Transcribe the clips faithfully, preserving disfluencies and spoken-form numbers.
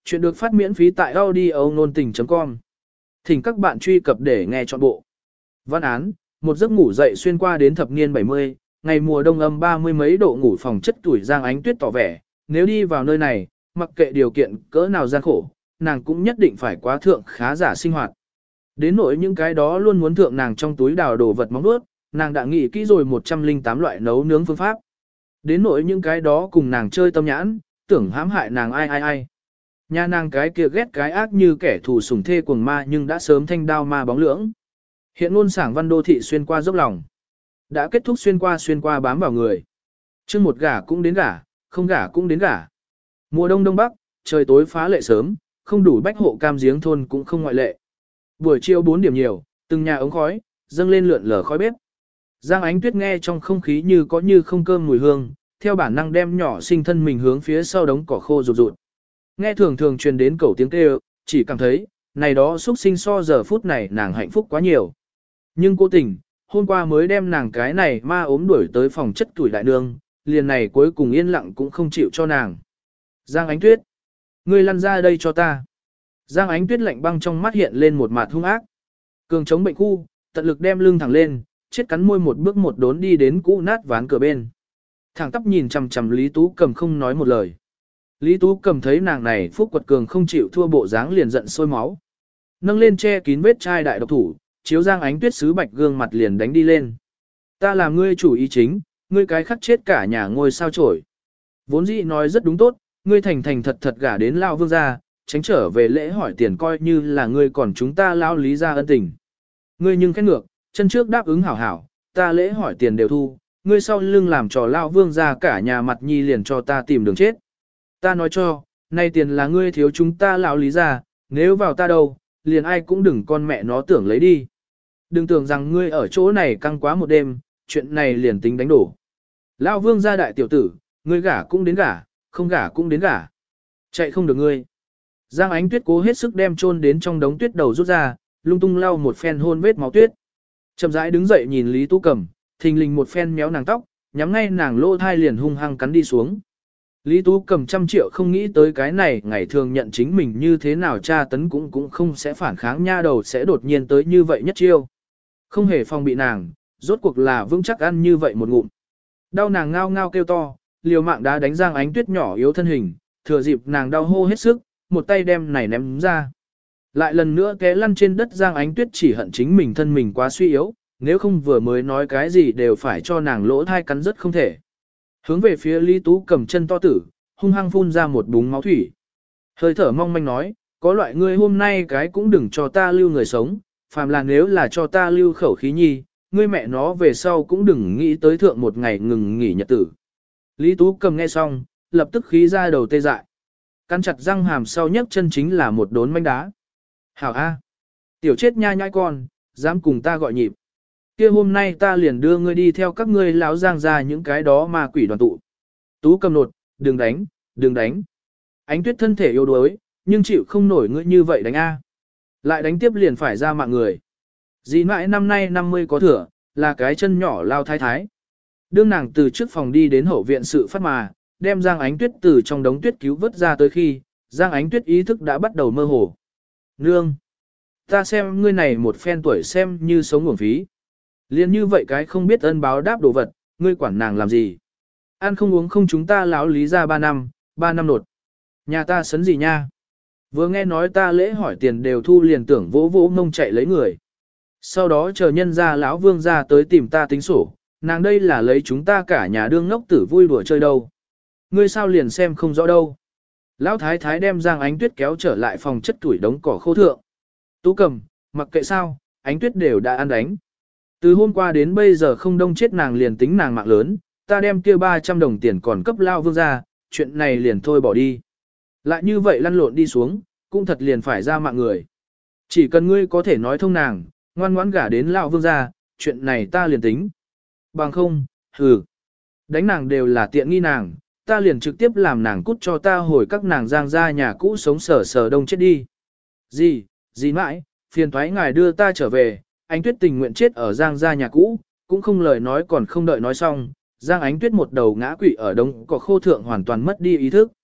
Chuyện được phát miễn phí tại audio nôn tình chấm com. Thỉnh các bạn truy cập để nghe trọn bộ. Văn án, một giấc ngủ dậy xuyên qua đến thập niên bảy mươi, ngày mùa đông âm ba mươi mấy độ ngủ phòng chất tuổi Giang Ánh Tuyết tỏ vẻ, nếu đi vào nơi này, mặc kệ điều kiện cỡ nào gian khổ, nàng cũng nhất định phải quá thượng khá giả sinh hoạt. Đến nỗi những cái đó luôn muốn thượng nàng trong túi đào đồ vật móng nuốt, nàng đã nghĩ kỹ rồi một trăm lẻ tám loại nấu nướng phương pháp. Đến nỗi những cái đó cùng nàng chơi tâm nhãn, tưởng hãm hại nàng ai ai ai. Nhà nàng cái kia ghét cái ác như kẻ thù sủng thê cuồng ma nhưng đã sớm thanh đao ma bóng lưỡng. Hiện luôn sảng văn đô thị xuyên qua dốc lòng. Đã kết thúc xuyên qua xuyên qua bám vào người. Chương một gả cũng đến gả, không gả cũng đến gả. Mùa đông đông bắc, trời tối phá lệ sớm, không đủ bách hộ cam giếng thôn cũng không ngoại lệ. Buổi chiều bốn điểm nhiều, từng nhà ống khói, dâng lên lượn lờ khói bếp. Giang Ánh Tuyết nghe trong không khí như có như không cơm mùi hương, theo bản năng đem nhỏ sinh thân mình hướng phía sau đống cỏ khô rụt rụt. Nghe thường thường truyền đến cẩu tiếng kêu, chỉ cảm thấy, này đó xuất sinh so giờ phút này nàng hạnh phúc quá nhiều. Nhưng cố tình, hôm qua mới đem nàng cái này ma ốm đuổi tới phòng chất tuổi đại nương, liền này cuối cùng yên lặng cũng không chịu cho nàng. Giang Ánh Tuyết, ngươi lăn ra đây cho ta. Giang Ánh Tuyết lạnh băng trong mắt hiện lên một mặt hung ác. Cường chống bệnh khu, tận lực đem lưng thẳng lên, chết cắn môi một bước một đốn đi đến cũ nát ván cửa bên. Thẳng tắp nhìn chằm chằm Lý Tú Cầm không nói một lời. Lý Tú Cầm thấy nàng này phúc quật cường không chịu thua bộ dáng liền giận sôi máu. Nâng lên che kín vết chai đại độc thủ, chiếu Giang Ánh Tuyết sứ bạch gương mặt liền đánh đi lên. Ta làm ngươi chủ ý chính, ngươi cái khắc chết cả nhà ngôi sao chổi. Vốn dĩ nói rất đúng tốt, ngươi thành thành thật thật gả đến lao vương gia, tránh trở về lễ hỏi tiền coi như là ngươi còn chúng ta lao lý gia ân tình. Ngươi nhưng khét ngược, chân trước đáp ứng hảo hảo, ta lễ hỏi tiền đều thu, ngươi sau lưng làm trò lao vương gia cả nhà mặt nhi liền cho ta tìm đường chết. Ta nói cho, nay tiền là ngươi thiếu chúng ta lão lý gia, nếu vào ta đâu, liền ai cũng đừng con mẹ nó tưởng lấy đi. Đừng tưởng rằng ngươi ở chỗ này căng quá một đêm, chuyện này liền tính đánh đổ. Lão vương gia đại tiểu tử, ngươi gả cũng đến gả, không gả cũng đến gả. Chạy không được ngươi. Giang Ánh Tuyết cố hết sức đem chôn đến trong đống tuyết đầu rút ra, lung tung lau một phen hôn vết máu tuyết. Chậm rãi đứng dậy nhìn Lý Tú Cầm, thình lình một phen méo nàng tóc, nhắm ngay nàng lỗ thai liền hung hăng cắn đi xuống. Lý Tú Cầm trăm triệu không nghĩ tới cái này, ngày thường nhận chính mình như thế nào tra tấn cũng cũng không sẽ phản kháng nha đầu sẽ đột nhiên tới như vậy nhất chiêu. Không hề phòng bị nàng, rốt cuộc là vững chắc ăn như vậy một ngụm. Đau nàng ngao ngao kêu to, liều mạng đá đánh Giang Ánh Tuyết nhỏ yếu thân hình, thừa dịp nàng đau hô hết sức, một tay đem này ném ra. Lại lần nữa té lăn trên đất Giang Ánh Tuyết chỉ hận chính mình thân mình quá suy yếu, nếu không vừa mới nói cái gì đều phải cho nàng lỗ thai cắn rất không thể. Hướng về phía Lý Tú Cầm chân to tử, hung hăng phun ra một búng máu thủy. Hơi thở mong manh nói, có loại ngươi hôm nay cái cũng đừng cho ta lưu người sống, phàm là nếu là cho ta lưu khẩu khí nhi, ngươi mẹ nó về sau cũng đừng nghĩ tới thượng một ngày ngừng nghỉ nhật tử. Lý Tú Cầm nghe xong, lập tức khí ra đầu tê dại. Cắn chặt răng hàm sau nhấc chân chính là một đốn manh đá. Hảo A. Tiểu chết nha nhãi con, dám cùng ta gọi nhịp. Kia hôm nay ta liền đưa ngươi đi theo các ngươi lão Giang ra những cái đó ma quỷ đoàn tụ. Tú Cầm nột, đừng đánh, đừng đánh. Ánh Tuyết thân thể yếu đuối, nhưng chịu không nổi ngươi như vậy đánh A. Lại đánh tiếp liền phải ra mạng người. Dì mãi năm nay năm mươi có thừa, là cái chân nhỏ lao thái thái. Đương nàng từ trước phòng đi đến hậu viện sự phát mà, đem Giang Ánh Tuyết từ trong đống tuyết cứu vớt ra tới khi, Giang Ánh Tuyết ý thức đã bắt đầu mơ hồ. Nương! Ta xem ngươi này một phen tuổi xem như sống uổng phí. Liên như vậy cái không biết ân báo đáp đồ vật, ngươi quản nàng làm gì? Ăn không uống không chúng ta láo lý ra ba năm, ba năm nột. Nhà ta sấn gì nha? Vừa nghe nói ta lễ hỏi tiền đều thu liền tưởng vỗ vỗ mông chạy lấy người. Sau đó chờ nhân ra lão vương ra tới tìm ta tính sổ, nàng đây là lấy chúng ta cả nhà đương ngốc tử vui đùa chơi đâu. Ngươi sao liền xem không rõ đâu. Lão thái thái đem Giang Ánh Tuyết kéo trở lại phòng chất tuổi đống cỏ khô thượng. Tú Cầm, mặc kệ sao, Ánh Tuyết đều đã ăn đánh. Từ hôm qua đến bây giờ không đông chết nàng liền tính nàng mạng lớn, ta đem kia ba trăm đồng tiền còn cấp lao vương ra, chuyện này liền thôi bỏ đi. Lại như vậy lăn lộn đi xuống, cũng thật liền phải ra mạng người. Chỉ cần ngươi có thể nói thông nàng, ngoan ngoãn gả đến lao vương ra, chuyện này ta liền tính. Bằng không, hừ. Đánh nàng đều là tiện nghi nàng, ta liền trực tiếp làm nàng cút cho ta hồi các nàng Giang ra nhà cũ sống sở sở đông chết đi. Gì, gì mãi, phiền thoái ngài đưa ta trở về, Ánh Tuyết tình nguyện chết ở Giang ra nhà cũ, cũng không lời nói còn không đợi nói xong, Giang Ánh Tuyết một đầu ngã quỵ ở đống cỏ khô thượng hoàn toàn mất đi ý thức.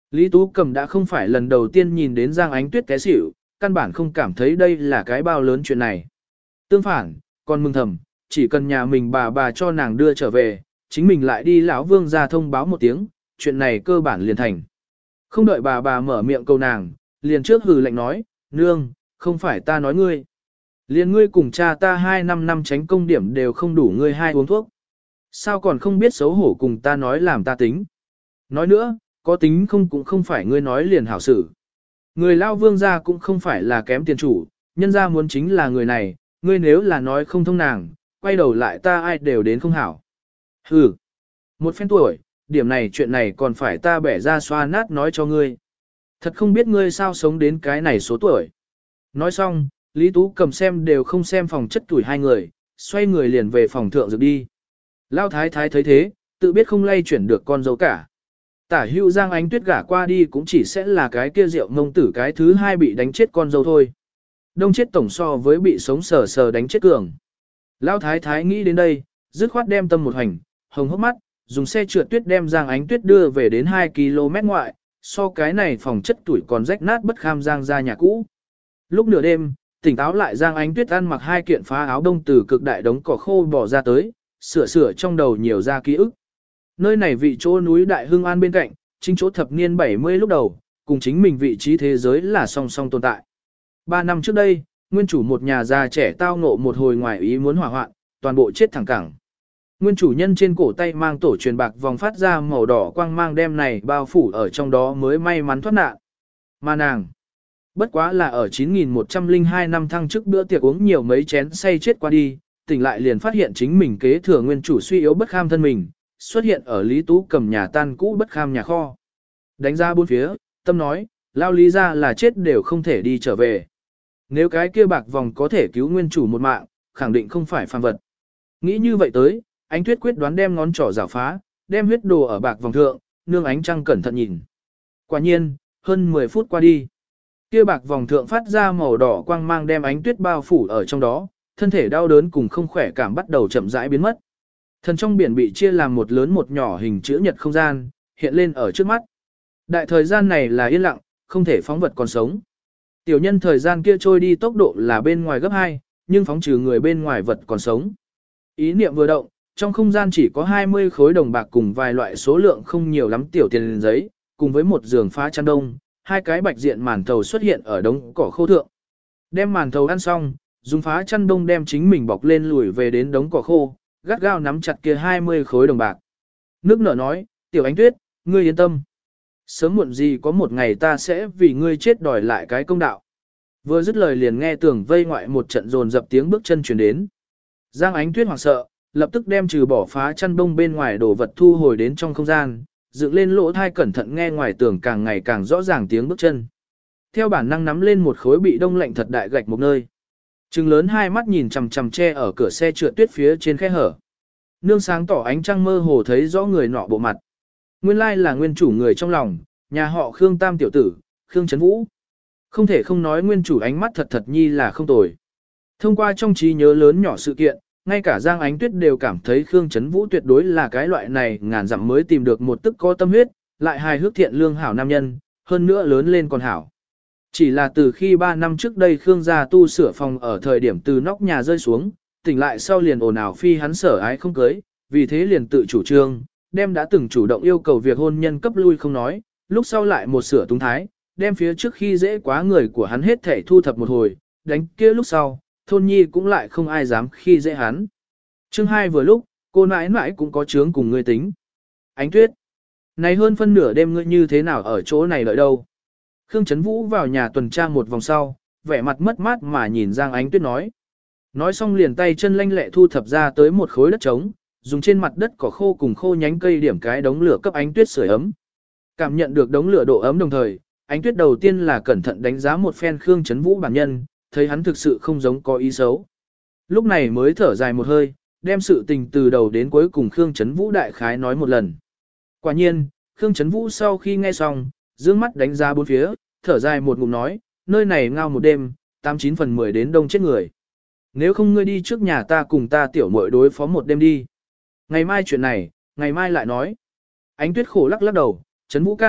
Lý Tú Cầm đã không phải lần đầu tiên nhìn đến Giang Ánh Tuyết té xỉu, căn bản không cảm thấy đây là cái bao lớn chuyện này. Tương phản, còn mừng thầm, chỉ cần nhà mình bà bà cho nàng đưa trở về, chính mình lại đi lão vương ra thông báo một tiếng, chuyện này cơ bản liền thành. Không đợi bà bà mở miệng câu nàng, liền trước hừ lạnh nói, nương, không phải ta nói ngươi. Liền ngươi cùng cha ta hai năm năm tránh công điểm đều không đủ ngươi hai uống thuốc. Sao còn không biết xấu hổ cùng ta nói làm ta tính. Nói nữa, có tính không cũng không phải ngươi nói liền hảo xử. Người lao vương gia cũng không phải là kém tiền chủ, nhân gia muốn chính là người này, ngươi nếu là nói không thông nàng, quay đầu lại ta ai đều đến không hảo. Hừ, một phen tuổi, điểm này chuyện này còn phải ta bẻ ra xoa nát nói cho ngươi. Thật không biết ngươi sao sống đến cái này số tuổi. Nói xong, Lý Tú Cầm xem đều không xem phòng chất tuổi hai người, xoay người liền về phòng thượng dược đi. Lao thái thái thấy thế, tự biết không lay chuyển được con dâu cả. Tả hưu Giang Ánh Tuyết gả qua đi cũng chỉ sẽ là cái kia rượu ngông tử cái thứ hai bị đánh chết con dâu thôi. Đông chết tổng so với bị sống sờ sờ đánh chết cường. Lão thái thái nghĩ đến đây, dứt khoát đem tâm một hành, hồng hốc mắt, dùng xe trượt tuyết đem Giang Ánh Tuyết đưa về đến hai ki lô mét ngoại, so cái này phòng chất tuổi còn rách nát bất kham Giang ra nhà cũ. Lúc nửa đêm, tỉnh táo lại Giang Ánh Tuyết ăn mặc hai kiện phá áo đông từ cực đại đống cỏ khô bỏ ra tới, sửa sửa trong đầu nhiều ra ký ức. Nơi này vị chỗ núi Đại Hưng An bên cạnh, chính chỗ thập niên bảy mươi lúc đầu, cùng chính mình vị trí thế giới là song song tồn tại. Ba năm trước đây, nguyên chủ một nhà già trẻ tao ngộ một hồi ngoài ý muốn hỏa hoạn, toàn bộ chết thẳng cẳng. Nguyên chủ nhân trên cổ tay mang tổ truyền bạc vòng phát ra màu đỏ quang mang đem này bao phủ ở trong đó mới may mắn thoát nạn. Mà nàng, bất quá là ở chín nghìn một trăm lẻ hai năm thăng chức bữa tiệc uống nhiều mấy chén say chết qua đi, tỉnh lại liền phát hiện chính mình kế thừa nguyên chủ suy yếu bất kham thân mình, xuất hiện ở Lý Tú Cầm nhà tan cũ bất kham nhà kho. Đánh ra bốn phía, tâm nói, lao lý ra là chết đều không thể đi trở về. Nếu cái kia bạc vòng có thể cứu nguyên chủ một mạng, khẳng định không phải phàm vật. Nghĩ như vậy tới, Ánh Tuyết quyết đoán đem ngón trỏ rảo phá, đem huyết đồ ở bạc vòng thượng, nương ánh trăng cẩn thận nhìn. Quả nhiên, hơn mười phút qua đi. Kia bạc vòng thượng phát ra màu đỏ quang mang đem Ánh Tuyết bao phủ ở trong đó, thân thể đau đớn cùng không khỏe cảm bắt đầu chậm rãi biến mất. Thần trong biển bị chia làm một lớn một nhỏ hình chữ nhật không gian, hiện lên ở trước mắt. Đại thời gian này là yên lặng, không thể phóng vật còn sống. Tiểu nhân thời gian kia trôi đi tốc độ là bên ngoài gấp hai, nhưng phóng trừ người bên ngoài vật còn sống. Ý niệm vừa động, trong không gian chỉ có hai mươi khối đồng bạc cùng vài loại số lượng không nhiều lắm tiểu tiền giấy, cùng với một giường phá chăn đông, hai cái bạch diện màn thầu xuất hiện ở đống cỏ khô thượng. Đem màn thầu ăn xong, dùng phá chăn đông đem chính mình bọc lên lùi về đến đống cỏ khô, gắt gao nắm chặt kia hai mươi khối đồng bạc. Nước nở nói, tiểu Ánh Tuyết, ngươi yên tâm. Sớm muộn gì có một ngày ta sẽ vì ngươi chết đòi lại cái công đạo. Vừa dứt lời liền nghe tường vây ngoại một trận dồn dập tiếng bước chân chuyển đến. Giang Ánh Tuyết hoảng sợ, lập tức đem trừ bỏ phá chăn đông bên ngoài đồ vật thu hồi đến trong không gian, dựng lên lỗ thai cẩn thận nghe ngoài tường càng ngày càng rõ ràng tiếng bước chân. Theo bản năng nắm lên một khối bị đông lạnh thật đại gạch một nơi. Trừng lớn hai mắt nhìn chằm chằm che ở cửa xe trượt tuyết phía trên khe hở. Nương sáng tỏ ánh trăng mơ hồ thấy rõ người nọ bộ mặt. Nguyên lai là nguyên chủ người trong lòng, nhà họ Khương Tam tiểu tử, Khương Trấn Vũ. Không thể không nói nguyên chủ ánh mắt thật thật nhi là không tồi. Thông qua trong trí nhớ lớn nhỏ sự kiện, ngay cả Giang Ánh Tuyết đều cảm thấy Khương Trấn Vũ tuyệt đối là cái loại này ngàn dặm mới tìm được một tức có tâm huyết, lại hài hước thiện lương hảo nam nhân, hơn nữa lớn lên còn hảo. Chỉ là từ khi ba năm trước đây Khương gia tu sửa phòng ở thời điểm từ nóc nhà rơi xuống, tỉnh lại sau liền ồn ào phi hắn sở ái không cưới, vì thế liền tự chủ trương, đem đã từng chủ động yêu cầu việc hôn nhân cấp lui không nói, lúc sau lại một sửa túng thái, đem phía trước khi dễ quá người của hắn hết thể thu thập một hồi, đánh kia lúc sau, thôn nhi cũng lại không ai dám khi dễ hắn. Chương hai vừa lúc, cô nãi nãi cũng có chướng cùng ngươi tính. Ánh Tuyết, này hơn phân nửa đêm ngươi như thế nào ở chỗ này đợi đâu? Khương Trấn Vũ vào nhà tuần tra một vòng sau, vẻ mặt mất mát mà nhìn Giang Ánh Tuyết nói. Nói xong liền tay chân lanh lẹ thu thập ra tới một khối đất trống, dùng trên mặt đất cỏ khô cùng khô nhánh cây điểm cái đống lửa cấp Ánh Tuyết sưởi ấm. Cảm nhận được đống lửa độ ấm đồng thời, Ánh Tuyết đầu tiên là cẩn thận đánh giá một phen Khương Trấn Vũ bản nhân, thấy hắn thực sự không giống có ý xấu. Lúc này mới thở dài một hơi, đem sự tình từ đầu đến cuối cùng Khương Trấn Vũ đại khái nói một lần. Quả nhiên, Khương Trấn Vũ sau khi nghe xong, dương mắt đánh giá bốn phía, thở dài một ngụm nói, nơi này ngao một đêm, tám chín phần mười đến đông chết người. Nếu không ngươi đi trước nhà ta cùng ta tiểu muội đối phó một đêm đi. Ngày mai chuyện này, ngày mai lại nói. Ánh Tuyết khổ lắc lắc đầu, Trấn Vũ ca,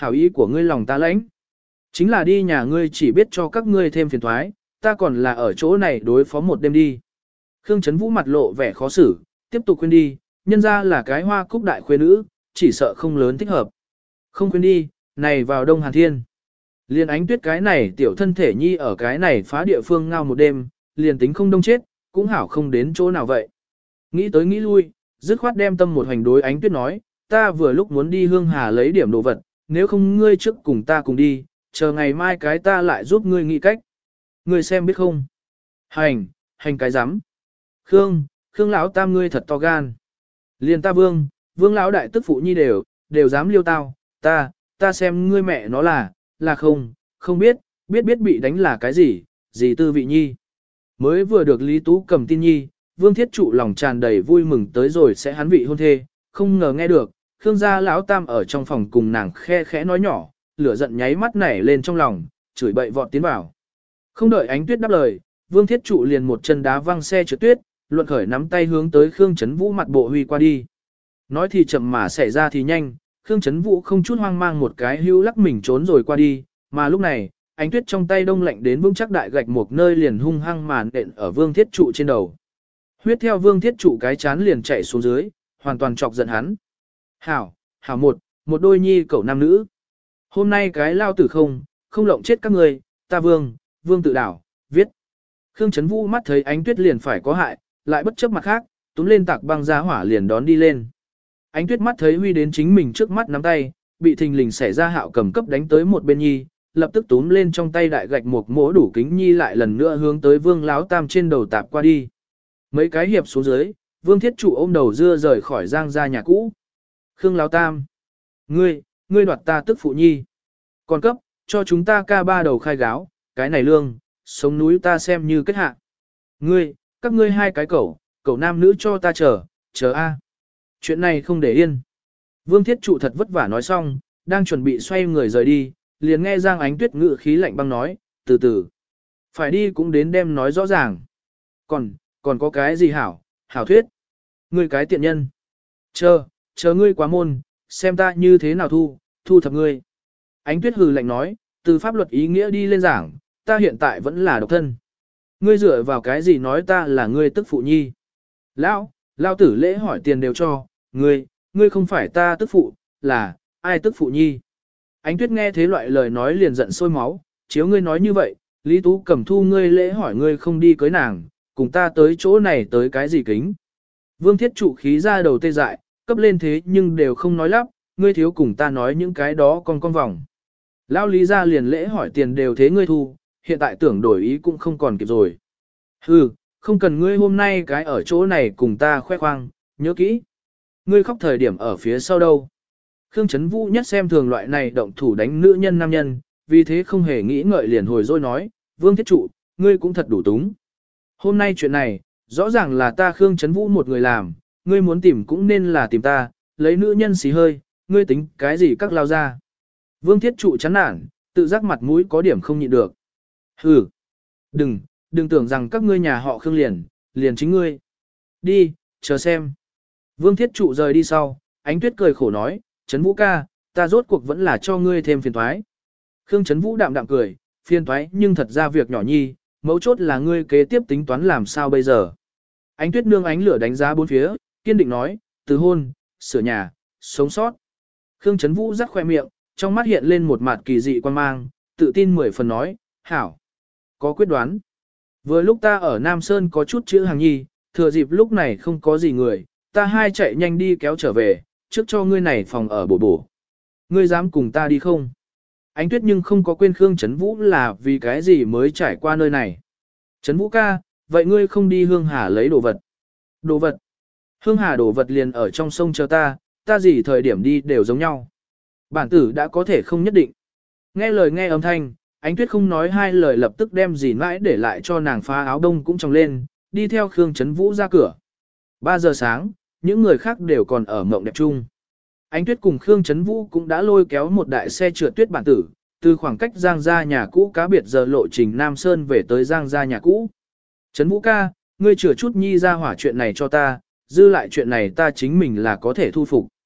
hảo ý của ngươi lòng ta lãnh. Chính là đi nhà ngươi chỉ biết cho các ngươi thêm phiền thoái, ta còn là ở chỗ này đối phó một đêm đi. Khương Trấn Vũ mặt lộ vẻ khó xử, tiếp tục khuyên đi, nhân ra là cái hoa cúc đại khuê nữ, chỉ sợ không lớn thích hợp. Không khuyên đi, này vào Đông Hàn Thiên. Liên Ánh Tuyết cái này tiểu thân thể nhi ở cái này phá địa phương ngao một đêm, liền tính không đông chết, cũng hảo không đến chỗ nào vậy. Nghĩ tới nghĩ lui, dứt khoát đem tâm một hành đối Ánh Tuyết nói, ta vừa lúc muốn đi Hương Hà lấy điểm đồ vật, nếu không ngươi trước cùng ta cùng đi, chờ ngày mai cái ta lại giúp ngươi nghĩ cách. Ngươi xem biết không? Hành, hành cái rắm. Khương, Khương lão tam ngươi thật to gan. Liền ta Vương, Vương lão đại tức phụ nhi đều, đều dám liêu tao, ta, ta xem ngươi mẹ nó là, là không, không biết, biết biết bị đánh là cái gì, gì tư vị nhi. Mới vừa được Lý Tú cầm tin nhi, Vương Thiết Trụ lòng tràn đầy vui mừng tới rồi sẽ hắn vị hôn thê, không ngờ nghe được, Khương gia lão tam ở trong phòng cùng nàng khe khẽ nói nhỏ, lửa giận nháy mắt nảy lên trong lòng, chửi bậy vọt tiến vào. Không đợi Ánh Tuyết đáp lời, Vương Thiết Trụ liền một chân đá văng xe trượt tuyết, luận khởi nắm tay hướng tới Khương Trấn Vũ mặt bộ huy qua đi. Nói thì chậm mà xảy ra thì nhanh, Khương Trấn Vũ không chút hoang mang một cái hưu lắc mình trốn rồi qua đi, mà lúc này, Ánh Tuyết trong tay đông lạnh đến vững chắc đại gạch một nơi liền hung hăng màn đện ở Vương Thiết Trụ trên đầu. Huyết theo Vương Thiết Trụ cái chán liền chạy xuống dưới, hoàn toàn chọc giận hắn. Hảo, hảo một, một đôi nhi cậu nam nữ. Hôm nay cái lao tử không, không lộng chết các người, ta Vương, Vương tự đảo, viết. Khương Trấn Vũ mắt thấy Ánh Tuyết liền phải có hại, lại bất chấp mặt khác, túm lên tạc băng giá hỏa liền đón đi lên. Ánh Tuyết mắt thấy huy đến chính mình trước mắt nắm tay, bị thình lình xảy ra hạo cầm cấp đánh tới một bên nhi, lập tức túm lên trong tay đại gạch một mỗ đủ kính nhi lại lần nữa hướng tới Vương Láo Tam trên đầu tạp qua đi. Mấy cái hiệp xuống dưới, Vương Thiết Trụ ôm đầu dưa rời khỏi Giang gia nhà cũ. Khương Láo Tam, ngươi, ngươi đoạt ta tức phụ nhi. Còn cấp, cho chúng ta ca ba đầu khai gáo, cái này lương, sống núi ta xem như kết hạ. Ngươi, các ngươi hai cái cẩu, cẩu nam nữ cho ta chờ, chờ a. Chuyện này không để yên. Vương Thiết Trụ thật vất vả nói xong, đang chuẩn bị xoay người rời đi, liền nghe Giang Ánh Tuyết ngự khí lạnh băng nói, từ từ. Phải đi cũng đến đem nói rõ ràng. Còn, còn có cái gì hảo, hảo thuyết. Ngươi cái tiện nhân. Chờ, chờ ngươi quá môn, xem ta như thế nào thu, thu thập ngươi. Ánh Tuyết hừ lạnh nói, từ pháp luật ý nghĩa đi lên giảng, ta hiện tại vẫn là độc thân. Ngươi dựa vào cái gì nói ta là ngươi tức phụ nhi. Lão, lão tử lễ hỏi tiền đều cho, ngươi, ngươi không phải ta tức phụ, là, ai tức phụ nhi. Ánh Tuyết nghe thế loại lời nói liền giận sôi máu, chiếu ngươi nói như vậy, Lý Tú Cẩm thu ngươi lễ hỏi ngươi không đi cưới nàng, cùng ta tới chỗ này tới cái gì kính. Vương Thiết Trụ khí ra đầu tê dại, cấp lên thế nhưng đều không nói lắp, ngươi thiếu cùng ta nói những cái đó con con vòng. Lão Lý ra liền lễ hỏi tiền đều thế ngươi thu, hiện tại tưởng đổi ý cũng không còn kịp rồi. Hừ, không cần ngươi hôm nay cái ở chỗ này cùng ta khoe khoang, nhớ kỹ. Ngươi khóc thời điểm ở phía sau đâu. Khương Trấn Vũ nhất xem thường loại này động thủ đánh nữ nhân nam nhân, vì thế không hề nghĩ ngợi liền hồi rồi nói, Vương Thiết Trụ, ngươi cũng thật đủ túng. Hôm nay chuyện này, rõ ràng là ta Khương Trấn Vũ một người làm, ngươi muốn tìm cũng nên là tìm ta, lấy nữ nhân xì hơi, ngươi tính cái gì các lao ra. Vương Thiết Trụ chán nản, tự giác mặt mũi có điểm không nhịn được. Hừ, đừng, đừng tưởng rằng các ngươi nhà họ Khương liền, liền chính ngươi. Đi, chờ xem. Vương Thiết Trụ rời đi sau, Ánh Tuyết cười khổ nói, Trấn Vũ ca, ta rốt cuộc vẫn là cho ngươi thêm phiền toái. Khương Trấn Vũ đạm đạm cười, phiền toái nhưng thật ra việc nhỏ nhi, mấu chốt là ngươi kế tiếp tính toán làm sao bây giờ. Ánh Tuyết nương ánh lửa đánh giá bốn phía, kiên định nói, từ hôn, sửa nhà, sống sót. Khương Trấn Vũ rắc khoe miệng, trong mắt hiện lên một mặt kỳ dị quan mang, tự tin mười phần nói, hảo, có quyết đoán. Vừa lúc ta ở Nam Sơn có chút chữ hàng nhi, thừa dịp lúc này không có gì người, ta hai chạy nhanh đi kéo trở về, trước cho ngươi này phòng ở bổ bổ. Ngươi dám cùng ta đi không? Ánh Tuyết nhưng không có quên Khương Trấn Vũ là vì cái gì mới trải qua nơi này. Trấn Vũ ca, vậy ngươi không đi Hương Hà lấy đồ vật. Đồ vật? Hương Hà đồ vật liền ở trong sông chờ ta, ta gì thời điểm đi đều giống nhau. Bản tử đã có thể không nhất định. Nghe lời nghe âm thanh, Ánh Tuyết không nói hai lời lập tức đem gì mãi để lại cho nàng phá áo đông cũng tròng lên, đi theo Khương Trấn Vũ ra cửa. ba giờ sáng, những người khác đều còn ở mộng đẹp chung. Ánh Tuyết cùng Khương Trấn Vũ cũng đã lôi kéo một đại xe trượt tuyết bản tử, từ khoảng cách Giang gia nhà cũ cá biệt giờ lộ trình Nam Sơn về tới Giang gia nhà cũ. Trấn Vũ ca, ngươi chừa chút nhi ra hỏa chuyện này cho ta, dư lại chuyện này ta chính mình là có thể thu phục.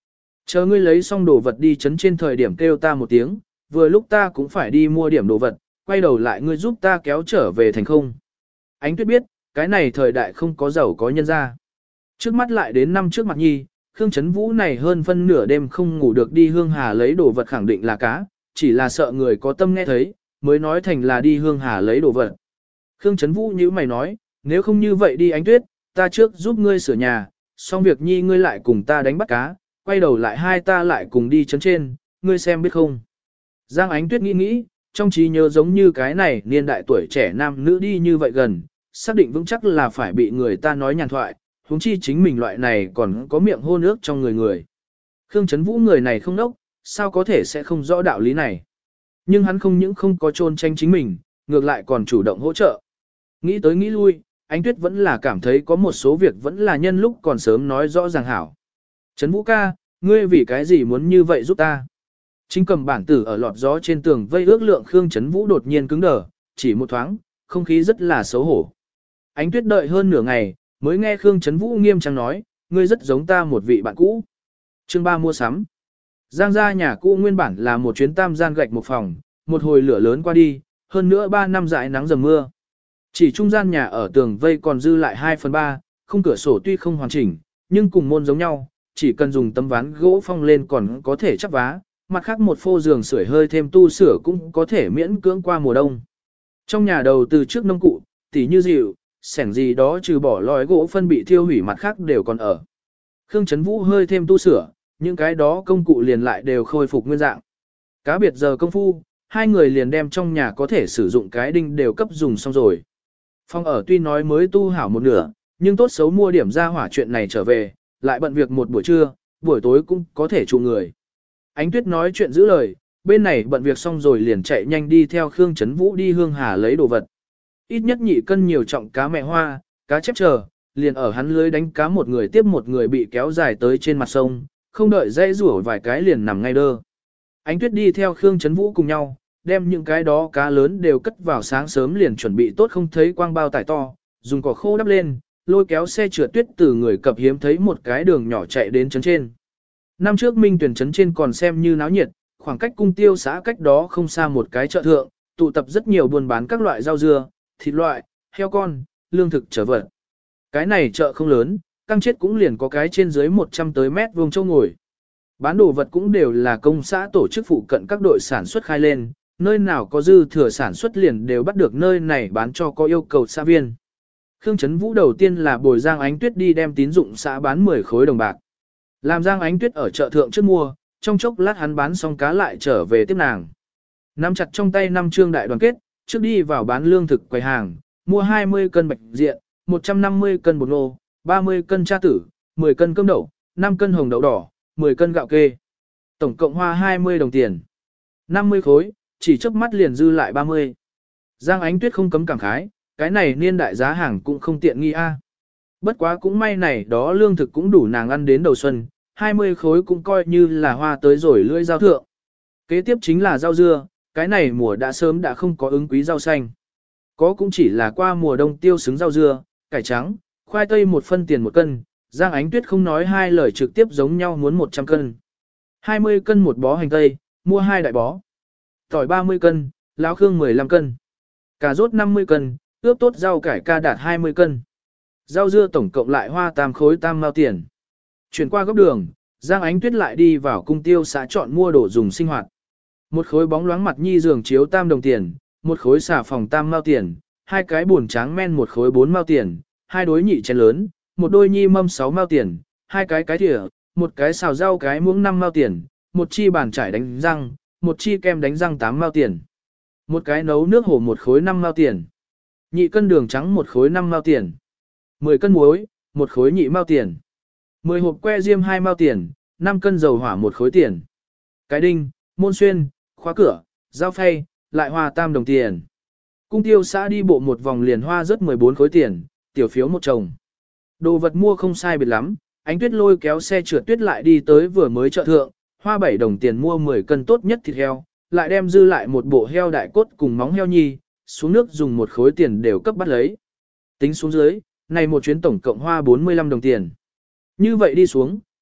Chờ ngươi lấy xong đồ vật đi chấn trên thời điểm kêu ta một tiếng, vừa lúc ta cũng phải đi mua điểm đồ vật, quay đầu lại ngươi giúp ta kéo trở về thành không. Ánh Tuyết biết, cái này thời đại không có giàu có nhân ra. Trước mắt lại đến năm trước mặt nhi, Khương Chấn Vũ này hơn phân nửa đêm không ngủ được đi Hương Hà lấy đồ vật khẳng định là cá, chỉ là sợ người có tâm nghe thấy, mới nói thành là đi Hương Hà lấy đồ vật. Khương Chấn Vũ như mày nói, nếu không như vậy đi Ánh Tuyết, ta trước giúp ngươi sửa nhà, xong việc nhi ngươi lại cùng ta đánh bắt cá, quay đầu lại hai ta lại cùng đi chấn trên, ngươi xem biết không. Giang Ánh Tuyết nghĩ nghĩ, trong trí nhớ giống như cái này niên đại tuổi trẻ nam nữ đi như vậy gần, xác định vững chắc là phải bị người ta nói nhàn thoại, huống chi chính mình loại này còn có miệng hôn ước trong người người. Khương Chấn Vũ người này không nốc, sao có thể sẽ không rõ đạo lý này. Nhưng hắn không những không có trôn tranh chính mình, ngược lại còn chủ động hỗ trợ. Nghĩ tới nghĩ lui, Ánh Tuyết vẫn là cảm thấy có một số việc vẫn là nhân lúc còn sớm nói rõ ràng hảo. Chấn Vũ ca, ngươi vì cái gì muốn như vậy giúp ta? Chính cầm bản tử ở lọt gió trên tường vây ước lượng Khương Chấn Vũ đột nhiên cứng đờ, chỉ một thoáng, không khí rất là xấu hổ. Ánh Tuyết đợi hơn nửa ngày, mới nghe Khương Chấn Vũ nghiêm trang nói, ngươi rất giống ta một vị bạn cũ. Chương ba mua sắm. Giang gia nhà cũ nguyên bản là một chuyến tam gian gạch một phòng, một hồi lửa lớn qua đi, hơn nữa ba năm dãi nắng dầm mưa. Chỉ trung gian nhà ở tường vây còn dư lại hai phần ba, khung cửa sổ tuy không hoàn chỉnh, nhưng cùng môn giống nhau, chỉ cần dùng tấm ván gỗ phong lên còn có thể chắp vá, mặt khác một phô giường sưởi hơi thêm tu sửa cũng có thể miễn cưỡng qua mùa đông. Trong nhà đầu từ trước nông cụ, tỉ như dịu, sẻng gì đó trừ bỏ lòi gỗ phân bị thiêu hủy mặt khác đều còn ở. Khương Chấn Vũ hơi thêm tu sửa, những cái đó công cụ liền lại đều khôi phục nguyên dạng. Cá biệt giờ công phu, hai người liền đem trong nhà có thể sử dụng cái đinh đều cấp dùng xong rồi. Phòng ở tuy nói mới tu hảo một nửa, nhưng tốt xấu mua điểm ra hỏa chuyện này trở về, lại bận việc một buổi trưa, buổi tối cũng có thể trụ người. Ánh Tuyết nói chuyện giữ lời, bên này bận việc xong rồi liền chạy nhanh đi theo Khương Chấn Vũ đi Hương Hà lấy đồ vật. Ít nhất nhị cân nhiều trọng cá mẹ hoa, cá chép chờ, liền ở hắn lưới đánh cá một người tiếp một người bị kéo dài tới trên mặt sông, không đợi dây rủa vài cái liền nằm ngay đơ. Ánh Tuyết đi theo Khương Chấn Vũ cùng nhau, đem những cái đó cá lớn đều cất vào sáng sớm liền chuẩn bị tốt không thấy quang bao tải to, dùng cỏ khô đắp lên, lôi kéo xe trượt tuyết từ người cập hiếm thấy một cái đường nhỏ chạy đến trấn trên. Năm trước Minh Tuyển trấn trên còn xem như náo nhiệt, khoảng cách cung tiêu xã cách đó không xa một cái chợ thượng, tụ tập rất nhiều buôn bán các loại rau dưa, thịt loại, heo con, lương thực trở vật. Cái này chợ không lớn, căng chết cũng liền có cái trên dưới một trăm tới mét vuông châu ngồi. Bán đồ vật cũng đều là công xã tổ chức phụ cận các đội sản xuất khai lên, nơi nào có dư thừa sản xuất liền đều bắt được nơi này bán cho có yêu cầu xã viên. Khương Chấn Vũ đầu tiên là bồi Giang Ánh Tuyết đi đem tín dụng xã bán mười khối đồng bạc. Làm Giang Ánh Tuyết ở chợ thượng trước mua, trong chốc lát hắn bán xong cá lại trở về tiếp nàng. Nắm chặt trong tay năm trương đại đoàn kết, trước đi vào bán lương thực quầy hàng, mua hai mươi cân bạch diện, một trăm năm mươi cân bột ngô, ba mươi cân cha tử, mười cân cơm đậu, năm cân hồng đậu đỏ, mười cân gạo kê. Tổng cộng hoa hai mươi đồng tiền. năm mươi khối, chỉ chớp mắt liền dư lại ba mươi. Giang Ánh Tuyết không cấm cảm khái, cái này niên đại giá hàng cũng không tiện nghi a. Bất quá cũng may này đó lương thực cũng đủ nàng ăn đến đầu xuân, hai mươi khối cũng coi như là hoa tới rồi lưỡi giao thượng. Kế tiếp chính là rau dưa, cái này mùa đã sớm đã không có ứng quý rau xanh. Có cũng chỉ là qua mùa đông tiêu xứng rau dưa, cải trắng, khoai tây một phân tiền một cân, Giang Ánh Tuyết không nói hai lời trực tiếp giống nhau muốn một trăm cân. hai mươi cân một bó hành tây, mua hai đại bó. Tỏi ba mươi cân, láo khương mười lăm cân. Cà rốt năm mươi cân, ướp tốt rau cải ca đạt hai mươi cân. Rau dưa tổng cộng lại hoa tam khối tam mao tiền. Chuyển qua góc đường, Giang Ánh Tuyết lại đi vào cung tiêu xã chọn mua đồ dùng sinh hoạt. Một khối bóng loáng mặt nhi giường chiếu tam đồng tiền, một khối xà phòng tam mao tiền, hai cái buồn tráng men một khối bốn mao tiền, hai đối nhị chén lớn, một đôi nhi mâm sáu mao tiền, hai cái cái thìa, một cái xào rau cái muỗng năm mao tiền, một chi bàn chải đánh răng, một chi kem đánh răng tám mao tiền. Một cái nấu nước hổ một khối năm mao tiền. Nhị cân đường trắng một khối năm mao tiền. mười cân muối, một khối nhị mao tiền. mười hộp que diêm hai mao tiền, năm cân dầu hỏa một khối tiền. Cái đinh, môn xuyên, khóa cửa, dao phay, lại hoa tam đồng tiền. Cung tiêu xã đi bộ một vòng liền hoa rất mười bốn khối tiền, tiểu phiếu một chồng. Đồ vật mua không sai biệt lắm, Ánh Tuyết lôi kéo xe trượt tuyết lại đi tới vừa mới chợ thượng, hoa bảy đồng tiền mua mười cân tốt nhất thịt heo, lại đem dư lại một bộ heo đại cốt cùng móng heo nhi, xuống nước dùng một khối tiền đều cấp bắt lấy. Tính xuống dưới, này một chuyến tổng cộng hoa bốn mươi lăm đồng tiền. Như vậy đi xuống,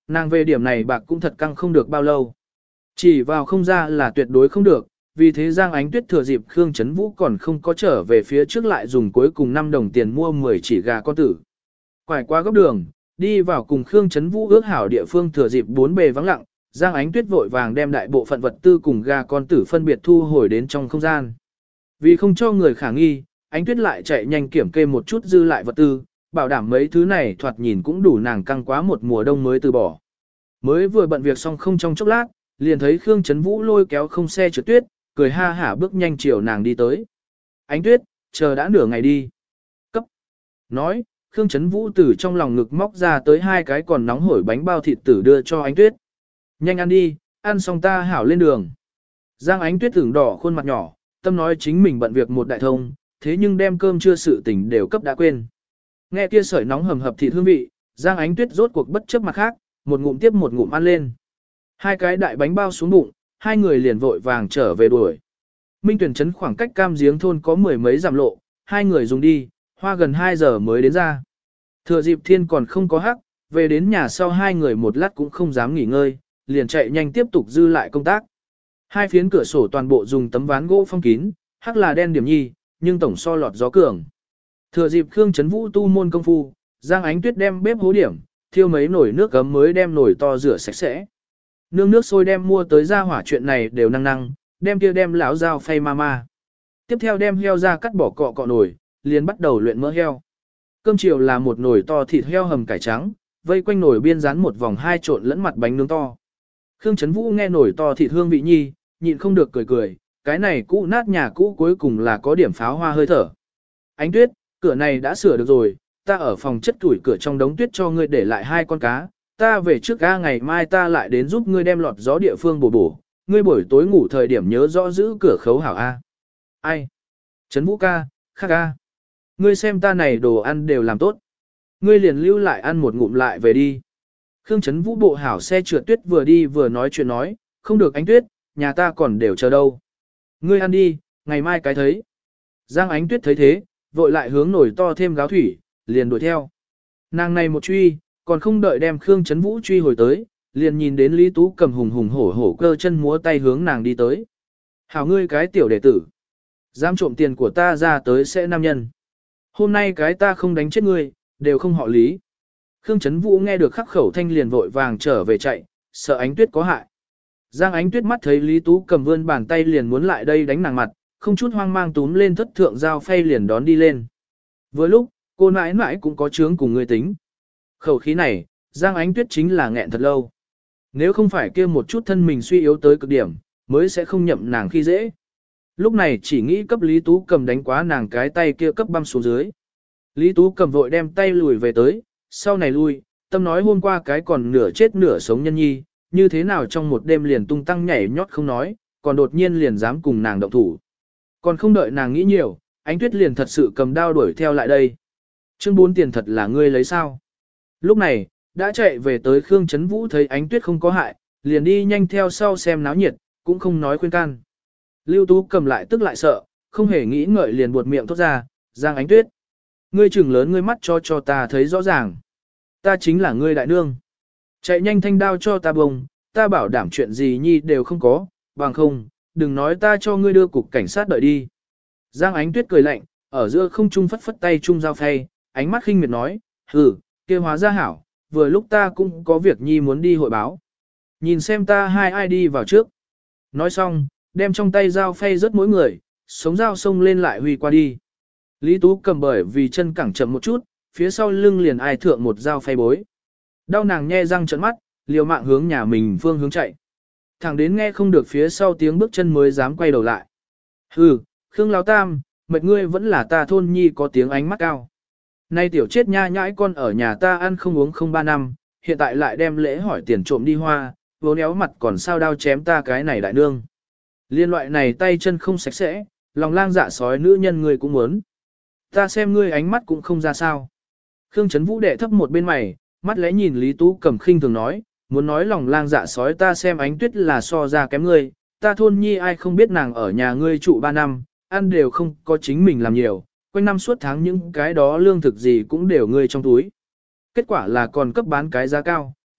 nàng về điểm này bạc cũng thật căng không được bao lâu. Chỉ vào không ra là tuyệt đối không được, vì thế Giang Ánh Tuyết thừa dịp Khương Chấn Vũ còn không có trở về phía trước lại dùng cuối cùng năm đồng tiền mua mười chỉ gà con tử. Quải qua góc đường, đi vào cùng Khương Chấn Vũ ước hảo địa phương thừa dịp bốn bề vắng lặng, Giang Ánh Tuyết vội vàng đem đại bộ phận vật tư cùng gà con tử phân biệt thu hồi đến trong không gian. Vì không cho người khả nghi, Ánh Tuyết lại chạy nhanh kiểm kê một chút dư lại vật tư, bảo đảm mấy thứ này thoạt nhìn cũng đủ nàng căng quá một mùa đông mới từ bỏ. Mới vừa bận việc xong không trong chốc lát, liền thấy Khương Chấn Vũ lôi kéo không xe trượt tuyết, cười ha hả bước nhanh chiều nàng đi tới. Ánh Tuyết, chờ đã nửa ngày đi. Cấp. Nói, Khương Chấn Vũ từ trong lòng ngực móc ra tới hai cái còn nóng hổi bánh bao thịt tử đưa cho Ánh Tuyết. Nhanh ăn đi, ăn xong ta hảo lên đường. Giang Ánh Tuyết tưởng đỏ khuôn mặt nhỏ, tâm nói chính mình bận việc một đại thông, thế nhưng đem cơm chưa sự tình đều cấp đã quên. Nghe kia sợi nóng hầm hập thịt hương vị, Giang Ánh Tuyết rốt cuộc bất chấp mặt khác, một ngụm tiếp một ngụm ăn lên. Hai cái đại bánh bao xuống bụng, hai người liền vội vàng trở về đuổi. Minh Tuyển trấn khoảng cách Cam Giếng thôn có mười mấy dặm lộ, hai người dùng đi, hoa gần hai giờ mới đến ra. Thừa dịp thiên còn không có hắc, về đến nhà sau hai người một lát cũng không dám nghỉ ngơi, liền chạy nhanh tiếp tục dư lại công tác. Hai phiến cửa sổ toàn bộ dùng tấm ván gỗ phong kín, hắc là đen điểm nhi, nhưng tổng so lọt gió cường. Thừa dịp Khương Chấn Vũ tu môn công phu, Giang Ánh Tuyết đem bếp hố điểm, thiêu mấy nồi nước gấm mới đem nồi to rửa sạch sẽ. Nương nước sôi đem mua tới ra hỏa chuyện này đều năng năng, đem kia đem lão dao phay ma ma. Tiếp theo đem heo ra cắt bỏ cọ cọ nồi, liền bắt đầu luyện mỡ heo. Cơm chiều là một nồi to thịt heo hầm cải trắng, vây quanh nồi biên rán một vòng hai trộn lẫn mặt bánh nướng to. Khương Chấn Vũ nghe nồi to thịt hương vị nhi, nhịn không được cười cười, cái này cũ nát nhà cũ cuối cùng là có điểm pháo hoa hơi thở. Ánh Tuyết, cửa này đã sửa được rồi, ta ở phòng chất tuổi cửa trong đống tuyết cho ngươi để lại hai con cá, ta về trước ga ngày mai ta lại đến giúp ngươi đem lọt gió địa phương bổ bổ, ngươi buổi tối ngủ thời điểm nhớ rõ giữ cửa khấu hảo A. Ai? Trấn Vũ ca, khác A. Ngươi xem ta này đồ ăn đều làm tốt. Ngươi liền lưu lại ăn một ngụm lại về đi. Khương Trấn Vũ bộ hảo xe trượt tuyết vừa đi vừa nói chuyện nói, không được Ánh Tuyết, nhà ta còn đều chờ đâu. Ngươi ăn đi, ngày mai cái thấy. Giang Ánh Tuyết thấy thế, vội lại hướng nổi to thêm gáo thủy, liền đuổi theo. Nàng này một truy, còn không đợi đem Khương Chấn Vũ truy hồi tới, liền nhìn đến Lý Tú cầm hùng hùng hổ hổ cơ chân múa tay hướng nàng đi tới. Hảo ngươi cái tiểu đệ tử, dám trộm tiền của ta ra tới sẽ nam nhân. Hôm nay cái ta không đánh chết ngươi, đều không họ Lý. Khương Chấn Vũ nghe được khắc khẩu thanh liền vội vàng trở về chạy, sợ Ánh Tuyết có hại. Giang Ánh Tuyết mắt thấy Lý Tú cầm vươn bàn tay liền muốn lại đây đánh nàng mặt, không chút hoang mang túm lên thất thượng dao phay liền đón đi lên. Vừa lúc, cô nãi nãi cũng có chướng cùng người tính. Khẩu khí này, Giang Ánh Tuyết chính là nghẹn thật lâu. Nếu không phải kia một chút thân mình suy yếu tới cực điểm, mới sẽ không nhậm nàng khi dễ. Lúc này chỉ nghĩ cấp Lý Tú cầm đánh quá nàng cái tay kia cấp băm xuống dưới. Lý Tú cầm vội đem tay lùi về tới, sau này lui, tâm nói hôm qua cái còn nửa chết nửa sống nhân nhi, như thế nào trong một đêm liền tung tăng nhảy nhót không nói, còn đột nhiên liền dám cùng nàng động thủ. Còn không đợi nàng nghĩ nhiều, Ánh Tuyết liền thật sự cầm đao đuổi theo lại đây. Chương bốn tiền thật là ngươi lấy sao? Lúc này, đã chạy về tới Khương Chấn Vũ thấy Ánh Tuyết không có hại, liền đi nhanh theo sau xem náo nhiệt, cũng không nói khuyên can. Lưu Tú cầm lại tức lại sợ, không hề nghĩ ngợi liền buột miệng thốt ra, Giang Ánh Tuyết. Ngươi trừng lớn ngươi mắt cho cho ta thấy rõ ràng. Ta chính là ngươi đại nương. Chạy nhanh thanh đao cho ta bông, ta bảo đảm chuyện gì nhi đều không có, bằng không, đừng nói ta cho ngươi đưa cục cảnh sát đợi đi. Giang Ánh Tuyết cười lạnh, ở giữa không trung phất phất tay trung dao phay, ánh mắt khinh miệt nói, hừ, kia hóa ra hảo, vừa lúc ta cũng có việc nhi muốn đi hội báo. Nhìn xem ta hai ai đi vào trước. Nói xong, đem trong tay dao phay rớt mỗi người, sống dao xông lên lại huy qua đi. Lý Tú cầm bởi vì chân cẳng chậm một chút, phía sau lưng liền ai thượng một dao phay bối. Đau nàng nhe răng trợn mắt, liều mạng hướng nhà mình phương hướng chạy. Thẳng đến nghe không được phía sau tiếng bước chân mới dám quay đầu lại. Hừ, Khương Láo Tam, mệt ngươi vẫn là ta thôn nhi có tiếng ánh mắt cao. Nay tiểu chết nha nhãi con ở nhà ta ăn không uống không ba năm, hiện tại lại đem lễ hỏi tiền trộm đi hoa, vốn éo mặt còn sao đao chém ta cái này đại nương. Liên loại này tay chân không sạch sẽ, lòng lang dạ sói nữ nhân ngươi cũng muốn. Ta xem ngươi ánh mắt cũng không ra sao. Khương Trấn Vũ đệ thấp một bên mày, mắt lẽ nhìn Lý Tú Cầm khinh thường nói, muốn nói lòng lang dạ sói ta xem Ánh Tuyết là so ra kém ngươi, ta thôn nhi ai không biết nàng ở nhà ngươi trụ ba năm, ăn đều không có chính mình làm nhiều, quanh năm suốt tháng những cái đó lương thực gì cũng đều ngươi trong túi. Kết quả là còn cấp bán cái giá cao,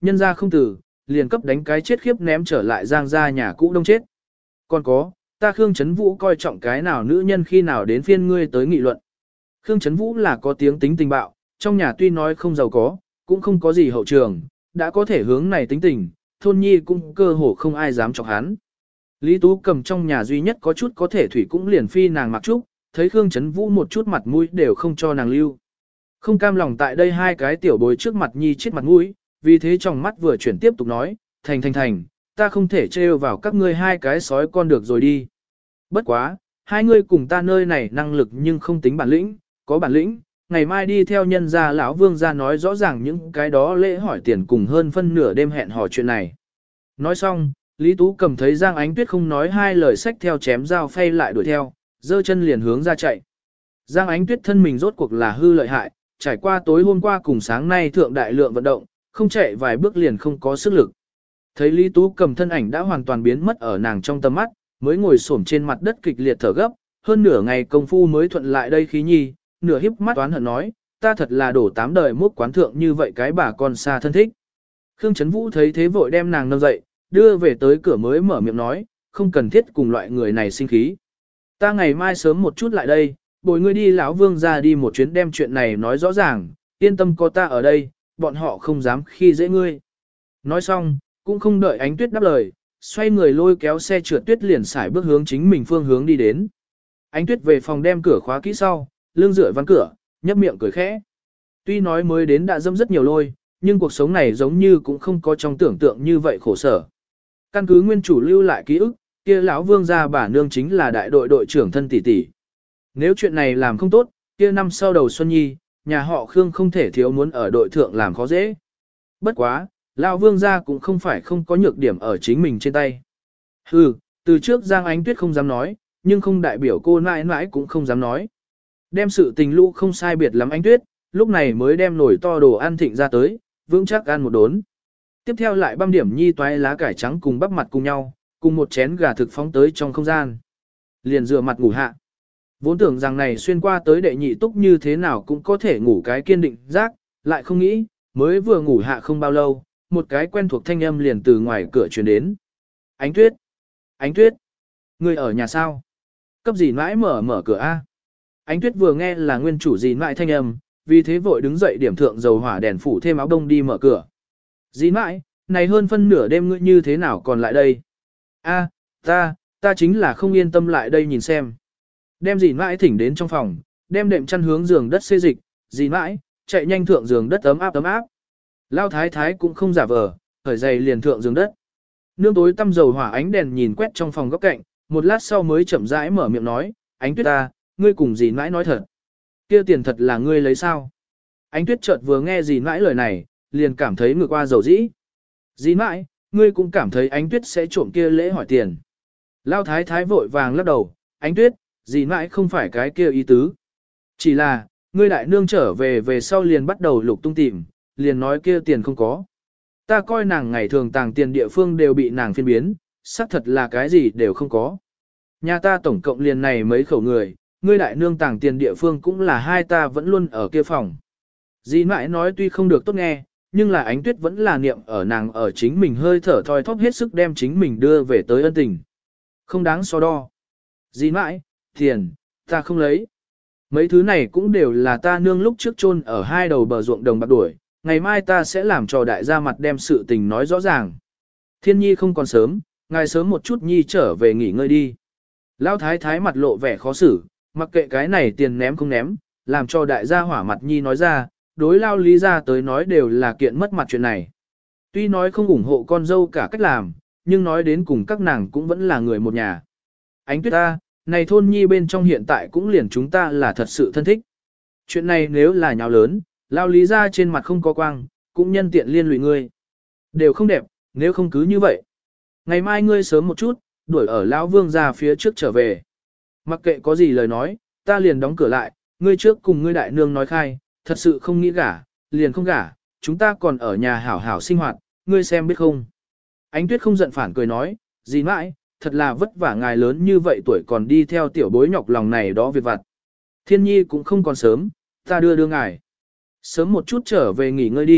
nhân ra không tử, liền cấp đánh cái chết khiếp ném trở lại Giang gia nhà cũ đông chết. Còn có, ta Khương Chấn Vũ coi trọng cái nào nữ nhân khi nào đến phiên ngươi tới nghị luận. Khương Chấn Vũ là có tiếng tính tình bạo, trong nhà tuy nói không giàu có, cũng không có gì hậu trường, đã có thể hướng này tính tình, thôn nhi cũng cơ hồ không ai dám chọc hắn. Lý Tú Cầm trong nhà duy nhất có chút có thể thủy cũng liền phi nàng mặc trúc, thấy Khương Chấn Vũ một chút mặt mũi đều không cho nàng lưu. Không cam lòng tại đây hai cái tiểu bối trước mặt nhi chết mặt mũi, vì thế trong mắt vừa chuyển tiếp tục nói, thành thành thành, ta không thể trêu vào các ngươi hai cái sói con được rồi đi. Bất quá, hai ngươi cùng ta nơi này năng lực nhưng không tính bản lĩnh, có bản lĩnh, ngày mai đi theo nhân gia lão vương gia nói rõ ràng những cái đó lễ hỏi tiền cùng hơn phân nửa đêm hẹn hò chuyện này. Nói xong, Lý Tú Cầm thấy Giang Ánh Tuyết không nói hai lời sách theo chém dao phay lại đuổi theo, giơ chân liền hướng ra chạy. Giang Ánh Tuyết thân mình rốt cuộc là hư lợi hại, trải qua tối hôm qua cùng sáng nay thượng đại lượng vận động, không chạy vài bước liền không có sức lực. Thấy Lý Tú Cầm thân ảnh đã hoàn toàn biến mất ở nàng trong tầm mắt, mới ngồi xổm trên mặt đất kịch liệt thở gấp, hơn nửa ngày công phu mới thuận lại đây khí nhi, nửa híp mắt toán hận nói, ta thật là đổ tám đời mốc quán thượng như vậy cái bà con xa thân thích. Khương Chấn Vũ thấy thế vội đem nàng nâng dậy, đưa về tới cửa mới mở miệng nói, không cần thiết cùng loại người này sinh khí. Ta ngày mai sớm một chút lại đây, bồi ngươi đi lão vương ra đi một chuyến đem chuyện này nói rõ ràng, yên tâm có ta ở đây, bọn họ không dám khi dễ ngươi. Nói xong, cũng không đợi Ánh Tuyết đáp lời, xoay người lôi kéo xe trượt tuyết liền xài bước hướng chính mình phương hướng đi đến. Ánh Tuyết về phòng đem cửa khóa kỹ sau, lưng dựa ván cửa, nhấp miệng cười khẽ. Tuy nói mới đến đã dâm rất nhiều lôi, nhưng cuộc sống này giống như cũng không có trong tưởng tượng như vậy khổ sở. Căn cứ nguyên chủ lưu lại ký ức, kia lão vương gia bà nương chính là đại đội đội trưởng thân tỷ tỷ. Nếu chuyện này làm không tốt, kia năm sau đầu Xuân Nhi, nhà họ Khương không thể thiếu muốn ở đội thượng làm khó dễ. Bất quá, lão vương gia cũng không phải không có nhược điểm ở chính mình trên tay. Hừ, từ trước Giang Ánh Tuyết không dám nói, nhưng không đại biểu cô nãi nãi cũng không dám nói. Đem sự tình lũ không sai biệt lắm Ánh Tuyết, lúc này mới đem nồi to đồ ăn thịnh ra tới, vững chắc ăn một đốn. Tiếp theo lại băm điểm nhi toái lá cải trắng cùng bắp mặt cùng nhau, cùng một chén gà thực phóng tới trong không gian. Liền rửa mặt ngủ hạ. Vốn tưởng rằng này xuyên qua tới đệ nhị túc như thế nào cũng có thể ngủ cái kiên định giác, lại không nghĩ, mới vừa ngủ hạ không bao lâu, một cái quen thuộc thanh âm liền từ ngoài cửa truyền đến. Ánh Tuyết! Ánh Tuyết! Ngươi ở nhà sao? Cấp gì mãi mở mở cửa A. Ánh Tuyết vừa nghe là nguyên chủ gì mãi thanh âm, vì thế vội đứng dậy điểm thượng dầu hỏa đèn phủ thêm áo đông đi mở cửa. Dĩ mãi, này hơn phân nửa đêm ngươi như thế nào còn lại đây? A, ta, ta chính là không yên tâm lại đây nhìn xem. Đem dĩ mãi thỉnh đến trong phòng, đem đệm chăn hướng giường đất xê dịch, dĩ mãi, chạy nhanh thượng giường đất ấm áp ấm áp. Lao thái thái cũng không giả vờ, khởi giày liền thượng giường đất. Nương tối tăm dầu hỏa ánh đèn nhìn quét trong phòng góc cạnh, một lát sau mới chậm rãi mở miệng nói, Ánh Tuyết ta, ngươi cùng dĩ mãi nói thật. Kia tiền thật là ngươi lấy sao? Ánh Tuyết chợt vừa nghe dĩ mãi lời này, liền cảm thấy ngược qua dầu dĩ. Dĩ mãi, ngươi cũng cảm thấy Ánh Tuyết sẽ trộm kia lễ hỏi tiền. Lao thái thái vội vàng lắc đầu, Ánh Tuyết, dĩ mãi không phải cái kia ý tứ. Chỉ là, ngươi đại nương trở về về sau liền bắt đầu lục tung tìm, liền nói kia tiền không có. Ta coi nàng ngày thường tàng tiền địa phương đều bị nàng phiên biến, xác thật là cái gì đều không có. Nhà ta tổng cộng liền này mấy khẩu người, ngươi đại nương tàng tiền địa phương cũng là hai ta vẫn luôn ở kia phòng. Dĩ mãi nói tuy không được tốt nghe, nhưng là Ánh Tuyết vẫn là niệm ở nàng ở chính mình hơi thở thoi thóp hết sức đem chính mình đưa về tới ân tình. Không đáng so đo. Dĩ mãi, tiền, ta không lấy. Mấy thứ này cũng đều là ta nương lúc trước chôn ở hai đầu bờ ruộng đồng bạc đuổi, ngày mai ta sẽ làm cho đại gia mặt đem sự tình nói rõ ràng. Thiên nhi không còn sớm, ngài sớm một chút nhi trở về nghỉ ngơi đi. Lão thái thái mặt lộ vẻ khó xử, mặc kệ cái này tiền ném không ném, làm cho đại gia hỏa mặt nhi nói ra, đối lao lý ra tới nói đều là kiện mất mặt chuyện này. Tuy nói không ủng hộ con dâu cả cách làm, nhưng nói đến cùng các nàng cũng vẫn là người một nhà. Ánh Tuyết ta, này thôn nhi bên trong hiện tại cũng liền chúng ta là thật sự thân thích. Chuyện này nếu là nhào lớn, lao lý ra trên mặt không có quang, cũng nhân tiện liên lụy ngươi. Đều không đẹp, nếu không cứ như vậy. Ngày mai ngươi sớm một chút, đuổi ở lão vương ra phía trước trở về. Mặc kệ có gì lời nói, ta liền đóng cửa lại, ngươi trước cùng ngươi đại nương nói khai, thật sự không nghĩ gả, liền không gả, chúng ta còn ở nhà hảo hảo sinh hoạt, ngươi xem biết không. Ánh Tuyết không giận phản cười nói, gì mãi, thật là vất vả ngài lớn như vậy tuổi còn đi theo tiểu bối nhọc lòng này đó việc vặt. Thiên nhi cũng không còn sớm, ta đưa đưa ngài. Sớm một chút trở về nghỉ ngơi đi,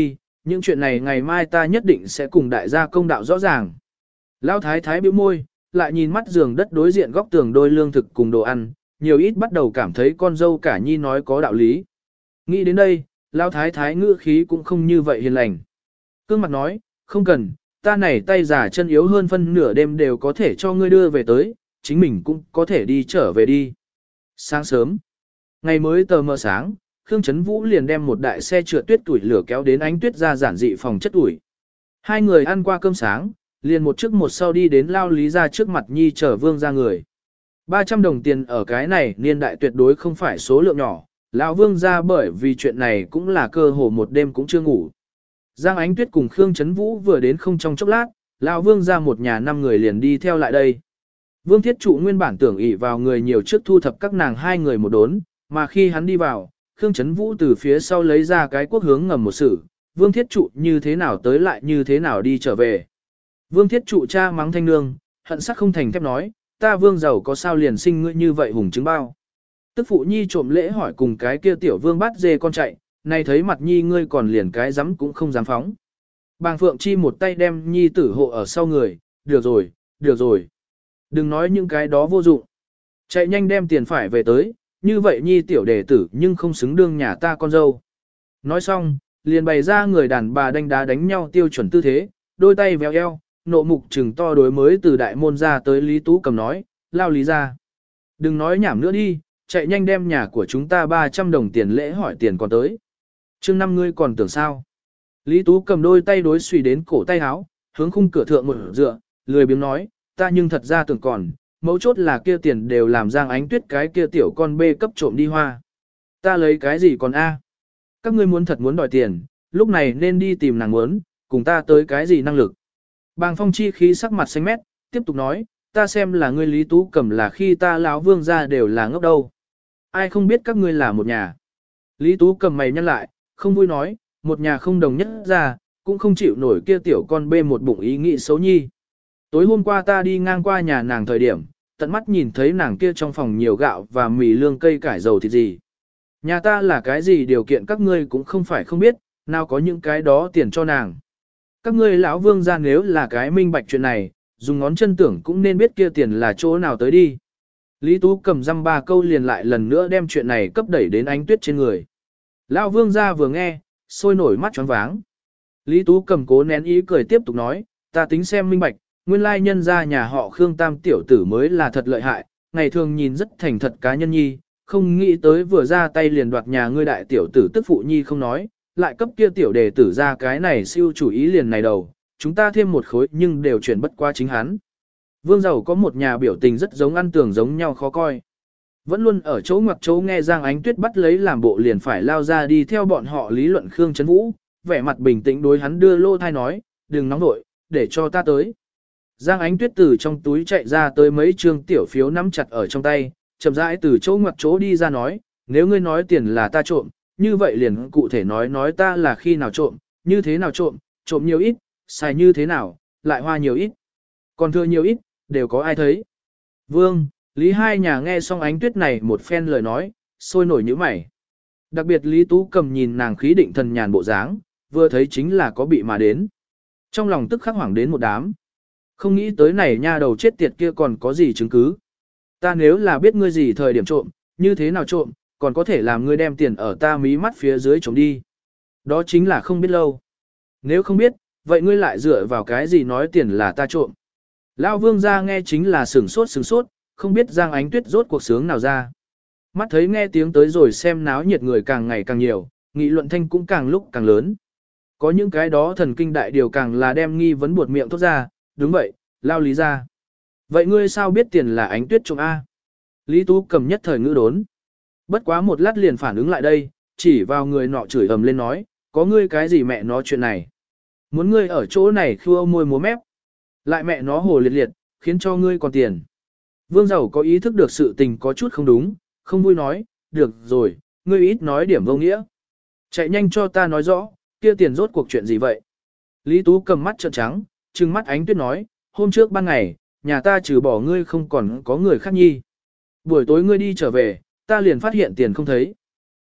Những chuyện này ngày mai ta nhất định sẽ cùng đại gia công đạo rõ ràng. Lão thái thái bĩu môi, lại nhìn mắt giường đất đối diện góc tường đôi lương thực cùng đồ ăn, nhiều ít bắt đầu cảm thấy con dâu cả nhi nói có đạo lý. Nghĩ đến đây, lão thái thái ngữ khí cũng không như vậy hiền lành. Cương mặt nói, không cần, ta này tay giả chân yếu hơn phân nửa đêm đều có thể cho ngươi đưa về tới, chính mình cũng có thể đi trở về đi. Sáng sớm, ngày mới tờ mờ sáng, Khương Chấn Vũ liền đem một đại xe trượt tuyết tuổi lửa kéo đến Ánh Tuyết ra giản dị phòng chất ủi. Hai người ăn qua cơm sáng, liền một trước một sau đi đến lao lý ra trước mặt nhi chở vương ra người. ba trăm đồng tiền ở cái này niên đại tuyệt đối không phải số lượng nhỏ, lão vương ra bởi vì chuyện này cũng là cơ hồ một đêm cũng chưa ngủ. Giang Ánh Tuyết cùng Khương Chấn Vũ vừa đến không trong chốc lát, lão vương ra một nhà năm người liền đi theo lại đây. Vương Thiết Trụ nguyên bản tưởng ỷ vào người nhiều trước thu thập các nàng hai người một đốn, mà khi hắn đi vào, Khương Chấn Vũ từ phía sau lấy ra cái quốc hướng ngầm một sự, Vương Thiết Trụ như thế nào tới lại như thế nào đi trở về. Vương Thiết Trụ cha mắng thanh nương, hận sắc không thành thép nói, ta vương giàu có sao liền sinh ngươi như vậy hùng chứng bao. Tức phụ nhi trộm lễ hỏi cùng cái kia tiểu vương bắt dê con chạy, nay thấy mặt nhi ngươi còn liền cái dám cũng không dám phóng. Bàng Phượng Chi một tay đem nhi tử hộ ở sau người, được rồi, được rồi. Đừng nói những cái đó vô dụng. Chạy nhanh đem tiền phải về tới, như vậy nhi tiểu đệ tử nhưng không xứng đương nhà ta con dâu. Nói xong, liền bày ra người đàn bà đánh đá đánh nhau tiêu chuẩn tư thế, đôi tay véo eo, nộ mục trừng to đối mới từ đại môn ra tới Lý Tú Cầm nói, lao lý ra. Đừng nói nhảm nữa đi, chạy nhanh đem nhà của chúng ta ba trăm đồng tiền lễ hỏi tiền còn tới. Chương năm ngươi còn tưởng sao? Lý Tú Cầm đôi tay đối xùy đến cổ tay áo, hướng khung cửa thượng một dựa, lười biếng nói, ta nhưng thật ra tưởng còn, mấu chốt là kia tiền đều làm Giang Ánh Tuyết cái kia tiểu con bê cấp trộm đi hoa. Ta lấy cái gì còn a? Các ngươi muốn thật muốn đòi tiền, lúc này nên đi tìm nàng muốn, cùng ta tới cái gì năng lực. Bàng Phong chi khí sắc mặt xanh mét, tiếp tục nói, ta xem là ngươi Lý Tú Cầm là khi ta lão vương ra đều là ngốc đâu. Ai không biết các ngươi là một nhà. Lý Tú Cầm mày nhăn lại, không vui nói, một nhà không đồng nhất ra, cũng không chịu nổi kia tiểu con bê một bụng ý nghĩ xấu nhi. Tối hôm qua ta đi ngang qua nhà nàng thời điểm, tận mắt nhìn thấy nàng kia trong phòng nhiều gạo và mì lương cây cải dầu thịt gì. Nhà ta là cái gì điều kiện các ngươi cũng không phải không biết, nào có những cái đó tiền cho nàng. Các ngươi lão vương ra nếu là cái minh bạch chuyện này, dùng ngón chân tưởng cũng nên biết kia tiền là chỗ nào tới đi. Lý Tú cầm răm ba câu liền lại lần nữa đem chuyện này cấp đẩy đến Ánh Tuyết trên người. Lão vương ra vừa nghe, sôi nổi mắt choáng váng. Lý Tú cầm cố nén ý cười tiếp tục nói, ta tính xem minh bạch, nguyên lai nhân ra nhà họ Khương Tam tiểu tử mới là thật lợi hại, ngày thường nhìn rất thành thật cá nhân nhi, không nghĩ tới vừa ra tay liền đoạt nhà ngươi đại tiểu tử tức phụ nhi không nói, lại cấp kia tiểu đề tử ra cái này siêu chủ ý liền này đầu, chúng ta thêm một khối nhưng đều chuyển bất qua chính hắn. Vương giàu có một nhà biểu tình rất giống ăn tường giống nhau khó coi. Vẫn luôn ở chỗ ngoặc chỗ nghe Giang Ánh Tuyết bắt lấy làm bộ liền phải lao ra đi theo bọn họ lý luận Khương Trấn Vũ, vẻ mặt bình tĩnh đối hắn đưa lô thai nói, đừng nóng nội, để cho ta tới. Giang Ánh Tuyết từ trong túi chạy ra tới mấy trương tiểu phiếu nắm chặt ở trong tay, chậm rãi từ chỗ ngoặc chỗ đi ra nói, nếu ngươi nói tiền là ta trộm, như vậy liền cụ thể nói nói ta là khi nào trộm, như thế nào trộm, trộm nhiều ít, xài như thế nào, lại hoa nhiều ít. Còn thừa nhiều ít, đều có ai thấy. Vương, Lý hai nhà nghe xong Ánh Tuyết này một phen lời nói, sôi nổi nhíu mày. Đặc biệt Lý Tú cầm nhìn nàng khí định thần nhàn bộ dáng, vừa thấy chính là có bị mà đến. Trong lòng tức khắc hoảng đến một đám. Không nghĩ tới này nha đầu chết tiệt kia còn có gì chứng cứ. Ta nếu là biết ngươi gì thời điểm trộm, như thế nào trộm, còn có thể làm ngươi đem tiền ở ta mí mắt phía dưới trộm đi. Đó chính là không biết lâu. Nếu không biết, vậy ngươi lại dựa vào cái gì nói tiền là ta trộm. Lão vương ra nghe chính là sửng sốt sửng sốt, không biết Giang Ánh Tuyết rốt cuộc sướng nào ra. Mắt thấy nghe tiếng tới rồi xem náo nhiệt người càng ngày càng nhiều, nghị luận thanh cũng càng lúc càng lớn. Có những cái đó thần kinh đại điều càng là đem nghi vấn buột miệng thốt ra, đúng vậy, lao lý ra. Vậy ngươi sao biết tiền là Ánh Tuyết trộm A? Lý Tú cầm nhất thời ngữ đốn. Bất quá một lát liền phản ứng lại đây, chỉ vào người nọ chửi ầm lên nói, có ngươi cái gì mẹ nó chuyện này. Muốn ngươi ở chỗ này khua môi múa mép. Lại mẹ nó hồ liệt liệt, khiến cho ngươi còn tiền. Vương giàu có ý thức được sự tình có chút không đúng, không vui nói, được rồi, ngươi ít nói điểm vô nghĩa. Chạy nhanh cho ta nói rõ, kia tiền rốt cuộc chuyện gì vậy? Lý Tú cầm mắt trợn trắng, trừng mắt Ánh Tuyết nói, hôm trước ban ngày, nhà ta trừ bỏ ngươi không còn có người khác nhi. Buổi tối ngươi đi trở về, ta liền phát hiện tiền không thấy.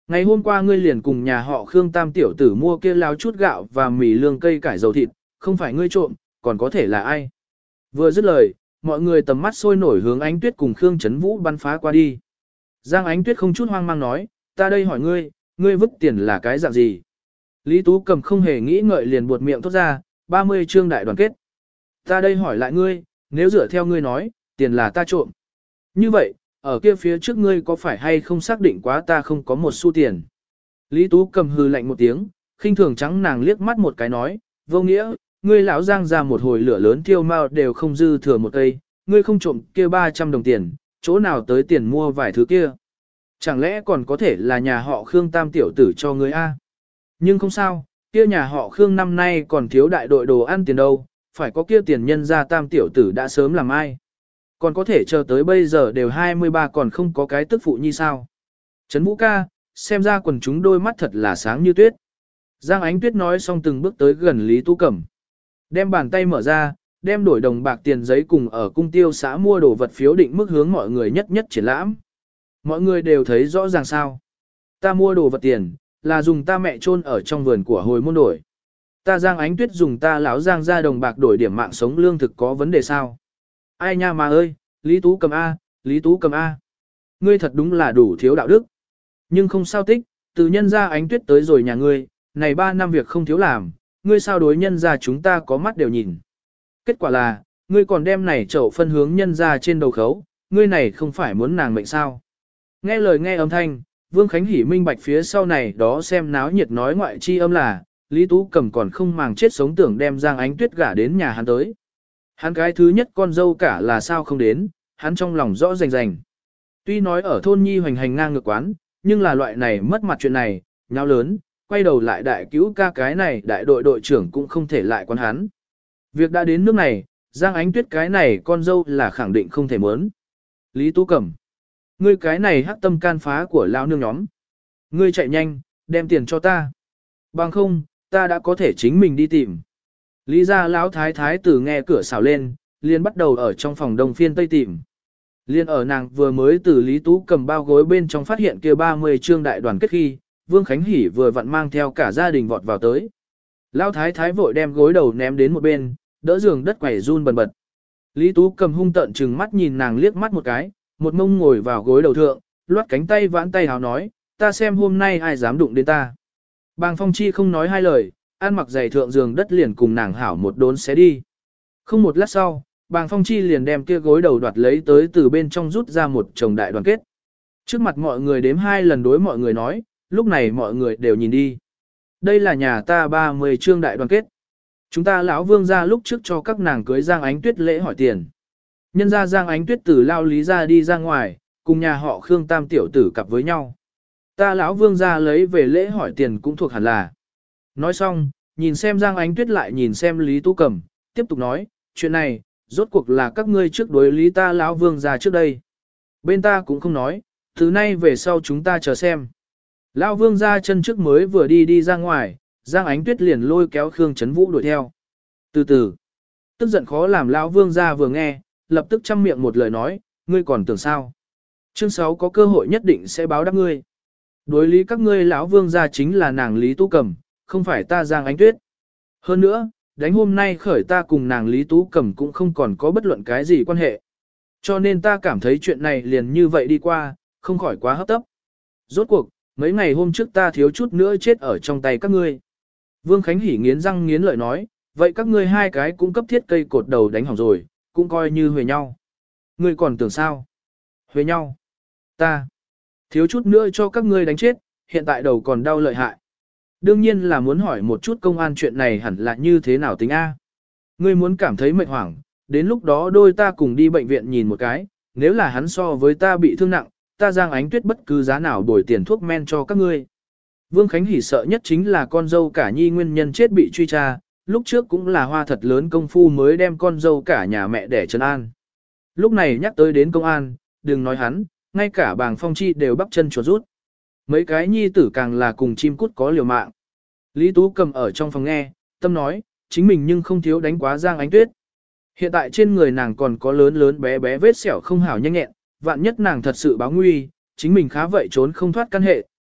Ngày hôm qua ngươi liền cùng nhà họ Khương Tam tiểu tử mua kia lao chút gạo và mì lương cây cải dầu thịt, không phải ngươi trộm, còn có thể là ai? Vừa dứt lời, mọi người tầm mắt sôi nổi hướng Ánh Tuyết cùng Khương Chấn Vũ bắn phá qua đi. Giang Ánh Tuyết không chút hoang mang nói, ta đây hỏi ngươi, ngươi vứt tiền là cái dạng gì? Lý Tú Cầm không hề nghĩ ngợi liền buột miệng thốt ra, ba mươi chương đại đoàn kết. Ta đây hỏi lại ngươi, nếu dựa theo ngươi nói, tiền là ta trộm. Như vậy, ở kia phía trước ngươi có phải hay không xác định quá ta không có một xu tiền? Lý Tú Cầm hừ lạnh một tiếng, khinh thường trắng nàng liếc mắt một cái nói, vô nghĩa, ngươi lão Giang ra một hồi lửa lớn tiêu mao đều không dư thừa một cây, ngươi không trộm kia ba trăm đồng tiền, chỗ nào tới tiền mua vài thứ kia? Chẳng lẽ còn có thể là nhà họ Khương Tam tiểu tử cho ngươi a? Nhưng không sao, kia nhà họ Khương năm nay còn thiếu đại đội đồ ăn tiền đâu, phải có kia tiền nhân ra Tam tiểu tử đã sớm làm ai. Còn có thể chờ tới bây giờ đều hai mươi ba còn không có cái tức phụ như sao. Trấn Vũ ca, xem ra quần chúng đôi mắt thật là sáng như tuyết. Giang Ánh Tuyết nói xong từng bước tới gần Lý Tú Cẩm. Đem bàn tay mở ra, đem đổi đồng bạc tiền giấy cùng ở cung tiêu xã mua đồ vật phiếu định mức hướng mọi người nhất nhất triển lãm. Mọi người đều thấy rõ ràng sao. Ta mua đồ vật tiền, là dùng ta mẹ chôn ở trong vườn của hồi môn đổi. Ta Giang Ánh Tuyết dùng ta lão Giang ra đồng bạc đổi điểm mạng sống lương thực có vấn đề sao? Ai nha mà ơi, Lý Tú Cầm A, Lý Tú Cầm A. Ngươi thật đúng là đủ thiếu đạo đức. Nhưng không sao tích, từ nhân ra Ánh Tuyết tới rồi nhà ngươi, này ba năm việc không thiếu làm, ngươi sao đối nhân ra chúng ta có mắt đều nhìn. Kết quả là, ngươi còn đem này chậu phân hướng nhân ra trên đầu khấu, ngươi này không phải muốn nàng mệnh sao. Nghe lời nghe âm thanh, Vương Khánh Hỷ minh bạch phía sau này đó xem náo nhiệt nói ngoại chi âm là, Lý Tú Cầm còn không màng chết sống tưởng đem Giang Ánh Tuyết gả đến nhà hắn tới. Hắn cái thứ nhất con dâu cả là sao không đến, hắn trong lòng rõ rành rành. Tuy nói ở thôn nhi hoành hành ngang ngược quán, nhưng là loại này mất mặt chuyện này, nháo lớn, quay đầu lại đại cứu ca cái này đại đội đội trưởng cũng không thể lại quán hắn. Việc đã đến nước này, Giang Ánh Tuyết cái này con dâu là khẳng định không thể muốn. Lý Tú Cẩm, ngươi cái này hắc tâm can phá của lão nương nhóm. Ngươi chạy nhanh, đem tiền cho ta. Bằng không, ta đã có thể chính mình đi tìm. Lý gia lão thái thái tử nghe cửa xào lên, liền bắt đầu ở trong phòng đông phiên tây tìm. Liên ở nàng vừa mới từ Lý Tú Cầm bao gối bên trong phát hiện kia ba mươi trương đại đoàn kết khi, Vương Khánh Hỷ vừa vặn mang theo cả gia đình vọt vào tới. Lão thái thái vội đem gối đầu ném đến một bên, đỡ giường đất quẩy run bần bật. Lý Tú Cầm hung tợn trừng mắt nhìn nàng liếc mắt một cái, một mông ngồi vào gối đầu thượng, loát cánh tay vãn tay hào nói, ta xem hôm nay ai dám đụng đến ta. Bàng Phong Chi không nói hai lời, ăn mặc giày thượng giường đất liền cùng nàng hảo một đốn xé đi. Không một lát sau, Bàng Phong Chi liền đem kia gối đầu đoạt lấy tới từ bên trong rút ra một chồng đại đoàn kết. Trước mặt mọi người đếm hai lần đối mọi người nói, lúc này mọi người đều nhìn đi. Đây là nhà ta ba mươi trương đại đoàn kết. Chúng ta lão Vương gia lúc trước cho các nàng cưới Giang Ánh Tuyết lễ hỏi tiền. Nhân ra Giang Ánh Tuyết từ lao lý ra đi ra ngoài, cùng nhà họ Khương Tam tiểu tử cặp với nhau. Ta lão Vương gia lấy về lễ hỏi tiền cũng thuộc hẳn là. Nói xong, nhìn xem Giang Ánh Tuyết lại nhìn xem Lý Tú Cầm, tiếp tục nói, chuyện này, rốt cuộc là các ngươi trước đối lý ta lão Vương gia trước đây. Bên ta cũng không nói, từ nay về sau chúng ta chờ xem. Lão Vương gia chân trước mới vừa đi đi ra ngoài, Giang Ánh Tuyết liền lôi kéo Khương Chấn Vũ đuổi theo. Từ từ, tức giận khó làm lão Vương gia vừa nghe, lập tức chăm miệng một lời nói, ngươi còn tưởng sao? Chương sáu có cơ hội nhất định sẽ báo đáp ngươi. Đối lý các ngươi lão Vương gia chính là nàng Lý Tú Cầm, không phải ta Giang Ánh Tuyết. Hơn nữa, đánh hôm nay khởi ta cùng nàng Lý Tú Cầm cũng không còn có bất luận cái gì quan hệ. Cho nên ta cảm thấy chuyện này liền như vậy đi qua, không khỏi quá hấp tấp. Rốt cuộc, mấy ngày hôm trước ta thiếu chút nữa chết ở trong tay các ngươi. Vương Khánh Hỷ nghiến răng nghiến lợi nói, vậy các ngươi hai cái cũng cấp thiết cây cột đầu đánh hỏng rồi, cũng coi như huề nhau. Ngươi còn tưởng sao? Huề nhau. Ta. Thiếu chút nữa cho các ngươi đánh chết, hiện tại đầu còn đau lợi hại. Đương nhiên là muốn hỏi một chút công an chuyện này hẳn là như thế nào tính A. Ngươi muốn cảm thấy mệt hoảng, đến lúc đó đôi ta cùng đi bệnh viện nhìn một cái, nếu là hắn so với ta bị thương nặng, ta Giang Ánh Tuyết bất cứ giá nào đổi tiền thuốc men cho các ngươi. Vương Khánh Hỷ sợ nhất chính là con dâu cả nhi nguyên nhân chết bị truy tra, lúc trước cũng là hoa thật lớn công phu mới đem con dâu cả nhà mẹ để trấn an. Lúc này nhắc tới đến công an, đừng nói hắn, ngay cả Bàng Phong Chi đều bắp chân chuột rút. Mấy cái nhi tử càng là cùng chim cút có liều mạng. Lý Tú Cầm ở trong phòng nghe, tâm nói, chính mình nhưng không thiếu đánh quá Giang Ánh Tuyết. Hiện tại trên người nàng còn có lớn lớn bé bé vết sẹo không hảo nhanh nhẹn, vạn nhất nàng thật sự báo nguy, chính mình khá vậy trốn không thoát căn hệ,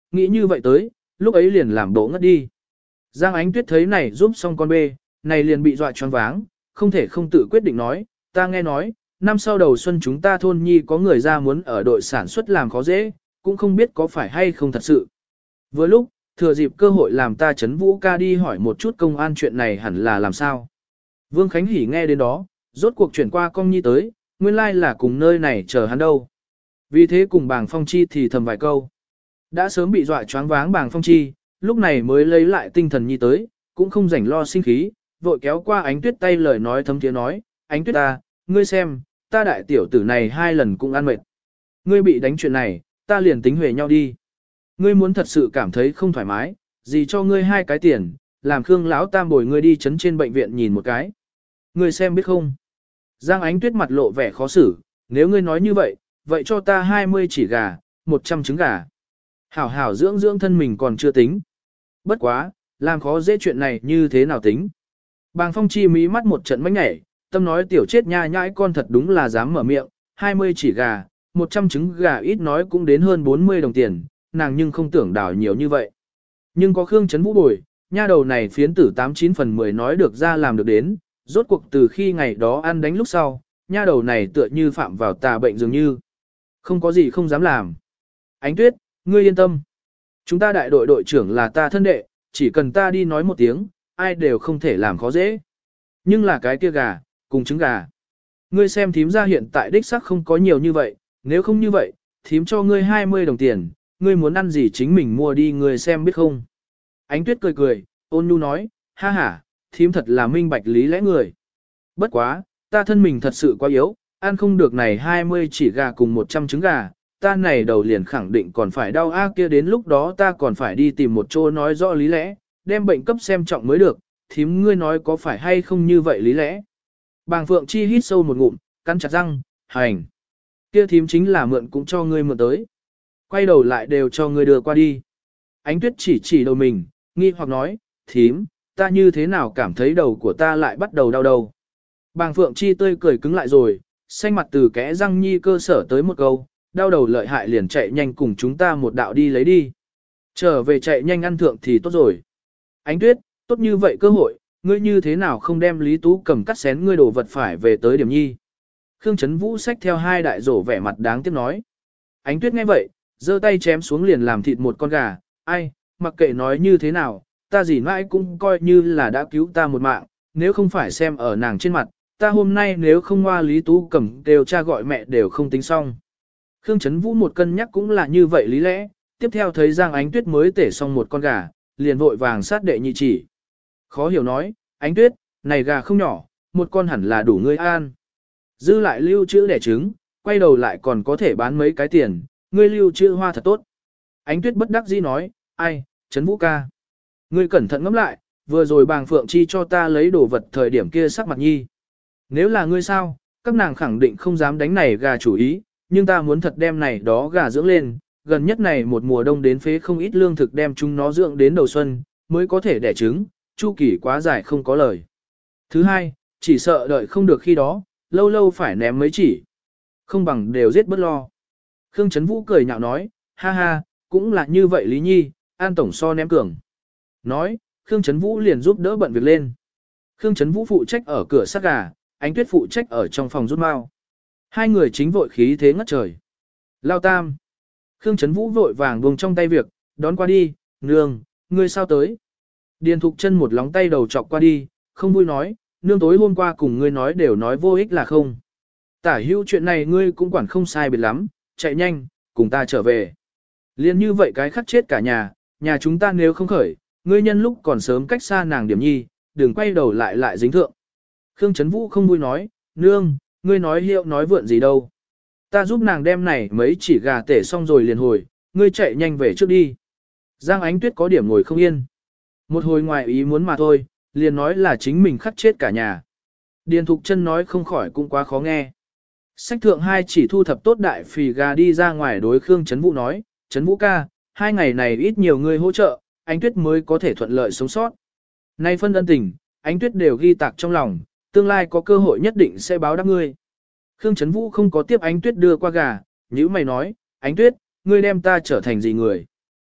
nghĩ như vậy tới, lúc ấy liền làm bộ ngất đi. Giang Ánh Tuyết thấy này giúp xong con bê, này liền bị dọa choáng váng, không thể không tự quyết định nói, ta nghe nói, năm sau đầu xuân chúng ta thôn nhi có người ra muốn ở đội sản xuất làm khó dễ, cũng không biết có phải hay không thật sự. Vừa lúc, thừa dịp cơ hội làm ta chấn vũ ca đi hỏi một chút công an chuyện này hẳn là làm sao. Vương Khánh Hỷ nghe đến đó, rốt cuộc chuyển qua công nhi tới, nguyên lai là cùng nơi này chờ hắn đâu. Vì thế cùng bàng phong chi thì thầm vài câu. Đã sớm bị dọa choáng váng bàng phong chi, lúc này mới lấy lại tinh thần nhi tới, cũng không rảnh lo sinh khí, vội kéo qua Ánh Tuyết tay lời nói thấm tiếng nói, Ánh Tuyết ta, ngươi xem, ta đại tiểu tử này hai lần cũng ăn mệt. Ngươi bị đánh chuyện này, ta liền tính huề nhau đi. Ngươi muốn thật sự cảm thấy không thoải mái, gì cho ngươi hai cái tiền, làm Khương lão tam bồi ngươi đi chấn trên bệnh viện nhìn một cái. Ngươi xem biết không? Giang Ánh Tuyết mặt lộ vẻ khó xử, nếu ngươi nói như vậy, vậy cho ta hai mươi chỉ gà, một trăm trứng gà. Hảo hảo dưỡng dưỡng thân mình còn chưa tính. Bất quá, làm khó dễ chuyện này như thế nào tính. Bàng Phong chi mí mắt một trận mánh nhảy, tâm nói tiểu chết nha nhãi con thật đúng là dám mở miệng, hai mươi chỉ gà, một trăm trứng gà ít nói cũng đến hơn bốn mươi đồng tiền, nàng nhưng không tưởng đảo nhiều như vậy. Nhưng có Khương Trấn Vũ bồi, nha đầu này phiến tử tám chín phần mười nói được ra làm được đến, rốt cuộc từ khi ngày đó ăn đánh lúc sau, nha đầu này tựa như phạm vào tà bệnh dường như. Không có gì không dám làm. Ánh Tuyết, ngươi yên tâm. Chúng ta đại đội đội trưởng là ta thân đệ, chỉ cần ta đi nói một tiếng, ai đều không thể làm khó dễ. Nhưng là cái kia gà, cùng trứng gà. Ngươi xem thím ra hiện tại đích xác không có nhiều như vậy, nếu không như vậy, thím cho ngươi hai mươi đồng tiền, ngươi muốn ăn gì chính mình mua đi ngươi xem biết không. Ánh Tuyết cười cười, ôn nhu nói, ha ha, thím thật là minh bạch lý lẽ người. Bất quá, ta thân mình thật sự quá yếu, ăn không được này hai mươi chỉ gà cùng một trăm trứng gà, ta này đầu liền khẳng định còn phải đau a kia đến lúc đó ta còn phải đi tìm một chỗ nói rõ lý lẽ, đem bệnh cấp xem trọng mới được, thím ngươi nói có phải hay không như vậy lý lẽ. Bàng Phượng Chi hít sâu một ngụm, cắn chặt răng, hành. Kia thím chính là mượn cũng cho ngươi mượn tới. Quay đầu lại đều cho ngươi đưa qua đi. Ánh Tuyết chỉ chỉ đầu mình, nghi hoặc nói, thím, ta như thế nào cảm thấy đầu của ta lại bắt đầu đau đầu. Bàng Phượng Chi tươi cười cứng lại rồi, xanh mặt từ kẽ răng nhi cơ sở tới một câu, đau đầu lợi hại liền chạy nhanh cùng chúng ta một đạo đi lấy đi. Trở về chạy nhanh ăn thượng thì tốt rồi. Ánh Tuyết, tốt như vậy cơ hội, ngươi như thế nào không đem Lý Tú cầm cắt xén ngươi đồ vật phải về tới điểm nhi. Khương Trấn Vũ xách theo hai đại rổ vẻ mặt đáng tiếc nói. Ánh Tuyết nghe vậy, giơ tay chém xuống liền làm thịt một con gà, ai, mặc kệ nói như thế nào, ta gì mãi cũng coi như là đã cứu ta một mạng, nếu không phải xem ở nàng trên mặt, ta hôm nay nếu không hoa Lý Tú cầm đều cha gọi mẹ đều không tính xong. Khương Trấn Vũ một cân nhắc cũng là như vậy lý lẽ, tiếp theo thấy Giang Ánh Tuyết mới tể xong một con gà, liền vội vàng sát đệ nhị chỉ. Khó hiểu nói, Ánh Tuyết, này gà không nhỏ, một con hẳn là đủ ngươi an. Dư lại lưu trữ đẻ trứng, quay đầu lại còn có thể bán mấy cái tiền, ngươi lưu trữ hoa thật tốt. Ánh Tuyết bất đắc dĩ nói, ai, Trấn Vũ ca. Ngươi cẩn thận ngẫm lại, vừa rồi Bàng Phượng Chi cho ta lấy đồ vật thời điểm kia sắc mặt nhi. Nếu là ngươi sao, các nàng khẳng định không dám đánh này gà chủ ý, nhưng ta muốn thật đem này đó gà dưỡng lên, gần nhất này một mùa đông đến phế không ít lương thực đem chúng nó dưỡng đến đầu xuân, mới có thể đẻ trứng, chu kỳ quá dài không có lời. Thứ hai, chỉ sợ đợi không được khi đó, lâu lâu phải ném mấy chỉ. Không bằng đều giết bất lo. Khương Trấn Vũ cười nhạo nói, ha ha, cũng là như vậy Lý Nhi, an tổng so ném cường. Nói, Khương Trấn Vũ liền giúp đỡ bận việc lên. Khương Trấn Vũ phụ trách ở cửa sát gà, Ánh Tuyết phụ trách ở trong phòng rút mao. Hai người chính vội khí thế ngất trời. Lao tam. Khương Trấn Vũ vội vàng buông trong tay việc, đón qua đi, nương, ngươi sao tới. Điền Thục Chân một lóng tay đầu chọc qua đi, không vui nói, nương tối hôm qua cùng ngươi nói đều nói vô ích là không. Tả hữu chuyện này ngươi cũng quản không sai biệt lắm, chạy nhanh, cùng ta trở về. Liên như vậy cái khắc chết cả nhà, nhà chúng ta nếu không khởi, ngươi nhân lúc còn sớm cách xa nàng điểm nhi, đừng quay đầu lại lại dính thượng. Khương Trấn Vũ không vui nói, nương, ngươi nói hiệu nói vượn gì đâu. Ta giúp nàng đem này mấy chỉ gà tể xong rồi liền hồi, ngươi chạy nhanh về trước đi. Giang Ánh Tuyết có điểm ngồi không yên. Một hồi ngoài ý muốn mà thôi, liền nói là chính mình khắc chết cả nhà. Điền Thục Chân nói không khỏi cũng quá khó nghe. Sách thượng hai chỉ thu thập tốt đại phì gà đi ra ngoài đối Khương Trấn Vũ nói, Trấn Vũ ca, hai ngày này ít nhiều người hỗ trợ, Ánh Tuyết mới có thể thuận lợi sống sót. Nay phân ân tình, Ánh Tuyết đều ghi tạc trong lòng, tương lai có cơ hội nhất định sẽ báo đáp ngươi. Khương Trấn Vũ không có tiếp Ánh Tuyết đưa qua gà, nhữ mày nói, Ánh Tuyết, ngươi đem ta trở thành gì người?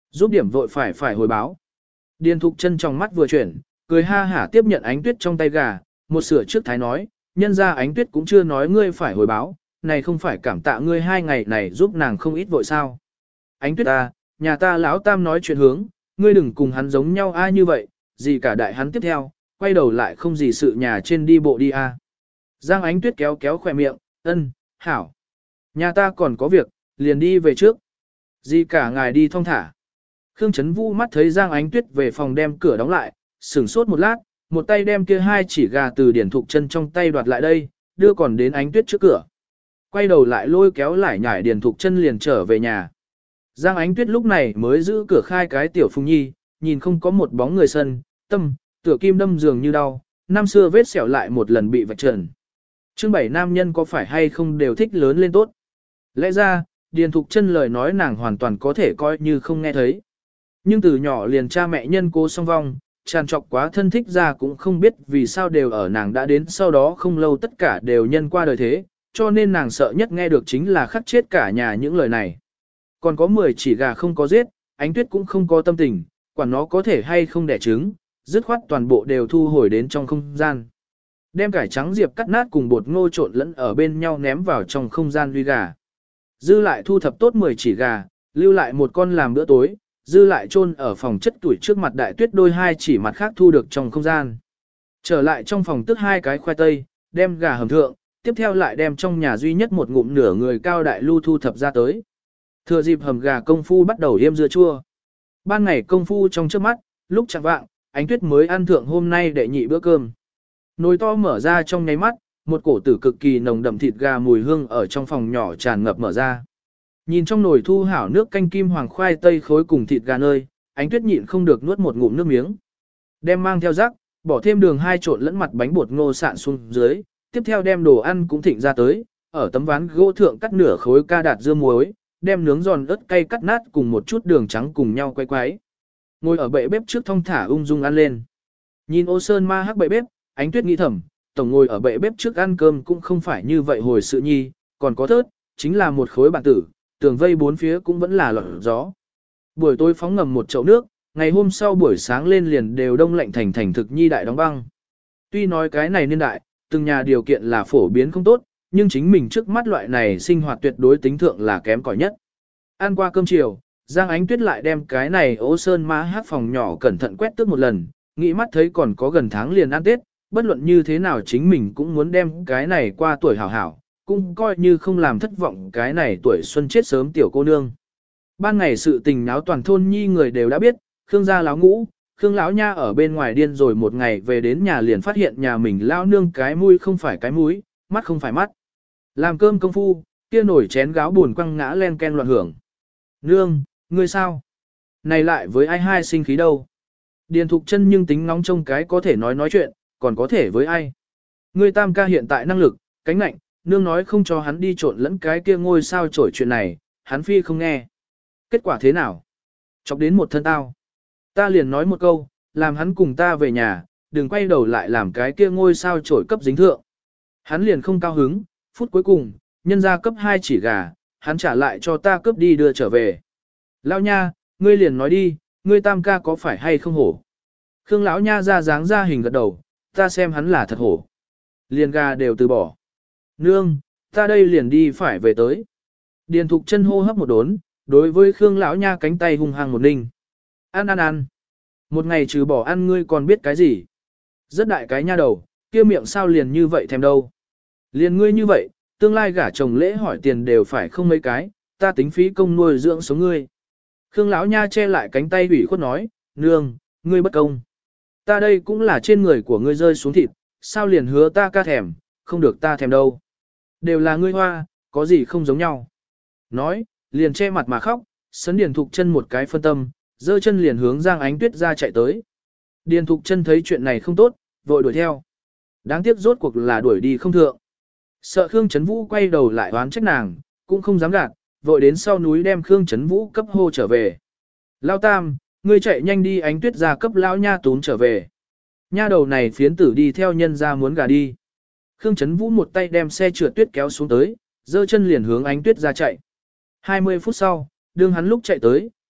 Giúp điểm vội phải phải hồi báo. Điền Thục Chân trong mắt vừa chuyển, cười ha hả tiếp nhận Ánh Tuyết trong tay gà, một sửa trước thái nói, nhân ra Ánh Tuyết cũng chưa nói ngươi phải hồi báo, này không phải cảm tạ ngươi hai ngày này giúp nàng không ít vội sao. Ánh Tuyết ta, nhà ta lão tam nói chuyện hướng, ngươi đừng cùng hắn giống nhau ai như vậy, gì cả đại hắn tiếp theo, quay đầu lại không gì sự nhà trên đi bộ đi a. Giang Ánh Tuyết kéo kéo khỏe miệng, ân, hảo. Nhà ta còn có việc, liền đi về trước. Gì cả ngài đi thong thả. Khương Chấn Vũ mắt thấy Giang Ánh Tuyết về phòng đem cửa đóng lại, sửng sốt một lát, một tay đem kia hai chỉ gà từ Điển Thục Chân trong tay đoạt lại đây, đưa còn đến Ánh Tuyết trước cửa. Quay đầu lại lôi kéo lại nhảy Điển Thục Chân liền trở về nhà. Giang Ánh Tuyết lúc này mới giữ cửa khai cái tiểu Phùng Nhi, nhìn không có một bóng người sân, tâm, tựa kim đâm giường như đau, năm xưa vết sẹo lại một lần bị vạch trần. Chương bảy nam nhân có phải hay không đều thích lớn lên tốt. Lẽ ra, Điền Thục Chân lời nói nàng hoàn toàn có thể coi như không nghe thấy. Nhưng từ nhỏ liền cha mẹ nhân cố song vong, tràn trọc quá thân thích ra cũng không biết vì sao đều ở nàng đã đến sau đó không lâu tất cả đều nhân qua đời thế, cho nên nàng sợ nhất nghe được chính là khắc chết cả nhà những lời này. Còn có mười chỉ gà không có giết, Ánh Tuyết cũng không có tâm tình, quản nó có thể hay không đẻ trứng, dứt khoát toàn bộ đều thu hồi đến trong không gian. Đem cải trắng diệp cắt nát cùng bột ngô trộn lẫn ở bên nhau ném vào trong không gian uy gà. Dư lại thu thập tốt mười chỉ gà, lưu lại một con làm bữa tối, dư lại chôn ở phòng chất tuổi trước mặt Đại Tuyết đôi hai chỉ mặt khác thu được trong không gian. Trở lại trong phòng tức hai cái khoai tây, đem gà hầm thượng, tiếp theo lại đem trong nhà duy nhất một ngụm nửa người cao đại lưu thu thập ra tới. Thừa dịp hầm gà công phu bắt đầu yêm dưa chua. Ban ngày công phu trong trước mắt, lúc chẳng vạng, Ánh Tuyết mới ăn thượng hôm nay đệ nhị bữa cơm. Nồi to mở ra trong nháy mắt, một cổ tử cực kỳ nồng đậm thịt gà mùi hương ở trong phòng nhỏ tràn ngập mở ra. Nhìn trong nồi thu hảo nước canh kim hoàng khoai tây khối cùng thịt gà nơi, Ánh Tuyết nhịn không được nuốt một ngụm nước miếng. Đem mang theo rắc, bỏ thêm đường hai trộn lẫn mặt bánh bột ngô sạn xuống dưới, tiếp theo đem đồ ăn cũng thịnh ra tới, ở tấm ván gỗ thượng cắt nửa khối ca đạt dưa muối, đem nướng giòn ớt cay cắt nát cùng một chút đường trắng cùng nhau quay quái. Ngồi ở bệ bếp trước thong thả ung dung ăn lên. Nhìn ô sơn ma hắc bệ bếp, Ánh Tuyết nghĩ thầm, tổng ngồi ở bệ bếp trước ăn cơm cũng không phải như vậy hồi sự nhi, còn có thớt, chính là một khối bản tử, tường vây bốn phía cũng vẫn là lọt gió. Buổi tối phóng ngầm một chậu nước, ngày hôm sau buổi sáng lên liền đều đông lạnh thành thành thực nhi đại đóng băng. Tuy nói cái này niên đại, từng nhà điều kiện là phổ biến không tốt, nhưng chính mình trước mắt loại này sinh hoạt tuyệt đối tính thượng là kém cỏi nhất. Ăn qua cơm chiều, Giang Ánh Tuyết lại đem cái này ố sơn ma hát phòng nhỏ cẩn thận quét tước một lần, nghĩ mắt thấy còn có gần tháng liền ăn Tết, bất luận như thế nào chính mình cũng muốn đem cái này qua tuổi hảo hảo, cũng coi như không làm thất vọng cái này tuổi xuân chết sớm tiểu cô nương. Ban ngày sự tình náo toàn thôn nhi người đều đã biết, Khương gia láo ngũ, Khương lão nha ở bên ngoài điên rồi một ngày về đến nhà liền phát hiện nhà mình lão nương cái mũi không phải cái mũi, mắt không phải mắt. Làm cơm công phu, kia nổi chén gáo buồn quăng ngã len ken loạn hưởng. Nương, ngươi sao? Này lại với ai hai sinh khí đâu? Điền Thục Chân nhưng tính nóng trông cái có thể nói nói chuyện, còn có thể với ai? Ngươi tam ca hiện tại năng lực, cánh nạnh, nương nói không cho hắn đi trộn lẫn cái kia ngôi sao trổi chuyện này, hắn phi không nghe. Kết quả thế nào? Chọc đến một thân tao. Ta liền nói một câu, làm hắn cùng ta về nhà, đừng quay đầu lại làm cái kia ngôi sao trổi cấp dính thượng. Hắn liền không cao hứng, phút cuối cùng, nhân ra cấp hai chỉ gà, hắn trả lại cho ta cướp đi đưa trở về. Lão nha, ngươi liền nói đi, ngươi tam ca có phải hay không hổ? Khương lão nha ra dáng ra hình gật đầu, ta xem hắn là thật hổ. Liền gà đều từ bỏ. Nương, ta đây liền đi phải về tới. Điền Thục Chân hô hấp một đốn, đối với Khương lão nha cánh tay hung hăng một ninh. Ăn ăn ăn. Một ngày trừ bỏ ăn ngươi còn biết cái gì? Rất đại cái nha đầu, kia miệng sao liền như vậy thèm đâu. Liền ngươi như vậy, tương lai gả chồng lễ hỏi tiền đều phải không mấy cái, ta tính phí công nuôi dưỡng sống ngươi. Khương lão nha che lại cánh tay ủy khuất nói, nương, ngươi bất công. Ta đây cũng là trên người của ngươi rơi xuống thịt, sao liền hứa ta ca thèm, không được ta thèm đâu. Đều là ngươi hoa, có gì không giống nhau. Nói, liền che mặt mà khóc, sấn Điền Thục Chân một cái phân tâm, giơ chân liền hướng Giang Ánh Tuyết ra chạy tới. Điền Thục Chân thấy chuyện này không tốt, vội đuổi theo. Đáng tiếc rốt cuộc là đuổi đi không thượng. Sợ Khương Chấn Vũ quay đầu lại oán trách nàng, cũng không dám gạt, vội đến sau núi đem Khương Chấn Vũ cấp hô trở về. Lao Tam, ngươi chạy nhanh đi Ánh Tuyết ra cấp lão nha tún trở về. Nha đầu này phiến tử đi theo nhân ra muốn gà đi. Khương Chấn Vũ một tay đem xe trượt tuyết kéo xuống tới, giơ chân liền hướng Ánh Tuyết ra chạy. hai mươi phút sau, đương hắn lúc chạy tới,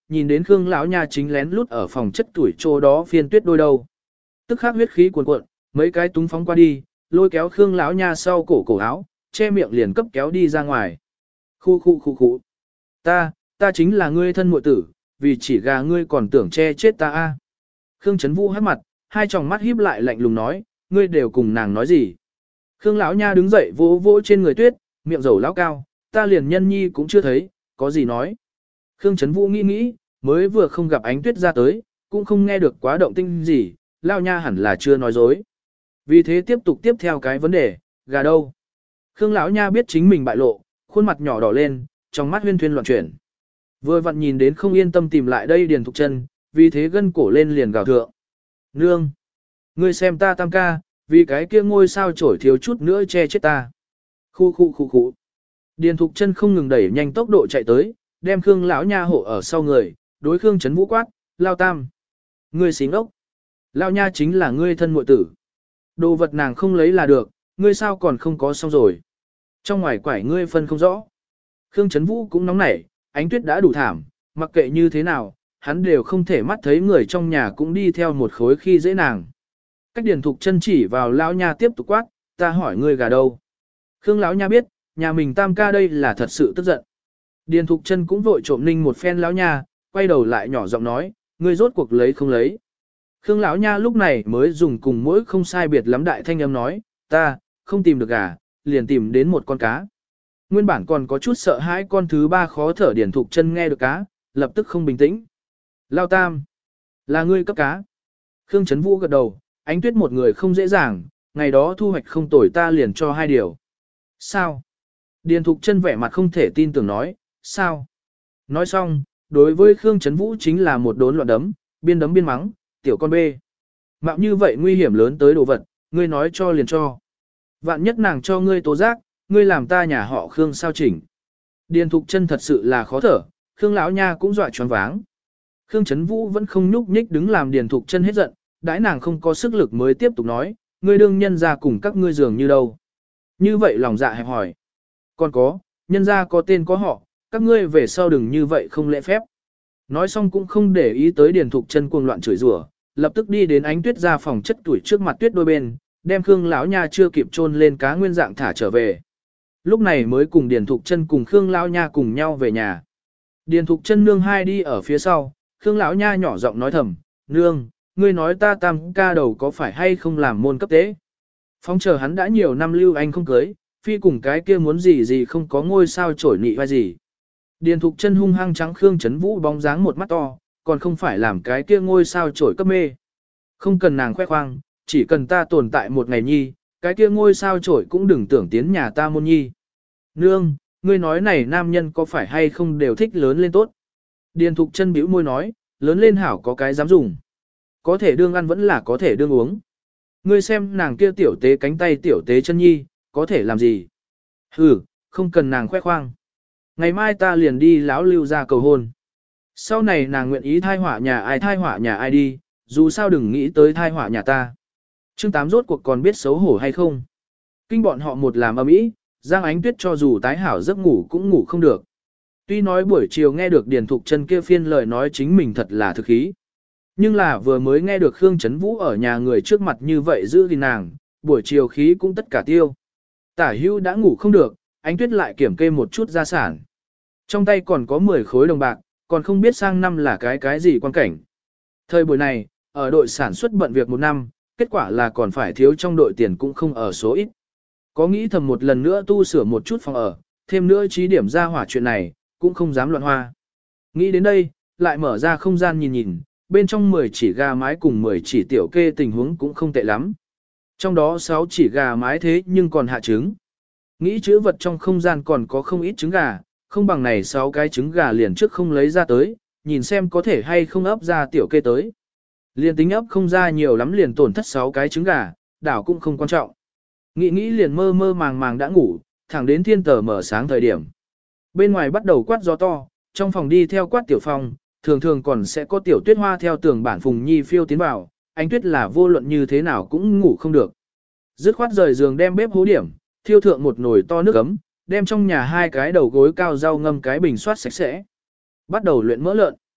nhìn đến Khương lão nha chính lén lút ở phòng chất tuổi chỗ đó phiên tuyết đôi đầu. Tức khắc huyết khí cuồn cuộn, mấy cái túng phóng qua đi, lôi kéo Khương lão nha sau cổ cổ áo, che miệng liền cấp kéo đi ra ngoài. Khu khu khu khu. Ta, ta chính là ngươi thân muội tử, vì chỉ gà ngươi còn tưởng che chết ta a. Khương Chấn Vũ hắt mặt, hai tròng mắt híp lại lạnh lùng nói, ngươi đều cùng nàng nói gì? Khương lão nha đứng dậy vỗ vỗ trên người tuyết, miệng dầu lão cao, ta liền nhân nhi cũng chưa thấy, có gì nói. Khương Chấn Vũ nghĩ nghĩ, mới vừa không gặp ánh tuyết ra tới, cũng không nghe được quá động tinh gì, lão nha hẳn là chưa nói dối. Vì thế tiếp tục tiếp theo cái vấn đề, gà đâu? Khương lão nha biết chính mình bại lộ, khuôn mặt nhỏ đỏ lên, trong mắt huyên thuyên loạn chuyển. Vừa vặn nhìn đến không yên tâm tìm lại đây Điền Thục Chân, vì thế gân cổ lên liền gào thượng. Nương! Ngươi xem ta tam ca, vì cái kia ngôi sao trổi thiếu chút nữa che chết ta. Khu khu khu khu. Điền Thục Chân không ngừng đẩy nhanh tốc độ chạy tới, đem Khương lão nha hộ ở sau người, đối Khương Chấn Vũ quát, lao tam. Ngươi xí ngốc. Lao nha chính là ngươi thân muội tử. Đồ vật nàng không lấy là được, ngươi sao còn không có xong rồi. Trong ngoài quải ngươi phân không rõ. Khương Chấn Vũ cũng nóng nảy, ánh tuyết đã đủ thảm, mặc kệ như thế nào, hắn đều không thể mắt thấy người trong nhà cũng đi theo một khối khi dễ nàng. Cách Điền Thục Chân chỉ vào lão nha tiếp tục quát, ta hỏi ngươi gà đâu. Khương lão nha biết, nhà mình tam ca đây là thật sự tức giận. Điền Thục Chân cũng vội trộm ninh một phen lão nha, quay đầu lại nhỏ giọng nói, ngươi rốt cuộc lấy không lấy. Khương lão nha lúc này mới dùng cùng mỗi không sai biệt lắm đại thanh âm nói, ta, không tìm được gà, liền tìm đến một con cá. Nguyên bản còn có chút sợ hãi con thứ ba khó thở Điền Thục Chân nghe được cá, lập tức không bình tĩnh. Lao tam, là ngươi cấp cá. Khương Chấn Vũ gật đầu, ánh tuyết một người không dễ dàng, ngày đó thu hoạch không tồi ta liền cho hai điều. Sao? Điền Thục Chân vẻ mặt không thể tin tưởng nói, sao? Nói xong, đối với Khương Chấn Vũ chính là một đốn loạn đấm, biên đấm biên mắng, tiểu con bê. Mạo như vậy nguy hiểm lớn tới đồ vật, ngươi nói cho liền cho. Vạn nhất nàng cho ngươi tố giác, ngươi làm ta nhà họ Khương sao chỉnh. Điền Thục Chân thật sự là khó thở, Khương lão nha cũng dọa choáng váng. Khương Chấn Vũ vẫn không nhúc nhích đứng làm Điền Thục Chân hết giận, đãi nàng không có sức lực mới tiếp tục nói, ngươi đương nhân ra cùng các ngươi dường như đâu. Như vậy lòng dạ hẹp hỏi. Còn có, nhân ra có tên có họ, các ngươi về sau đừng như vậy không lễ phép. Nói xong cũng không để ý tới Điền Thục Chân cuồng loạn chửi rủa, lập tức đi đến ánh tuyết ra phòng chất tuổi trước mặt tuyết đôi bên, đem Khương lão nha chưa kịp chôn lên cá nguyên dạng thả trở về. Lúc này mới cùng Điền Thục Chân cùng Khương lão nha cùng nhau về nhà. Điền Thục Chân nương hai đi ở phía sau, Khương lão nha nhỏ giọng nói thầm, nương, ngươi nói ta tam ca đầu có phải hay không làm môn cấp tế. Phong chờ hắn đã nhiều năm lưu anh không cưới, phi cùng cái kia muốn gì gì không có ngôi sao trổi nị vai gì. Điền Thục Chân hung hăng trắng Khương Chấn Vũ bóng dáng một mắt to, còn không phải làm cái kia ngôi sao trổi cấp mê. Không cần nàng khoe khoang, chỉ cần ta tồn tại một ngày nhi, cái kia ngôi sao trổi cũng đừng tưởng tiến nhà ta môn nhi. Nương, ngươi nói này nam nhân có phải hay không đều thích lớn lên tốt. Điền Thục Chân bĩu môi nói, lớn lên hảo có cái dám dùng. Có thể đương ăn vẫn là có thể đương uống. Ngươi xem nàng kia tiểu tế cánh tay tiểu tế chân nhi, có thể làm gì? Hừ, không cần nàng khoe khoang. Ngày mai ta liền đi lão lưu ra cầu hôn. Sau này nàng nguyện ý thai họa nhà ai thai họa nhà ai đi, dù sao đừng nghĩ tới thai họa nhà ta. Chương tám rốt cuộc còn biết xấu hổ hay không? Kinh bọn họ một làm ầm ĩ, Giang Ánh Tuyết cho dù tái hảo giấc ngủ cũng ngủ không được. Tuy nói buổi chiều nghe được Điền Thục Chân kia phiên lời nói chính mình thật là thực khí. Nhưng là vừa mới nghe được Khương Chấn Vũ ở nhà người trước mặt như vậy giữ gìn nàng, buổi chiều khí cũng tất cả tiêu. Tả Hữu đã ngủ không được, Ánh Tuyết lại kiểm kê một chút gia sản. Trong tay còn có mười khối đồng bạc, còn không biết sang năm là cái cái gì quan cảnh. Thời buổi này, ở đội sản xuất bận việc một năm, kết quả là còn phải thiếu trong đội tiền cũng không ở số ít. Có nghĩ thầm một lần nữa tu sửa một chút phòng ở, thêm nữa trí điểm ra hỏa chuyện này, cũng không dám loạn hoa. Nghĩ đến đây, lại mở ra không gian nhìn nhìn, bên trong mười chỉ gà mái cùng mười chỉ tiểu kê tình huống cũng không tệ lắm. Trong đó sáu chỉ gà mái thế nhưng còn hạ trứng. Nghĩ chữ vật trong không gian còn có không ít trứng gà, không bằng này sáu cái trứng gà liền trước không lấy ra tới, nhìn xem có thể hay không ấp ra tiểu kê tới. Liền tính ấp không ra nhiều lắm liền tổn thất sáu cái trứng gà, đảo cũng không quan trọng. Nghĩ nghĩ liền mơ mơ màng màng đã ngủ, thẳng đến thiên tờ mở sáng thời điểm. Bên ngoài bắt đầu quát gió to, trong phòng đi theo quát tiểu phong, thường thường còn sẽ có tiểu tuyết hoa theo tường bản Phùng Nhi phiêu tiến vào, Ánh Tuyết là vô luận như thế nào cũng ngủ không được. Dứt khoát rời giường đem bếp hố điểm, thiêu thượng một nồi to nước ấm, đem trong nhà hai cái đầu gối cao rau ngâm cái bình soát sạch sẽ. Bắt đầu luyện mỡ lợn.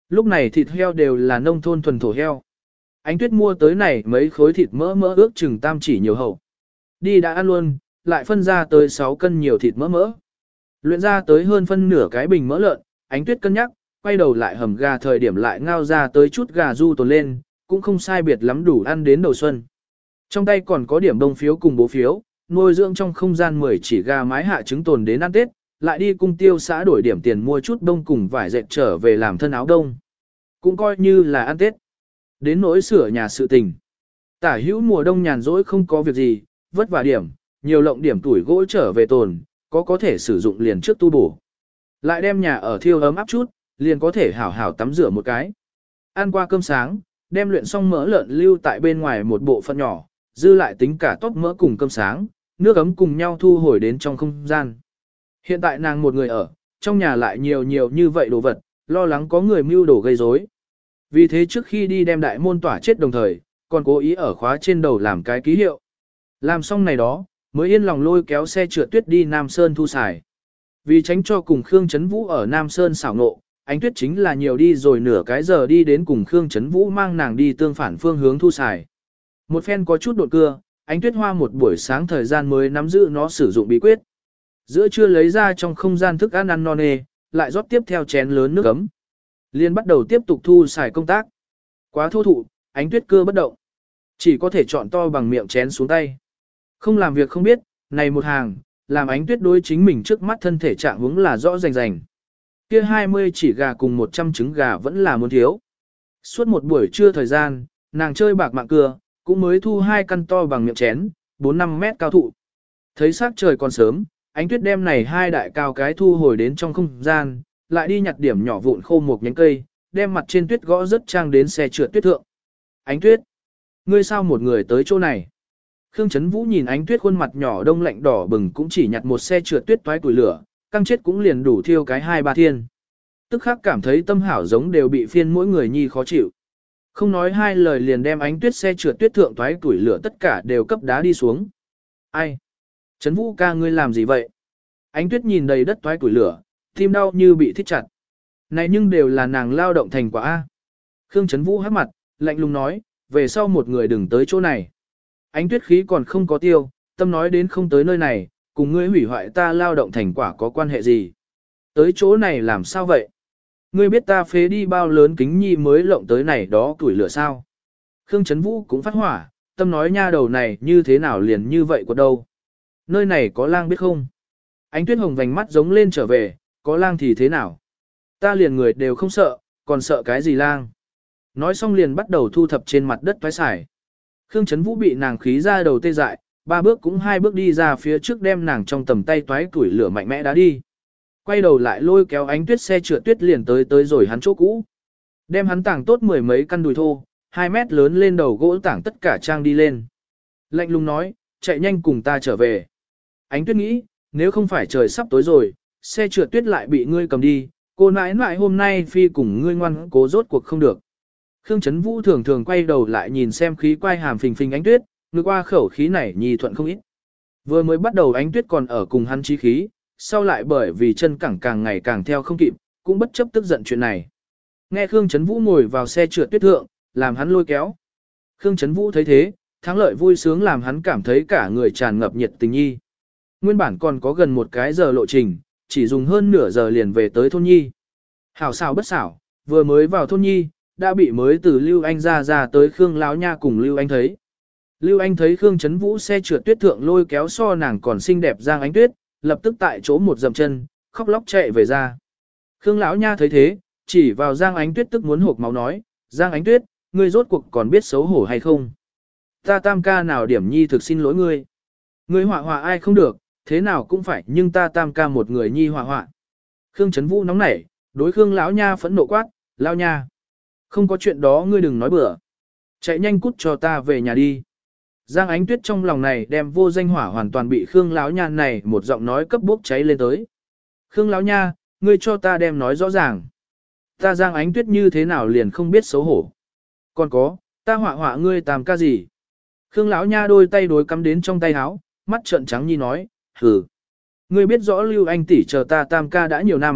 Lúc này thịt heo đều là nông thôn thuần thổ heo. Ánh Tuyết mua tới này mấy khối thịt mỡ mỡ ước chừng tam chỉ nhiều hậu. Đi đã ăn luôn, lại phân ra tới sáu cân nhiều thịt mỡ mỡ. Luyện ra tới hơn phân nửa cái bình mỡ lợn, Ánh Tuyết cân nhắc, quay đầu lại hầm gà thời điểm lại ngao ra tới chút gà du tồn lên, cũng không sai biệt lắm đủ ăn đến đầu xuân. Trong tay còn có điểm đông phiếu cùng bố phiếu, nuôi dưỡng trong không gian mười chỉ gà mái hạ trứng tồn đến ăn Tết, lại đi cung tiêu xã đổi điểm tiền mua chút đông cùng vải dệt trở về làm thân áo đông. Cũng coi như là ăn Tết. Đến nỗi sửa nhà sự tình. Tả hữu mùa đông nhàn rỗi không có việc gì, vất vả điểm, nhiều lộng điểm tuổi gỗ trở về tồn, có có thể sử dụng liền trước tu bổ. Lại đem nhà ở thiêu ấm áp chút, liền có thể hảo hảo tắm rửa một cái. Ăn qua cơm sáng, đem luyện xong mỡ lợn lưu tại bên ngoài một bộ phận nhỏ, dư lại tính cả tóc mỡ cùng cơm sáng, nước ấm cùng nhau thu hồi đến trong không gian. Hiện tại nàng một người ở, trong nhà lại nhiều nhiều như vậy đồ vật, lo lắng có người mưu đồ gây rối. Vì thế trước khi đi đem đại môn tỏa chết đồng thời, còn cố ý ở khóa trên đầu làm cái ký hiệu. Làm xong này đó, mới yên lòng lôi kéo xe trượt tuyết đi Nam Sơn thu xài. Vì tránh cho cùng Khương Chấn Vũ ở Nam Sơn xảo nộ, Ánh Tuyết chính là nhiều đi rồi nửa cái giờ đi đến cùng Khương Chấn Vũ mang nàng đi tương phản phương hướng thu xài. Một phen có chút đột cưa, Ánh Tuyết hoa một buổi sáng thời gian mới nắm giữ nó sử dụng bí quyết. Giữa trưa lấy ra trong không gian thức ăn ăn non nê, lại rót tiếp theo chén lớn nước ấm. Liên bắt đầu tiếp tục thu xài công tác. Quá thô thụ, Ánh Tuyết cơ bất động. Chỉ có thể chọn to bằng miệng chén xuống tay. Không làm việc không biết, này một hàng, làm Ánh Tuyết đối chính mình trước mắt thân thể trạng huống là rõ rành rành. Kia hai mươi chỉ gà cùng một trăm trứng gà vẫn là muốn thiếu. Suốt một buổi trưa thời gian, nàng chơi bạc mạng cưa, cũng mới thu hai căn to bằng miệng chén, bốn năm mét cao thụ. Thấy sắc trời còn sớm, Ánh Tuyết đem này hai đại cao cái thu hồi đến trong không gian, lại đi nhặt điểm nhỏ vụn khô một nhánh cây, đem mặt trên tuyết gõ rất trang đến xe trượt tuyết thượng. Ánh Tuyết, ngươi sao một người tới chỗ này? Khương Chấn Vũ nhìn Ánh Tuyết khuôn mặt nhỏ đông lạnh đỏ bừng cũng chỉ nhặt một xe trượt tuyết toái củi lửa, căng chết cũng liền đủ thiêu cái hai ba thiên. Tức khắc cảm thấy tâm hảo giống đều bị phiên mỗi người nhi khó chịu. Không nói hai lời liền đem Ánh Tuyết xe trượt tuyết thượng toái củi lửa tất cả đều cấp đá đi xuống. Ai? Chấn Vũ ca ngươi làm gì vậy? Ánh Tuyết nhìn đầy đất toái củi lửa, tim đau như bị thít chặt. Này nhưng đều là nàng lao động thành quả A. Khương Chấn Vũ hắc mặt, lạnh lùng nói, về sau một người đừng tới chỗ này. Ánh Tuyết khí còn không có tiêu, tâm nói đến không tới nơi này, cùng ngươi hủy hoại ta lao động thành quả có quan hệ gì. Tới chỗ này làm sao vậy? Ngươi biết ta phế đi bao lớn kính nhi mới lộng tới này đó củi lửa sao? Khương Chấn Vũ cũng phát hỏa, tâm nói nha đầu này như thế nào liền như vậy của đâu? Nơi này có lang biết không? Ánh Tuyết hồng vành mắt giống lên trở về, có lang thì thế nào? Ta liền người đều không sợ, còn sợ cái gì lang? Nói xong liền bắt đầu thu thập trên mặt đất toái xài. Khương Chấn Vũ bị nàng khí ra đầu tê dại, ba bước cũng hai bước đi ra phía trước đem nàng trong tầm tay toái củi lửa mạnh mẽ đá đi. Quay đầu lại lôi kéo Ánh Tuyết xe trượt tuyết liền tới tới rồi hắn chỗ cũ. Đem hắn tảng tốt mười mấy căn đùi thô, hai mét lớn lên đầu gỗ tảng tất cả trang đi lên. Lạnh lùng nói, chạy nhanh cùng ta trở về. Ánh Tuyết nghĩ, nếu không phải trời sắp tối rồi, xe trượt tuyết lại bị ngươi cầm đi, cô nãi nãi hôm nay phi cùng ngươi ngoan cố rốt cuộc không được. Khương Chấn Vũ thường thường quay đầu lại nhìn xem khí quay hàm phình phình Ánh Tuyết, ngược qua khẩu khí này nhì thuận không ít. Vừa mới bắt đầu Ánh Tuyết còn ở cùng hắn chí khí, sau lại bởi vì chân cẳng càng ngày càng theo không kịp, cũng bất chấp tức giận chuyện này. Nghe Khương Chấn Vũ ngồi vào xe trượt tuyết thượng, làm hắn lôi kéo. Khương Chấn Vũ thấy thế, thắng lợi vui sướng làm hắn cảm thấy cả người tràn ngập nhiệt tình nhi. Nguyên bản còn có gần một cái giờ lộ trình, chỉ dùng hơn nửa giờ liền về tới thôn nhi. Hảo xảo bất xảo, vừa mới vào thôn nhi, đã bị mới từ Lưu Anh ra ra tới Khương Lão Nha cùng Lưu Anh thấy. Lưu Anh thấy Khương Chấn Vũ xe trượt tuyết thượng lôi kéo so nàng còn xinh đẹp Giang Ánh Tuyết, lập tức tại chỗ một dậm chân, khóc lóc chạy về ra. Khương Lão Nha thấy thế, chỉ vào Giang Ánh Tuyết tức muốn hộc máu nói, Giang Ánh Tuyết, ngươi rốt cuộc còn biết xấu hổ hay không? Ta tam ca nào điểm nhi thực xin lỗi ngươi. Ngươi họa họa ai không được, thế nào cũng phải nhưng ta tam ca một người nhi họa họa. Khương Chấn Vũ nóng nảy, đối Khương Lão Nha phẫn nộ quát, Lão Nha. Không có chuyện đó ngươi đừng nói bừa. Chạy nhanh cút cho ta về nhà đi. Giang Ánh Tuyết trong lòng này đem vô danh hỏa hoàn toàn bị Khương Lão Nha này một giọng nói cấp bốc cháy lên tới. Khương Lão Nha, ngươi cho ta đem nói rõ ràng. Ta Giang Ánh Tuyết như thế nào liền không biết xấu hổ. Còn có, ta họa họa ngươi tam ca gì. Khương Lão Nha đôi tay đối cắm đến trong tay áo, mắt trợn trắng nhi nói, hừ. Ngươi biết rõ Lưu Anh tỷ chờ ta tam ca đã nhiều năm,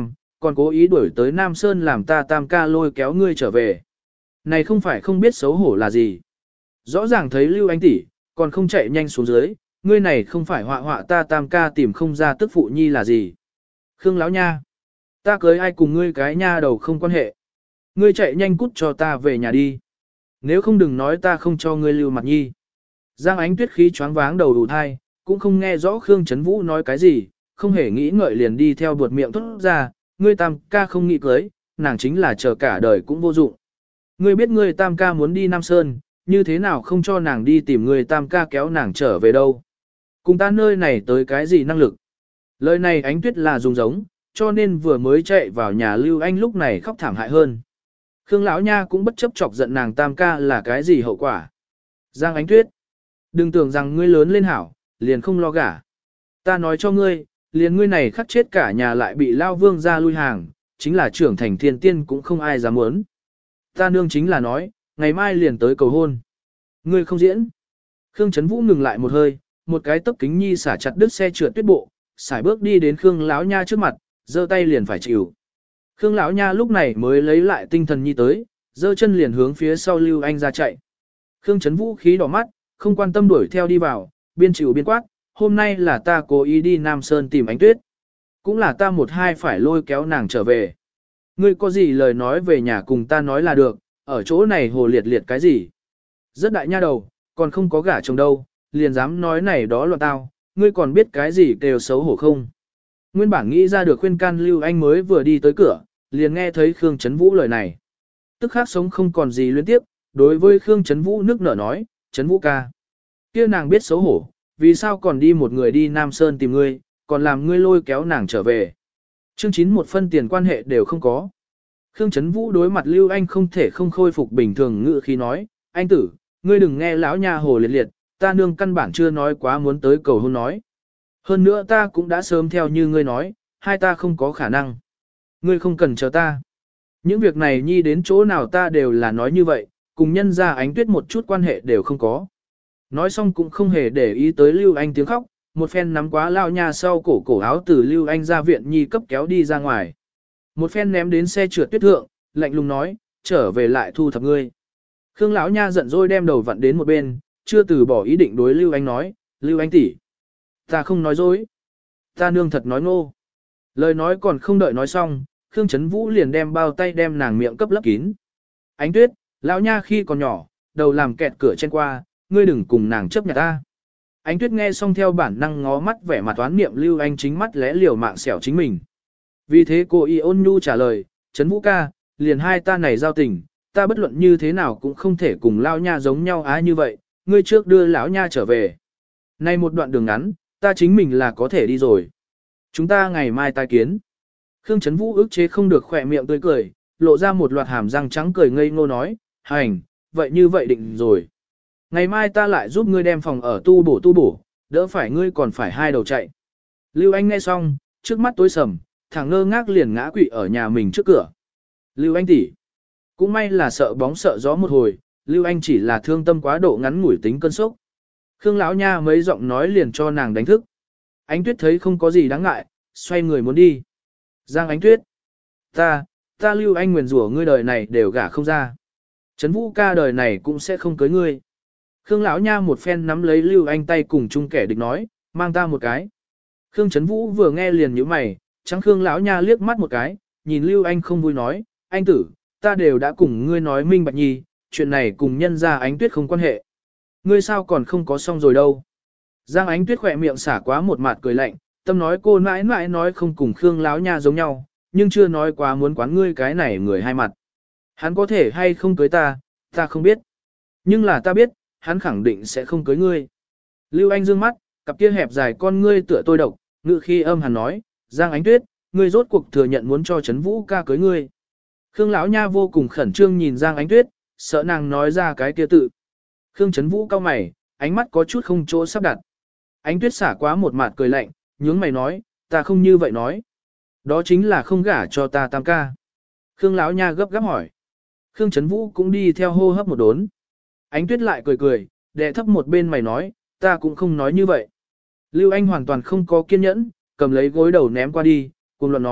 còn cố ý đuổi tới Nam Sơn làm ta tam ca lôi kéo ngươi trở về. Này không phải không biết xấu hổ là gì. Rõ ràng thấy Lưu Anh tỷ, còn không chạy nhanh xuống dưới, ngươi này không phải họa họa ta tam ca tìm không ra tức phụ nhi là gì. Khương Lão Nha, ta cưới ai cùng ngươi cái nha đầu không quan hệ. Ngươi chạy nhanh cút cho ta về nhà đi. Nếu không đừng nói ta không cho ngươi lưu mặt nhi. Giang Ánh Tuyết khí choáng váng đầu đủ thai, cũng không nghe rõ Khương Trấn Vũ nói cái gì, không hề nghĩ ngợi liền đi theo buột miệng thốt ra, ngươi tam ca không nghĩ cưới, nàng chính là chờ cả đời cũng vô dụng. Ngươi biết ngươi tam ca muốn đi Nam Sơn, như thế nào không cho nàng đi tìm ngươi tam ca kéo nàng trở về đâu. Cùng ta nơi này tới cái gì năng lực. Lời này Ánh Tuyết là dùng giống, cho nên vừa mới chạy vào nhà Lưu Anh lúc này khóc thảm hại hơn. Khương Lão Nha cũng bất chấp chọc giận nàng tam ca là cái gì hậu quả. Giang Ánh Tuyết, đừng tưởng rằng ngươi lớn lên hảo, liền không lo gả. Ta nói cho ngươi, liền ngươi này khắc chết cả nhà lại bị Lao Vương ra lui hàng, chính là trưởng thành thiên tiên cũng không ai dám muốn. Ta nương chính là nói, ngày mai liền tới cầu hôn. Ngươi không diễn. Khương Trấn Vũ ngừng lại một hơi, một cái tấp kính nhi xả chặt đứt xe trượt tuyết bộ, xài bước đi đến Khương Lão Nha trước mặt, giơ tay liền phải chịu. Khương Lão Nha lúc này mới lấy lại tinh thần nhi tới, giơ chân liền hướng phía sau Lưu Anh ra chạy. Khương Trấn Vũ khí đỏ mắt, không quan tâm đuổi theo đi vào, biên chịu biên quát, hôm nay là ta cố ý đi Nam Sơn tìm Ánh Tuyết. Cũng là ta một hai phải lôi kéo nàng trở về. Ngươi có gì lời nói về nhà cùng ta nói là được, ở chỗ này hồ liệt liệt cái gì. Rất đại nha đầu, còn không có gả chồng đâu, liền dám nói này đó loạn tao, ngươi còn biết cái gì kêu xấu hổ không. Nguyên bản nghĩ ra được khuyên can Lưu Anh mới vừa đi tới cửa, liền nghe thấy Khương Trấn Vũ lời này. Tức khác sống không còn gì luyến tiếp, đối với Khương Trấn Vũ nước nở nói, Trấn Vũ ca. Kia nàng biết xấu hổ, vì sao còn đi một người đi Nam Sơn tìm ngươi, còn làm ngươi lôi kéo nàng trở về. Chương chín một phân tiền quan hệ đều không có. Khương Trấn Vũ đối mặt Lưu Anh không thể không khôi phục bình thường ngự khi nói, anh tử, ngươi đừng nghe lão nha hồ liệt liệt, ta nương căn bản chưa nói quá muốn tới cầu hôn nói. Hơn nữa ta cũng đã sớm theo như ngươi nói, hai ta không có khả năng. Ngươi không cần chờ ta. Những việc này nhi đến chỗ nào ta đều là nói như vậy, cùng nhân ra Ánh Tuyết một chút quan hệ đều không có. Nói xong cũng không hề để ý tới Lưu Anh tiếng khóc, một phen nắm quá lao nha sau cổ cổ áo từ Lưu Anh ra viện nhi cấp kéo đi ra ngoài. Một phen ném đến xe trượt tuyết thượng, lạnh lùng nói, trở về lại thu thập ngươi. Khương lão nha giận dỗi đem đầu vặn đến một bên, chưa từ bỏ ý định đối Lưu Anh nói, Lưu Anh tỷ, ta không nói dối. Ta nương thật nói ngô. Lời nói còn không đợi nói xong, Khương Trấn Vũ liền đem bao tay đem nàng miệng cấp lấp kín. Ánh Tuyết, lão nha khi còn nhỏ, đầu làm kẹt cửa trên qua, ngươi đừng cùng nàng chấp nhận ta. Ánh Tuyết nghe xong theo bản năng ngó mắt vẻ mặt toán niệm Lưu Anh chính mắt lẽ liều mạng xẻo chính mình. Vì thế cô y ôn nhu trả lời, Trấn Vũ ca, liền hai ta này giao tình, ta bất luận như thế nào cũng không thể cùng lão nha giống nhau á như vậy, ngươi trước đưa lão nha trở về. Nay một đoạn đường ngắn, ta chính mình là có thể đi rồi. Chúng ta ngày mai tai kiến. Khương Trấn Vũ ức chế không được khỏe miệng tươi cười, lộ ra một loạt hàm răng trắng cười ngây ngô nói, hành, vậy như vậy định rồi. Ngày mai ta lại giúp ngươi đem phòng ở tu bổ tu bổ, đỡ phải ngươi còn phải hai đầu chạy. Lưu Anh nghe xong, trước mắt tối sầm, thằng ngơ ngác liền ngã quỵ ở nhà mình trước cửa. Lưu Anh tỷ, cũng may là sợ bóng sợ gió một hồi, Lưu Anh chỉ là thương tâm quá độ ngắn ngủi tính cơn sốc. Khương lão nha mấy giọng nói liền cho nàng đánh thức. Ánh Tuyết thấy không có gì đáng ngại, xoay người muốn đi. Giang Ánh Tuyết, ta, ta Lưu Anh nguyền rủa ngươi đời này đều gả không ra. Trấn Vũ ca đời này cũng sẽ không cưới ngươi. Khương lão nha một phen nắm lấy Lưu Anh tay cùng chung kẻ địch nói, mang ta một cái. Khương Trấn Vũ vừa nghe liền nhíu mày, trắng Khương lão nha liếc mắt một cái, nhìn Lưu Anh không vui nói, anh tử, ta đều đã cùng ngươi nói minh bạch nhi, chuyện này cùng nhân gia Ánh Tuyết không quan hệ. Ngươi sao còn không có xong rồi đâu. Giang Ánh Tuyết khỏe miệng xả quá một mặt cười lạnh, tâm nói cô mãi mãi nói không cùng Khương lão nha giống nhau, nhưng chưa nói quá muốn quán ngươi cái này người hai mặt. Hắn có thể hay không cưới ta, ta không biết. Nhưng là ta biết, hắn khẳng định sẽ không cưới ngươi. Lưu Anh dương mắt, cặp kia hẹp dài con ngươi tựa tôi độc, ngự khi âm hắn nói, Giang Ánh Tuyết, ngươi rốt cuộc thừa nhận muốn cho Trấn Vũ ca cưới ngươi. Khương lão nha vô cùng khẩn trương nhìn Giang Ánh Tuyết, sợ nàng nói ra cái kia tự. Khương Trấn Vũ cau mày, ánh mắt có chút không chỗ sắp đặt. Ánh Tuyết xả quá một mặt cười lạnh, nhướng mày nói, ta không như vậy nói. Đó chính là không gả cho ta tam ca. Khương lão nha gấp gáp hỏi. Khương Trấn Vũ cũng đi theo hô hấp một đốn. Ánh Tuyết lại cười cười, đệ thấp một bên mày nói, ta cũng không nói như vậy. Lưu Anh hoàn toàn không có kiên nhẫn, cầm lấy gối đầu ném qua đi, cùng luận nói,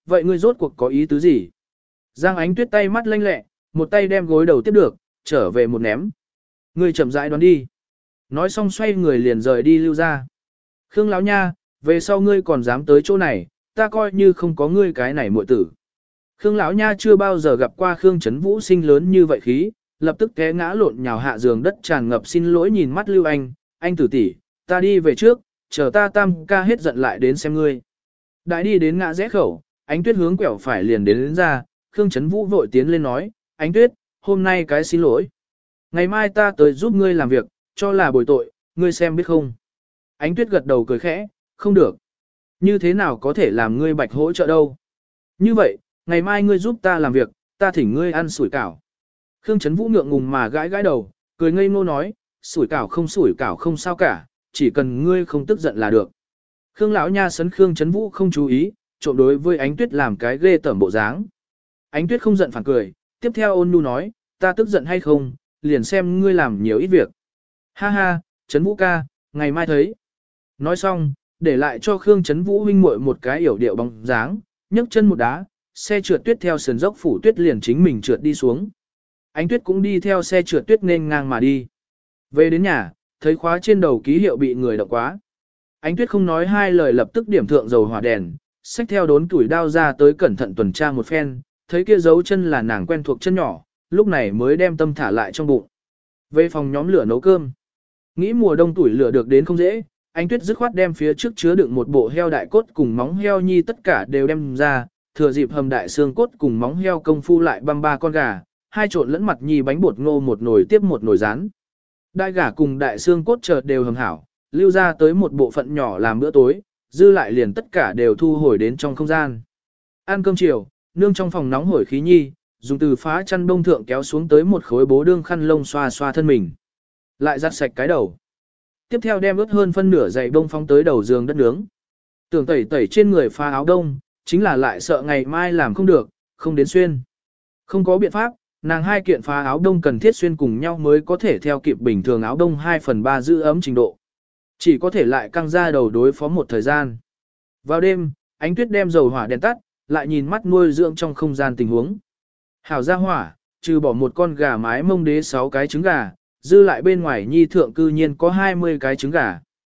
vậy ngươi rốt cuộc có ý tứ gì? Giang Ánh Tuyết tay mắt lanh lẹ, một tay đem gối đầu tiếp được, trở về một ném. Ngươi chậm rãi đoán đi. Nói xong xoay người liền rời đi lưu ra. Khương lão nha, về sau ngươi còn dám tới chỗ này, ta coi như không có ngươi cái này muội tử. Khương lão nha chưa bao giờ gặp qua Khương Chấn Vũ sinh lớn như vậy khí, lập tức té ngã lộn nhào hạ giường đất tràn ngập xin lỗi nhìn mắt Lưu Anh, anh tử tỷ, ta đi về trước, chờ ta tam ca hết giận lại đến xem ngươi. Đại đi đến ngã rẽ khẩu, Ánh Tuyết hướng quẹo phải liền đến, đến ra, Khương Chấn Vũ vội tiến lên nói, Ánh Tuyết, hôm nay cái xin lỗi. Ngày mai ta tới giúp ngươi làm việc, cho là bồi tội, ngươi xem biết không. Ánh Tuyết gật đầu cười khẽ, không được. Như thế nào có thể làm ngươi bạch hỗ trợ đâu. Như vậy, ngày mai ngươi giúp ta làm việc, ta thỉnh ngươi ăn sủi cảo. Khương Chấn Vũ ngượng ngùng mà gãi gãi đầu, cười ngây ngô nói, sủi cảo không sủi cảo không sao cả, chỉ cần ngươi không tức giận là được. Khương lão nha sấn Khương Chấn Vũ không chú ý, trộm đối với Ánh Tuyết làm cái ghê tởm bộ dáng. Ánh Tuyết không giận phản cười, tiếp theo ôn nhu nói, ta tức giận hay không, liền xem ngươi làm nhiều ít việc. Ha ha, Chấn Vũ ca, ngày mai thấy. Nói xong, để lại cho Khương Chấn Vũ huynh muội một cái yểu điệu bóng dáng, nhấc chân một đá, xe trượt tuyết theo sườn dốc phủ tuyết liền chính mình trượt đi xuống. Ánh Tuyết cũng đi theo xe trượt tuyết nên ngang mà đi. Về đến nhà, thấy khóa trên đầu ký hiệu bị người động quá. Ánh Tuyết không nói hai lời lập tức điểm thượng dầu hỏa đèn, xách theo đốn củi đao ra tới cẩn thận tuần tra một phen, thấy kia dấu chân là nàng quen thuộc chân nhỏ, lúc này mới đem tâm thả lại trong bụng. Về phòng nhóm lửa nấu cơm. Nghĩ mùa đông tuổi lửa được đến không dễ, Ánh Tuyết dứt khoát đem phía trước chứa đựng một bộ heo đại cốt cùng móng heo nhi tất cả đều đem ra, thừa dịp hầm đại xương cốt cùng móng heo công phu lại băm ba con gà, hai trộn lẫn mặt nhi bánh bột ngô một nồi tiếp một nồi rán. Đại gà cùng đại xương cốt chợt đều hầm hảo, lưu ra tới một bộ phận nhỏ làm bữa tối, dư lại liền tất cả đều thu hồi đến trong không gian. Ăn cơm chiều, nương trong phòng nóng hổi khí nhi, dùng từ phá chăn đông thượng kéo xuống tới một khối bố đương khăn lông xoa xoa thân mình. Lại giặt sạch cái đầu. Tiếp theo đem ướt hơn phân nửa giày đông phóng tới đầu giường đất nướng. Tưởng tẩy tẩy trên người pha áo đông, chính là lại sợ ngày mai làm không được, không đến xuyên. Không có biện pháp, nàng hai kiện pha áo đông cần thiết xuyên cùng nhau mới có thể theo kịp bình thường áo đông hai phần ba giữ ấm trình độ. Chỉ có thể lại căng ra đầu đối phó một thời gian. Vào đêm, Ánh Tuyết đem dầu hỏa đèn tắt, lại nhìn mắt nuôi dưỡng trong không gian tình huống. Hảo ra hỏa, trừ bỏ một con gà mái mông đế sáu cái trứng gà, dư lại bên ngoài nhi thượng cư nhiên có hai mươi cái trứng gà.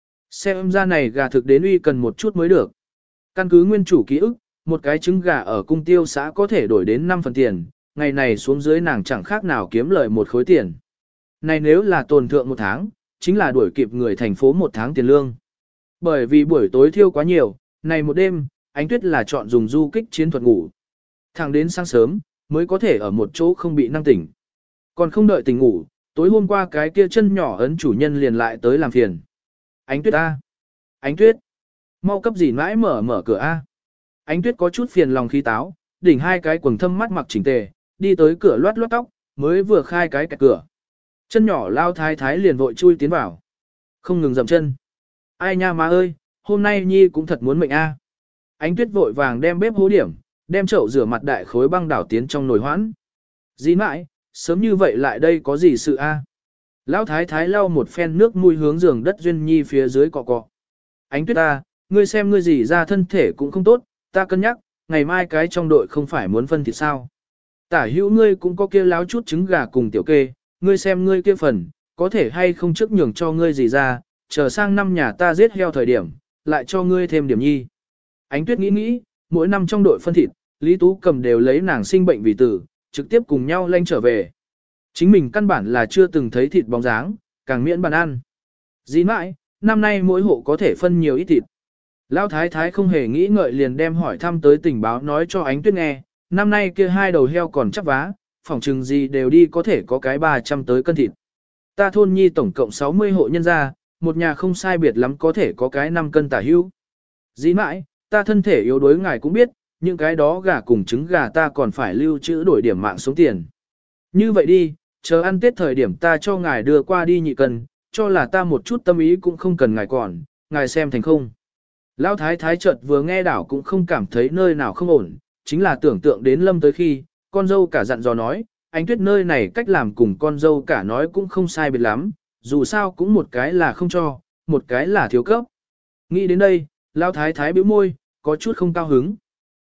Xem ra này gà thực đến uy cần một chút mới được. Căn cứ nguyên chủ ký ức, một cái trứng gà ở cung tiêu xã có thể đổi đến năm phần tiền, ngày này xuống dưới nàng chẳng khác nào kiếm lời một khối tiền. Này nếu là tồn thượng một tháng, chính là đuổi kịp người thành phố một tháng tiền lương. Bởi vì buổi tối thiêu quá nhiều, này một đêm, Ánh Tuyết là chọn dùng du kích chiến thuật ngủ. Thẳng đến sáng sớm, mới có thể ở một chỗ không bị năng tỉnh. Còn không đợi tỉnh ngủ, tối hôm qua cái kia chân nhỏ ấn chủ nhân liền lại tới làm phiền. Ánh Tuyết A. Ánh Tuyết. Mau cấp gì mãi mở mở cửa A. Ánh Tuyết có chút phiền lòng khí táo, đỉnh hai cái quần thâm mắt mặc chỉnh tề, đi tới cửa loát loát tóc, mới vừa khai cái kẹt cửa. Chân nhỏ lao thái thái liền vội chui tiến vào. Không ngừng dậm chân. Ai nha má ơi, hôm nay nhi cũng thật muốn mệnh A. Ánh Tuyết vội vàng đem bếp hố điểm, đem chậu rửa mặt đại khối băng đảo tiến trong nồi hoãn. Dĩ mãi, sớm như vậy lại đây có gì sự A. Lão thái thái lau một phen nước mũi hướng giường đất Duyên Nhi phía dưới cọ cọ. Ánh Tuyết ta, ngươi xem ngươi gì ra thân thể cũng không tốt, ta cân nhắc, ngày mai cái trong đội không phải muốn phân thịt sao. Tả hữu ngươi cũng có kia láo chút trứng gà cùng tiểu kê, ngươi xem ngươi kia phần, có thể hay không trước nhường cho ngươi gì ra, chờ sang năm nhà ta giết heo thời điểm, lại cho ngươi thêm điểm nhi. Ánh Tuyết nghĩ nghĩ, mỗi năm trong đội phân thịt, Lý Tú Cầm đều lấy nàng sinh bệnh vì tử, trực tiếp cùng nhau lanh trở về. Chính mình căn bản là chưa từng thấy thịt bóng dáng, càng miễn bàn ăn. Dĩ mãi, năm nay mỗi hộ có thể phân nhiều ít thịt. Lão thái thái không hề nghĩ ngợi liền đem hỏi thăm tới tình báo nói cho Ánh Tuyết nghe, năm nay kia hai đầu heo còn chắc vá, phỏng chừng gì đều đi có thể có cái ba trăm tới cân thịt. Ta thôn nhi tổng cộng sáu mươi hộ nhân gia, một nhà không sai biệt lắm có thể có cái năm cân tả hữu. Dĩ mãi, ta thân thể yếu đuối ngài cũng biết, những cái đó gà cùng trứng gà ta còn phải lưu trữ đổi điểm mạng sống tiền. Như vậy đi, chờ ăn Tết thời điểm ta cho ngài đưa qua đi nhị cân, cho là ta một chút tâm ý cũng không cần ngài còn, ngài xem thành không. Lão thái thái chợt vừa nghe đảo cũng không cảm thấy nơi nào không ổn, chính là tưởng tượng đến Lâm tới khi, con dâu cả dặn dò nói, Ánh Tuyết nơi này cách làm cùng con dâu cả nói cũng không sai biệt lắm, dù sao cũng một cái là không cho, một cái là thiếu cấp. Nghĩ đến đây, Lão thái thái bĩu môi, có chút không cao hứng.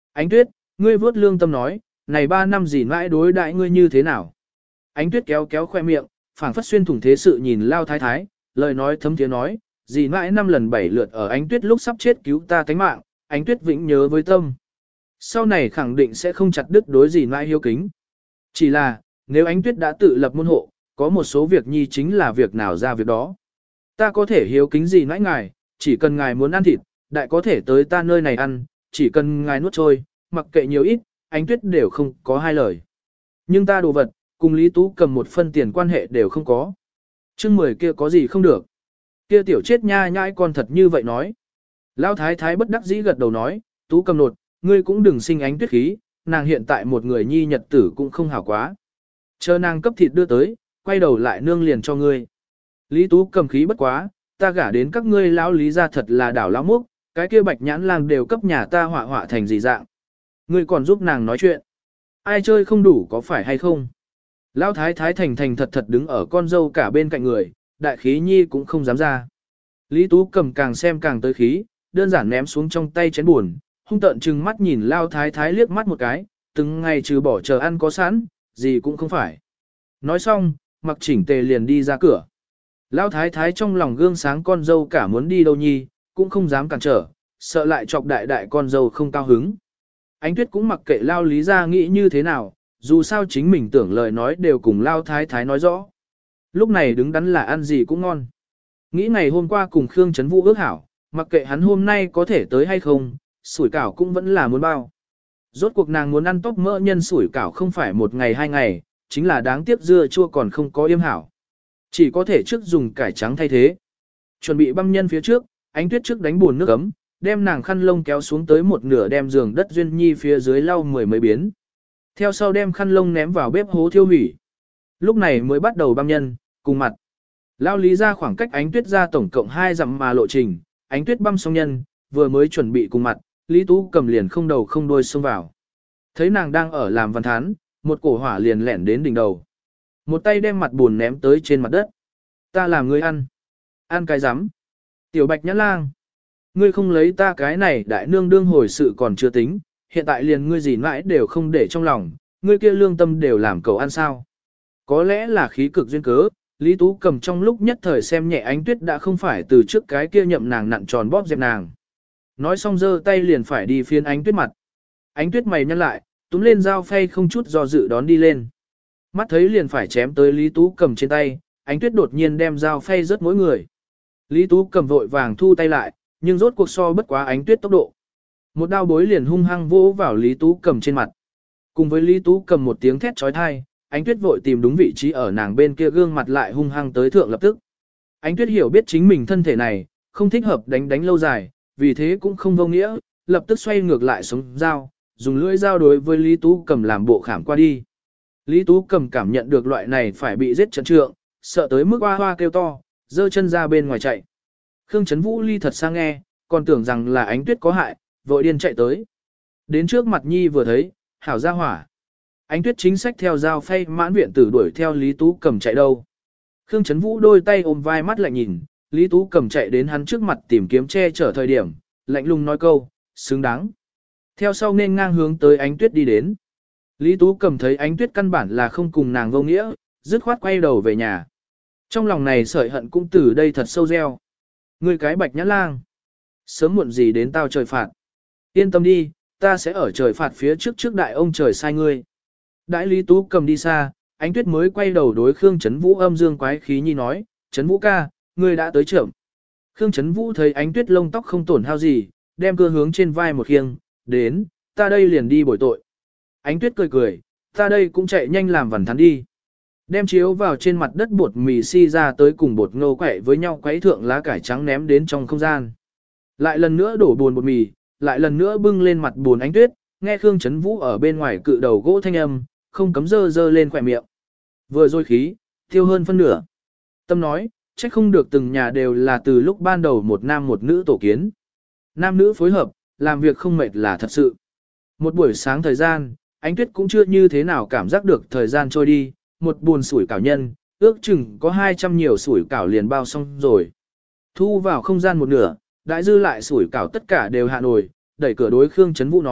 Ánh Tuyết, ngươi vớt lương tâm nói, này ba năm gì mãi đối đại ngươi như thế nào? Ánh Tuyết kéo kéo khoe miệng, phảng phất xuyên thủng thế sự nhìn Lao Thái Thái, lời nói thấm tiếng nói, dì mãi năm lần bảy lượt ở Ánh Tuyết lúc sắp chết cứu ta tánh mạng, Ánh Tuyết vĩnh nhớ với tâm. Sau này khẳng định sẽ không chặt đứt đối dì mãi hiếu kính. Chỉ là, nếu Ánh Tuyết đã tự lập môn hộ, có một số việc nhi chính là việc nào ra việc đó. Ta có thể hiếu kính dì mãi ngài, chỉ cần ngài muốn ăn thịt, đại có thể tới ta nơi này ăn, chỉ cần ngài nuốt trôi, mặc kệ nhiều ít, Ánh Tuyết đều không có hai lời. Nhưng ta đồ vật, cùng Lý Tú cầm một phân tiền quan hệ đều không có. Chương mười kia có gì không được. Kia tiểu chết nha nhãi con thật như vậy nói. Lão thái thái bất đắc dĩ gật đầu nói, Tú cầm nột, ngươi cũng đừng sinh Ánh Tuyết khí, nàng hiện tại một người nhi nhật tử cũng không hảo quá. Chờ nàng cấp thịt đưa tới, quay đầu lại nương liền cho ngươi. Lý Tú cầm khí bất quá, ta gả đến các ngươi lão Lý ra thật là đảo lão múc, cái kia bạch nhãn lang đều cấp nhà ta họa họa thành gì dạng. Ngươi còn giúp nàng nói chuyện. Ai chơi không đủ có phải hay không? Lão thái thái thành thành thật thật đứng ở con dâu cả bên cạnh người, đại khí nhi cũng không dám ra. Lý Tú cầm càng xem càng tới khí, đơn giản ném xuống trong tay chén buồn, hung tợn trừng mắt nhìn Lão thái thái liếc mắt một cái, từng ngày trừ bỏ chờ ăn có sẵn, gì cũng không phải. Nói xong, mặc chỉnh tề liền đi ra cửa. Lão thái thái trong lòng gương sáng con dâu cả muốn đi đâu nhi, cũng không dám cản trở, sợ lại chọc đại đại con dâu không cao hứng. Ánh Tuyết cũng mặc kệ Lao Lý ra nghĩ như thế nào, dù sao chính mình tưởng lời nói đều cùng Lao thái thái nói rõ. Lúc này đứng đắn là ăn gì cũng ngon. Nghĩ ngày hôm qua cùng Khương Trấn Vũ ước hảo, mặc kệ hắn hôm nay có thể tới hay không, sủi cảo cũng vẫn là muốn bao. Rốt cuộc nàng muốn ăn tóc mỡ nhân sủi cảo không phải một ngày hai ngày, chính là đáng tiếc dưa chua còn không có yêm hảo. Chỉ có thể trước dùng cải trắng thay thế. Chuẩn bị băm nhân phía trước, Ánh Tuyết trước đánh buồn nước ấm, đem nàng khăn lông kéo xuống tới một nửa đem giường đất Duyên Nhi phía dưới lau mười mấy biến. Theo sau đem khăn lông ném vào bếp hố thiêu hủy. Lúc này mới bắt đầu băm nhân, cùng mặt. Lao Lý ra khoảng cách Ánh Tuyết ra tổng cộng hai dặm mà lộ trình, Ánh Tuyết băm xong nhân, vừa mới chuẩn bị cùng mặt, Lý Tú cầm liền không đầu không đuôi xông vào. Thấy nàng đang ở làm văn thán, một cổ hỏa liền lẻn đến đỉnh đầu. Một tay đem mặt buồn ném tới trên mặt đất. Ta làm ngươi ăn. Ăn cái rắm. Tiểu bạch nhã lang. Ngươi không lấy ta cái này đại nương đương hồi sự còn chưa tính, hiện tại liền ngươi gì mãi đều không để trong lòng, ngươi kia lương tâm đều làm cầu ăn sao. Có lẽ là khí cực duyên cớ, Lý Tú cầm trong lúc nhất thời xem nhẹ Ánh Tuyết đã không phải từ trước cái kia nhậm nàng nặn tròn bóp dẹp nàng. Nói xong giơ tay liền phải đi phiên Ánh Tuyết mặt. Ánh Tuyết mày nhăn lại, túm lên dao phay không chút do dự đón đi lên. Mắt thấy liền phải chém tới Lý Tú cầm trên tay, Ánh Tuyết đột nhiên đem dao phay rớt mỗi người. Lý Tú cầm vội vàng thu tay lại, nhưng rốt cuộc so bất quá Ánh Tuyết tốc độ. Một đao bối liền hung hăng vỗ vào Lý Tú cầm trên mặt. Cùng với Lý Tú cầm một tiếng thét trói thai, Ánh Tuyết vội tìm đúng vị trí ở nàng bên kia gương mặt lại hung hăng tới thượng lập tức. Ánh Tuyết hiểu biết chính mình thân thể này, không thích hợp đánh đánh lâu dài, vì thế cũng không vô nghĩa, lập tức xoay ngược lại sống dao, dùng lưỡi dao đối với Lý Tú cầm làm bộ khảm qua đi. Lý Tú cầm cảm nhận được loại này phải bị giết trận trượng, sợ tới mức hoa hoa kêu to, giơ chân ra bên ngoài chạy. Khương Trấn Vũ ly thật sang nghe, còn tưởng rằng là Ánh Tuyết có hại, vội điên chạy tới. Đến trước mặt Nhi vừa thấy, hảo ra hỏa. Ánh Tuyết chính sách theo dao phay mãn viện tử đuổi theo Lý Tú cầm chạy đâu. Khương Trấn Vũ đôi tay ôm vai mắt lạnh nhìn, Lý Tú cầm chạy đến hắn trước mặt tìm kiếm che chở thời điểm, lạnh lùng nói câu, xứng đáng. Theo sau nên ngang hướng tới Ánh Tuyết đi đến. Lý Tú cầm thấy Ánh Tuyết căn bản là không cùng nàng vô nghĩa, dứt khoát quay đầu về nhà. Trong lòng này sợi hận cũng từ đây thật sâu gieo. Ngươi cái bạch nhã lang. Sớm muộn gì đến tao trời phạt. Yên tâm đi, ta sẽ ở trời phạt phía trước trước đại ông trời sai ngươi. Đại Lý Tú cầm đi xa, Ánh Tuyết mới quay đầu đối Khương Trấn Vũ âm dương quái khí nhi nói, Trấn Vũ ca, ngươi đã tới trưởng. Khương Trấn Vũ thấy Ánh Tuyết lông tóc không tổn hao gì, đem cơ hướng trên vai một khiêng, đến, ta đây liền đi bồi tội. Ánh Tuyết cười cười, ta đây cũng chạy nhanh làm vằn thắn đi. Đem chiếu vào trên mặt đất bột mì si ra tới cùng bột ngô quậy với nhau quấy thượng lá cải trắng ném đến trong không gian. Lại lần nữa đổ buồn bột mì, lại lần nữa bưng lên mặt buồn Ánh Tuyết, nghe Khương Trấn Vũ ở bên ngoài cự đầu gỗ thanh âm, không cấm dơ dơ lên khỏe miệng. Vừa rồi khí, tiêu hơn phân nửa. Tâm nói, trách không được từng nhà đều là từ lúc ban đầu một nam một nữ tổ kiến. Nam nữ phối hợp, làm việc không mệt là thật sự. Một buổi sáng thời gian, Ánh Tuyết cũng chưa như thế nào cảm giác được thời gian trôi đi, một buồn sủi cảo nhân, ước chừng có hai trăm nhiều sủi cảo liền bao xong rồi. Thu vào không gian một nửa, đại dư lại sủi cảo tất cả đều hạ nổi, đẩy cửa đối Khương Trấn Vũ nói,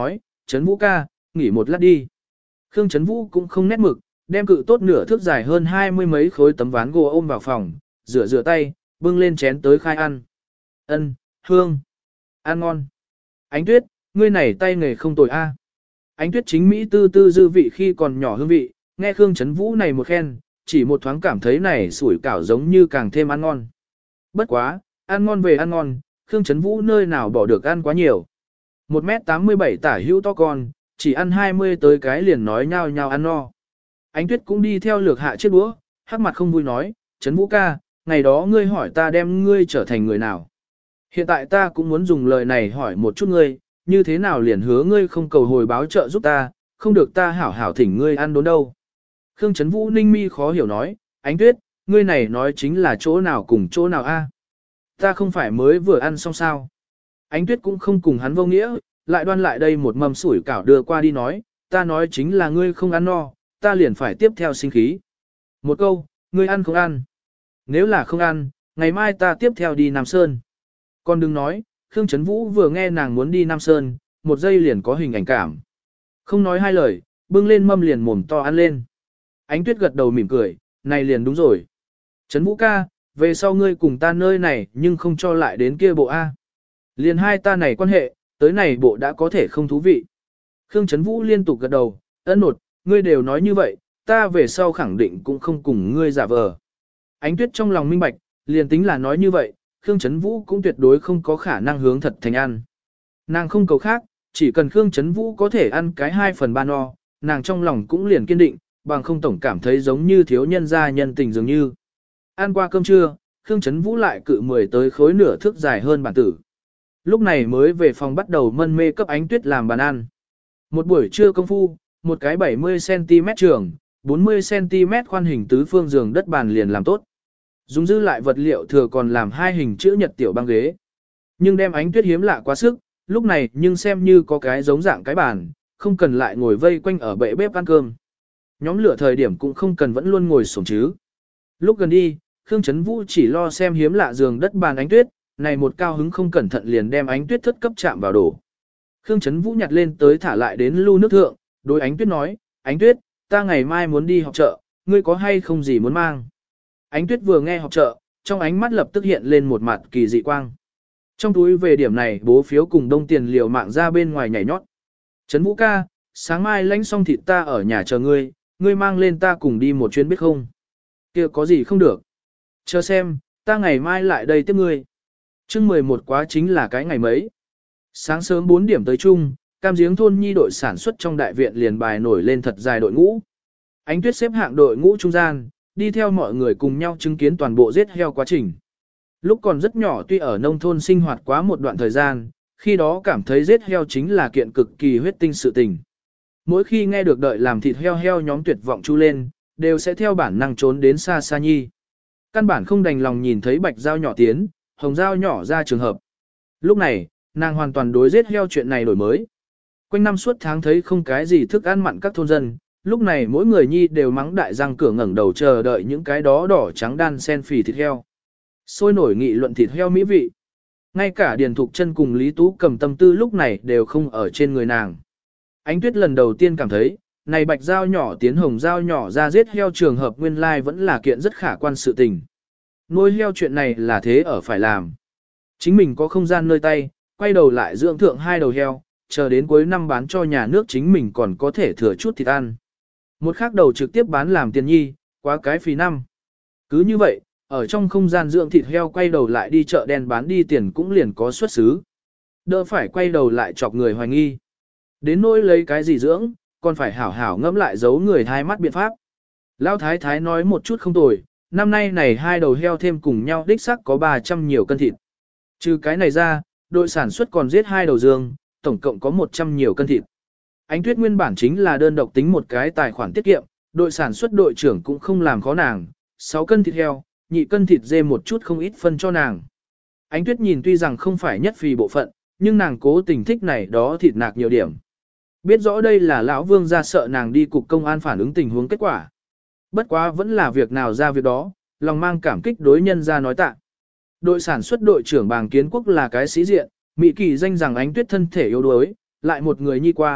Trấn Vũ ca, nghỉ một lát đi. Khương Trấn Vũ cũng không nét mực, đem cự tốt nửa thước dài hơn hai mươi mấy khối tấm ván gỗ ôm vào phòng, rửa rửa tay, bưng lên chén tới khai ăn. Ân, hương, ăn ngon. Ánh Tuyết, ngươi này tay nghề không tồi a. Ánh Tuyết chính Mỹ tư tư dư vị khi còn nhỏ hương vị, nghe Khương Trấn Vũ này một khen, chỉ một thoáng cảm thấy này sủi cảo giống như càng thêm ăn ngon. Bất quá, ăn ngon về ăn ngon, Khương Trấn Vũ nơi nào bỏ được ăn quá nhiều. một mét tám mươi bảy tả hữu to con, chỉ ăn hai mươi tới cái liền nói nhau nhau ăn no. Ánh Tuyết cũng đi theo lược hạ chiếc đũa, hắc mặt không vui nói, Trấn Vũ ca, ngày đó ngươi hỏi ta đem ngươi trở thành người nào. Hiện tại ta cũng muốn dùng lời này hỏi một chút ngươi, như thế nào liền hứa ngươi không cầu hồi báo trợ giúp ta, không được ta hảo hảo thỉnh ngươi ăn đốn đâu. Khương Trấn Vũ ninh mi khó hiểu nói, Ánh Tuyết, ngươi này nói chính là chỗ nào cùng chỗ nào a? Ta không phải mới vừa ăn xong sao. Ánh Tuyết cũng không cùng hắn vô nghĩa, lại đoan lại đây một mầm sủi cảo đưa qua đi nói, ta nói chính là ngươi không ăn no, ta liền phải tiếp theo sinh khí. Một câu, ngươi ăn không ăn. Nếu là không ăn, ngày mai ta tiếp theo đi Nam Sơn. Còn đừng nói, Khương Trấn Vũ vừa nghe nàng muốn đi Nam Sơn, một giây liền có hình ảnh cảm. Không nói hai lời, bưng lên mâm liền mồm to ăn lên. Ánh Tuyết gật đầu mỉm cười, này liền đúng rồi. Trấn Vũ ca, về sau ngươi cùng ta nơi này nhưng không cho lại đến kia bộ A. Liền hai ta này quan hệ, tới này bộ đã có thể không thú vị. Khương Trấn Vũ liên tục gật đầu, ân nột, ngươi đều nói như vậy, ta về sau khẳng định cũng không cùng ngươi giả vờ. Ánh Tuyết trong lòng minh bạch, liền tính là nói như vậy, Khương Trấn Vũ cũng tuyệt đối không có khả năng hướng thật thành ăn. Nàng không cầu khác, chỉ cần Khương Trấn Vũ có thể ăn cái hai phần ba no, nàng trong lòng cũng liền kiên định, bằng không tổng cảm thấy giống như thiếu nhân gia nhân tình dường như. Ăn qua cơm trưa, Khương Trấn Vũ lại cự mười tới khối nửa thước dài hơn bản tử. Lúc này mới về phòng bắt đầu mân mê cấp Ánh Tuyết làm bàn ăn. Một buổi trưa công phu, một cái bảy mươi xăng ti mét trường, bốn mươi xăng ti mét khoan hình tứ phương giường đất bàn liền làm tốt. Dùng dư lại vật liệu thừa còn làm hai hình chữ nhật tiểu băng ghế. Nhưng đem Ánh Tuyết hiếm lạ quá sức, lúc này nhưng xem như có cái giống dạng cái bàn, không cần lại ngồi vây quanh ở bệ bếp ăn cơm. Nhóm lửa thời điểm cũng không cần vẫn luôn ngồi xổm chứ. Lúc gần đi, Khương Trấn Vũ chỉ lo xem hiếm lạ giường đất bàn Ánh Tuyết, này một cao hứng không cẩn thận liền đem Ánh Tuyết thất cấp chạm vào đổ. Khương Trấn Vũ nhặt lên tới thả lại đến lu nước thượng, đối Ánh Tuyết nói, Ánh Tuyết, ta ngày mai muốn đi học chợ, ngươi có hay không gì muốn mang? Ánh Tuyết vừa nghe học chợ, trong ánh mắt lập tức hiện lên một mặt kỳ dị quang. Trong túi về điểm này bố phiếu cùng đông tiền liều mạng ra bên ngoài nhảy nhót. Trấn Vũ ca, sáng mai lãnh xong thịt ta ở nhà chờ ngươi, ngươi mang lên ta cùng đi một chuyến biết không? Kia có gì không được? Chờ xem, ta ngày mai lại đây tiếp ngươi. Chương mười một quá chính là cái ngày mấy. Sáng sớm bốn điểm tới chung, Cam Giếng thôn nhi đội sản xuất trong đại viện liền bài nổi lên thật dài đội ngũ. Ánh Tuyết xếp hạng đội ngũ trung gian, đi theo mọi người cùng nhau chứng kiến toàn bộ giết heo quá trình. Lúc còn rất nhỏ tuy ở nông thôn sinh hoạt quá một đoạn thời gian, khi đó cảm thấy giết heo chính là kiện cực kỳ huyết tinh sự tình. Mỗi khi nghe được đợi làm thịt heo heo nhóm tuyệt vọng chu lên, đều sẽ theo bản năng trốn đến xa xa nhi. Căn bản không đành lòng nhìn thấy bạch dao nhỏ tiến, hồng dao nhỏ ra trường hợp. Lúc này, nàng hoàn toàn đối giết heo chuyện này đổi mới. Quanh năm suốt tháng thấy không cái gì thức ăn mặn các thôn dân, lúc này mỗi người nhi đều mắng đại răng cửa ngẩng đầu chờ đợi những cái đó đỏ trắng đan sen phì thịt heo. Sôi nổi nghị luận thịt heo mỹ vị. Ngay cả Điền Thục Chân cùng Lý Tú Cầm tâm tư lúc này đều không ở trên người nàng. Ánh Tuyết lần đầu tiên cảm thấy, này bạch dao nhỏ tiến hồng dao nhỏ ra giết heo trường hợp nguyên lai vẫn là kiện rất khả quan sự tình. Nuôi heo chuyện này là thế ở phải làm. Chính mình có không gian nơi tay, quay đầu lại dưỡng thượng hai đầu heo, chờ đến cuối năm bán cho nhà nước chính mình còn có thể thừa chút thịt ăn. Một khác đầu trực tiếp bán làm tiền nhi, quá cái phí năm. Cứ như vậy, ở trong không gian dưỡng thịt heo quay đầu lại đi chợ đen bán đi tiền cũng liền có xuất xứ. Đỡ phải quay đầu lại chọc người hoài nghi. Đến nỗi lấy cái gì dưỡng, còn phải hảo hảo ngẫm lại giấu người hai mắt biện pháp. Lão Thái Thái nói một chút không tồi, năm nay này hai đầu heo thêm cùng nhau đích xác có ba trăm nhiều cân thịt. Trừ cái này ra, đội sản xuất còn giết hai đầu dương, tổng cộng có một trăm nhiều cân thịt. Ánh Tuyết nguyên bản chính là đơn độc tính một cái tài khoản tiết kiệm, đội sản xuất đội trưởng cũng không làm khó nàng, sáu cân thịt heo, nhị cân thịt dê một chút không ít phân cho nàng. Ánh Tuyết nhìn tuy rằng không phải nhất phì bộ phận, nhưng nàng cố tình thích này đó thịt nạc nhiều điểm. Biết rõ đây là lão Vương ra sợ nàng đi cục công an phản ứng tình huống kết quả. Bất quá vẫn là việc nào ra việc đó, lòng mang cảm kích đối nhân ra nói tạ. Đội sản xuất đội trưởng Bàng Kiến Quốc là cái sĩ diện, Mỹ Kỳ danh rằng Ánh Tuyết thân thể yếu đuối, lại một người nhi qua,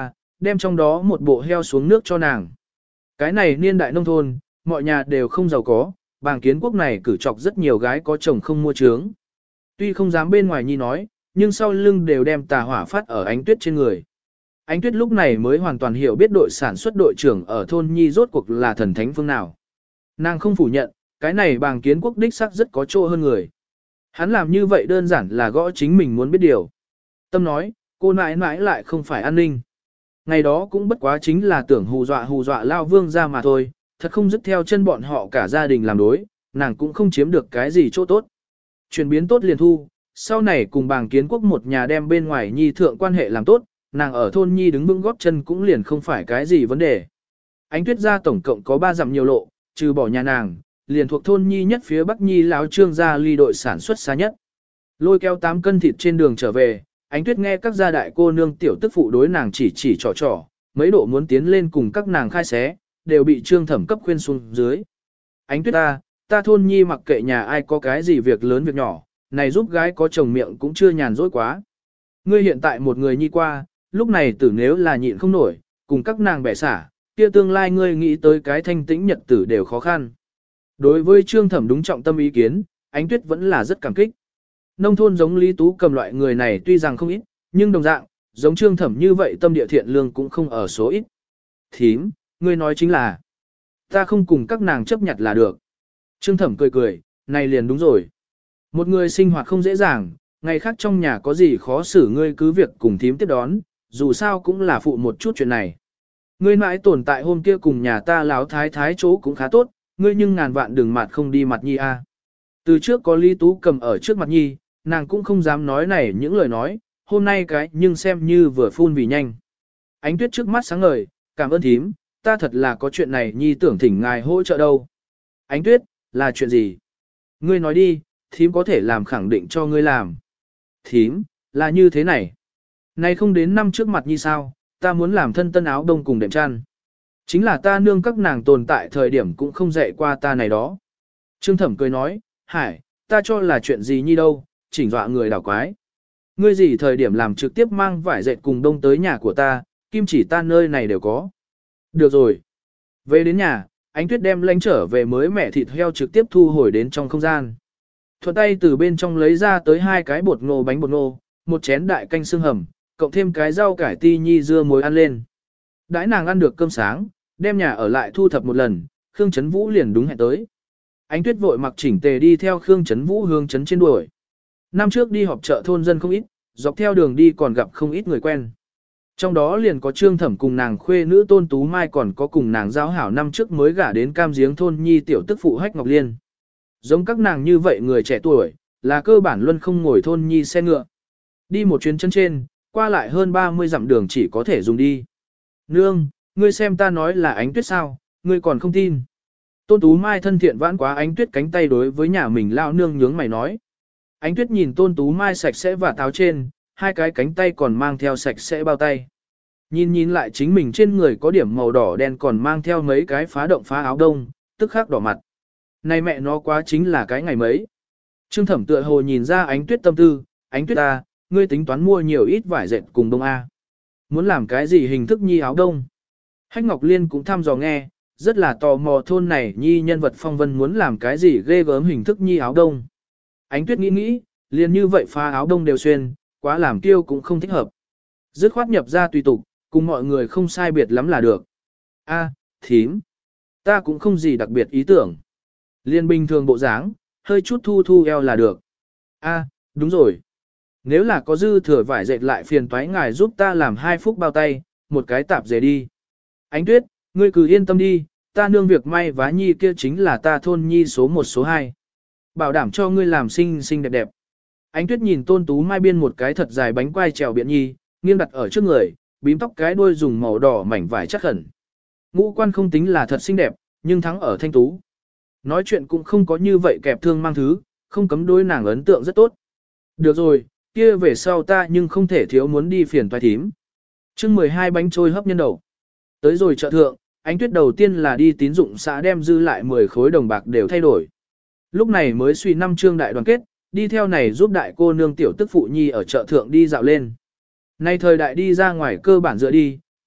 đem trong đó một bộ heo xuống nước cho nàng. Cái này niên đại nông thôn, mọi nhà đều không giàu có, bàng kiến quốc này cử chọc rất nhiều gái có chồng không mua trướng. Tuy không dám bên ngoài nhi nói, nhưng sau lưng đều đem tà hỏa phát ở Ánh Tuyết trên người. Ánh Tuyết lúc này mới hoàn toàn hiểu biết đội sản xuất đội trưởng ở thôn nhi rốt cuộc là thần thánh phương nào. Nàng không phủ nhận, cái này bàng kiến quốc đích xác rất có chỗ hơn người. Hắn làm như vậy đơn giản là gõ chính mình muốn biết điều. Tâm nói, cô nãi nãi lại không phải an ninh. Ngày đó cũng bất quá chính là tưởng hù dọa hù dọa lao vương ra mà thôi, thật không dứt theo chân bọn họ cả gia đình làm đối, nàng cũng không chiếm được cái gì chỗ tốt. Chuyển biến tốt liền thu, sau này cùng bàng kiến quốc một nhà đem bên ngoài nhi thượng quan hệ làm tốt, nàng ở thôn nhi đứng vững góp chân cũng liền không phải cái gì vấn đề. Ánh Tuyết gia tổng cộng có ba dặm nhiều lộ, trừ bỏ nhà nàng, liền thuộc thôn nhi nhất phía bắc nhi láo trương gia ly đội sản xuất xa nhất. Lôi kéo tám cân thịt trên đường trở về, Ánh Tuyết nghe các gia đại cô nương tiểu tức phụ đối nàng chỉ chỉ trò trò, mấy độ muốn tiến lên cùng các nàng khai xé, đều bị trương thẩm cấp khuyên xuống dưới. Ánh Tuyết ta, ta thôn nhi mặc kệ nhà ai có cái gì việc lớn việc nhỏ, này giúp gái có chồng miệng cũng chưa nhàn rỗi quá. Ngươi hiện tại một người nhi qua, lúc này tử nếu là nhịn không nổi, cùng các nàng bẻ xả, kia tương lai ngươi nghĩ tới cái thanh tĩnh nhật tử đều khó khăn. Đối với trương thẩm đúng trọng tâm ý kiến, Ánh Tuyết vẫn là rất cảm kích. Nông thôn giống Lý Tú Cầm loại người này tuy rằng không ít, nhưng đồng dạng, giống trương thẩm như vậy tâm địa thiện lương cũng không ở số ít. Thím, ngươi nói chính là, ta không cùng các nàng chấp nhặt là được. Trương thẩm cười cười, này liền đúng rồi. Một người sinh hoạt không dễ dàng, ngày khác trong nhà có gì khó xử ngươi cứ việc cùng thím tiếp đón, dù sao cũng là phụ một chút chuyện này. Ngươi mãi tồn tại hôm kia cùng nhà ta láo thái thái chỗ cũng khá tốt, ngươi nhưng ngàn vạn đừng mặt không đi mặt nhi a. Từ trước có Lý Tú Cầm ở trước mặt nhi, nàng cũng không dám nói này những lời nói, hôm nay cái nhưng xem như vừa phun vì nhanh. Ánh Tuyết trước mắt sáng ngời, cảm ơn thím, ta thật là có chuyện này nhi tưởng thỉnh ngài hỗ trợ đâu. Ánh Tuyết, là chuyện gì? Ngươi nói đi, thím có thể làm khẳng định cho ngươi làm. Thím, là như thế này. Này không đến năm trước mặt như sao, ta muốn làm thân tân áo đông cùng đệm chăn. Chính là ta nương các nàng tồn tại thời điểm cũng không dạy qua ta này đó. Trương Thẩm cười nói, Hải, ta cho là chuyện gì nhi đâu, chỉnh dọa người đảo quái. Ngươi gì thời điểm làm trực tiếp mang vải dệt cùng đông tới nhà của ta, kim chỉ ta nơi này đều có. Được rồi. Về đến nhà, Ánh Tuyết đem lánh trở về mới mẻ thịt heo trực tiếp thu hồi đến trong không gian. Thuận tay từ bên trong lấy ra tới hai cái bột ngô bánh bột ngô, một chén đại canh xương hầm, cộng thêm cái rau cải ti nhi dưa muối ăn lên. Đãi nàng ăn được cơm sáng, đem nhà ở lại thu thập một lần, Khương Chấn Vũ liền đúng hẹn tới. Ánh Tuyết vội mặc chỉnh tề đi theo Khương Chấn Vũ hướng chấn trên đuổi. Năm trước đi họp chợ thôn dân không ít, dọc theo đường đi còn gặp không ít người quen. Trong đó liền có Trương Thẩm cùng nàng khuê nữ Tôn Tú Mai, còn có cùng nàng giao hảo năm trước mới gả đến Cam Giếng thôn nhi tiểu tức phụ Hách Ngọc Liên. Giống các nàng như vậy người trẻ tuổi, là cơ bản luôn không ngồi thôn nhi xe ngựa. Đi một chuyến chân trên, qua lại hơn ba mươi dặm đường chỉ có thể dùng đi. Nương, ngươi xem ta nói là Ánh Tuyết sao, ngươi còn không tin. Tôn Tú Mai thân thiện vãn quá Ánh Tuyết cánh tay đối với nhà mình lao nương nhướng mày nói. Ánh Tuyết nhìn Tôn Tú Mai sạch sẽ và táo trên, hai cái cánh tay còn mang theo sạch sẽ bao tay. Nhìn nhìn lại chính mình trên người có điểm màu đỏ đen còn mang theo mấy cái phá động phá áo đông, tức khắc đỏ mặt. Này mẹ nó quá chính là cái ngày mấy. Trương Thẩm tựa hồ nhìn ra Ánh Tuyết tâm tư, Ánh Tuyết ta, ngươi tính toán mua nhiều ít vải dệt cùng đông A. Muốn làm cái gì hình thức nhi áo đông? Hách Ngọc Liên cũng thăm dò nghe, rất là tò mò thôn này nhi nhân vật phong vân muốn làm cái gì ghê gớm hình thức nhi áo đông. Ánh Tuyết nghĩ nghĩ, liền như vậy phá áo đông đều xuyên, quá làm tiêu cũng không thích hợp. Dứt khoát nhập ra tùy tục, cùng mọi người không sai biệt lắm là được. A, thím, ta cũng không gì đặc biệt ý tưởng. Liên bình thường bộ dáng, hơi chút thu thu eo là được. A, đúng rồi. Nếu là có dư thừa vải dệt lại phiền toái ngài giúp ta làm hai phúc bao tay, một cái tạp dề đi. Ánh Tuyết, ngươi cứ yên tâm đi, ta nương việc may vá nhi kia chính là ta thôn nhi số một số hai. Bảo đảm cho ngươi làm xinh xinh đẹp đẹp. Ánh Tuyết nhìn Tôn Tú Mai biên một cái thật dài bánh quai trèo biện nhi, nghiêng đặt ở trước người, bím tóc cái đuôi dùng màu đỏ mảnh vải chắc khẩn. Ngũ quan không tính là thật xinh đẹp, nhưng thắng ở thanh tú. Nói chuyện cũng không có như vậy kẹp thương mang thứ, không cấm đôi nàng ấn tượng rất tốt. Được rồi, kia về sau ta nhưng không thể thiếu muốn đi phiền toái thím. Chương mười hai bánh trôi hấp nhân đầu. Tới rồi chợ thượng, Ánh Tuyết đầu tiên là đi tín dụng xã đem dư lại mười khối đồng bạc đều thay đổi. Lúc này mới suy năm chương đại đoàn kết, đi theo này giúp đại cô nương tiểu tức phụ nhi ở chợ thượng đi dạo lên. Nay thời đại đi ra ngoài cơ bản dựa đi,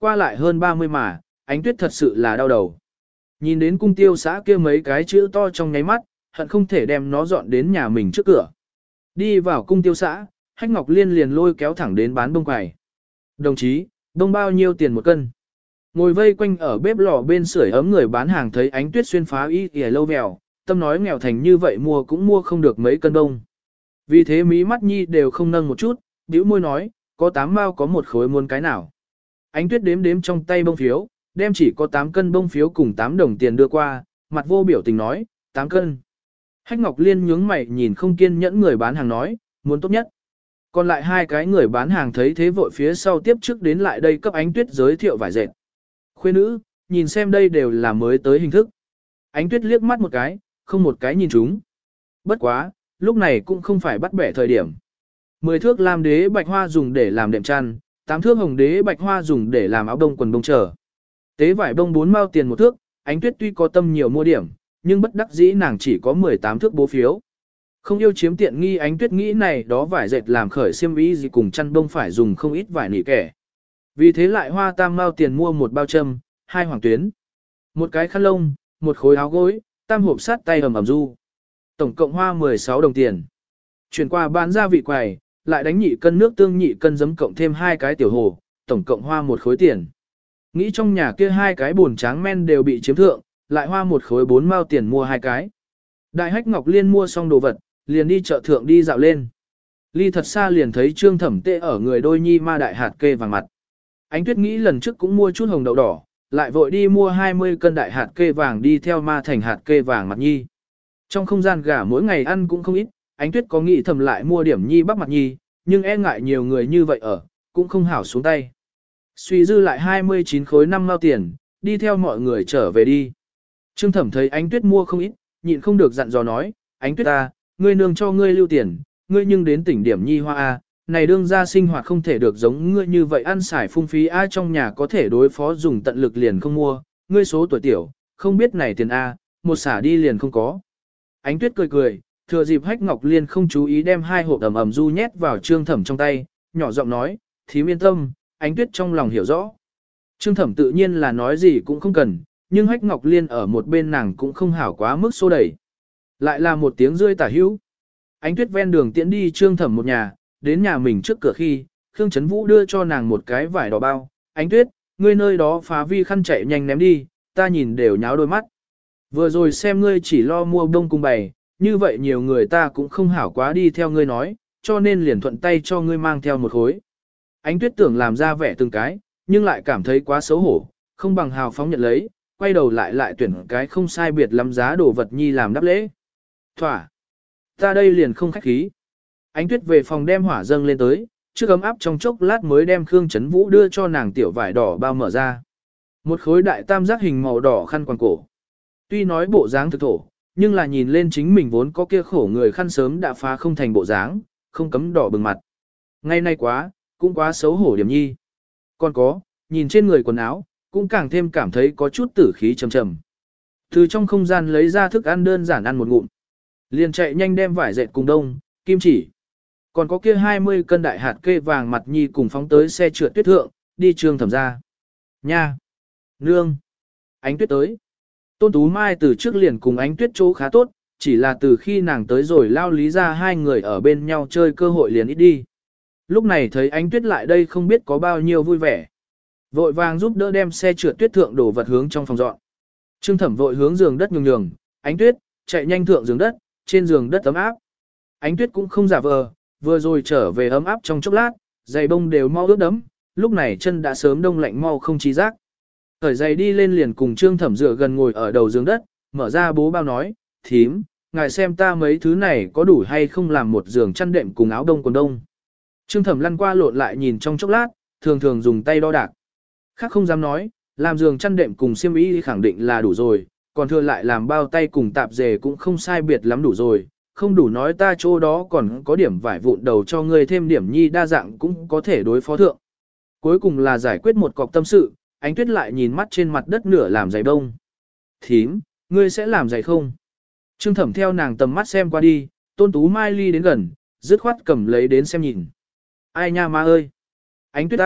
qua lại hơn ba mươi mà, Ánh Tuyết thật sự là đau đầu. Nhìn đến cung tiêu xã kia mấy cái chữ to trong nháy mắt, hận không thể đem nó dọn đến nhà mình trước cửa. Đi vào cung tiêu xã, Hách Ngọc Liên liền lôi kéo thẳng đến bán bông quầy. Đồng chí, bông bao nhiêu tiền một cân? Ngồi vây quanh ở bếp lò bên sưởi ấm người bán hàng thấy Ánh Tuyết xuyên phá y ỉa lâu mèo, tâm nói nghèo thành như vậy mua cũng mua không được mấy cân bông. Vì thế mí mắt nhi đều không nâng một chút, bĩu môi nói, có tám mao có một khối muốn cái nào. Ánh Tuyết đếm đếm trong tay bông phiếu, đem chỉ có tám cân bông phiếu cùng tám đồng tiền đưa qua, mặt vô biểu tình nói, tám cân. Hách Ngọc Liên nhướng mày nhìn không kiên nhẫn người bán hàng nói, muốn tốt nhất. Còn lại hai cái người bán hàng thấy thế vội phía sau tiếp trước đến lại đây cấp Ánh Tuyết giới thiệu vải dệt. Khuê nữ, nhìn xem đây đều là mới tới hình thức. Ánh Tuyết liếc mắt một cái, không một cái nhìn chúng. Bất quá, lúc này cũng không phải bắt bẻ thời điểm. Mười thước lam đế bạch hoa dùng để làm đệm chăn, tám thước hồng đế bạch hoa dùng để làm áo đông quần bông trở. Tế vải bông bốn mao tiền một thước, Ánh Tuyết tuy có tâm nhiều mua điểm, nhưng bất đắc dĩ nàng chỉ có mười tám thước bố phiếu. Không yêu chiếm tiện nghi, Ánh Tuyết nghĩ này đó vải dệt làm khởi xiêm y gì cùng chăn bông phải dùng không ít vải nỉ kẻ. Vì thế lại hoa tam mao tiền mua một bao châm, hai hoàng tuyến, một cái khăn lông, một khối áo gối, tam hộp sát tay ẩm ẩm du. Tổng cộng hoa mười sáu đồng tiền. Chuyển qua bán gia vị quầy, lại đánh nhị cân nước tương nhị cân giấm cộng thêm hai cái tiểu hồ, tổng cộng hoa một khối tiền. Nghĩ trong nhà kia hai cái buồn tráng men đều bị chiếm thượng, lại hoa một khối bốn mao tiền mua hai cái. Đại Hách Ngọc Liên mua xong đồ vật, liền đi chợ thượng đi dạo lên. Ly thật xa liền thấy Trương Thẩm Tệ ở người đôi nhi ma đại hạt kê vàng mặt. Ánh Tuyết nghĩ lần trước cũng mua chút hồng đậu đỏ, lại vội đi mua hai mươi cân đại hạt kê vàng đi theo ma thành hạt kê vàng mặt nhi. Trong không gian gà mỗi ngày ăn cũng không ít, Ánh Tuyết có nghĩ thầm lại mua điểm nhi bắp mặt nhi, nhưng e ngại nhiều người như vậy ở, cũng không hảo xuống tay. Suy dư lại hai mươi chín khối năm mao tiền, đi theo mọi người trở về đi. Trương Thẩm thấy Ánh Tuyết mua không ít, nhịn không được dặn dò nói, Ánh Tuyết ta, ngươi nương cho ngươi lưu tiền, ngươi nhưng đến tỉnh điểm nhi hoa a, này đương ra sinh hoạt không thể được giống ngươi như vậy ăn xài phung phí ai trong nhà có thể đối phó dùng tận lực liền không mua, ngươi số tuổi tiểu, không biết này tiền a, một xả đi liền không có. Ánh Tuyết cười cười, thừa dịp Hách Ngọc Liên không chú ý đem hai hộp ẩm ẩm du nhét vào Trương Thẩm trong tay, nhỏ giọng nói, thím yên tâm, Ánh Tuyết trong lòng hiểu rõ. Trương Thẩm tự nhiên là nói gì cũng không cần, nhưng Hách Ngọc Liên ở một bên nàng cũng không hảo quá mức xô đẩy. Lại là một tiếng rơi tả hữu. Ánh Tuyết ven đường tiễn đi Trương Thẩm một nhà, đến nhà mình trước cửa khi, Khương Trấn Vũ đưa cho nàng một cái vải đỏ bao. Ánh Tuyết, ngươi nơi đó phá vi khăn chạy nhanh ném đi, ta nhìn đều nháo đôi mắt. Vừa rồi xem ngươi chỉ lo mua đông cùng bày, như vậy nhiều người ta cũng không hảo quá đi theo ngươi nói, cho nên liền thuận tay cho ngươi mang theo một khối. Ánh Tuyết tưởng làm ra vẻ từng cái, nhưng lại cảm thấy quá xấu hổ, không bằng hào phóng nhận lấy, quay đầu lại lại tuyển cái không sai biệt lắm giá đồ vật nhi làm đáp lễ. Thỏa. Ta đây liền không khách khí. Ánh Tuyết về phòng đem hỏa dâng lên tới, trước ấm áp trong chốc lát mới đem Khương Trấn Vũ đưa cho nàng tiểu vải đỏ bao mở ra. Một khối đại tam giác hình màu đỏ khăn quàng cổ. Tuy nói bộ dáng thực thổ, nhưng là nhìn lên chính mình vốn có kia khổ người khăn sớm đã phá không thành bộ dáng, không cấm đỏ bừng mặt. Ngay nay quá, cũng quá xấu hổ điểm nhi. Còn có, nhìn trên người quần áo, cũng càng thêm cảm thấy có chút tử khí trầm trầm. Từ trong không gian lấy ra thức ăn đơn giản ăn một ngụm. Liền chạy nhanh đem vải dệt cùng đông, kim chỉ. Còn có kia hai mươi cân đại hạt kê vàng mặt nhi cùng phóng tới xe trượt tuyết thượng, đi Trương Thẩm ra. Nha! Nương! Ánh Tuyết tới. Tôn Tú Mai từ trước liền cùng Ánh Tuyết chỗ khá tốt, chỉ là từ khi nàng tới rồi lao lý ra hai người ở bên nhau chơi cơ hội liền ít đi. Lúc này thấy Ánh Tuyết lại đây không biết có bao nhiêu vui vẻ. Vội vàng giúp đỡ đem xe trượt tuyết thượng đổ vật hướng trong phòng dọn. Trương Thẩm vội hướng giường đất nhường nhường, Ánh Tuyết, chạy nhanh thượng giường đất, trên giường đất ấm áp. Ánh Tuyết cũng không giả vờ, vừa rồi trở về ấm áp trong chốc lát, giày bông đều mau ướt đẫm, lúc này chân đã sớm đông lạnh mau không trí giác. Khởi giày đi lên liền cùng Trương Thẩm dựa gần ngồi ở đầu giường đất, mở ra bố bao nói, thím, ngài xem ta mấy thứ này có đủ hay không làm một giường chăn đệm cùng áo đông quần đông. Trương Thẩm lăn qua lộn lại nhìn trong chốc lát, thường thường dùng tay đo đạc. Khác không dám nói, làm giường chăn đệm cùng xiêm y khẳng định là đủ rồi, còn thừa lại làm bao tay cùng tạp dề cũng không sai biệt lắm đủ rồi, không đủ nói ta chỗ đó còn có điểm vải vụn đầu cho ngươi thêm điểm nhi đa dạng cũng có thể đối phó thượng. Cuối cùng là giải quyết một cọc tâm sự, Ánh Tuyết lại nhìn mắt trên mặt đất nửa làm giày bông. Thím, ngươi sẽ làm giày không? Trương Thẩm theo nàng tầm mắt xem qua đi, Tôn Tú Mai ly đến gần, dứt khoát cầm lấy đến xem nhìn. Ai nha má ơi! Ánh Tuyết ta,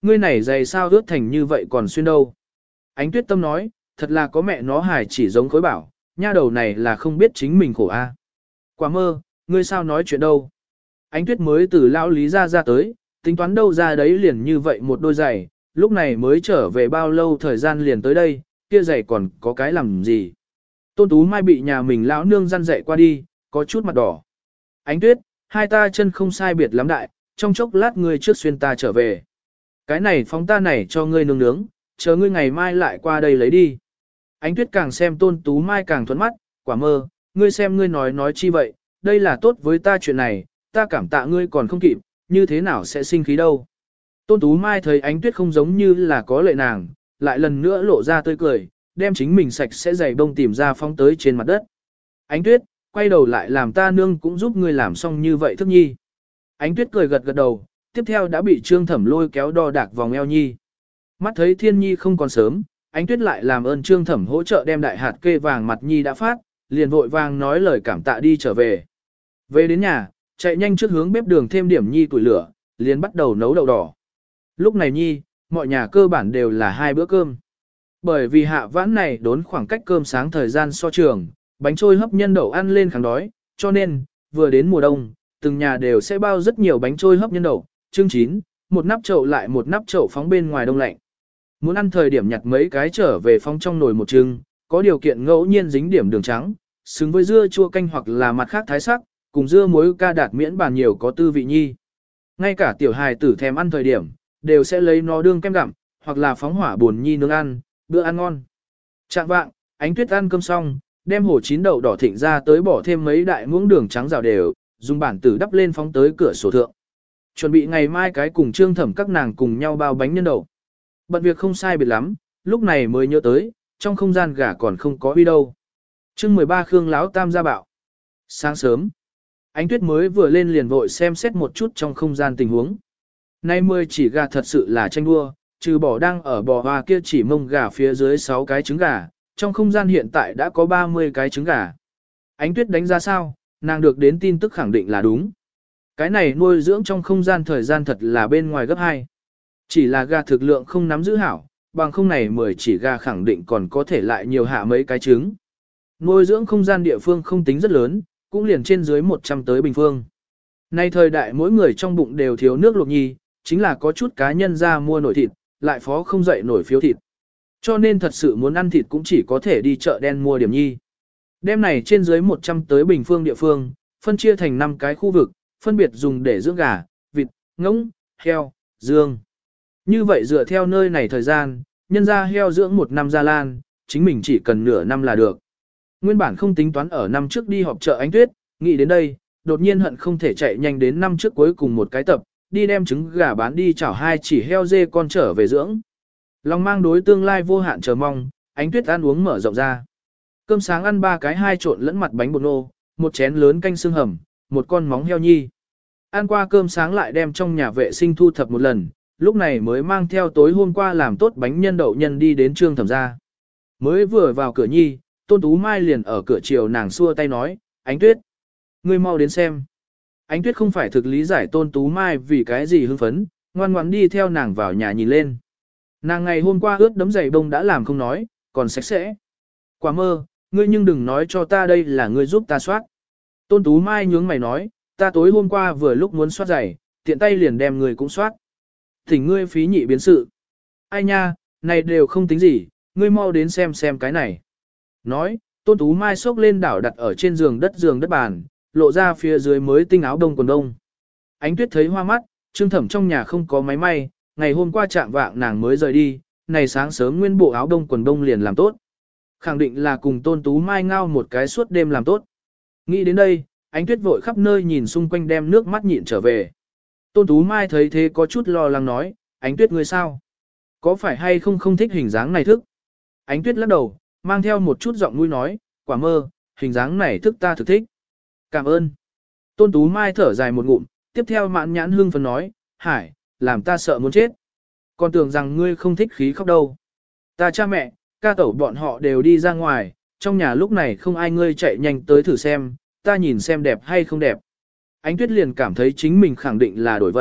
ngươi này giày sao ướt thành như vậy còn xuyên đâu. Ánh tuyết tâm nói, thật là có mẹ nó hài chỉ giống khối bảo, nha đầu này là không biết chính mình khổ a. Quả mơ, ngươi sao nói chuyện đâu. Ánh tuyết mới từ lão lý ra ra tới, tính toán đâu ra đấy liền như vậy một đôi giày, lúc này mới trở về bao lâu thời gian liền tới đây, kia giày còn có cái làm gì. Tôn Tú Mai bị nhà mình lão nương răn dậy qua đi, có chút mặt đỏ. Ánh tuyết, hai ta chân không sai biệt lắm đại, trong chốc lát ngươi trước xuyên ta trở về. Cái này phóng ta này cho ngươi nướng nướng, chờ ngươi ngày mai lại qua đây lấy đi. Ánh tuyết càng xem Tôn Tú Mai càng thuẫn mắt, quả mơ, ngươi xem ngươi nói nói chi vậy, đây là tốt với ta chuyện này, ta cảm tạ ngươi còn không kịp, như thế nào sẽ sinh khí đâu. Tôn Tú Mai thấy ánh tuyết không giống như là có lệ nàng, lại lần nữa lộ ra tươi cười, đem chính mình sạch sẽ giày bông tìm ra phóng tới trên mặt đất. Ánh tuyết, quay đầu lại làm ta nương cũng giúp ngươi làm xong như vậy thức nhi. Ánh tuyết cười gật gật đầu, tiếp theo đã bị Trương Thẩm lôi kéo đo đạc vòng eo nhi. Mắt thấy thiên nhi không còn sớm, ánh tuyết lại làm ơn Trương Thẩm hỗ trợ đem đại hạt kê vàng mặt nhi đã phát, liền vội vàng nói lời cảm tạ đi trở về. Về đến nhà, chạy nhanh trước hướng bếp đường thêm điểm nhi củi lửa, liền bắt đầu nấu đậu đỏ. Lúc này nhi, mọi nhà cơ bản đều là hai bữa cơm. Bởi vì hạ vãn này đốn khoảng cách cơm sáng thời gian so trường, bánh trôi hấp nhân đậu ăn lên kháng đói, cho nên, vừa đến mùa đông, từng nhà đều sẽ bao rất nhiều bánh trôi hấp nhân đậu, trưng chín, một nắp chậu lại một nắp chậu phóng bên ngoài đông lạnh. Muốn ăn thời điểm nhặt mấy cái trở về phóng trong nồi một trưng, có điều kiện ngẫu nhiên dính điểm đường trắng, xứng với dưa chua canh hoặc là mặt khác thái sắc, cùng dưa muối ca đạt miễn bàn nhiều có tư vị nhi. Ngay cả tiểu hài tử thèm ăn thời điểm, đều sẽ lấy nó đương kem gặm, hoặc là phóng hỏa buồn nhi nướng ăn, bữa ăn ngon. Trạng vạng, ánh tuyết ăn cơm xong, đem hổ chín đậu đỏ thịnh ra tới bỏ thêm mấy đại muỗng đường trắng rào đều, dùng bản tử đắp lên phóng tới cửa sổ thượng. Chuẩn bị ngày mai cái cùng Trương Thẩm các nàng cùng nhau bao bánh nhân đậu. Bận việc không sai biệt lắm, lúc này mới nhớ tới, trong không gian gà còn không có uy đâu. Chương mười ba Khương Láo Tam gia bạo. Sáng sớm, ánh tuyết mới vừa lên liền vội xem xét một chút trong không gian tình huống. Nay mười chỉ gà thật sự là tranh đua, trừ bỏ đang ở bò hoa kia chỉ mông gà phía dưới sáu cái trứng gà, trong không gian hiện tại đã có ba mươi cái trứng gà. Ánh tuyết đánh ra sao, nàng được đến tin tức khẳng định là đúng. Cái này nuôi dưỡng trong không gian thời gian thật là bên ngoài gấp hai. Chỉ là gà thực lượng không nắm giữ hảo, bằng không này mười chỉ gà khẳng định còn có thể lại nhiều hạ mấy cái trứng. Nuôi dưỡng không gian địa phương không tính rất lớn, cũng liền trên dưới một trăm tới bình phương. Nay thời đại mỗi người trong bụng đều thiếu nước luộc nhi, chính là có chút cá nhân ra mua nổi thịt, lại phó không dậy nổi phiếu thịt. Cho nên thật sự muốn ăn thịt cũng chỉ có thể đi chợ đen mua điểm nhi. Đêm này trên dưới một trăm tới bình phương địa phương, phân chia thành năm cái khu vực, phân biệt dùng để dưỡng gà, vịt, ngỗng, heo, dương. Như vậy dựa theo nơi này thời gian, nhân ra heo dưỡng một năm ra lan, chính mình chỉ cần nửa năm là được. Nguyên bản không tính toán ở năm trước đi họp chợ ánh tuyết, nghĩ đến đây, đột nhiên hận không thể chạy nhanh đến năm trước cuối cùng một cái tập, đi đem trứng gà bán đi chảo hai chỉ heo dê con trở về dưỡng. Lòng mang đối tương lai vô hạn chờ mong, ánh tuyết ăn uống mở rộng ra. Cơm sáng ăn ba cái hai trộn lẫn mặt bánh bột nô, một chén lớn canh xương hầm, một con móng heo nhi. Ăn qua cơm sáng lại đem trong nhà vệ sinh thu thập một lần, lúc này mới mang theo tối hôm qua làm tốt bánh nhân đậu nhân đi đến Trương Thẩm gia. Mới vừa vào cửa nhi, Tôn Tú Mai liền ở cửa chiều nàng xua tay nói, ánh tuyết, ngươi mau đến xem. Ánh tuyết không phải thực lý giải Tôn Tú Mai vì cái gì hưng phấn, ngoan ngoãn đi theo nàng vào nhà nhìn lên. Nàng ngày hôm qua ướt đấm giày bông đã làm không nói, còn sạch sẽ. Quả mơ, ngươi nhưng đừng nói cho ta đây là ngươi giúp ta soát. Tôn Tú Mai nhướng mày nói, ta tối hôm qua vừa lúc muốn soát giày, tiện tay liền đem người cũng soát. Thỉnh ngươi phí nhị biến sự. Ai nha, này đều không tính gì, ngươi mau đến xem xem cái này. Nói, Tôn Tú Mai xốc lên đảo đặt ở trên giường đất giường đất bàn, lộ ra phía dưới mới tinh áo đông quần đông. Ánh tuyết thấy hoa mắt, Trương Thẩm trong nhà không có máy may, ngày hôm qua chạm vạng nàng mới rời đi, này sáng sớm nguyên bộ áo đông quần đông liền làm tốt. Khẳng định là cùng Tôn Tú Mai ngao một cái suốt đêm làm tốt. Nghĩ đến đây, ánh tuyết vội khắp nơi nhìn xung quanh đem nước mắt nhịn trở về. Tôn Tú Mai thấy thế có chút lo lắng nói, ánh tuyết ngươi sao? Có phải hay không không thích hình dáng này thức? Ánh tuyết lắc đầu, mang theo một chút giọng nuôi nói, quả mơ, hình dáng này thức ta thực thích. Cảm ơn. Tôn Tú Mai thở dài một ngụm, tiếp theo mãn nhãn hương phấn nói, Hải, làm ta sợ muốn chết. Còn tưởng rằng ngươi không thích khí khóc đâu. Ta cha mẹ, ca tẩu bọn họ đều đi ra ngoài, trong nhà lúc này không ai ngươi chạy nhanh tới thử xem, ta nhìn xem đẹp hay không đẹp. Ánh tuyết liền cảm thấy chính mình khẳng định là đổi vận,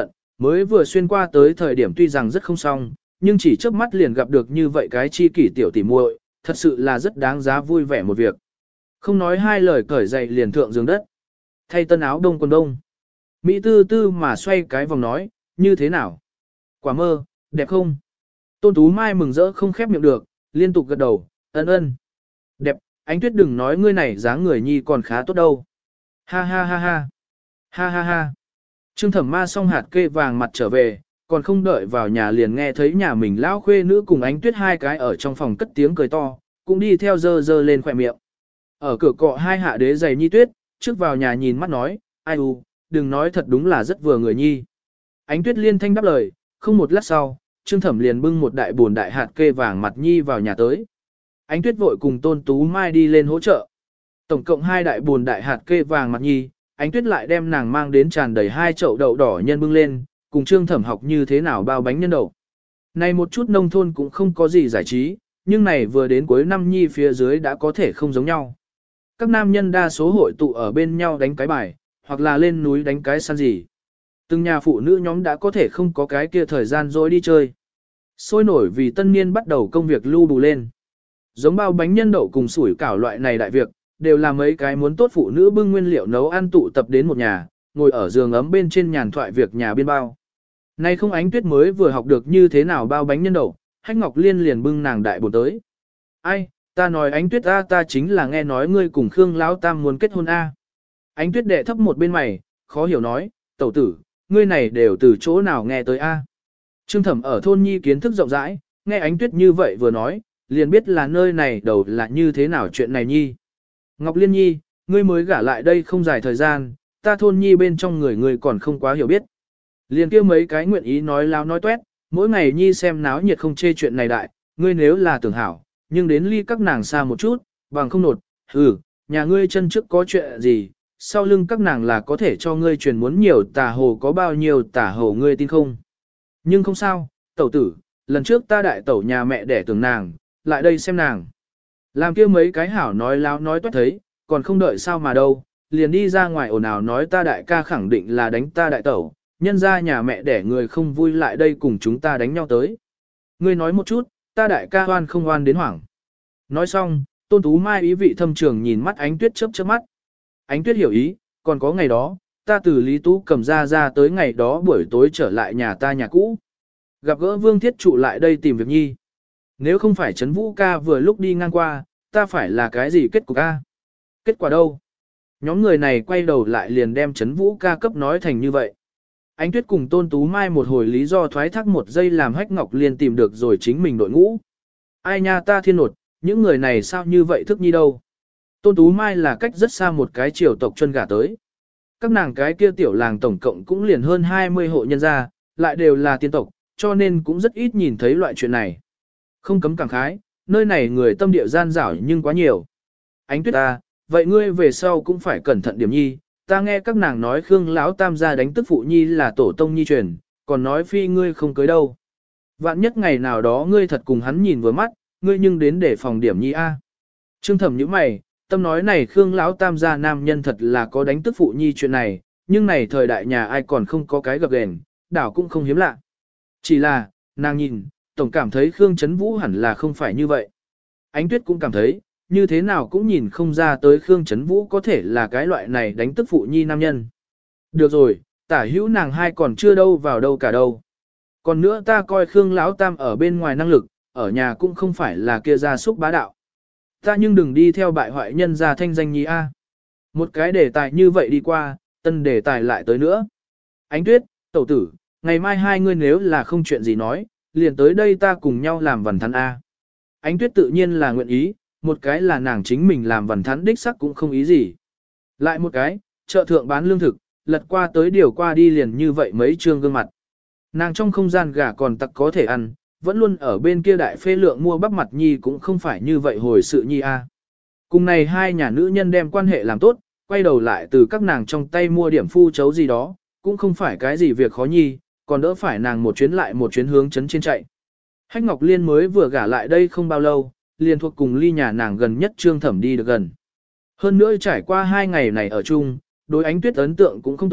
Mới vừa xuyên qua tới thời điểm tuy rằng rất không xong, nhưng chỉ trước mắt liền gặp được như vậy cái chi kỷ tiểu tỉ muội, thật sự là rất đáng giá vui vẻ một việc. Không nói hai lời cởi giày liền thượng giường đất. Thay tân áo đông quần đông. Mỹ tư tư mà xoay cái vòng nói, như thế nào? Quả mơ, đẹp không? Tôn Tú Mai mừng rỡ không khép miệng được, liên tục gật đầu, ân ân. Đẹp, Ánh Tuyết đừng nói ngươi này dáng người nhi còn khá tốt đâu. Ha ha ha ha. Ha ha ha. Trương Thẩm Ma xong hạt kê vàng mặt trở về, còn không đợi vào nhà liền nghe thấy nhà mình lão khuê nữ cùng Ánh Tuyết hai cái ở trong phòng cất tiếng cười to, cũng đi theo dơ dơ lên khỏe miệng. Ở cửa cọ hai hạ đế giày nhi Tuyết, trước vào nhà nhìn mắt nói, ai u, đừng nói thật đúng là rất vừa người nhi. Ánh Tuyết liên thanh đáp lời, không một lát sau, Trương Thẩm liền bưng một đại buồn đại hạt kê vàng mặt nhi vào nhà tới. Ánh Tuyết vội cùng Tôn Tú Mai đi lên hỗ trợ. Tổng cộng hai đại buồn đại hạt kê vàng mặt nhi, Ánh Tuyết lại đem nàng mang đến tràn đầy hai chậu đậu đỏ nhân bưng lên, cùng Trương Thẩm học như thế nào bao bánh nhân đậu. Này một chút nông thôn cũng không có gì giải trí, nhưng này vừa đến cuối năm nhi phía dưới đã có thể không giống nhau. Các nam nhân đa số hội tụ ở bên nhau đánh cái bài, hoặc là lên núi đánh cái săn gì. Từng nhà phụ nữ nhóm đã có thể không có cái kia thời gian rồi đi chơi. Sôi nổi vì tân niên bắt đầu công việc lưu bù lên. Giống bao bánh nhân đậu cùng sủi cảo loại này đại việc, đều là mấy cái muốn tốt phụ nữ bưng nguyên liệu nấu ăn tụ tập đến một nhà, ngồi ở giường ấm bên trên nhàn thoại việc nhà biên bao. Nay không Ánh Tuyết mới vừa học được như thế nào bao bánh nhân đậu, Hách Ngọc Liên liền bưng nàng đại bồn tới. Ai, ta nói Ánh Tuyết a, ta chính là nghe nói ngươi cùng Khương Lão Tam muốn kết hôn a. Ánh Tuyết đệ thấp một bên mày, khó hiểu nói, tẩu tử, ngươi này đều từ chỗ nào nghe tới a? Trương Thẩm ở thôn nhi kiến thức rộng rãi, nghe Ánh Tuyết như vậy vừa nói, liền biết là nơi này đầu là như thế nào chuyện này nhi. Ngọc Liên nhi, ngươi mới gả lại đây không dài thời gian, ta thôn nhi bên trong người ngươi còn không quá hiểu biết. Liền kia mấy cái nguyện ý nói láo nói tuét, mỗi ngày nhi xem náo nhiệt không chê chuyện này đại, ngươi nếu là tưởng hảo, nhưng đến ly các nàng xa một chút, bằng không nột, ừ, nhà ngươi chân trước có chuyện gì, sau lưng các nàng là có thể cho ngươi truyền muốn nhiều tả hồ có bao nhiêu tả hồ ngươi tin không. Nhưng không sao, tẩu tử, lần trước ta đại tẩu nhà mẹ đẻ tưởng nàng, lại đây xem nàng. Làm kia mấy cái hảo nói láo nói toét thấy, còn không đợi sao mà đâu, liền đi ra ngoài ồn ào nói ta đại ca khẳng định là đánh ta đại tẩu, nhân ra nhà mẹ đẻ người không vui lại đây cùng chúng ta đánh nhau tới. Ngươi nói một chút, ta đại ca hoan không hoan đến hoảng. Nói xong, Tôn Tú Mai ý vị thâm trường nhìn mắt Ánh Tuyết chớp chớp mắt. Ánh Tuyết hiểu ý, còn có ngày đó, ta từ Lý Tú cầm ra ra tới ngày đó buổi tối trở lại nhà ta nhà cũ. Gặp gỡ Vương Thiết Trụ lại đây tìm việc nhi. Nếu không phải Trấn Vũ ca vừa lúc đi ngang qua, ta phải là cái gì kết cục ca? Kết quả đâu? Nhóm người này quay đầu lại liền đem Trấn Vũ ca cấp nói thành như vậy. Ánh Tuyết cùng Tôn Tú Mai một hồi lý do thoái thác một giây làm Hách Ngọc Liên tìm được rồi chính mình đội ngũ. Ai nha ta thiên nột, những người này sao như vậy thức nhi đâu? Tôn Tú Mai là cách rất xa một cái triều tộc chân gả tới. Các nàng cái kia tiểu làng tổng cộng cũng liền hơn hai mươi hộ nhân gia, lại đều là tiên tộc, cho nên cũng rất ít nhìn thấy loại chuyện này. Không cấm cảm khái, nơi này người tâm địa gian dảo nhưng quá nhiều. Ánh Tuyết ta, vậy ngươi về sau cũng phải cẩn thận điểm nhi, ta nghe các nàng nói Khương Lão Tam gia đánh tức phụ nhi là tổ tông nhi truyền, còn nói phi ngươi không cưới đâu. Vạn nhất ngày nào đó ngươi thật cùng hắn nhìn vừa mắt, ngươi nhưng đến để phòng điểm nhi a. Trương Thẩm nhíu mày, tâm nói này Khương Lão Tam gia nam nhân thật là có đánh tức phụ nhi chuyện này, nhưng này thời đại nhà ai còn không có cái gặp gền, đảo cũng không hiếm lạ. Chỉ là, nàng nhìn, tổng cảm thấy Khương Trấn Vũ hẳn là không phải như vậy. Ánh Tuyết cũng cảm thấy, như thế nào cũng nhìn không ra tới Khương Trấn Vũ có thể là cái loại này đánh tức phụ nhi nam nhân. Được rồi, tả hữu nàng hai còn chưa đâu vào đâu cả đâu. Còn nữa ta coi Khương Lão Tam ở bên ngoài năng lực, ở nhà cũng không phải là kia gia súc bá đạo. Ta nhưng đừng đi theo bại hoại nhân gia thanh danh nhi a. Một cái đề tài như vậy đi qua, tân đề tài lại tới nữa. Ánh Tuyết, tẩu tử, ngày mai hai ngươi nếu là không chuyện gì nói, liền tới đây ta cùng nhau làm vần thắn a. Ánh Tuyết tự nhiên là nguyện ý, một cái là nàng chính mình làm vần thắn đích sắc cũng không ý gì. Lại một cái, chợ thượng bán lương thực, lật qua tới điều qua đi liền như vậy mấy trương gương mặt. Nàng trong không gian gà còn tặc có thể ăn, vẫn luôn ở bên kia đại phê lượng mua bắp mặt nhi cũng không phải như vậy hồi sự nhi a. Cùng này hai nhà nữ nhân đem quan hệ làm tốt, quay đầu lại từ các nàng trong tay mua điểm phu chấu gì đó, cũng không phải cái gì việc khó nhi, còn đỡ phải nàng một chuyến lại một chuyến hướng chấn trên chạy. Hách Ngọc Liên mới vừa gả lại đây không bao lâu, liền thuộc cùng ly nhà nàng gần nhất Trương Thẩm đi được gần. Hơn nữa trải qua hai ngày này ở chung, đối Ánh Tuyết ấn tượng cũng không tồi,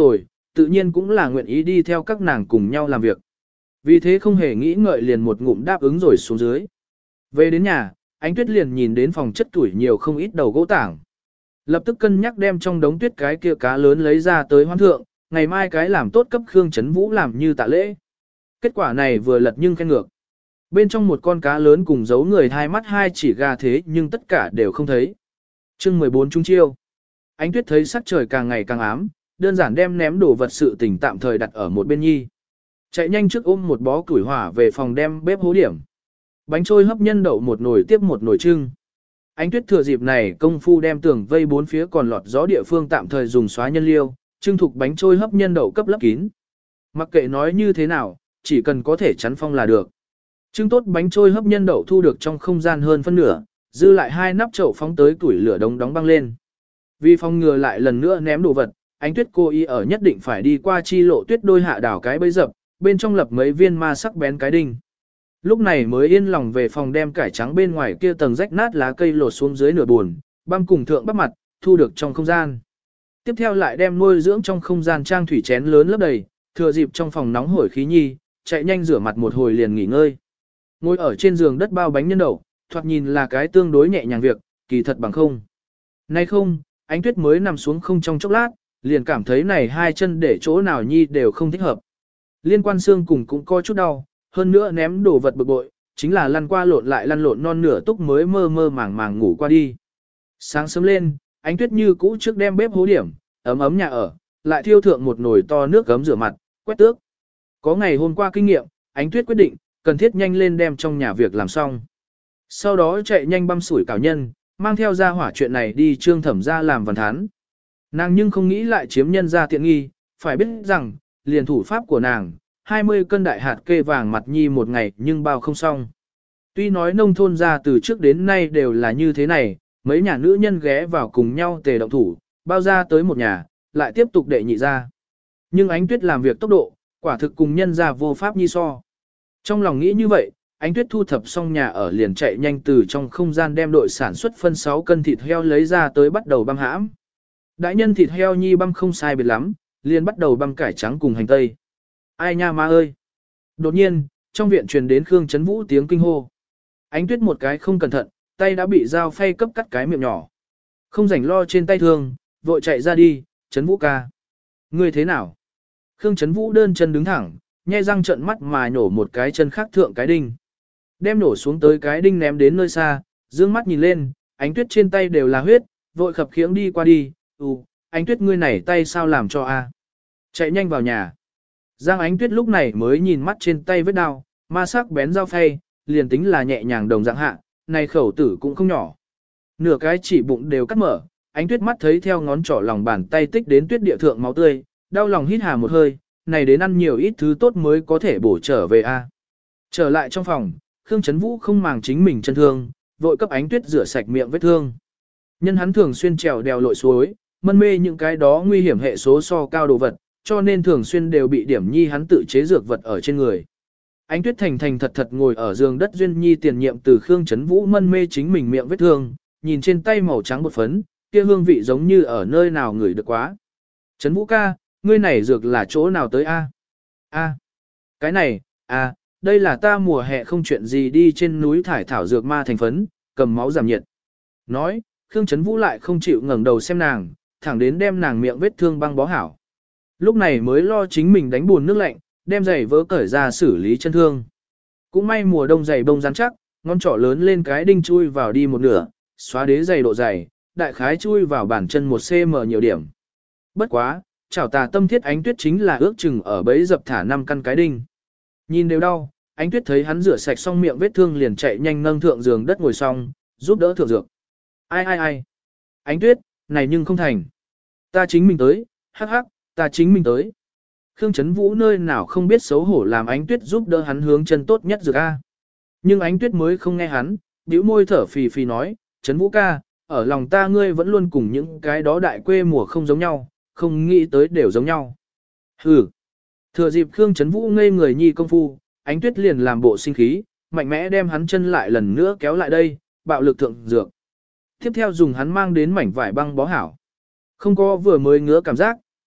tự nhiên cũng là nguyện ý đi theo các nàng cùng nhau làm việc. Vì thế không hề nghĩ ngợi liền một ngụm đáp ứng rồi xuống dưới. Về đến nhà, Ánh Tuyết liền nhìn đến phòng chất tuổi nhiều không ít đầu gỗ tảng. Lập tức cân nhắc đem trong đống tuyết cái kia cá lớn lấy ra tới hoan thượng, ngày mai cái làm tốt cấp Khương Chấn Vũ làm như tạ lễ. Kết quả này vừa lật nhưng khen ngược. Bên trong một con cá lớn cùng giấu người hai mắt hai chỉ gà thế nhưng tất cả đều không thấy. Chương mười bốn trung chiêu. Ánh Tuyết thấy sắc trời càng ngày càng ám, đơn giản đem ném đồ vật sự tình tạm thời đặt ở một bên nhi. Chạy nhanh trước ôm một bó củi hỏa về phòng đem bếp hố điểm. Bánh trôi hấp nhân đậu một nồi tiếp một nồi trưng. Ánh Tuyết thừa dịp này công phu đem tường vây bốn phía còn lọt gió địa phương tạm thời dùng xóa nhân liêu, trưng thục bánh trôi hấp nhân đậu cấp lấp kín. Mặc kệ nói như thế nào, chỉ cần có thể chắn phong là được. Trưng tốt bánh trôi hấp nhân đậu thu được trong không gian hơn phân nửa, dư lại hai nắp chậu phóng tới củi lửa đống đóng băng lên. Vì phòng ngừa lại lần nữa ném đồ vật, Ánh Tuyết cô ý ở nhất định phải đi qua chi lộ tuyết đôi hạ đảo cái bẫy dập, bên trong lập mấy viên ma sắc bén cái đinh. Lúc này mới yên lòng về phòng đem cải trắng bên ngoài kia tầng rách nát lá cây lột xuống dưới nửa buồn, băm cùng thượng bắt mặt, thu được trong không gian. Tiếp theo lại đem nuôi dưỡng trong không gian trang thủy chén lớn lấp đầy, thừa dịp trong phòng nóng hổi khí nhi, chạy nhanh rửa mặt một hồi liền nghỉ ngơi. Ngồi ở trên giường đất bao bánh nhân đậu, thoạt nhìn là cái tương đối nhẹ nhàng việc, kỳ thật bằng không. Nay không, Ánh Tuyết mới nằm xuống không trong chốc lát, liền cảm thấy này hai chân để chỗ nào nhi đều không thích hợp. Liên quan xương cùng cũng có chút đau, hơn nữa ném đồ vật bực bội, chính là lăn qua lộn lại lăn lộn non nửa túc mới mơ mơ màng màng ngủ qua đi. Sáng sớm lên, Ánh Tuyết như cũ trước đem bếp hố điểm, ấm ấm nhà ở, lại thiêu thượng một nồi to nước gấm rửa mặt, quét tước. Có ngày hôm qua kinh nghiệm, Ánh Tuyết quyết định, cần thiết nhanh lên đem trong nhà việc làm xong. Sau đó chạy nhanh băm sủi cảo nhân, mang theo ra hỏa chuyện này đi trương thẩm ra làm văn thán. Nàng nhưng không nghĩ lại chiếm nhân ra tiện nghi, phải biết rằng, liền thủ pháp của nàng, hai mươi cân đại hạt kê vàng mặt nhi một ngày nhưng bao không xong. Tuy nói nông thôn ra từ trước đến nay đều là như thế này, mấy nhà nữ nhân ghé vào cùng nhau tề động thủ, bao ra tới một nhà, lại tiếp tục đệ nhị ra. Nhưng Ánh Tuyết làm việc tốc độ, quả thực cùng nhân ra vô pháp nhi so. Trong lòng nghĩ như vậy, Ánh Tuyết thu thập xong nhà ở liền chạy nhanh từ trong không gian đem đội sản xuất phân sáu cân thịt heo lấy ra tới bắt đầu băm hãm. Đại nhân thịt heo nhi băm không sai biệt lắm, liền bắt đầu băm cải trắng cùng hành tây. Ai nha ma ơi! Đột nhiên, trong viện truyền đến Khương Chấn Vũ tiếng kinh hô. Ánh Tuyết một cái không cẩn thận, tay đã bị dao phay cấp cắt cái miệng nhỏ. Không rảnh lo trên tay thương, vội chạy ra đi, Chấn Vũ ca. Ngươi thế nào? Khương Chấn Vũ đơn chân đứng thẳng, nhe răng trợn mắt mà nhổ một cái chân khác thượng cái đinh. Đem nổ xuống tới cái đinh ném đến nơi xa, dương mắt nhìn lên, Ánh Tuyết trên tay đều là huyết, vội khập khiễng đi qua đi, ừ, Ánh Tuyết ngươi này tay sao làm cho a? Chạy nhanh vào nhà. Giang Ánh Tuyết lúc này mới nhìn mắt trên tay vết đao, ma sắc bén dao phay, liền tính là nhẹ nhàng đồng dạng hạ, này khẩu tử cũng không nhỏ. Nửa cái chỉ bụng đều cắt mở, Ánh Tuyết mắt thấy theo ngón trỏ lòng bàn tay tích đến tuyết địa thượng máu tươi, đau lòng hít hà một hơi, này đến ăn nhiều ít thứ tốt mới có thể bổ trở về a. Trở lại trong phòng, Khương Chấn Vũ không màng chính mình chân thương, vội cấp Ánh Tuyết rửa sạch miệng vết thương. Nhân hắn thường xuyên trèo đèo lội suối, mân mê những cái đó nguy hiểm hệ số so cao đồ vật, cho nên thường xuyên đều bị điểm nhi hắn tự chế dược vật ở trên người. Ánh Tuyết thành thành thật thật ngồi ở giường đất duyên nhi tiền nhiệm từ Khương Chấn Vũ mân mê chính mình miệng vết thương, nhìn trên tay màu trắng bột phấn, kia hương vị giống như ở nơi nào ngửi được quá. Chấn Vũ ca, ngươi này dược là chỗ nào tới a? A, cái này, a, đây là ta mùa hè không chuyện gì đi trên núi thải thảo dược ma thành phấn, cầm máu giảm nhiệt. Nói, Khương Chấn Vũ lại không chịu ngẩng đầu xem nàng, thẳng đến đem nàng miệng vết thương băng bó hảo. Lúc này mới lo chính mình đánh buồn nước lạnh, đem giày vỡ cởi ra xử lý chân thương. Cũng may mùa đông giày bông rắn chắc, ngón trỏ lớn lên cái đinh chui vào đi một nửa, xóa đế giày độ dày, đại khái chui vào bàn chân một xăng-ti-mét nhiều điểm. Bất quá, chảo tà tâm thiết Ánh Tuyết chính là ước chừng ở bấy dập thả năm căn cái đinh. Nhìn đều đau, Ánh Tuyết thấy hắn rửa sạch xong miệng vết thương liền chạy nhanh nâng thượng giường đất ngồi xong, giúp đỡ thượng dược. Ai ai ai? Ánh Tuyết, này nhưng không thành. Ta chính mình tới, hắc hắc, ta chính mình tới. Khương Chấn Vũ nơi nào không biết xấu hổ làm Ánh Tuyết giúp đỡ hắn hướng chân tốt nhất dược a. Nhưng Ánh Tuyết mới không nghe hắn, bĩu môi thở phì phì nói, Chấn Vũ ca, ở lòng ta ngươi vẫn luôn cùng những cái đó đại quê mùa không giống nhau, không nghĩ tới đều giống nhau. Hừ. Thừa dịp Khương Chấn Vũ ngây người nhi công phu, Ánh Tuyết liền làm bộ sinh khí, mạnh mẽ đem hắn chân lại lần nữa kéo lại đây, bạo lực thượng dược. Tiếp theo dùng hắn mang đến mảnh vải băng bó hảo. Không có vừa mới ngứa cảm giác,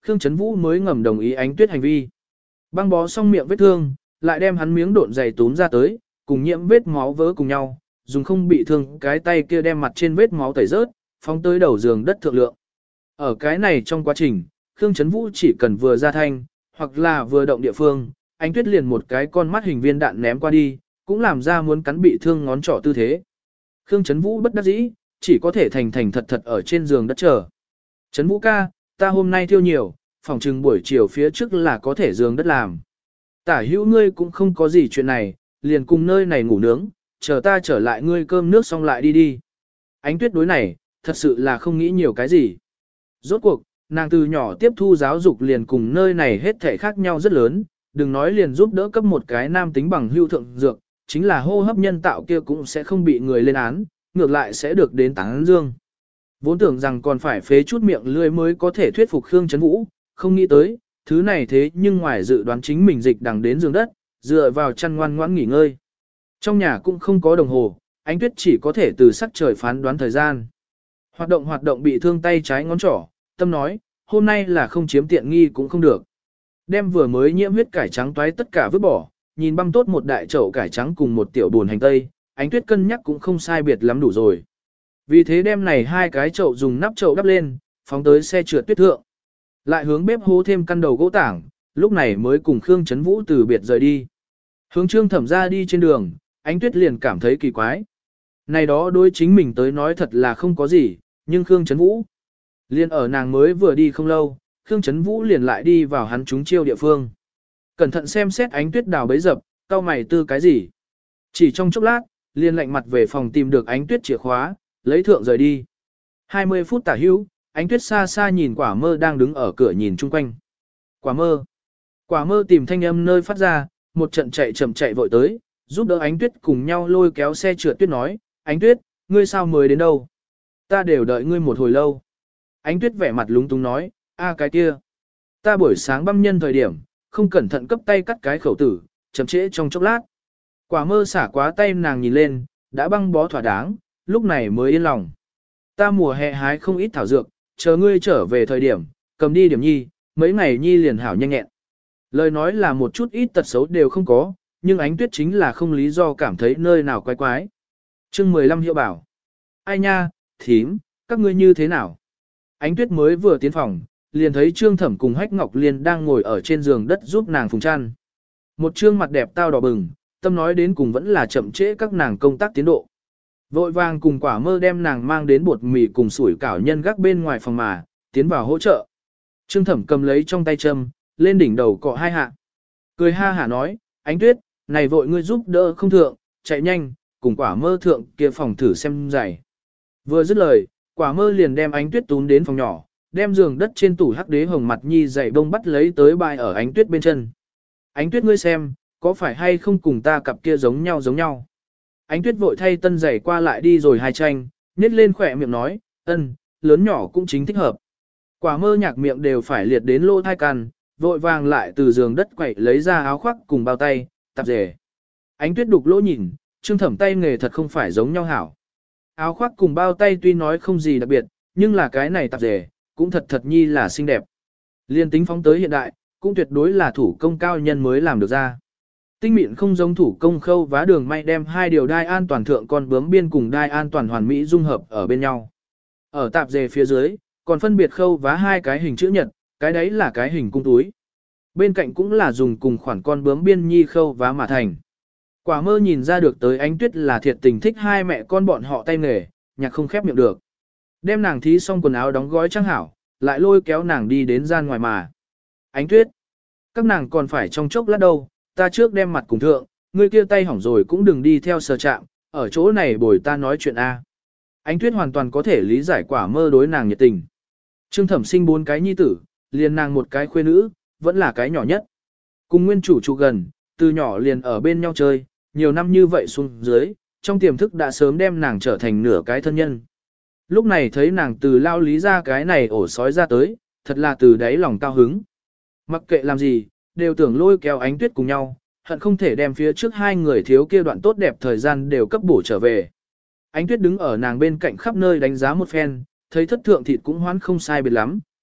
Khương Chấn Vũ mới ngầm đồng ý Ánh Tuyết hành vi. Băng bó xong miệng vết thương, lại đem hắn miếng độn dày túm ra tới, cùng nhiễm vết máu vỡ cùng nhau, dùng không bị thương cái tay kia đem mặt trên vết máu tẩy rớt, phóng tới đầu giường đất thượng lượng. Ở cái này trong quá trình, Khương Chấn Vũ chỉ cần vừa ra thanh, hoặc là vừa động địa phương, Ánh Tuyết liền một cái con mắt hình viên đạn ném qua đi, cũng làm ra muốn cắn bị thương ngón trỏ tư thế. Khương Chấn Vũ bất đắc dĩ, chỉ có thể thành thành thật thật ở trên giường đất chờ. Chấn Vũ ca, ta hôm nay thiêu nhiều, phòng trừng buổi chiều phía trước là có thể giường đất làm. Tả hữu ngươi cũng không có gì chuyện này, liền cùng nơi này ngủ nướng, chờ ta trở lại ngươi cơm nước xong lại đi đi. Ánh Tuyết đối này, thật sự là không nghĩ nhiều cái gì. Rốt cuộc, nàng từ nhỏ tiếp thu giáo dục liền cùng nơi này hết thể khác nhau rất lớn, đừng nói liền giúp đỡ cấp một cái nam tính bằng hưu thượng dược, chính là hô hấp nhân tạo kia cũng sẽ không bị người lên án, ngược lại sẽ được đến tán dương. Vốn tưởng rằng còn phải phế chút miệng lưỡi mới có thể thuyết phục Khương Chấn Vũ, không nghĩ tới, thứ này thế nhưng ngoài dự đoán chính mình dịch đằng đến giường đất, dựa vào chăn ngoan ngoãn nghỉ ngơi. Trong nhà cũng không có đồng hồ, Ánh Tuyết chỉ có thể từ sắc trời phán đoán thời gian. Hoạt động hoạt động bị thương tay trái ngón trỏ, tâm nói, hôm nay là không chiếm tiện nghi cũng không được. Đem vừa mới nhiễm huyết cải trắng toái tất cả vứt bỏ, nhìn băm tốt một đại chậu cải trắng cùng một tiểu buồn hành tây, Ánh Tuyết cân nhắc cũng không sai biệt lắm đủ rồi. Vì thế đem này hai cái chậu dùng nắp chậu đắp lên, phóng tới xe trượt tuyết thượng. Lại hướng bếp hố thêm căn đầu gỗ tảng, lúc này mới cùng Khương Chấn Vũ từ biệt rời đi. Hướng Trương Thẩm ra đi trên đường, Ánh Tuyết liền cảm thấy kỳ quái. Này đó đối chính mình tới nói thật là không có gì, nhưng Khương Chấn Vũ. Liên ở nàng mới vừa đi không lâu, Khương Chấn Vũ liền lại đi vào hắn trúng chiêu địa phương. Cẩn thận xem xét Ánh Tuyết đào bấy dập, cau mày tư cái gì. Chỉ trong chốc lát, liền lạnh mặt về phòng tìm được Ánh Tuyết chìa khóa, lấy thượng rời đi. hai mươi phút tả hữu, Ánh Tuyết xa xa nhìn Quả Mơ đang đứng ở cửa nhìn chung quanh. Quả Mơ. Quả Mơ tìm thanh âm nơi phát ra, một trận chạy chậm chạy vội tới, giúp đỡ Ánh Tuyết cùng nhau lôi kéo xe trượt tuyết nói, Ánh Tuyết, ngươi sao mới đến đâu? Ta đều đợi ngươi một hồi lâu. Ánh Tuyết vẻ mặt lúng túng nói, a cái kia. Ta buổi sáng băm nhân thời điểm, không cẩn thận cấp tay cắt cái khẩu tử, chậm trễ trong chốc lát. Quả Mơ xả quá tay nàng nhìn lên, đã băng bó thỏa đáng, lúc này mới yên lòng. Ta mùa hè hái không ít thảo dược, chờ ngươi trở về thời điểm, cầm đi điểm nhi, mấy ngày nhi liền hảo nhanh nhẹn. Lời nói là một chút ít tật xấu đều không có, nhưng Ánh Tuyết chính là không lý do cảm thấy nơi nào quái quái. Chương mười lăm Hiệu bảo. Ai nha, thím, các ngươi như thế nào? Ánh Tuyết mới vừa tiến phòng, liền thấy Trương Thẩm cùng Hách Ngọc Liên đang ngồi ở trên giường đất giúp nàng phùng chăn. Một trương mặt đẹp tao đỏ bừng, tâm nói đến cùng vẫn là chậm trễ các nàng công tác tiến độ. Vội vàng cùng Quả Mơ đem nàng mang đến bột mì cùng sủi cảo nhân gác bên ngoài phòng mà, tiến vào hỗ trợ. Trương Thẩm cầm lấy trong tay châm, lên đỉnh đầu cọ hai hạ. Cười ha hả nói, Ánh Tuyết, này vội ngươi giúp đỡ không thượng, chạy nhanh, cùng Quả Mơ thượng kia phòng thử xem giày. Vừa dứt lời, Quả Mơ liền đem Ánh Tuyết túm đến phòng nhỏ, đem giường đất trên tủ hắc đế hồng mặt nhi giày bông bắt lấy tới bài ở Ánh Tuyết bên chân. Ánh Tuyết ngươi xem, có phải hay không cùng ta cặp kia giống nhau giống nhau? Ánh Tuyết vội thay tân giày qua lại đi rồi hai tranh, nhếch lên khỏe miệng nói, ân, lớn nhỏ cũng chính thích hợp. Quả Mơ nhạc miệng đều phải liệt đến lỗ thai can, vội vàng lại từ giường đất quậy lấy ra áo khoác cùng bao tay, tạp dề. Ánh Tuyết đục lỗ nhìn, Trương Thẩm tay nghề thật không phải giống nhau hảo. Áo khoác cùng bao tay tuy nói không gì đặc biệt, nhưng là cái này tạp dề, cũng thật thật nhi là xinh đẹp. Liên tính phóng tới hiện đại, cũng tuyệt đối là thủ công cao nhân mới làm được ra. Tinh mịn không giống thủ công khâu vá đường may đem hai điều đai an toàn thượng con bướm biên cùng đai an toàn hoàn mỹ dung hợp ở bên nhau. Ở tạp dề phía dưới, còn phân biệt khâu vá hai cái hình chữ nhật, cái đấy là cái hình cung túi. Bên cạnh cũng là dùng cùng khoản con bướm biên nhi khâu vá mà thành. Quả Mơ nhìn ra được tới Ánh Tuyết là thiệt tình thích hai mẹ con bọn họ tay nghề, nhạc không khép miệng được. Đem nàng thí xong quần áo đóng gói trang hảo, lại lôi kéo nàng đi đến gian ngoài mà. Ánh Tuyết, các nàng còn phải trong chốc lát đâu, ta trước đem mặt cùng thượng, ngươi kia tay hỏng rồi cũng đừng đi theo sờ chạm, ở chỗ này bồi ta nói chuyện A. Ánh Tuyết hoàn toàn có thể lý giải Quả Mơ đối nàng nhiệt tình. Trương Thẩm sinh bốn cái nhi tử, liền nàng một cái khuê nữ, vẫn là cái nhỏ nhất. Cùng nguyên chủ trụ gần, từ nhỏ liền ở bên nhau chơi, nhiều năm như vậy xuống dưới, trong tiềm thức đã sớm đem nàng trở thành nửa cái thân nhân. Lúc này thấy nàng từ lao lý ra cái này ổ sói ra tới, thật là từ đáy lòng cao hứng. Mặc kệ làm gì, đều tưởng lôi kéo Ánh Tuyết cùng nhau, hận không thể đem phía trước hai người thiếu kia đoạn tốt đẹp thời gian đều cấp bổ trở về. Ánh Tuyết đứng ở nàng bên cạnh khắp nơi đánh giá một phen, thấy thất thượng thịt cũng hoán không sai biệt lắm,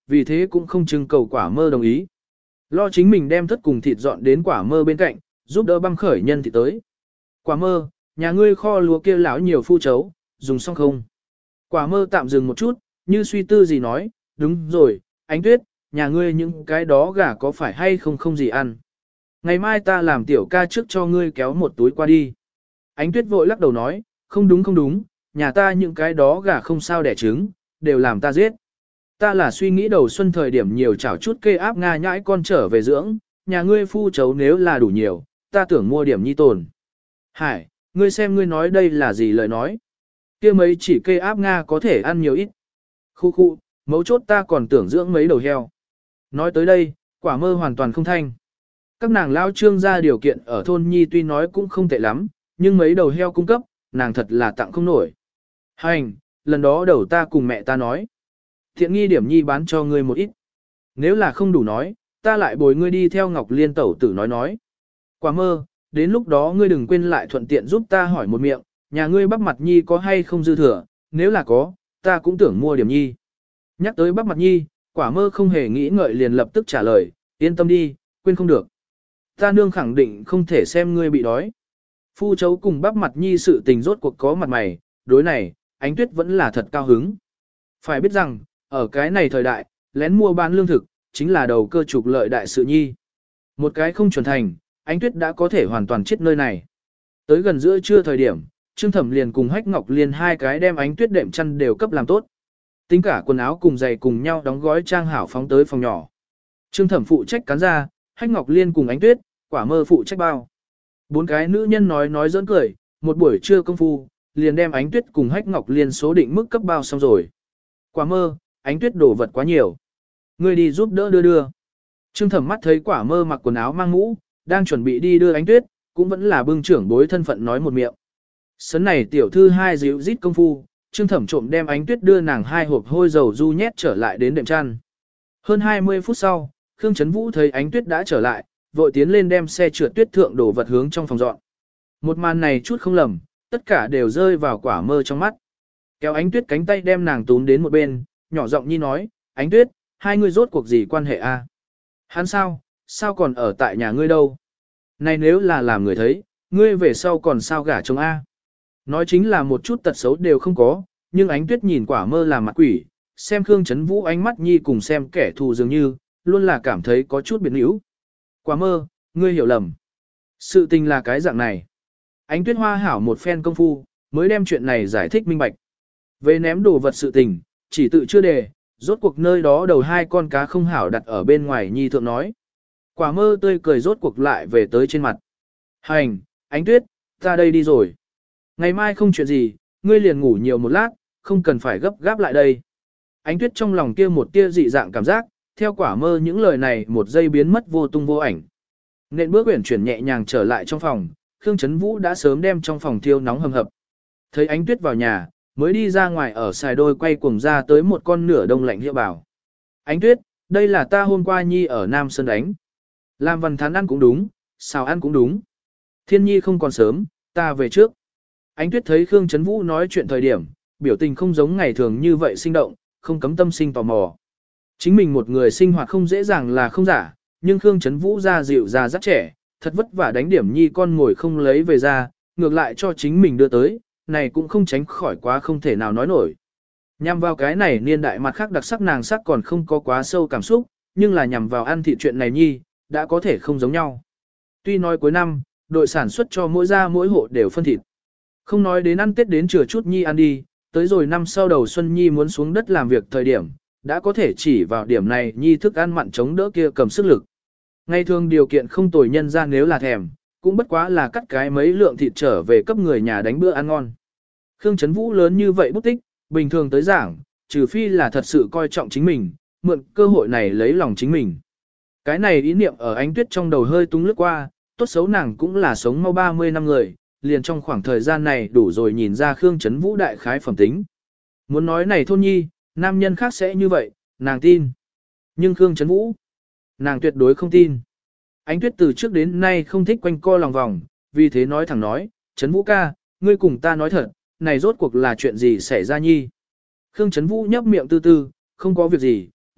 vì thế cũng không trưng cầu quả mơ đồng ý. Lo chính mình đem thất cùng thịt dọn đến quả mơ bên cạnh, giúp đỡ băm khởi nhân thì tới. Quả mơ, nhà ngươi kho lúa kia lão nhiều phu chấu, dùng xong không? Quả mơ tạm dừng một chút, như suy tư gì nói, đúng rồi, Ánh Tuyết, nhà ngươi những cái đó gà có phải hay không không gì ăn. Ngày mai ta làm tiểu ca trước cho ngươi kéo một túi qua đi. Ánh Tuyết vội lắc đầu nói, không đúng không đúng, nhà ta những cái đó gà không sao đẻ trứng, đều làm ta giết. Ta là suy nghĩ đầu xuân thời điểm nhiều chảo chút kê áp nga nhãi con trở về dưỡng, nhà ngươi phu chấu nếu là đủ nhiều, ta tưởng mua điểm nhi tồn. Hải, ngươi xem ngươi nói đây là gì lời nói. Kia mấy chỉ kê áp nga có thể ăn nhiều ít. Khu khu, mấu chốt ta còn tưởng dưỡng mấy đầu heo. Nói tới đây, quả mơ hoàn toàn không thanh. Các nàng lao trương ra điều kiện ở thôn nhi tuy nói cũng không tệ lắm, nhưng mấy đầu heo cung cấp, nàng thật là tặng không nổi. Hành, lần đó đầu ta cùng mẹ ta nói. Thiện nghi điểm nhi bán cho ngươi một ít. Nếu là không đủ nói, ta lại bồi ngươi đi theo Ngọc Liên tẩu tử nói nói. Quả mơ, đến lúc đó ngươi đừng quên lại thuận tiện giúp ta hỏi một miệng, nhà ngươi bắp mặt nhi có hay không dư thừa, nếu là có, ta cũng tưởng mua điểm nhi. Nhắc tới bắp mặt nhi, quả mơ không hề nghĩ ngợi liền lập tức trả lời, yên tâm đi, quên không được. Ta nương khẳng định không thể xem ngươi bị đói. Phu chấu cùng bắp mặt nhi sự tình rốt cuộc có mặt mày, đối này, Ánh Tuyết vẫn là thật cao hứng. Phải biết rằng, ở cái này thời đại, lén mua bán lương thực, chính là đầu cơ trục lợi đại sự nhi. Một cái không chuẩn thành, Ánh Tuyết đã có thể hoàn toàn chết nơi này. Tới gần giữa trưa thời điểm, Trương Thẩm liền cùng Hách Ngọc Liên hai cái đem Ánh Tuyết đệm chăn đều cấp làm tốt. Tính cả quần áo cùng giày cùng nhau đóng gói trang hảo phóng tới phòng nhỏ. Trương Thẩm phụ trách cán ra, Hách Ngọc Liên cùng Ánh Tuyết, quả mơ phụ trách bao. Bốn cái nữ nhân nói nói giỡn cười, một buổi trưa công phu, liền đem Ánh Tuyết cùng Hách Ngọc Liên số định mức cấp bao xong rồi. Quả mơ, Ánh Tuyết đổ vật quá nhiều. Ngươi đi giúp đỡ đưa đưa. Trương Thẩm mắt thấy quả mơ mặc quần áo mang mũ, đang chuẩn bị đi đưa Ánh Tuyết, cũng vẫn là bưng trưởng bối thân phận nói một miệng. Sấn này tiểu thư hai díu rít công phu, Trương Thẩm trộm đem Ánh Tuyết đưa nàng hai hộp hôi dầu du nhét trở lại đến đệm chăn. Hơn hai mươi phút sau, Khương Trấn Vũ thấy Ánh Tuyết đã trở lại, vội tiến lên đem xe trượt tuyết thượng đổ vật hướng trong phòng dọn. Một màn này chút không lầm, tất cả đều rơi vào quả mơ trong mắt. Kéo Ánh Tuyết cánh tay đem nàng túm đến một bên, nhỏ giọng nhi nói, Ánh Tuyết, hai người rốt cuộc gì quan hệ a? Hắn sao, sao còn ở tại nhà ngươi đâu? Này nếu là làm người thấy, ngươi về sau còn sao gả chồng a? Nói chính là một chút tật xấu đều không có, nhưng Ánh Tuyết nhìn quả mơ làm mặt quỷ, xem Khương Trấn Vũ ánh mắt nhi cùng xem kẻ thù dường như, luôn là cảm thấy có chút biệt níu. Quả mơ, ngươi hiểu lầm. Sự tình là cái dạng này. Ánh Tuyết hoa hảo một phen công phu, mới đem chuyện này giải thích minh bạch. Về ném đồ vật sự tình, chỉ tự chưa đề, rốt cuộc nơi đó đầu hai con cá không hảo đặt ở bên ngoài nhi thượng nói. Quả mơ tươi cười rốt cuộc lại về tới trên mặt. Hành, Ánh Tuyết, ta đây đi rồi. Ngày mai không chuyện gì, ngươi liền ngủ nhiều một lát, không cần phải gấp gáp lại đây. Ánh Tuyết trong lòng kia một tia dị dạng cảm giác, theo quả mơ những lời này một giây biến mất vô tung vô ảnh. Nên bước uyển chuyển nhẹ nhàng trở lại trong phòng, Khương Trấn Vũ đã sớm đem trong phòng thiêu nóng hầm hập. Thấy Ánh Tuyết vào nhà, mới đi ra ngoài ở xài đôi quay cuồng ra tới một con nửa đông lạnh hiệu bảo. Ánh Tuyết, đây là ta hôm qua nhi ở Nam Sơn đánh. Làm văn thán ăn cũng đúng, xào ăn cũng đúng. Thiên nhi không còn sớm, ta về trước. Ánh Tuyết thấy Khương Trấn Vũ nói chuyện thời điểm, biểu tình không giống ngày thường như vậy sinh động, không cấm tâm sinh tò mò. Chính mình một người sinh hoạt không dễ dàng là không giả, nhưng Khương Trấn Vũ ra dịu ra rất trẻ, thật vất vả đánh điểm nhi con ngồi không lấy về ra, ngược lại cho chính mình đưa tới, này cũng không tránh khỏi quá không thể nào nói nổi. Nhằm vào cái này niên đại mặt khác đặc sắc nàng sắc còn không có quá sâu cảm xúc, nhưng là nhằm vào ăn thịt chuyện này nhi, đã có thể không giống nhau. Tuy nói cuối năm, đội sản xuất cho mỗi gia mỗi hộ đều phân thịt. Không nói đến ăn Tết đến chừa chút nhi ăn đi, tới rồi năm sau đầu xuân nhi muốn xuống đất làm việc thời điểm, đã có thể chỉ vào điểm này nhi thức ăn mặn chống đỡ kia cầm sức lực. Ngày thường điều kiện không tồi nhân ra nếu là thèm, cũng bất quá là cắt cái mấy lượng thịt trở về cấp người nhà đánh bữa ăn ngon. Khương Trấn Vũ lớn như vậy bút tích, bình thường tới giảng, trừ phi là thật sự coi trọng chính mình, mượn cơ hội này lấy lòng chính mình. Cái này ý niệm ở Ánh Tuyết trong đầu hơi tung lướt qua, tốt xấu nàng cũng là sống mau ba mươi năm người, liền trong khoảng thời gian này đủ rồi nhìn ra Khương Trấn Vũ đại khái phẩm tính. Muốn nói này thôn nhi, nam nhân khác sẽ như vậy, nàng tin. Nhưng Khương Trấn Vũ, nàng tuyệt đối không tin. Ánh Tuyết từ trước đến nay không thích quanh co lòng vòng, vì thế nói thẳng nói, Trấn Vũ ca, ngươi cùng ta nói thật, này rốt cuộc là chuyện gì xảy ra nhi. Khương Trấn Vũ nhấp miệng tư tư, không có việc gì,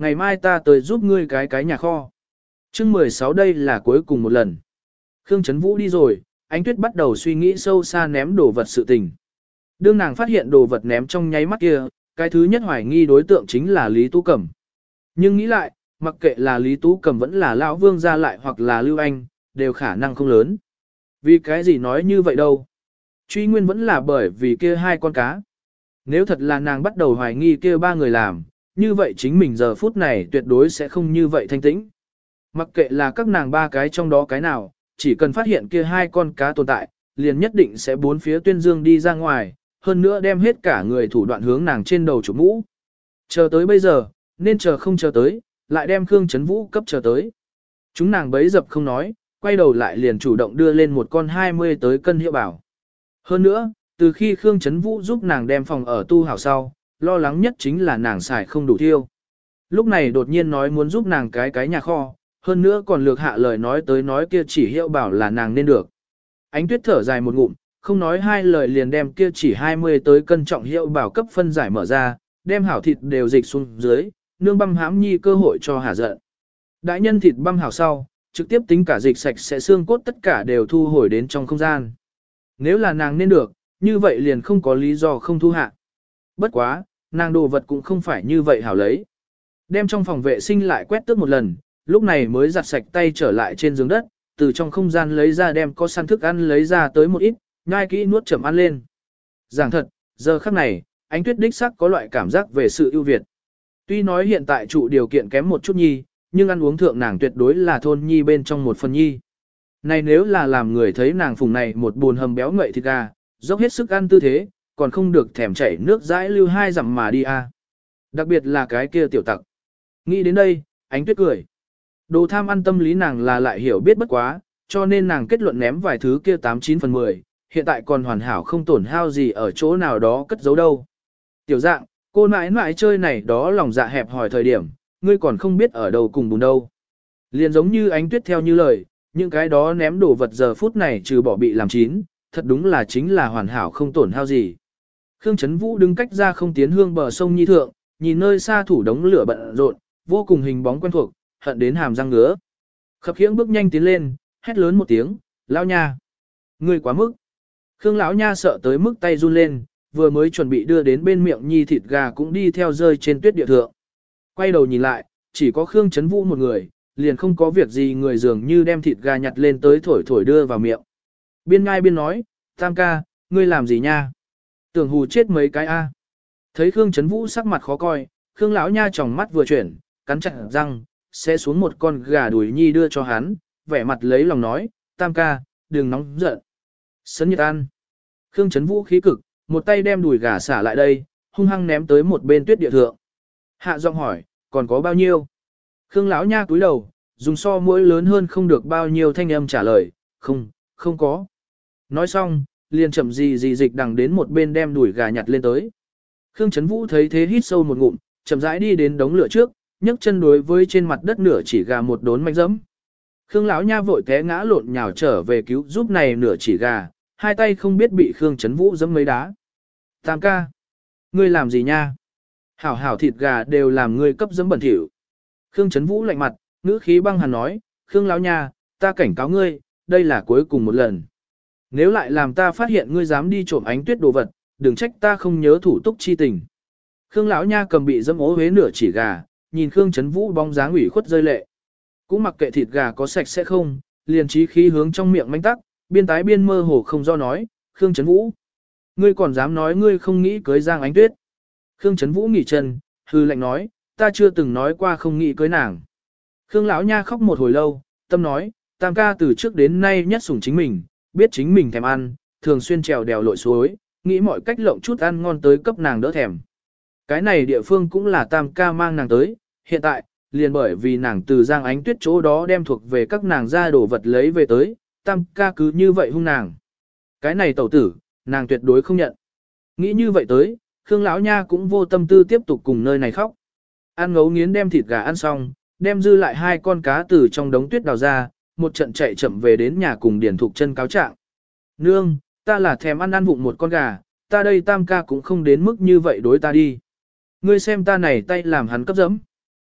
ngày mai ta tới giúp ngươi cái cái nhà kho. Chương mười sáu đây là cuối cùng một lần. Khương Trấn Vũ đi rồi, Ánh Tuyết bắt đầu suy nghĩ sâu xa ném đồ vật sự tình. Đương nàng phát hiện đồ vật ném trong nháy mắt kia, cái thứ nhất hoài nghi đối tượng chính là Lý Tú Cẩm. Nhưng nghĩ lại, mặc kệ là Lý Tú Cẩm vẫn là Lão Vương gia lại hoặc là Lưu Anh, đều khả năng không lớn. Vì cái gì nói như vậy đâu? Truy nguyên vẫn là bởi vì kia hai con cá. Nếu thật là nàng bắt đầu hoài nghi kia ba người làm, như vậy chính mình giờ phút này tuyệt đối sẽ không như vậy thanh tĩnh. Mặc kệ là các nàng ba cái trong đó cái nào, chỉ cần phát hiện kia hai con cá tồn tại, liền nhất định sẽ bốn phía tuyên dương đi ra ngoài, hơn nữa đem hết cả người thủ đoạn hướng nàng trên đầu chủ mũ. Chờ tới bây giờ, nên chờ không chờ tới, lại đem Khương Trấn Vũ cấp chờ tới. Chúng nàng bấy dập không nói, quay đầu lại liền chủ động đưa lên một con hai mươi tới cân hiệu bảo. Hơn nữa, từ khi Khương Trấn Vũ giúp nàng đem phòng ở tu hảo sau, lo lắng nhất chính là nàng xài không đủ thiêu. Lúc này đột nhiên nói muốn giúp nàng cái cái nhà kho, hơn nữa còn lược hạ lời nói tới nói kia chỉ hiệu bảo là nàng nên được. Ánh Tuyết thở dài một ngụm, không nói hai lời liền đem kia chỉ hai mươi tới cân trọng hiệu bảo cấp phân giải mở ra, đem hảo thịt đều dịch xuống dưới, nương băm hãm nhi cơ hội cho hà giận. Đại nhân thịt băm hảo sau, trực tiếp tính cả dịch sạch sẽ xương cốt tất cả đều thu hồi đến trong không gian. Nếu là nàng nên được, như vậy liền không có lý do không thu hạ. Bất quá, nàng đồ vật cũng không phải như vậy hảo lấy. Đem trong phòng vệ sinh lại quét tước một lần, lúc này mới giặt sạch tay trở lại trên giường đất, từ trong không gian lấy ra đem có săn thức ăn lấy ra tới một ít, nhai kỹ nuốt chậm ăn lên. Giảng thật, giờ khắc này, Ánh Tuyết đích sắc có loại cảm giác về sự ưu việt. Tuy nói hiện tại trụ điều kiện kém một chút nhi, nhưng ăn uống thượng nàng tuyệt đối là thôn nhi bên trong một phần nhi. Này nếu là làm người thấy nàng phùng này một buồn hầm béo ngậy thịt gà, dốc hết sức ăn tư thế, còn không được thèm chảy nước dãi lưu hai dặm mà đi a. Đặc biệt là cái kia tiểu tặc. Nghĩ đến đây, Ánh Tuyết cười. Đồ tham ăn tâm lý nàng là lại hiểu biết bất quá, cho nên nàng kết luận ném vài thứ kia tám chín phần mười, hiện tại còn hoàn hảo không tổn hao gì ở chỗ nào đó cất giấu đâu. Tiểu dạng, cô nãi nãi chơi này đó lòng dạ hẹp hỏi thời điểm, ngươi còn không biết ở đâu cùng bùn đâu. Liền giống như Ánh Tuyết theo như lời, những cái đó ném đồ vật giờ phút này trừ bỏ bị làm chín, thật đúng là chính là hoàn hảo không tổn hao gì. Khương Trấn Vũ đứng cách ra không tiến hương bờ sông nhi thượng, nhìn nơi xa thủ đống lửa bận rộn, vô cùng hình bóng quen thuộc, hận đến hàm răng ngứa. Khập khiễng bước nhanh tiến lên, hét lớn một tiếng, lão nha. Ngươi quá mức. Khương lão nha sợ tới mức tay run lên, vừa mới chuẩn bị đưa đến bên miệng nhi thịt gà cũng đi theo rơi trên tuyết địa thượng. Quay đầu nhìn lại, chỉ có Khương Trấn Vũ một người, liền không có việc gì người dường như đem thịt gà nhặt lên tới thổi thổi đưa vào miệng. Biên ngai biên nói, tam ca, ngươi làm gì nha? Tưởng hù chết mấy cái a. Thấy Khương Trấn Vũ sắc mặt khó coi, Khương lão nha tròng mắt vừa chuyển, cắn chặt răng, sẽ xuống một con gà đùi nhi đưa cho hắn, vẻ mặt lấy lòng nói, tam ca, đừng nóng giận. Sấn nhiệt ăn. Khương Trấn Vũ khí cực, một tay đem đùi gà xả lại đây, hung hăng ném tới một bên tuyết địa thượng. Hạ giọng hỏi, còn có bao nhiêu? Khương lão nha cúi đầu, dùng so mũi lớn hơn không được bao nhiêu thanh âm trả lời, không, không có. Nói xong, liền chậm gì gì dịch đằng đến một bên đem đùi gà nhặt lên tới. Khương Trấn Vũ thấy thế hít sâu một ngụm, chậm rãi đi đến đống lửa trước, nhấc chân đối với trên mặt đất nửa chỉ gà một đốn mạnh dẫm. Khương lão nha vội té ngã lộn nhào trở về cứu giúp này nửa chỉ gà, hai tay không biết bị Khương Trấn Vũ giẫm mấy đá. Tam ca, ngươi làm gì nha? Hảo hảo thịt gà đều làm ngươi cấp giẫm bẩn thỉu. Khương Trấn Vũ lạnh mặt, ngữ khí băng hàn nói, Khương lão nha, ta cảnh cáo ngươi, đây là cuối cùng một lần. Nếu lại làm ta phát hiện ngươi dám đi trộm Ánh Tuyết đồ vật, đừng trách ta không nhớ thủ túc chi tình. Khương lão nha cầm bị dẫm ố huế nửa chỉ gà, nhìn Khương Trấn Vũ bóng dáng ủy khuất rơi lệ. Cũng mặc kệ thịt gà có sạch sẽ không, liền trí khí hướng trong miệng manh tắc, biên tái biên mơ hồ không do nói, Khương Trấn Vũ. Ngươi còn dám nói ngươi không nghĩ cưới Giang Ánh Tuyết. Khương Trấn Vũ nghỉ chân, hư lạnh nói, ta chưa từng nói qua không nghĩ cưới nàng. Khương lão nha khóc một hồi lâu, tâm nói, tam ca từ trước đến nay nhất sủng chính mình, biết chính mình thèm ăn, thường xuyên trèo đèo lội suối, nghĩ mọi cách lộng chút ăn ngon tới cấp nàng đỡ thèm. Cái này địa phương cũng là tam ca mang nàng tới, hiện tại, liền bởi vì nàng từ Giang Ánh Tuyết chỗ đó đem thuộc về các nàng ra đồ vật lấy về tới, tam ca cứ như vậy hung nàng. Cái này tẩu tử, nàng tuyệt đối không nhận. Nghĩ như vậy tới, Khương lão nha cũng vô tâm tư tiếp tục cùng nơi này khóc. Ăn ngấu nghiến đem thịt gà ăn xong, đem dư lại hai con cá từ trong đống tuyết đào ra, một trận chạy chậm về đến nhà cùng Điền Thục Chân cáo trạng. Nương, ta là thèm ăn ăn vụng một con gà, ta đây tam ca cũng không đến mức như vậy đối ta đi. Ngươi xem ta này tay làm hắn cấp dẫm.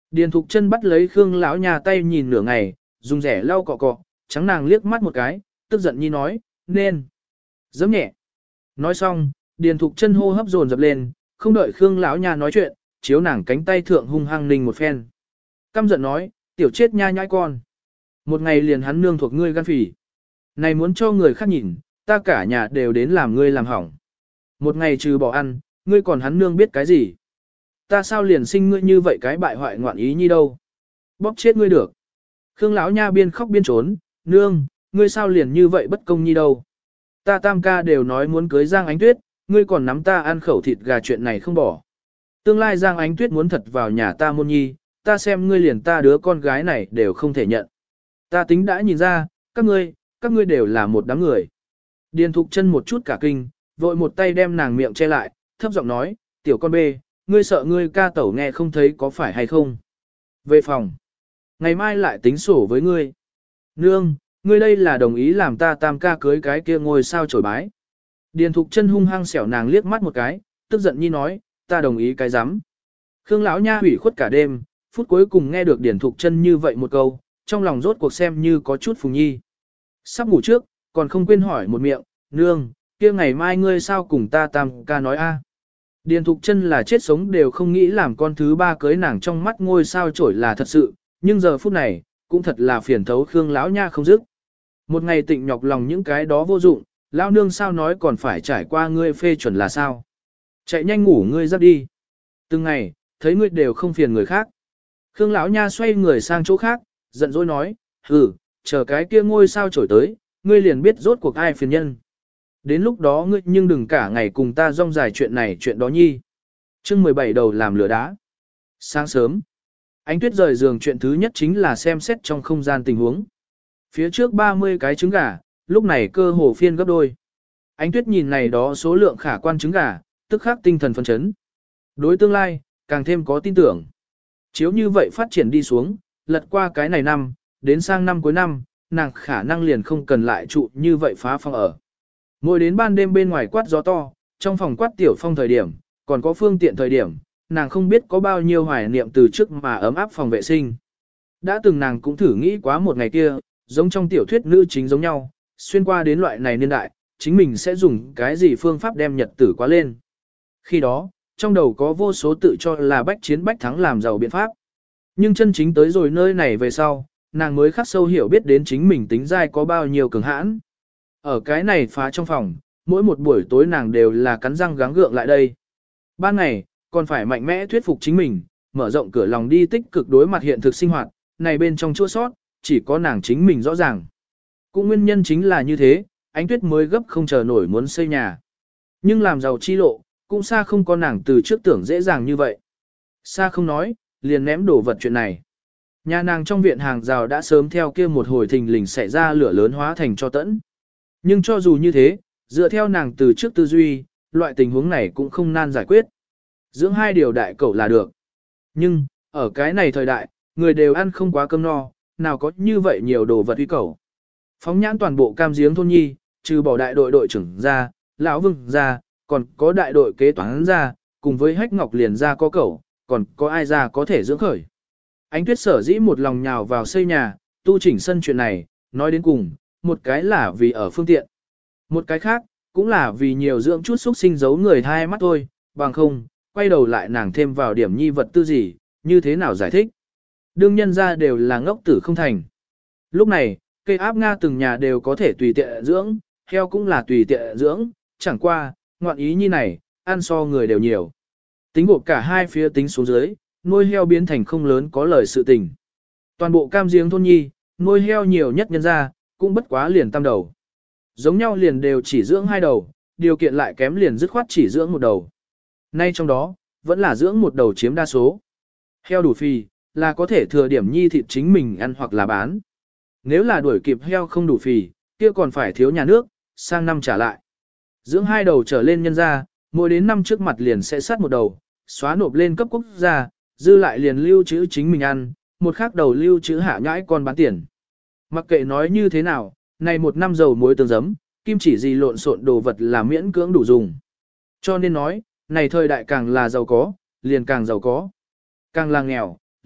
Điền Thục Chân bắt lấy Khương lão nhà tay nhìn nửa ngày, dùng rẻ lau cọ cọ, trắng nàng liếc mắt một cái, tức giận nhi nói, nên. Giấm nhẹ. Nói xong, Điền Thục Chân hô hấp dồn dập lên, không đợi Khương lão nhà nói chuyện, chiếu nàng cánh tay thượng hung hăng ninh một phen. Căm giận nói, tiểu chết nha nhãi con. Một ngày liền hắn nương thuộc ngươi gan phỉ. Này muốn cho người khác nhìn, ta cả nhà đều đến làm ngươi làm hỏng. Một ngày trừ bỏ ăn, ngươi còn hắn nương biết cái gì? Ta sao liền sinh ngươi như vậy cái bại hoại ngoạn ý nhi đâu? Bóp chết ngươi được. Khương lão nha biên khóc biên trốn, nương, ngươi sao liền như vậy bất công nhi đâu? Ta tam ca đều nói muốn cưới Giang Ánh Tuyết, ngươi còn nắm ta ăn khẩu thịt gà chuyện này không bỏ. Tương lai Giang Ánh Tuyết muốn thật vào nhà ta môn nhi, ta xem ngươi liền ta đứa con gái này đều không thể nhận. Ta tính đã nhìn ra, các ngươi, các ngươi đều là một đám người. Điền Thục Chân một chút cả kinh, vội một tay đem nàng miệng che lại, thấp giọng nói, tiểu con bê, ngươi sợ ngươi ca tẩu nghe không thấy có phải hay không. Về phòng, ngày mai lại tính sổ với ngươi. Nương, ngươi đây là đồng ý làm ta tam ca cưới cái kia ngôi sao chổi bái. Điền Thục Chân hung hăng xẻo nàng liếc mắt một cái, tức giận nhi nói, ta đồng ý cái rắm. Khương lão nha hủy khuất cả đêm, phút cuối cùng nghe được Điền Thục Chân như vậy một câu, trong lòng rốt cuộc xem như có chút phùng nhi. Sắp ngủ trước, còn không quên hỏi một miệng, nương, kia ngày mai ngươi sao cùng ta tam ca nói a? Điền Thục Chân là chết sống đều không nghĩ làm con thứ ba cưới nàng trong mắt ngôi sao chổi là thật sự, nhưng giờ phút này, cũng thật là phiền thấu Khương lão nha không dứt. Một ngày tịnh nhọc lòng những cái đó vô dụng, lão nương sao nói còn phải trải qua ngươi phê chuẩn là sao? Chạy nhanh ngủ ngươi giấc đi. Từng ngày, thấy ngươi đều không phiền người khác. Khương lão nha xoay người sang chỗ khác, giận dỗi nói, hừ, chờ cái kia ngôi sao chổi tới, ngươi liền biết rốt cuộc ai phiền nhân. Đến lúc đó ngươi nhưng đừng cả ngày cùng ta rong dài chuyện này chuyện đó nhi. Chương mười bảy đầu làm lửa đá. Sáng sớm, Ánh Tuyết rời giường chuyện thứ nhất chính là xem xét trong không gian tình huống. Phía trước ba mươi cái trứng gà, lúc này cơ hồ phiên gấp đôi. Ánh Tuyết nhìn này đó số lượng khả quan trứng gà, tức khắc tinh thần phấn chấn. Đối tương lai, càng thêm có tin tưởng. Chiếu như vậy phát triển đi xuống, lật qua cái này năm, đến sang năm cuối năm, nàng khả năng liền không cần lại trụ như vậy phá phong ở. Mỗi đến ban đêm bên ngoài quát gió to, trong phòng quát tiểu phong thời điểm, còn có phương tiện thời điểm, nàng không biết có bao nhiêu hoài niệm từ trước mà ấm áp phòng vệ sinh. Đã từng nàng cũng thử nghĩ quá một ngày kia, giống trong tiểu thuyết nữ chính giống nhau, xuyên qua đến loại này niên đại, chính mình sẽ dùng cái gì phương pháp đem nhật tử quá lên. Khi đó, trong đầu có vô số tự cho là bách chiến bách thắng làm giàu biện pháp. Nhưng chân chính tới rồi nơi này về sau, nàng mới khắc sâu hiểu biết đến chính mình tính dai có bao nhiêu cường hãn. Ở cái này phá trong phòng, mỗi một buổi tối nàng đều là cắn răng gắng gượng lại đây. Ban ngày, còn phải mạnh mẽ thuyết phục chính mình, mở rộng cửa lòng đi tích cực đối mặt hiện thực sinh hoạt, này bên trong chua sót, chỉ có nàng chính mình rõ ràng. Cũng nguyên nhân chính là như thế, Ánh Tuyết mới gấp không chờ nổi muốn xây nhà. Nhưng làm giàu chi lộ, cũng xa không có nàng từ trước tưởng dễ dàng như vậy. Xa không nói, liền ném đổ vật chuyện này. Nhà nàng trong viện hàng rào đã sớm theo kia một hồi thình lình xảy ra lửa lớn hóa thành cho tẫn. Nhưng cho dù như thế, dựa theo nàng từ trước tư duy, loại tình huống này cũng không nan giải quyết. Dưỡng hai điều đại cẩu là được. Nhưng, ở cái này thời đại, người đều ăn không quá cơm no, nào có như vậy nhiều đồ vật uy cẩu. Phóng nhãn toàn bộ Cam Giếng thôn nhi, trừ bỏ đại đội đội trưởng ra, lão Vương ra, còn có đại đội kế toán ra, cùng với Hách Ngọc liền ra có cẩu, còn có ai ra có thể dưỡng khởi. Ánh Tuyết sở dĩ một lòng nhào vào xây nhà, tu chỉnh sân chuyện này, nói đến cùng, một cái là vì ở phương tiện. Một cái khác, cũng là vì nhiều dưỡng chút xúc sinh giấu người hai mắt thôi, bằng không, quay đầu lại nàng thêm vào điểm nhi vật tư gì, như thế nào giải thích. Đương nhân ra đều là ngốc tử không thành. Lúc này, cây áp Nga từng nhà đều có thể tùy tiện dưỡng, heo cũng là tùy tiện dưỡng, chẳng qua, ngoạn ý nhi này, ăn so người đều nhiều. Tính gộp cả hai phía tính xuống dưới, nuôi heo biến thành không lớn có lời sự tình. Toàn bộ Cam Giếng thôn nhi, nuôi heo nhiều nhất nhân ra, cũng bất quá liền tam đầu. Giống nhau liền đều chỉ dưỡng hai đầu, điều kiện lại kém liền dứt khoát chỉ dưỡng một đầu. Nay trong đó, vẫn là dưỡng một đầu chiếm đa số. Heo đủ phì, là có thể thừa điểm nhi thịt chính mình ăn hoặc là bán. Nếu là đuổi kịp heo không đủ phì, kia còn phải thiếu nhà nước, sang năm trả lại. Dưỡng hai đầu trở lên nhân ra, mỗi đến năm trước mặt liền sẽ sát một đầu, xóa nộp lên cấp quốc gia, dư lại liền lưu trữ chính mình ăn, một khác đầu lưu trữ hạ nhãi con bán tiền. Mặc kệ nói như thế nào, này một năm dầu muối tương giấm, kim chỉ gì lộn xộn đồ vật là miễn cưỡng đủ dùng. Cho nên nói, này thời đại càng là giàu có, liền càng giàu có. Càng là nghèo,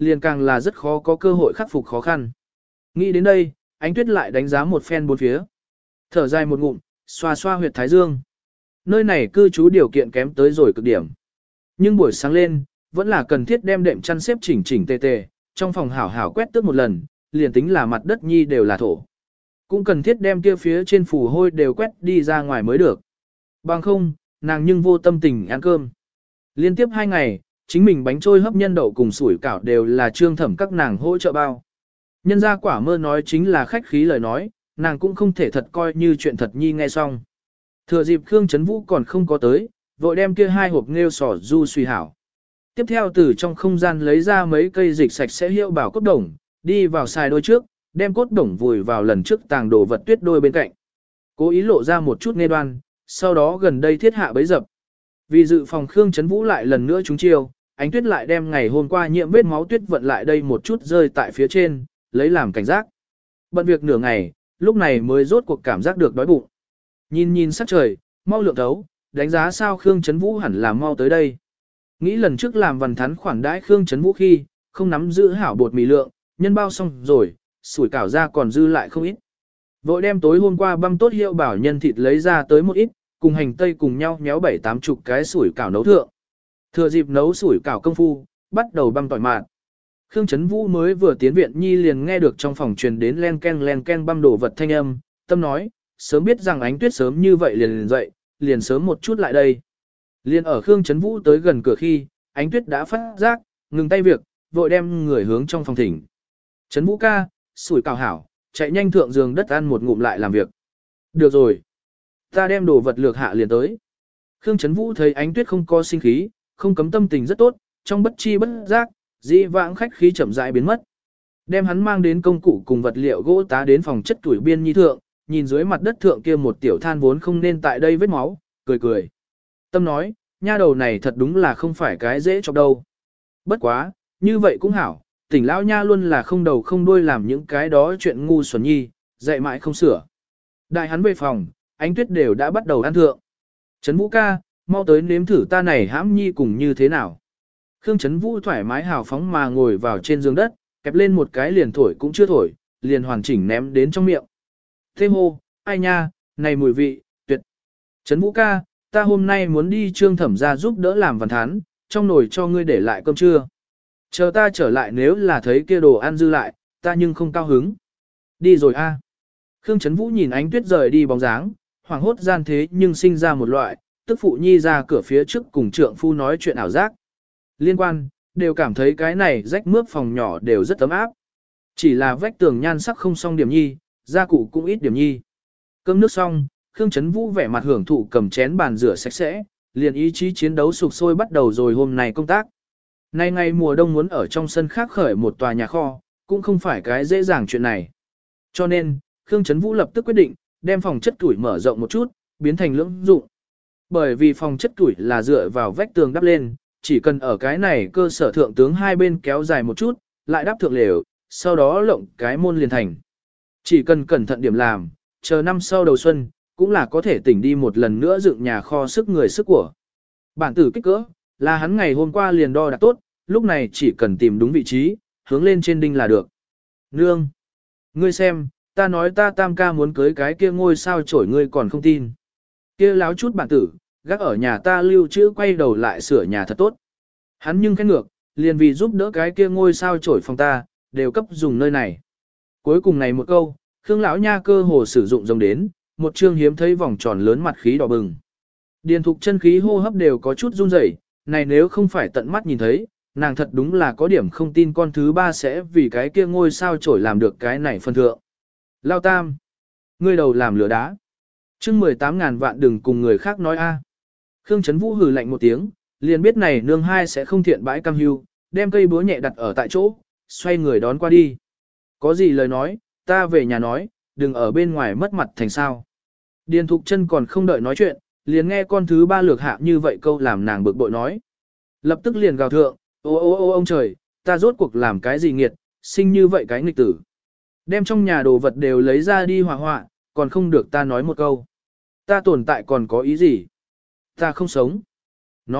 liền càng là rất khó có cơ hội khắc phục khó khăn. Nghĩ đến đây, Ánh Tuyết lại đánh giá một phen bốn phía. Thở dài một ngụm, xoa xoa huyệt thái dương. Nơi này cư trú điều kiện kém tới rồi cực điểm. Nhưng buổi sáng lên, vẫn là cần thiết đem đệm chăn xếp chỉnh chỉnh tề tề, trong phòng hảo hảo quét tước một lần, liền tính là mặt đất nhi đều là thổ. Cũng cần thiết đem kia phía trên phủ hôi đều quét đi ra ngoài mới được. Bằng không, nàng nhưng vô tâm tình ăn cơm. Liên tiếp hai ngày, chính mình bánh trôi hấp nhân đậu cùng sủi cảo đều là trương thẩm các nàng hỗ trợ bao. Nhân ra quả mơ nói chính là khách khí lời nói, nàng cũng không thể thật coi như chuyện thật nhi nghe xong. Thừa dịp Khương Trấn Vũ còn không có tới, vội đem kia hai hộp nghêu sò du suy hảo. Tiếp theo từ trong không gian lấy ra mấy cây dịch sạch sẽ hiệu bảo cốt đồng, đi vào xài đôi trước, đem cốt đồng vùi vào lần trước tàng đồ vật tuyết đôi bên cạnh. Cố ý lộ ra một chút nghe đoan, sau đó gần đây thiết hạ bấy dập. Vì dự phòng Khương Trấn Vũ lại lần nữa trúng chiêu, Ánh Tuyết lại đem ngày hôm qua nhiễm vết máu tuyết vận lại đây một chút rơi tại phía trên, lấy làm cảnh giác. Bận việc nửa ngày, lúc này mới rốt cuộc cảm giác được đói bụng. Nhìn nhìn sắc trời, mau lượng thấu, đánh giá sao Khương Trấn Vũ hẳn là mau tới đây. Nghĩ lần trước làm vằn thắn khoản đãi Khương Trấn Vũ khi, không nắm giữ hảo bột mì lượng, nhân bao xong rồi, sủi cảo ra còn dư lại không ít. Vội đem tối hôm qua băm tốt hiệu bảo nhân thịt lấy ra tới một ít, cùng hành tây cùng nhau nhéo bảy tám chục cái sủi cảo nấu thượng. Thừa dịp nấu sủi cảo công phu, bắt đầu băm tỏi mạt. Khương Trấn Vũ mới vừa tiến viện nhi liền nghe được trong phòng truyền đến len ken len ken băm đồ vật thanh âm, tâm nói, sớm biết rằng Ánh Tuyết sớm như vậy liền liền dậy, liền sớm một chút lại đây. Liền ở Khương Trấn Vũ tới gần cửa khi, Ánh Tuyết đã phát giác, ngừng tay việc, vội đem người hướng trong phòng thỉnh. Trấn Vũ ca, sủi cảo hảo, chạy nhanh thượng giường đất ăn một ngụm lại làm việc. Được rồi. Ta đem đồ vật lược hạ liền tới. Khương Trấn Vũ thấy Ánh Tuyết không có sinh khí, không cấm tâm tình rất tốt, trong bất chi bất giác, dị vãng khách khí chậm rãi biến mất. Đem hắn mang đến công cụ cùng vật liệu gỗ tá đến phòng chất tuổi biên nhi thượng, nhìn dưới mặt đất thượng kia một tiểu than vốn không nên tại đây vết máu, cười cười. Tâm nói, nha đầu này thật đúng là không phải cái dễ chọc đâu. Bất quá, như vậy cũng hảo, tỉnh lão nha luôn là không đầu không đuôi làm những cái đó chuyện ngu xuẩn nhi, dạy mãi không sửa. Đại hắn về phòng, Ánh Tuyết đều đã bắt đầu ăn thượng. Trấn Vũ ca, mau tới nếm thử ta này hãm nhi cùng như thế nào. Khương Trấn Vũ thoải mái hào phóng mà ngồi vào trên giường đất, kẹp lên một cái liền thổi cũng chưa thổi, liền hoàn chỉnh ném đến trong miệng. Thế hô, ai nha, này mùi vị, tuyệt. Trấn Vũ ca, ta hôm nay muốn đi Trương Thẩm ra giúp đỡ làm văn thán, trong nồi cho ngươi để lại cơm trưa. Chờ ta trở lại nếu là thấy kia đồ ăn dư lại, ta nhưng không cao hứng. Đi rồi a. Khương Trấn Vũ nhìn Ánh Tuyết rời đi bóng dáng, hoảng hốt gian thế nhưng sinh ra một loại, tức phụ nhi ra cửa phía trước cùng trượng phu nói chuyện ảo giác. Liên quan, đều cảm thấy cái này rách mướp phòng nhỏ đều rất ấm áp. Chỉ là vách tường nhan sắc không xong điểm nhi, gia cụ cũng ít điểm nhi. Cơm nước xong, Khương Trấn Vũ vẻ mặt hưởng thụ cầm chén bàn rửa sạch sẽ, liền ý chí chiến đấu sục sôi bắt đầu rồi hôm nay công tác. Nay ngày mùa đông muốn ở trong sân khác khởi một tòa nhà kho, cũng không phải cái dễ dàng chuyện này. Cho nên, Khương Trấn Vũ lập tức quyết định, đem phòng chất tuổi mở rộng một chút, biến thành lưỡng dụng. Bởi vì phòng chất tuổi là dựa vào vách tường đắp lên, chỉ cần ở cái này cơ sở thượng tướng hai bên kéo dài một chút, lại đắp thượng lều, sau đó lộng cái môn liền thành. Chỉ cần cẩn thận điểm làm, chờ năm sau đầu xuân, cũng là có thể tỉnh đi một lần nữa dựng nhà kho sức người sức của. Bản tử kích cỡ, là hắn ngày hôm qua liền đo đạc tốt, lúc này chỉ cần tìm đúng vị trí, hướng lên trên đinh là được. Nương! Ngươi xem, ta nói ta tam ca muốn cưới cái kia ngôi sao chổi ngươi còn không tin. Kia láo chút bản tử, gác ở nhà ta lưu trữ quay đầu lại sửa nhà thật tốt. Hắn nhưng khen ngược, liền vì giúp đỡ cái kia ngôi sao chổi phòng ta, đều cấp dùng nơi này. Cuối cùng này một câu, Khương lão nha cơ hồ sử dụng giống đến, một chương hiếm thấy vòng tròn lớn mặt khí đỏ bừng. Điền thục chân khí hô hấp đều có chút run rẩy, này nếu không phải tận mắt nhìn thấy, nàng thật đúng là có điểm không tin con thứ ba sẽ vì cái kia ngôi sao chổi làm được cái này phân thượng. Lao tam, ngươi đầu làm lửa đá. Chương mười tám ngàn vạn đừng cùng người khác nói a. Khương Trấn Vũ hừ lạnh một tiếng, liền biết này nương hai sẽ không thiện bãi cam hưu, đem cây búa nhẹ đặt ở tại chỗ, xoay người đón qua đi. Có gì lời nói, ta về nhà nói, đừng ở bên ngoài mất mặt thành sao. Điền Thục Chân còn không đợi nói chuyện, liền nghe con thứ ba lược hạ như vậy câu làm nàng bực bội nói. Lập tức liền gào thượng, ô ô ô ông trời, ta rốt cuộc làm cái gì nghiệt, sinh như vậy cái nghịch tử. Đem trong nhà đồ vật đều lấy ra đi hỏa hoạ, còn không được ta nói một câu. Ta tồn tại còn có ý gì? Ta không sống. Nói,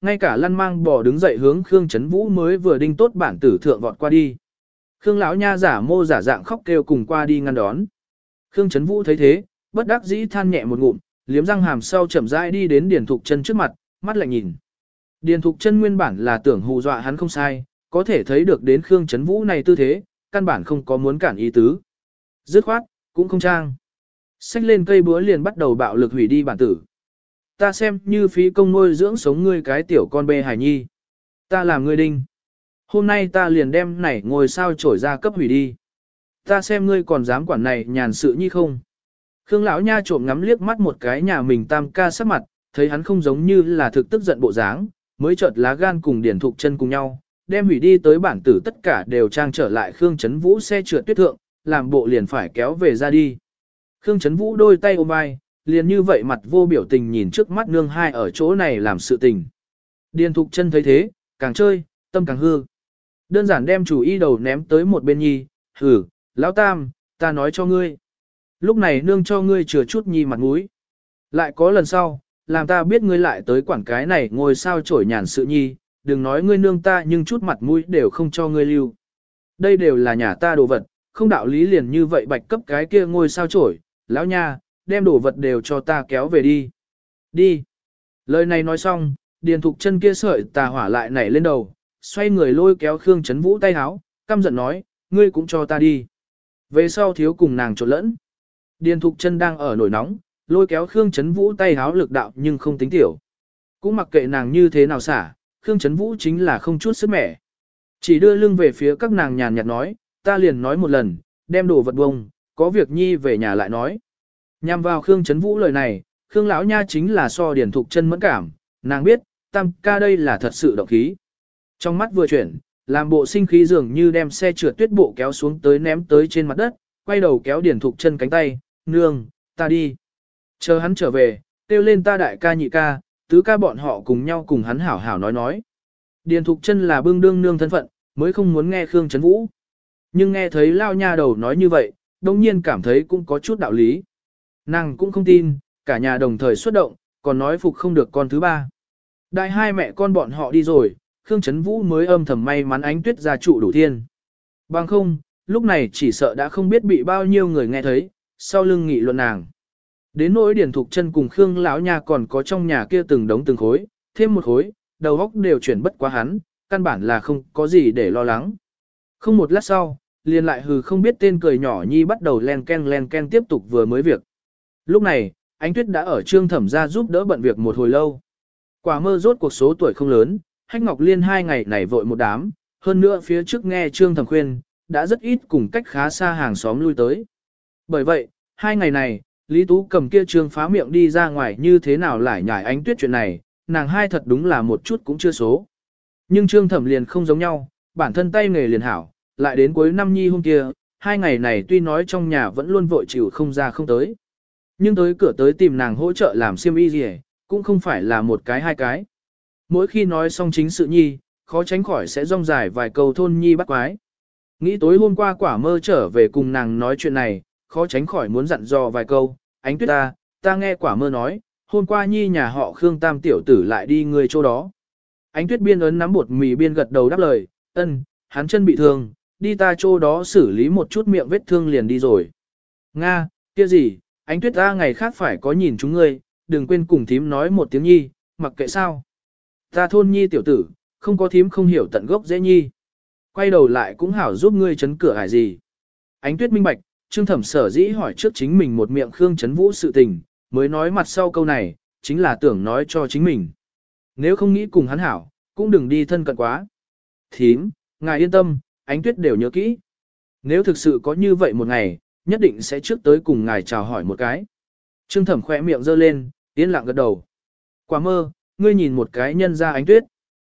ngay cả lăn mang bò đứng dậy hướng Khương Chấn Vũ mới vừa đinh tốt bản tử thượng vọt qua đi. Khương lão nha giả mô giả dạng khóc kêu cùng qua đi ngăn đón. Khương Chấn Vũ thấy thế, bất đắc dĩ than nhẹ một ngụm, liếm răng hàm sau chậm rãi đi đến Điền Thục Chân trước mặt, mắt lạnh nhìn. Điền Thục Chân nguyên bản là tưởng hù dọa hắn không sai, có thể thấy được đến Khương Chấn Vũ này tư thế, căn bản không có muốn cản ý tứ. Dứt khoát, cũng không trang. Xách lên cây búa liền bắt đầu bạo lực hủy đi bản tử. Ta xem như phí công nuôi dưỡng sống ngươi cái tiểu con bê hài nhi. Ta làm ngươi đinh. Hôm nay ta liền đem này ngồi sao trổi ra cấp hủy đi. Ta xem ngươi còn dám quản này nhàn sự nhi không. Khương lão nha trộm ngắm liếc mắt một cái nhà mình tam ca sắc mặt, thấy hắn không giống như là thực tức giận bộ dáng, mới chợt lá gan cùng Điền Thục Chân cùng nhau, đem hủy đi tới bản tử tất cả đều trang trở lại Khương Chấn Vũ xe trượt tuyết thượng, làm bộ liền phải kéo về ra đi. Khương Chấn Vũ đôi tay ôm vai, liền như vậy mặt vô biểu tình nhìn trước mắt nương hai ở chỗ này làm sự tình. Điền Thục Chân thấy thế, càng chơi, tâm càng hư. Đơn giản đem chủ y đầu ném tới một bên nhi, hử, lão tam, ta nói cho ngươi. Lúc này nương cho ngươi chừa chút nhi mặt mũi. Lại có lần sau, làm ta biết ngươi lại tới quản cái này ngồi sao trổi nhàn sự nhi, đừng nói ngươi nương ta nhưng chút mặt mũi đều không cho ngươi lưu. Đây đều là nhà ta đồ vật, không đạo lý liền như vậy bạch cấp cái kia ngôi sao trổi, lão nha, đem đồ vật đều cho ta kéo về đi. Đi. Lời này nói xong, Điền Thục Chân kia sợi tà hỏa lại nảy lên đầu, xoay người lôi kéo Khương Chấn Vũ tay háo, căm giận nói, ngươi cũng cho ta đi. Về sau thiếu cùng nàng trộn lẫn. Điền Thục Chân đang ở nổi nóng, lôi kéo Khương Chấn Vũ tay háo lực đạo nhưng không tính tiểu. Cũng mặc kệ nàng như thế nào xả, Khương Chấn Vũ chính là không chút sức mẻ. Chỉ đưa lưng về phía các nàng nhàn nhạt nói, ta liền nói một lần, đem đồ vật bông, có việc nhi về nhà lại nói. Nhằm vào Khương Chấn Vũ lời này, Khương lão nha chính là so Điền Thục Chân mẫn cảm, nàng biết, tam ca đây là thật sự động khí. Trong mắt vừa chuyển, làm bộ sinh khí dường như đem xe trượt tuyết bộ kéo xuống tới ném tới trên mặt đất, quay đầu kéo Điền Thục Chân cánh tay, nương, ta đi. Chờ hắn trở về, kêu lên ta đại ca nhị ca, tứ ca bọn họ cùng nhau cùng hắn hảo hảo nói nói. Điền Thục Chân là bưng đương nương thân phận, mới không muốn nghe Khương Chấn Vũ. Nhưng nghe thấy lao nha đầu nói như vậy, đồng nhiên cảm thấy cũng có chút đạo lý. Nàng cũng không tin, cả nhà đồng thời xuất động, còn nói phục không được con thứ ba. Đại hai mẹ con bọn họ đi rồi, Khương Chấn Vũ mới âm thầm may mắn Ánh Tuyết gia trụ đủ thiên. Bằng không, lúc này chỉ sợ đã không biết bị bao nhiêu người nghe thấy, sau lưng nghị luận nàng. Đến nỗi Điền Thục Chân cùng Khương lão nha còn có trong nhà kia từng đống từng khối, thêm một khối, đầu óc đều chuyển bất quá hắn, căn bản là không có gì để lo lắng. Không một lát sau, liền lại hừ không biết tên cười nhỏ nhi bắt đầu len ken len ken tiếp tục vừa mới việc. Lúc này, Ánh Tuyết đã ở Trương Thẩm gia giúp đỡ bận việc một hồi lâu. Quả mơ rốt cuộc số tuổi không lớn, Hách Ngọc Liên hai ngày này vội một đám, hơn nữa phía trước nghe Trương Thẩm khuyên, đã rất ít cùng cách khá xa hàng xóm lui tới. Bởi vậy, hai ngày này, Lý Tú cầm kia Trương phá miệng đi ra ngoài như thế nào lại nhải Ánh Tuyết chuyện này, nàng hai thật đúng là một chút cũng chưa số. Nhưng Trương Thẩm liền không giống nhau, bản thân tay nghề liền hảo, lại đến cuối năm nhi hôm kia, hai ngày này tuy nói trong nhà vẫn luôn vội chịu không ra không tới. Nhưng tới cửa tới tìm nàng hỗ trợ làm xiêm y gì, cũng không phải là một cái hai cái. Mỗi khi nói xong chính sự nhi, khó tránh khỏi sẽ rong dài vài câu thôn nhi bắt quái. Nghĩ tối hôm qua quả mơ trở về cùng nàng nói chuyện này, khó tránh khỏi muốn dặn dò vài câu, Ánh Tuyết ta, ta nghe quả mơ nói, hôm qua nhi nhà họ Khương Tam tiểu tử lại đi người chỗ đó. Ánh Tuyết biên ấn nắm bột mì biên gật đầu đáp lời, ân, hắn chân bị thương, đi ta chỗ đó xử lý một chút miệng vết thương liền đi rồi. Nga, kia gì, Ánh Tuyết ta ngày khác phải có nhìn chúng ngươi, đừng quên cùng thím nói một tiếng nhi, mặc kệ sao. Ta thôn nhi tiểu tử, không có thím không hiểu tận gốc dễ nhi. Quay đầu lại cũng hảo giúp ngươi chấn cửa hải gì. Ánh Tuyết minh bạch, Trương Thẩm sở dĩ hỏi trước chính mình một miệng Khương Chấn Vũ sự tình, mới nói mặt sau câu này, chính là tưởng nói cho chính mình. Nếu không nghĩ cùng hắn hảo, cũng đừng đi thân cận quá. Thím, ngài yên tâm, Ánh Tuyết đều nhớ kỹ. Nếu thực sự có như vậy một ngày, nhất định sẽ trước tới cùng ngài chào hỏi một cái. Trương Thẩm khỏe miệng giơ lên, yên lặng gật đầu. Quả mơ, ngươi nhìn một cái nhân ra Ánh Tuyết.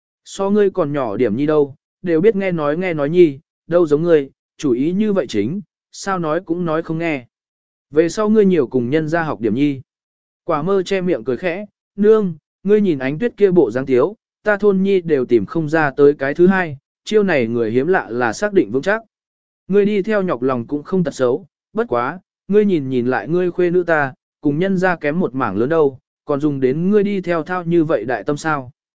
So ngươi còn nhỏ điểm nhi đâu, đều biết nghe nói nghe nói nhi, đâu giống ngươi, chủ ý như vậy chính, sao nói cũng nói không nghe. Về sau ngươi nhiều cùng nhân ra học điểm nhi. Quả mơ che miệng cười khẽ, nương, ngươi nhìn Ánh Tuyết kia bộ dáng tiếu, ta thôn nhi đều tìm không ra tới cái thứ hai, chiêu này người hiếm lạ là xác định vững chắc. Ngươi đi theo nhọc lòng cũng không tật xấu, bất quá, ngươi nhìn nhìn lại ngươi khuê nữ ta, cùng nhân ra kém một mảng lớn đâu, còn dùng đến ngươi đi theo thao như vậy đại tâm sao.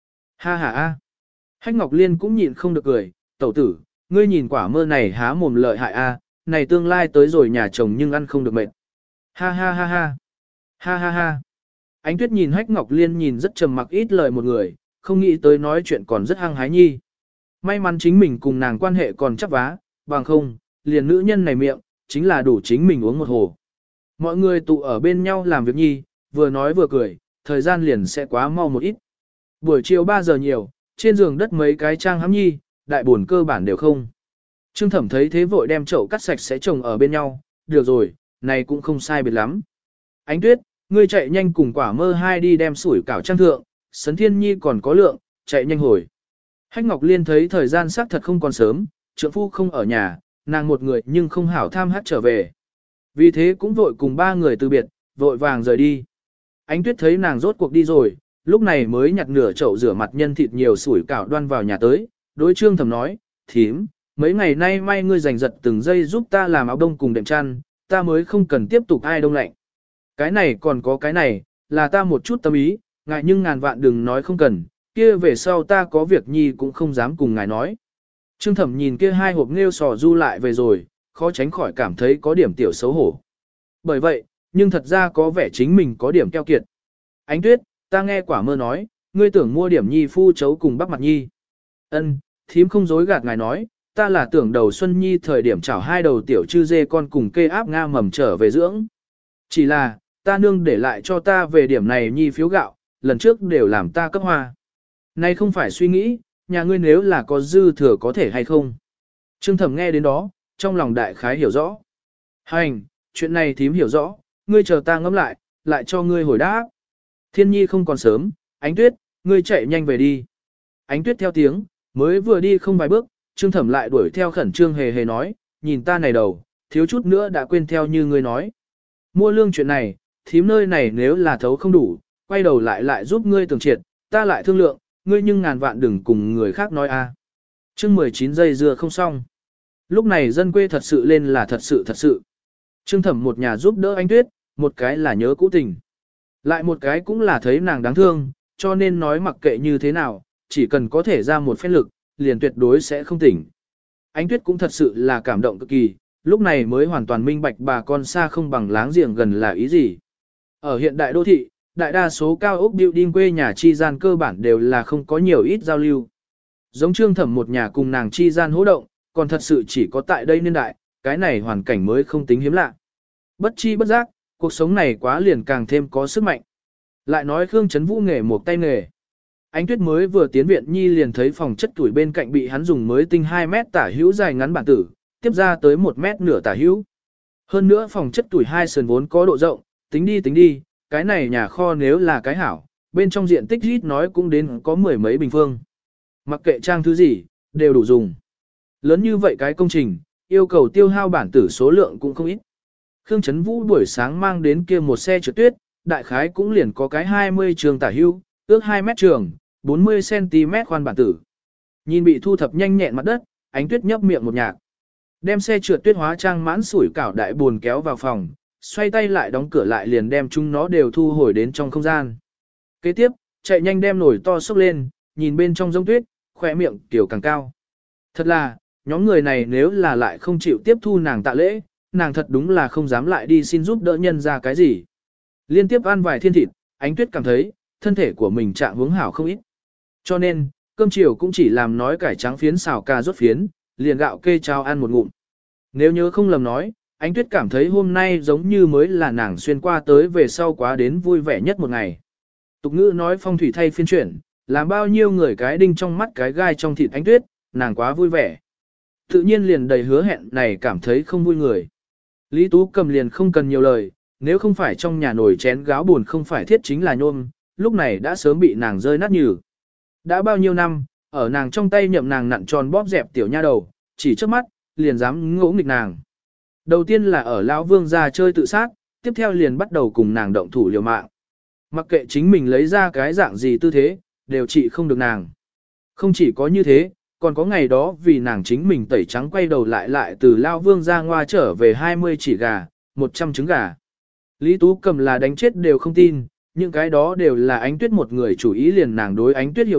Ha ha a. Hách Ngọc Liên cũng nhịn không được cười, tẩu tử, ngươi nhìn quả mơ này há mồm lợi hại a, này tương lai tới rồi nhà chồng nhưng ăn không được mệt. Ha ha ha ha. Ha ha ha. Ánh Tuyết nhìn Hách Ngọc Liên nhìn rất trầm mặc ít lời một người, không nghĩ tới nói chuyện còn rất hăng hái nhi. May mắn chính mình cùng nàng quan hệ còn chắc vá, bằng không, liền nữ nhân này miệng, chính là đủ chính mình uống một hồ. Mọi người tụ ở bên nhau làm việc nhi, vừa nói vừa cười, thời gian liền sẽ quá mau một ít. Buổi chiều ba giờ nhiều, trên giường đất mấy cái trang hắm nhi, đại buồn cơ bản đều không. Trương Thẩm thấy thế vội đem chậu cắt sạch sẽ trồng ở bên nhau, được rồi, này cũng không sai biệt lắm. Ánh Tuyết, ngươi chạy nhanh cùng quả mơ hai đi đem sủi cảo trang thượng, Sấn Thiên Nhi còn có lượng, chạy nhanh hồi. Hách Ngọc Liên thấy thời gian xác thật không còn sớm, trượng phu không ở nhà, nàng một người nhưng không hảo tham hát trở về. Vì thế cũng vội cùng ba người từ biệt, vội vàng rời đi. Ánh Tuyết thấy nàng rốt cuộc đi rồi, lúc này mới nhặt nửa chậu rửa mặt nhân thịt nhiều sủi cảo đoan vào nhà tới, đối Trương Thẩm nói, thím, mấy ngày nay may ngươi giành giật từng giây giúp ta làm áo đông cùng đệm chăn, ta mới không cần tiếp tục ai đông lạnh. Cái này còn có cái này, là ta một chút tâm ý, ngại nhưng ngàn vạn đừng nói không cần, kia về sau ta có việc nhi cũng không dám cùng ngài nói. Trương Thẩm nhìn kia hai hộp nghêu sò du lại về rồi, khó tránh khỏi cảm thấy có điểm tiểu xấu hổ. Bởi vậy, nhưng thật ra có vẻ chính mình có điểm keo kiệt. Ánh Tuyết, ta nghe quả mơ nói, ngươi tưởng mua điểm nhi phu chấu cùng bắp mặt nhi. Ân, thím không dối gạt ngài nói, ta là tưởng đầu xuân nhi thời điểm chảo hai đầu tiểu chư dê con cùng cây áp nga mầm trở về dưỡng. Chỉ là, ta nương để lại cho ta về điểm này nhi phiếu gạo, lần trước đều làm ta cấp hoa. Nay không phải suy nghĩ, nhà ngươi nếu là có dư thừa có thể hay không. Trương Thẩm nghe đến đó, trong lòng đại khái hiểu rõ. Hành, chuyện này thím hiểu rõ, ngươi chờ ta ngẫm lại, lại cho ngươi hồi đáp. Thiên Nhi không còn sớm, Ánh Tuyết, ngươi chạy nhanh về đi. Ánh Tuyết theo tiếng, mới vừa đi không vài bước, Trương Thẩm lại đuổi theo khẩn trương hề hề nói, nhìn ta này đầu, thiếu chút nữa đã quên theo như ngươi nói. Mua lương chuyện này, thím nơi này nếu là thấu không đủ, quay đầu lại lại giúp ngươi tưởng triệt, ta lại thương lượng, ngươi nhưng ngàn vạn đừng cùng người khác nói a. À. Chương mười chín giây dưa không xong. Lúc này dân quê thật sự lên là thật sự thật sự. Trương Thẩm một nhà giúp đỡ Ánh Tuyết, một cái là nhớ cũ tình. Lại một cái cũng là thấy nàng đáng thương, cho nên nói mặc kệ như thế nào, chỉ cần có thể ra một phen lực, liền tuyệt đối sẽ không tỉnh. Ánh Tuyết cũng thật sự là cảm động cực kỳ, lúc này mới hoàn toàn minh bạch bà con xa không bằng láng giềng gần là ý gì. Ở hiện đại đô thị, đại đa số cao ốc building quê nhà chi gian cơ bản đều là không có nhiều ít giao lưu. Giống Trương Thẩm một nhà cùng nàng chi gian hỗ động, còn thật sự chỉ có tại đây niên đại, cái này hoàn cảnh mới không tính hiếm lạ. Bất chi bất giác, cuộc sống này quá liền càng thêm có sức mạnh. Lại nói Khương Trấn Vũ nghề một tay nghề. Ánh Tuyết mới vừa tiến viện nhi liền thấy phòng chất tuổi bên cạnh bị hắn dùng mới tinh hai mét tả hữu dài ngắn bản tử, tiếp ra tới một mét nửa tả hữu. Hơn nữa phòng chất tuổi hai sườn vốn có độ rộng, tính đi tính đi, cái này nhà kho nếu là cái hảo, bên trong diện tích ít nói cũng đến có mười mấy bình phương. Mặc kệ trang thứ gì, đều đủ dùng. Lớn như vậy cái công trình, yêu cầu tiêu hao bản tử số lượng cũng không ít. Khương Trấn Vũ buổi sáng mang đến kia một xe trượt tuyết, đại khái cũng liền có cái hai mươi trường tả hưu, ước hai mét trường, bốn mươi xăng-ti-mét khoan bản tử. Nhìn bị thu thập nhanh nhẹn mặt đất, Ánh Tuyết nhấp miệng một nhạc. Đem xe trượt tuyết hóa trang mãn sủi cảo đại buồn kéo vào phòng, xoay tay lại đóng cửa lại liền đem chúng nó đều thu hồi đến trong không gian. Kế tiếp, chạy nhanh đem nồi to xốc lên, nhìn bên trong giống tuyết, khỏe miệng tiểu càng cao. Thật là, nhóm người này nếu là lại không chịu tiếp thu nàng tạ lễ, nàng thật đúng là không dám lại đi xin giúp đỡ nhân ra cái gì. Liên tiếp ăn vài thiên thịt, Ánh Tuyết cảm thấy, thân thể của mình trạng hướng hảo không ít. Cho nên, cơm chiều cũng chỉ làm nói cải trắng phiến xào cà rốt phiến, liền gạo kê chao ăn một ngụm. Nếu nhớ không lầm nói, Ánh Tuyết cảm thấy hôm nay giống như mới là nàng xuyên qua tới về sau quá đến vui vẻ nhất một ngày. Tục ngữ nói phong thủy thay phiên chuyển, làm bao nhiêu người cái đinh trong mắt cái gai trong thịt Ánh Tuyết, nàng quá vui vẻ. Tự nhiên liền đầy hứa hẹn này cảm thấy không vui người. Lý Tú Cầm liền không cần nhiều lời, nếu không phải trong nhà nồi chén gáo buồn không phải thiết chính là nhôm, lúc này đã sớm bị nàng rơi nát nhừ. Đã bao nhiêu năm, ở nàng trong tay nhậm nàng nặn tròn bóp dẹp tiểu nha đầu, chỉ trước mắt, liền dám ngỗ nghịch nàng. Đầu tiên là ở Lão Vương gia chơi tự sát, tiếp theo liền bắt đầu cùng nàng động thủ liều mạng. Mặc kệ chính mình lấy ra cái dạng gì tư thế, đều trị không được nàng. Không chỉ có như thế, còn có ngày đó vì nàng chính mình tẩy trắng quay đầu lại lại từ Lão Vương gia ngoa trở về hai mươi chỉ gà, một trăm trứng gà. Lý Tú Cầm là đánh chết đều không tin, những cái đó đều là Ánh Tuyết một người chủ ý liền nàng đối Ánh Tuyết hiểu biết,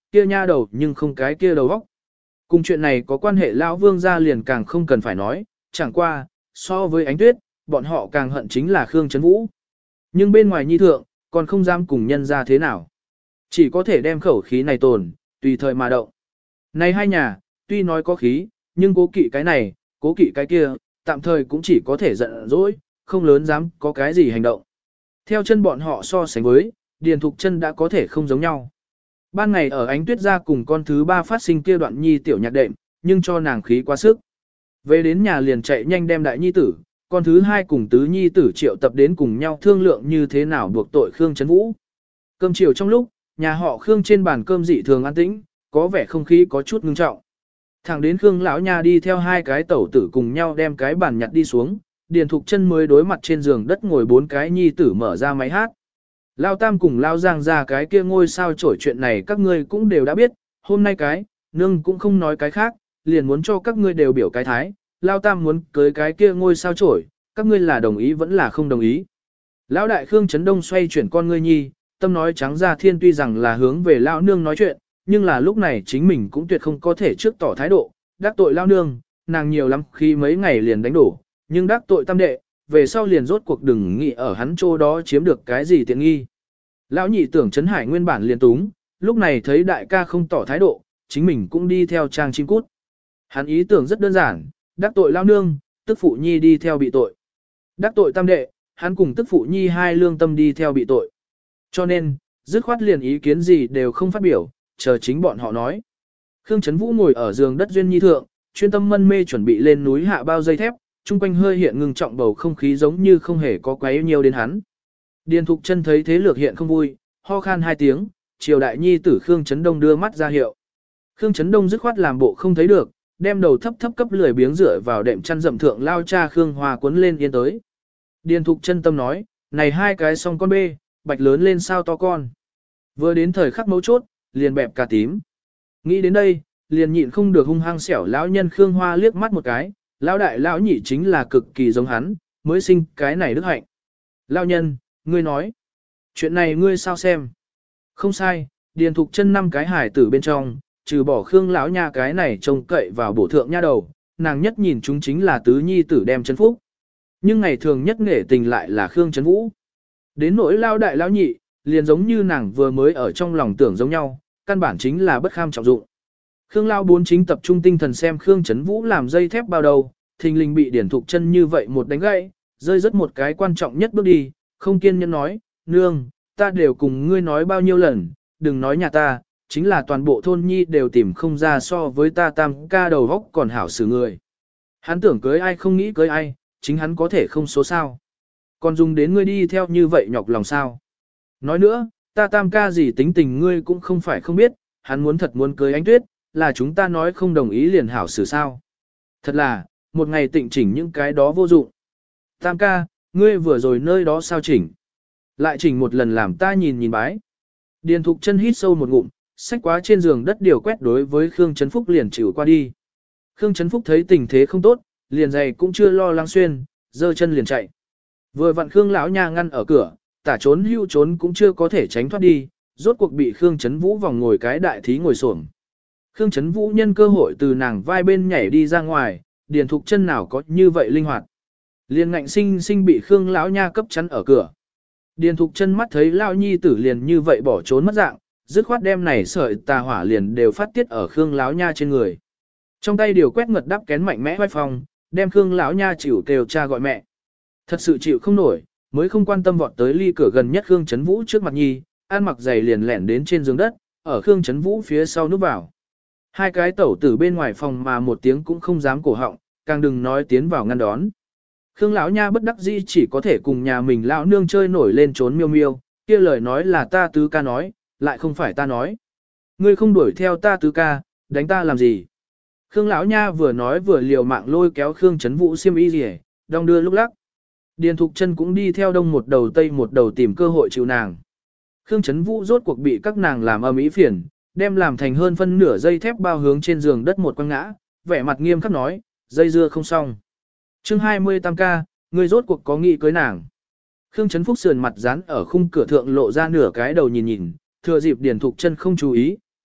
kia nha đầu nhưng không cái kia đầu óc. Cùng chuyện này có quan hệ lão vương gia liền càng không cần phải nói, chẳng qua, so với ánh tuyết, bọn họ càng hận chính là Khương Trấn Vũ. Nhưng bên ngoài nhi thượng, còn không dám cùng nhân ra thế nào. Chỉ có thể đem khẩu khí này tồn, tùy thời mà động. Này hai nhà, tuy nói có khí, nhưng cố kỵ cái này, cố kỵ cái kia, tạm thời cũng chỉ có thể giận dỗi, không lớn dám có cái gì hành động. Theo chân bọn họ so sánh với, Điền Thục Chân đã có thể không giống nhau. Ban ngày ở ánh tuyết ra cùng con thứ ba phát sinh kia đoạn nhi tiểu nhạc đệm, nhưng cho nàng khí quá sức. Về đến nhà liền chạy nhanh đem đại nhi tử, con thứ hai cùng tứ nhi tử triệu tập đến cùng nhau thương lượng như thế nào buộc tội Khương Trấn Vũ. Cơm chiều trong lúc, nhà họ Khương trên bàn cơm dị thường an tĩnh, có vẻ không khí có chút ngưng trọng. Thẳng đến Khương lão nha đi theo hai cái tẩu tử cùng nhau đem cái bàn nhặt đi xuống, Điền Thục Chân mới đối mặt trên giường đất ngồi bốn cái nhi tử mở ra máy hát. Lao Tam cùng Lao Giang ra cái kia ngôi sao trổi chuyện này các ngươi cũng đều đã biết, hôm nay cái, nương cũng không nói cái khác, liền muốn cho các ngươi đều biểu cái thái, Lao Tam muốn cưới cái kia ngôi sao trổi, các ngươi là đồng ý vẫn là không đồng ý. Lão đại Khương Trấn Đông xoay chuyển con ngươi nhi, tâm nói trắng ra thiên tuy rằng là hướng về Lão nương nói chuyện, nhưng là lúc này chính mình cũng tuyệt không có thể trước tỏ thái độ, đắc tội Lão nương, nàng nhiều lắm khi mấy ngày liền đánh đổ, nhưng đắc tội tam đệ, về sau liền rốt cuộc đừng nghĩ ở hắn chỗ đó chiếm được cái gì tiện nghi. Lão nhị tưởng Trấn Hải nguyên bản liền túng, lúc này thấy đại ca không tỏ thái độ, chính mình cũng đi theo trang chim cút. Hắn ý tưởng rất đơn giản, đắc tội Lão nương, tức phụ nhi đi theo bị tội. Đắc tội tam đệ, hắn cùng tức phụ nhi hai lương tâm đi theo bị tội. Cho nên, dứt khoát liền ý kiến gì đều không phát biểu, chờ chính bọn họ nói. Khương Trấn Vũ ngồi ở giường đất duyên nhi thượng, chuyên tâm mân mê chuẩn bị lên núi hạ bao dây thép, chung quanh hơi hiện ngừng trọng bầu không khí giống như không hề có quấy nhiều đến hắn. Điền Thục Chân thấy thế lược hiện không vui, ho khan hai tiếng, triều đại nhi tử Khương Trấn Đông đưa mắt ra hiệu. Khương Trấn Đông dứt khoát làm bộ không thấy được, đem đầu thấp thấp cấp lười biếng rửa vào đệm chăn rậm thượng lao cha Khương Hoa cuốn lên yên tới. Điền Thục Chân tâm nói, này hai cái song con bê, bạch lớn lên sao to con. Vừa đến thời khắc mấu chốt, liền bẹp cả tím. Nghĩ đến đây, liền nhịn không được hung hăng xẻo lão nhân Khương Hoa liếc mắt một cái, lão đại lão nhị chính là cực kỳ giống hắn, mới sinh cái này đức hạnh. Lão nhân, ngươi nói, chuyện này ngươi sao xem? Không sai, Điền Thục Chân năm cái hải tử bên trong, trừ bỏ Khương lão nha cái này trông cậy vào bổ thượng nha đầu, nàng nhất nhìn chúng chính là tứ nhi tử đem chân phúc. Nhưng ngày thường nhất nghệ tình lại là Khương Trấn Vũ. Đến nỗi lao đại lão nhị, liền giống như nàng vừa mới ở trong lòng tưởng giống nhau, căn bản chính là bất kham trọng dụng. Khương lao bốn chính tập trung tinh thần xem Khương Trấn Vũ làm dây thép bao đầu, thình lình bị Điển Thục Chân như vậy một đánh gãy, rơi rất một cái quan trọng nhất bước đi, không kiên nhẫn nói, nương, ta đều cùng ngươi nói bao nhiêu lần, đừng nói nhà ta, chính là toàn bộ thôn nhi đều tìm không ra so với ta tam ca đầu góc còn hảo xử người. Hắn tưởng cưới ai không nghĩ cưới ai, chính hắn có thể không số sao. Còn dùng đến ngươi đi theo như vậy nhọc lòng sao. Nói nữa, ta tam ca gì tính tình ngươi cũng không phải không biết, hắn muốn thật muốn cưới ánh tuyết, là chúng ta nói không đồng ý liền hảo xử sao. Thật là, một ngày tịnh chỉnh những cái đó vô dụng. Tam ca, ngươi vừa rồi nơi đó sao chỉnh. Lại chỉnh một lần làm ta nhìn nhìn bái. Điền Thục Chân hít sâu một ngụm, xách quá trên giường đất điều quét đối với Khương Trấn Phúc liền chịu qua đi. Khương Trấn Phúc thấy tình thế không tốt, liền giày cũng chưa lo lắng xuyên, giơ chân liền chạy. Vừa vặn Khương lão nha ngăn ở cửa, tả trốn hưu trốn cũng chưa có thể tránh thoát đi, rốt cuộc bị Khương Trấn Vũ vòng ngồi cái đại thí ngồi xổm. Khương Trấn Vũ nhân cơ hội từ nàng vai bên nhảy đi ra ngoài, Điền Thục Chân nào có như vậy linh hoạt. Liền ngạnh sinh sinh bị Khương lão nha cấp chắn ở cửa. Điền Thục Chân mắt thấy lão nhi tử liền như vậy bỏ trốn mất dạng, dứt khoát đem này sợi tà hỏa liền đều phát tiết ở Khương lão nha trên người. Trong tay điều quét ngật đắp kén mạnh mẽ vai phòng, đem Khương lão nha chịu kêu cha gọi mẹ. Thật sự chịu không nổi, mới không quan tâm vọt tới ly cửa gần nhất Khương Trấn Vũ trước mặt nhi, ăn mặc giày liền lẻn đến trên giường đất, ở Khương Trấn Vũ phía sau núp vào. Hai cái tẩu tử bên ngoài phòng mà một tiếng cũng không dám cổ họng, càng đừng nói tiến vào ngăn đón. Khương lão nha bất đắc dĩ chỉ có thể cùng nhà mình lão nương chơi nổi lên trốn miêu miêu, kia lời nói là ta tứ ca nói, lại không phải ta nói. Ngươi không đuổi theo ta tứ ca, đánh ta làm gì? Khương lão nha vừa nói vừa liều mạng lôi kéo Khương Trấn Vũ xiêm y rìa, đong đưa lúc lắc. Điền Thục Chân cũng đi theo đông một đầu tây một đầu tìm cơ hội chịu nàng. Khương Trấn Vũ rốt cuộc bị các nàng làm ầm ĩ phiền, đem làm thành hơn phân nửa dây thép bao hướng trên giường đất một quăng ngã, vẻ mặt nghiêm khắc nói, dây dưa không xong. Chương hai mươi tam ca, ngươi rốt cuộc có nghĩ cưới nàng. Khương Trấn Phúc sườn mặt dán ở khung cửa thượng lộ ra nửa cái đầu nhìn nhìn, thừa dịp Điền Thục Chân không chú ý,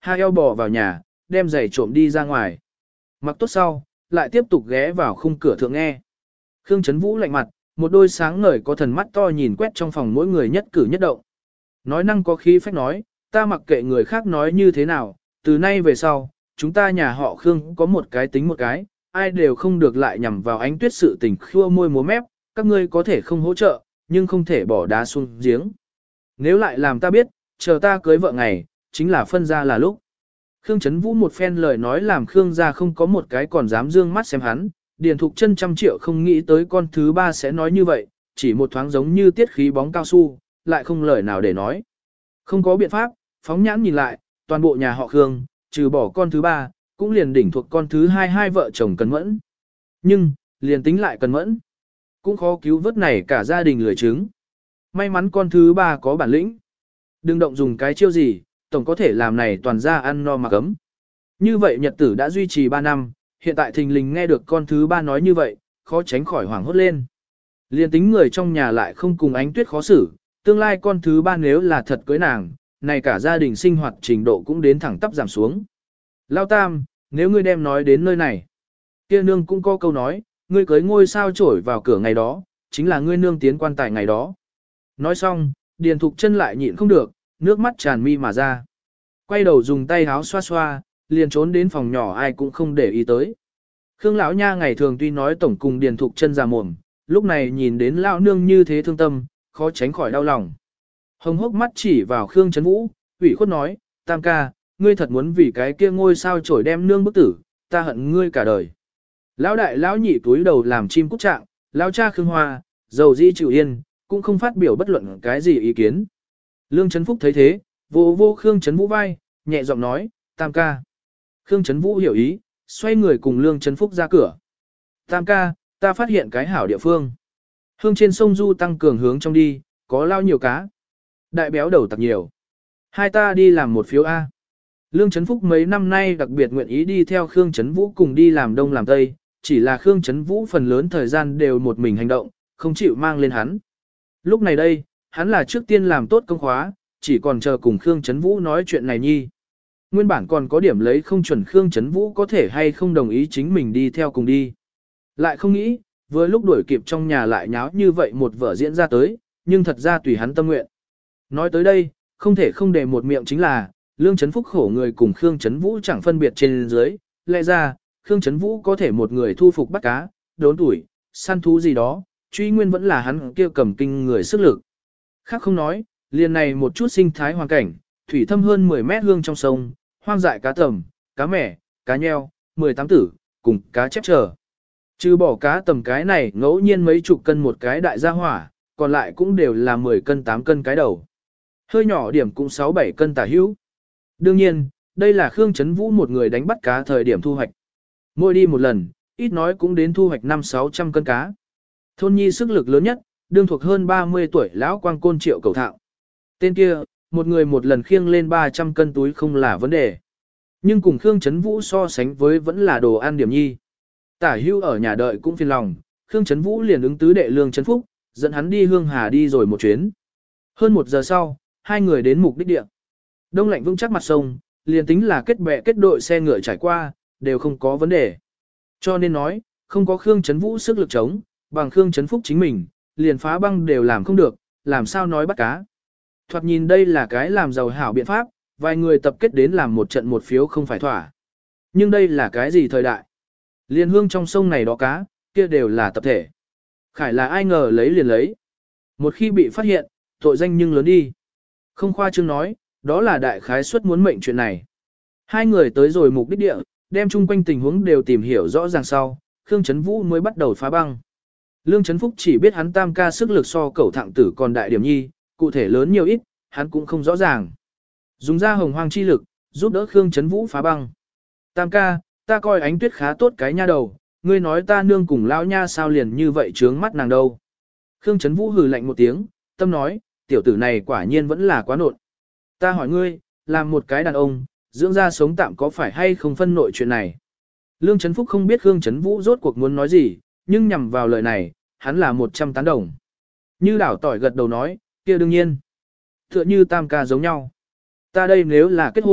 ha eo bò vào nhà, đem giày trộm đi ra ngoài. Mặc tốt sau, lại tiếp tục ghé vào khung cửa thượng nghe. Khương Chấn Vũ lạnh mặt, một đôi sáng ngời có thần mắt to nhìn quét trong phòng mỗi người nhất cử nhất động. Nói năng có khí phách nói, ta mặc kệ người khác nói như thế nào, từ nay về sau, chúng ta nhà họ Khương có một cái tính một cái, ai đều không được lại nhằm vào Ánh Tuyết sự tình khua môi múa mép, các ngươi có thể không hỗ trợ, nhưng không thể bỏ đá xuống giếng. Nếu lại làm ta biết, chờ ta cưới vợ ngày, chính là phân ra là lúc. Khương Chấn Vũ một phen lời nói làm Khương gia không có một cái còn dám dương mắt xem hắn, Điền Thục Chân trăm triệu không nghĩ tới con thứ ba sẽ nói như vậy, chỉ một thoáng giống như tiết khí bóng cao su, lại không lời nào để nói. Không có biện pháp, phóng nhãn nhìn lại, toàn bộ nhà họ Khương, trừ bỏ con thứ ba, cũng liền đỉnh thuộc con thứ hai hai vợ chồng cần mẫn. Nhưng, liền tính lại cần mẫn, cũng khó cứu vớt này cả gia đình lười trứng. May mắn con thứ ba có bản lĩnh. Đừng động dùng cái chiêu gì, tổng có thể làm này toàn ra ăn no mà cấm. Như vậy nhật tử đã duy trì ba năm, hiện tại thình lình nghe được con thứ ba nói như vậy, khó tránh khỏi hoảng hốt lên. Liên tính người trong nhà lại không cùng Ánh Tuyết khó xử, tương lai con thứ ba nếu là thật cưới nàng, này cả gia đình sinh hoạt trình độ cũng đến thẳng tắp giảm xuống. Lao Tam, nếu ngươi đem nói đến nơi này, kia nương cũng có câu nói, ngươi cưới ngôi sao trổi vào cửa ngày đó, chính là ngươi nương tiến quan tài ngày đó. Nói xong, Điền Thục Chân lại nhịn không được, nước mắt tràn mi mà ra. Quay đầu dùng tay háo xoa xoa, liền trốn đến phòng nhỏ ai cũng không để ý tới. Khương lão nha ngày thường tuy nói tổng cùng Điền Thục Chân già mồm, lúc này nhìn đến lão nương như thế thương tâm, khó tránh khỏi đau lòng. Hồng hốc mắt chỉ vào Khương Chấn Vũ, ủy khuất nói, Tam ca, ngươi thật muốn vì cái kia ngôi sao trổi đem nương bức tử, ta hận ngươi cả đời. Lão đại lão nhị túi đầu làm chim cút trạng, lão cha Khương Hoa, dầu dĩ chịu yên, cũng không phát biểu bất luận cái gì ý kiến. Lương Chấn Phúc thấy thế, vô vô Khương Chấn Vũ vai, nhẹ giọng nói, Tam ca. Khương Chấn Vũ hiểu ý, xoay người cùng Lương Chấn Phúc ra cửa. Tam ca, ta phát hiện cái hảo địa phương. Hương trên sông Du tăng cường hướng trong đi, có lao nhiều cá. Đại béo đầu tặc nhiều. Hai ta đi làm một phiếu A. Lương Chấn Phúc mấy năm nay đặc biệt nguyện ý đi theo Khương Chấn Vũ cùng đi làm đông làm tây, chỉ là Khương Chấn Vũ phần lớn thời gian đều một mình hành động, không chịu mang lên hắn. Lúc này đây, hắn là trước tiên làm tốt công khóa, chỉ còn chờ cùng Khương Chấn Vũ nói chuyện này nhi. Nguyên bản còn có điểm lấy không chuẩn Khương Chấn Vũ có thể hay không đồng ý chính mình đi theo cùng đi. Lại không nghĩ, vừa lúc đuổi kịp trong nhà lại nháo như vậy một vở diễn ra tới, nhưng thật ra tùy hắn tâm nguyện. Nói tới đây, không thể không để một miệng chính là, Lương Chấn Phúc khổ người cùng Khương Chấn Vũ chẳng phân biệt trên dưới, lẽ ra, Khương Chấn Vũ có thể một người thu phục bắt cá, đốn tuổi, săn thú gì đó, truy nguyên vẫn là hắn kia cầm kinh người sức lực. Khác không nói, liền này một chút sinh thái hoàn cảnh, thủy thâm hơn mười mét hương trong sông, hoang dại cá tầm, cá mẻ, cá nheo, mười tám tử, cùng cá chép trở. Trừ bỏ cá tầm cái này ngẫu nhiên mấy chục cân một cái đại gia hỏa, còn lại cũng đều là mười cân tám cân cái đầu. Hơi nhỏ điểm cũng sáu bảy cân tả hữu. Đương nhiên, đây là Khương Chấn Vũ một người đánh bắt cá thời điểm thu hoạch. Mỗi đi một lần, ít nói cũng đến thu hoạch năm sáu trăm cân cá. Thôn nhi sức lực lớn nhất, đương thuộc hơn ba mươi tuổi lão quang côn Triệu Cầu Thạo. Tên kia, một người một lần khiêng lên ba trăm cân túi không là vấn đề. Nhưng cùng Khương Chấn Vũ so sánh với vẫn là đồ ăn điểm nhi. Tả hưu ở nhà đợi cũng phiền lòng, Khương Chấn Vũ liền ứng tứ đệ Lương Chấn Phúc, dẫn hắn đi Hương Hà đi rồi một chuyến. Hơn một giờ sau, hai người đến mục đích địa. Đông lạnh vững chắc mặt sông, liền tính là kết bè kết đội xe ngựa trải qua, đều không có vấn đề. Cho nên nói, không có Khương Chấn Vũ sức lực chống, bằng Khương Chấn Phúc chính mình, liền phá băng đều làm không được, làm sao nói bắt cá. Thoạt nhìn đây là cái làm giàu hảo biện pháp, vài người tập kết đến làm một trận một phiếu không phải thỏa. Nhưng đây là cái gì thời đại? Liên hương trong sông này đó cá, kia đều là tập thể. Khải là ai ngờ lấy liền lấy. Một khi bị phát hiện, tội danh nhưng lớn đi. Không khoa trương nói, đó là đại khái suất muốn mệnh chuyện này. Hai người tới rồi mục đích địa, đem chung quanh tình huống đều tìm hiểu rõ ràng sau, Khương Chấn Vũ mới bắt đầu phá băng. Lương Chấn Phúc chỉ biết hắn tam ca sức lực so cẩu thạng tử còn đại điểm nhi, cụ thể lớn nhiều ít, hắn cũng không rõ ràng. Dùng ra hồng hoang chi lực, giúp đỡ Khương Chấn Vũ phá băng. Tam ca, ta coi Ánh Tuyết khá tốt cái nha đầu, ngươi nói ta nương cùng lao nha sao liền như vậy trướng mắt nàng đâu. Khương Chấn Vũ hừ lạnh một tiếng, tâm nói, tiểu tử này quả nhiên vẫn là quá nộn. Ta hỏi ngươi, làm một cái đàn ông, dưỡng ra sống tạm có phải hay không phân nội chuyện này. Lương Chấn Phúc không biết Khương Chấn Vũ rốt cuộc muốn nói gì, nhưng nhằm vào lời này, hắn là một trăm tán đồng. Như đảo tỏi gật đầu nói, kia đương nhiên. Tựa như tam ca giống nhau. Ta đây nếu là kết hôn,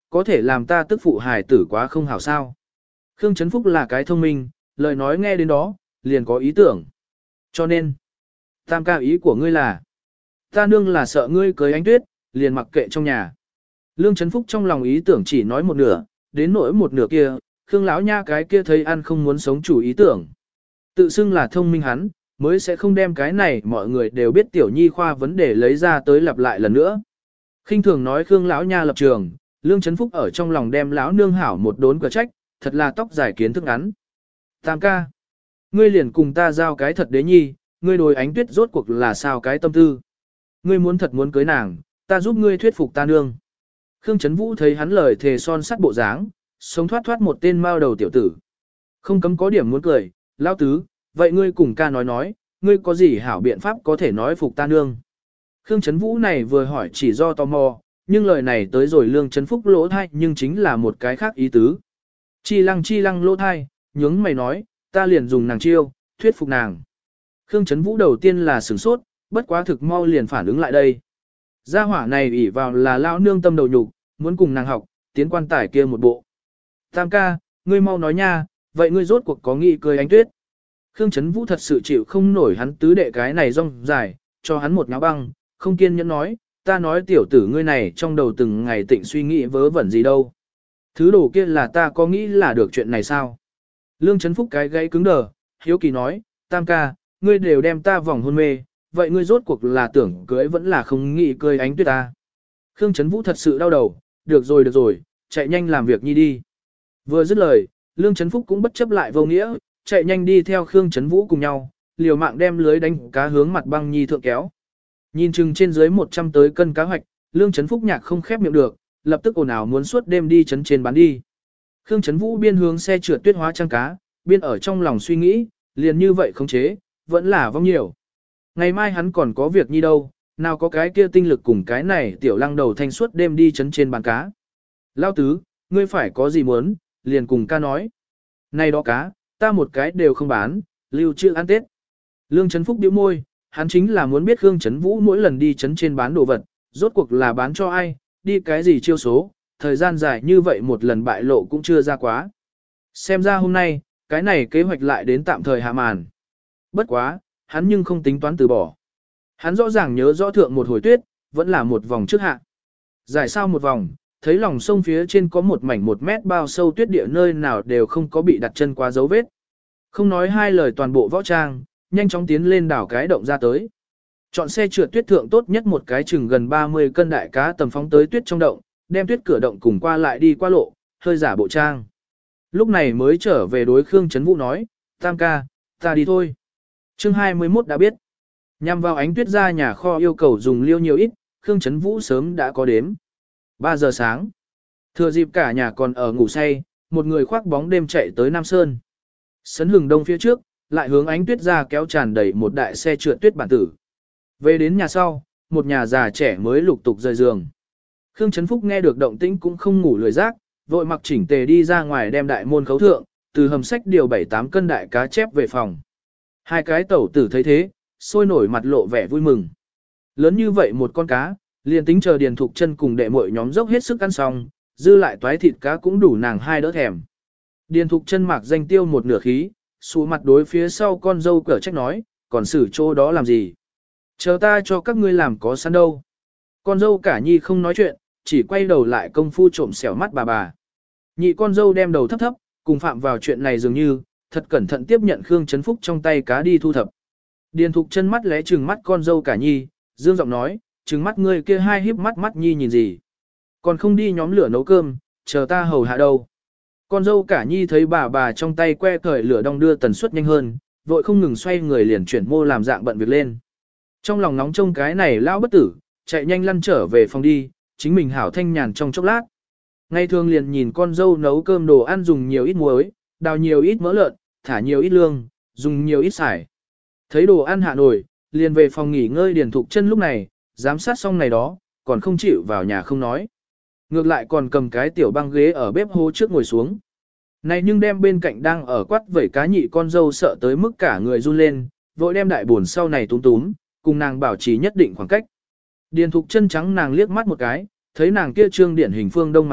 có thể làm ta tức phụ hài tử quá không hảo sao. Khương Trấn Phúc là cái thông minh, lời nói nghe đến đó, liền có ý tưởng. Cho nên, tam ca ý của ngươi là, ta nương là sợ ngươi cưới Ánh Tuyết, liền mặc kệ trong nhà. Lương Trấn Phúc trong lòng ý tưởng chỉ nói một nửa, đến nỗi một nửa kia, Khương lão nha cái kia thấy ăn không muốn sống chủ ý tưởng. Tự xưng là thông minh hắn, mới sẽ không đem cái này mọi người đều biết tiểu nhi khoa vấn đề lấy ra tới lặp lại lần nữa. Khinh thường nói Khương lão nha lập trường, Lương Trấn Phúc ở trong lòng đem lão nương hảo một đốn quả trách, thật là tóc dài kiến thức ngắn. Tam ca, ngươi liền cùng ta giao cái thật đế nhi, ngươi đối Ánh Tuyết rốt cuộc là sao cái tâm tư. Ngươi muốn thật muốn cưới nàng, ta giúp ngươi thuyết phục ta nương. Khương Trấn Vũ thấy hắn lời thề son sắt bộ dáng, sống thoát thoát một tên mao đầu tiểu tử. Không cấm có điểm muốn cười, lão tứ, vậy ngươi cùng ca nói nói, ngươi có gì hảo biện pháp có thể nói phục ta nương. Khương Trấn Vũ này vừa hỏi chỉ do tò mò, nhưng lời này tới rồi Lương Trấn Phúc lỗ thai nhưng chính là một cái khác ý tứ. Chi lăng chi lăng lỗ thai, nhướng mày nói, ta liền dùng nàng chiêu, thuyết phục nàng. Khương Trấn Vũ đầu tiên là sửng sốt, bất quá thực mau liền phản ứng lại đây. Gia hỏa này ủy vào là lão nương tâm đầu nhục, muốn cùng nàng học, tiến quan tài kia một bộ. Tam ca, ngươi mau nói nha, vậy ngươi rốt cuộc có nghĩ cười Ánh Tuyết. Khương Trấn Vũ thật sự chịu không nổi hắn tứ đệ cái này rong dài, cho hắn một nháo băng, không kiên nhẫn nói, ta nói tiểu tử ngươi này trong đầu từng ngày tịnh suy nghĩ vớ vẩn gì đâu. Thứ đồ kia là ta có nghĩ là được chuyện này sao? Lương Trấn Phúc cái gãy cứng đờ, hiếu kỳ nói, tam ca, ngươi đều đem ta vòng hôn mê, vậy ngươi rốt cuộc là tưởng cưới vẫn là không nghĩ cưới Ánh Tuyết ta. Khương Trấn Vũ thật sự đau đầu, được rồi được rồi, chạy nhanh làm việc nhi đi. Vừa dứt lời, Lương Trấn Phúc cũng bất chấp lại vô nghĩa, chạy nhanh đi theo Khương Trấn Vũ cùng nhau, liều mạng đem lưới đánh cá hướng mặt băng nhi thượng kéo. Nhìn chừng trên dưới một trăm tới cân cá hoạch, Lương Trấn Phúc nhạc không khép miệng được, lập tức ồn ào muốn suốt đêm đi trấn trên bán đi. Khương Trấn Vũ biên hướng xe trượt tuyết hóa trang cá, biên ở trong lòng suy nghĩ, liền như vậy không chế, vẫn là vong nhiều. Ngày mai hắn còn có việc nhi đâu, nào có cái kia tinh lực cùng cái này tiểu lăng đầu thanh suốt đêm đi trấn trên bán cá. Lao tứ, ngươi phải có gì muốn, liền cùng ca nói. Này đó cá, ta một cái đều không bán, lưu trữ ăn Tết. Lương Trấn Phúc bĩu môi, hắn chính là muốn biết Khương Trấn Vũ mỗi lần đi trấn trên bán đồ vật, rốt cuộc là bán cho ai, đi cái gì chiêu số, thời gian dài như vậy một lần bại lộ cũng chưa ra quá. Xem ra hôm nay, cái này kế hoạch lại đến tạm thời hạ màn. Bất quá, hắn nhưng không tính toán từ bỏ. Hắn rõ ràng nhớ rõ thượng một hồi tuyết, vẫn là một vòng trước hạ. Giải sao một vòng, thấy lòng sông phía trên có một mảnh một mét bao sâu tuyết địa nơi nào đều không có bị đặt chân qua dấu vết. Không nói hai lời toàn bộ võ trang, nhanh chóng tiến lên đảo cái động ra tới. Chọn xe trượt tuyết thượng tốt nhất một cái chừng gần ba mươi cân đại cá tầm phóng tới tuyết trong động, đem tuyết cửa động cùng qua lại đi qua lộ, hơi giả bộ trang. Lúc này mới trở về đối Khương Trấn Vũ nói, tam ca, ta đi thôi. Chương hai mươi mốt đã biết. Nhằm vào Ánh Tuyết ra nhà kho yêu cầu dùng liêu nhiều ít, Khương Trấn Vũ sớm đã có đếm. ba giờ sáng. Thừa dịp cả nhà còn ở ngủ say, một người khoác bóng đêm chạy tới Nam Sơn. Sấn hừng đông phía trước, lại hướng Ánh Tuyết ra kéo tràn đầy một đại xe trượt tuyết bản tử. Về đến nhà sau, một nhà già trẻ mới lục tục rời giường. Khương Trấn Phúc nghe được động tĩnh cũng không ngủ lười giác, vội mặc chỉnh tề đi ra ngoài đem đại môn khấu thượng, từ hầm sách điều bảy tám cân đại cá chép về phòng. Hai cái tẩu tử thấy thế, sôi nổi mặt lộ vẻ vui mừng. Lớn như vậy một con cá, liền tính chờ Điền Thục Chân cùng đệ muội nhóm dốc hết sức ăn xong, dư lại toái thịt cá cũng đủ nàng hai đỡ thèm. Điền Thục Chân mặc danh tiêu một nửa khí, xù mặt đối phía sau con dâu cở trách nói, còn xử chỗ đó làm gì? Chờ ta cho các ngươi làm có sẵn đâu. Con dâu cả nhi không nói chuyện, chỉ quay đầu lại công phu trộm xẻo mắt bà bà. Nhị con dâu đem đầu thấp thấp, cùng phạm vào chuyện này dường như, thật cẩn thận tiếp nhận Khương Trấn Phúc trong tay cá đi thu thập. Điền Thục Chân mắt lẽ trừng mắt con dâu cả nhi, dương giọng nói, trừng mắt ngươi kia hai híp mắt mắt nhi nhìn gì. Còn không đi nhóm lửa nấu cơm, chờ ta hầu hạ đâu. Con dâu cả nhi thấy bà bà trong tay que cởi lửa đong đưa tần suất nhanh hơn, vội không ngừng xoay người liền chuyển mô làm dạng bận việc lên. Trong lòng nóng trông cái này lão bất tử, chạy nhanh lăn trở về phòng đi, chính mình hảo thanh nhàn trong chốc lát. Ngày thường liền nhìn con dâu nấu cơm đồ ăn dùng nhiều ít muối, đào nhiều ít mỡ lợn, thả nhiều ít lương, dùng nhiều ít xài. Thấy đồ ăn hạ nổi, liền về phòng nghỉ ngơi. Điền Thục Chân lúc này, giám sát xong này đó, còn không chịu vào nhà không nói. Ngược lại còn cầm cái tiểu băng ghế ở bếp hô trước ngồi xuống. Này nhưng đem bên cạnh đang ở quát vẩy cá nhị con dâu sợ tới mức cả người run lên, vội đem đại buồn sau này túm túm, cùng nàng bảo trì nhất định khoảng cách. Điền Thục Chân trắng nàng liếc mắt một cái, thấy nàng kia trương điển hình phương đông mặt đẹp,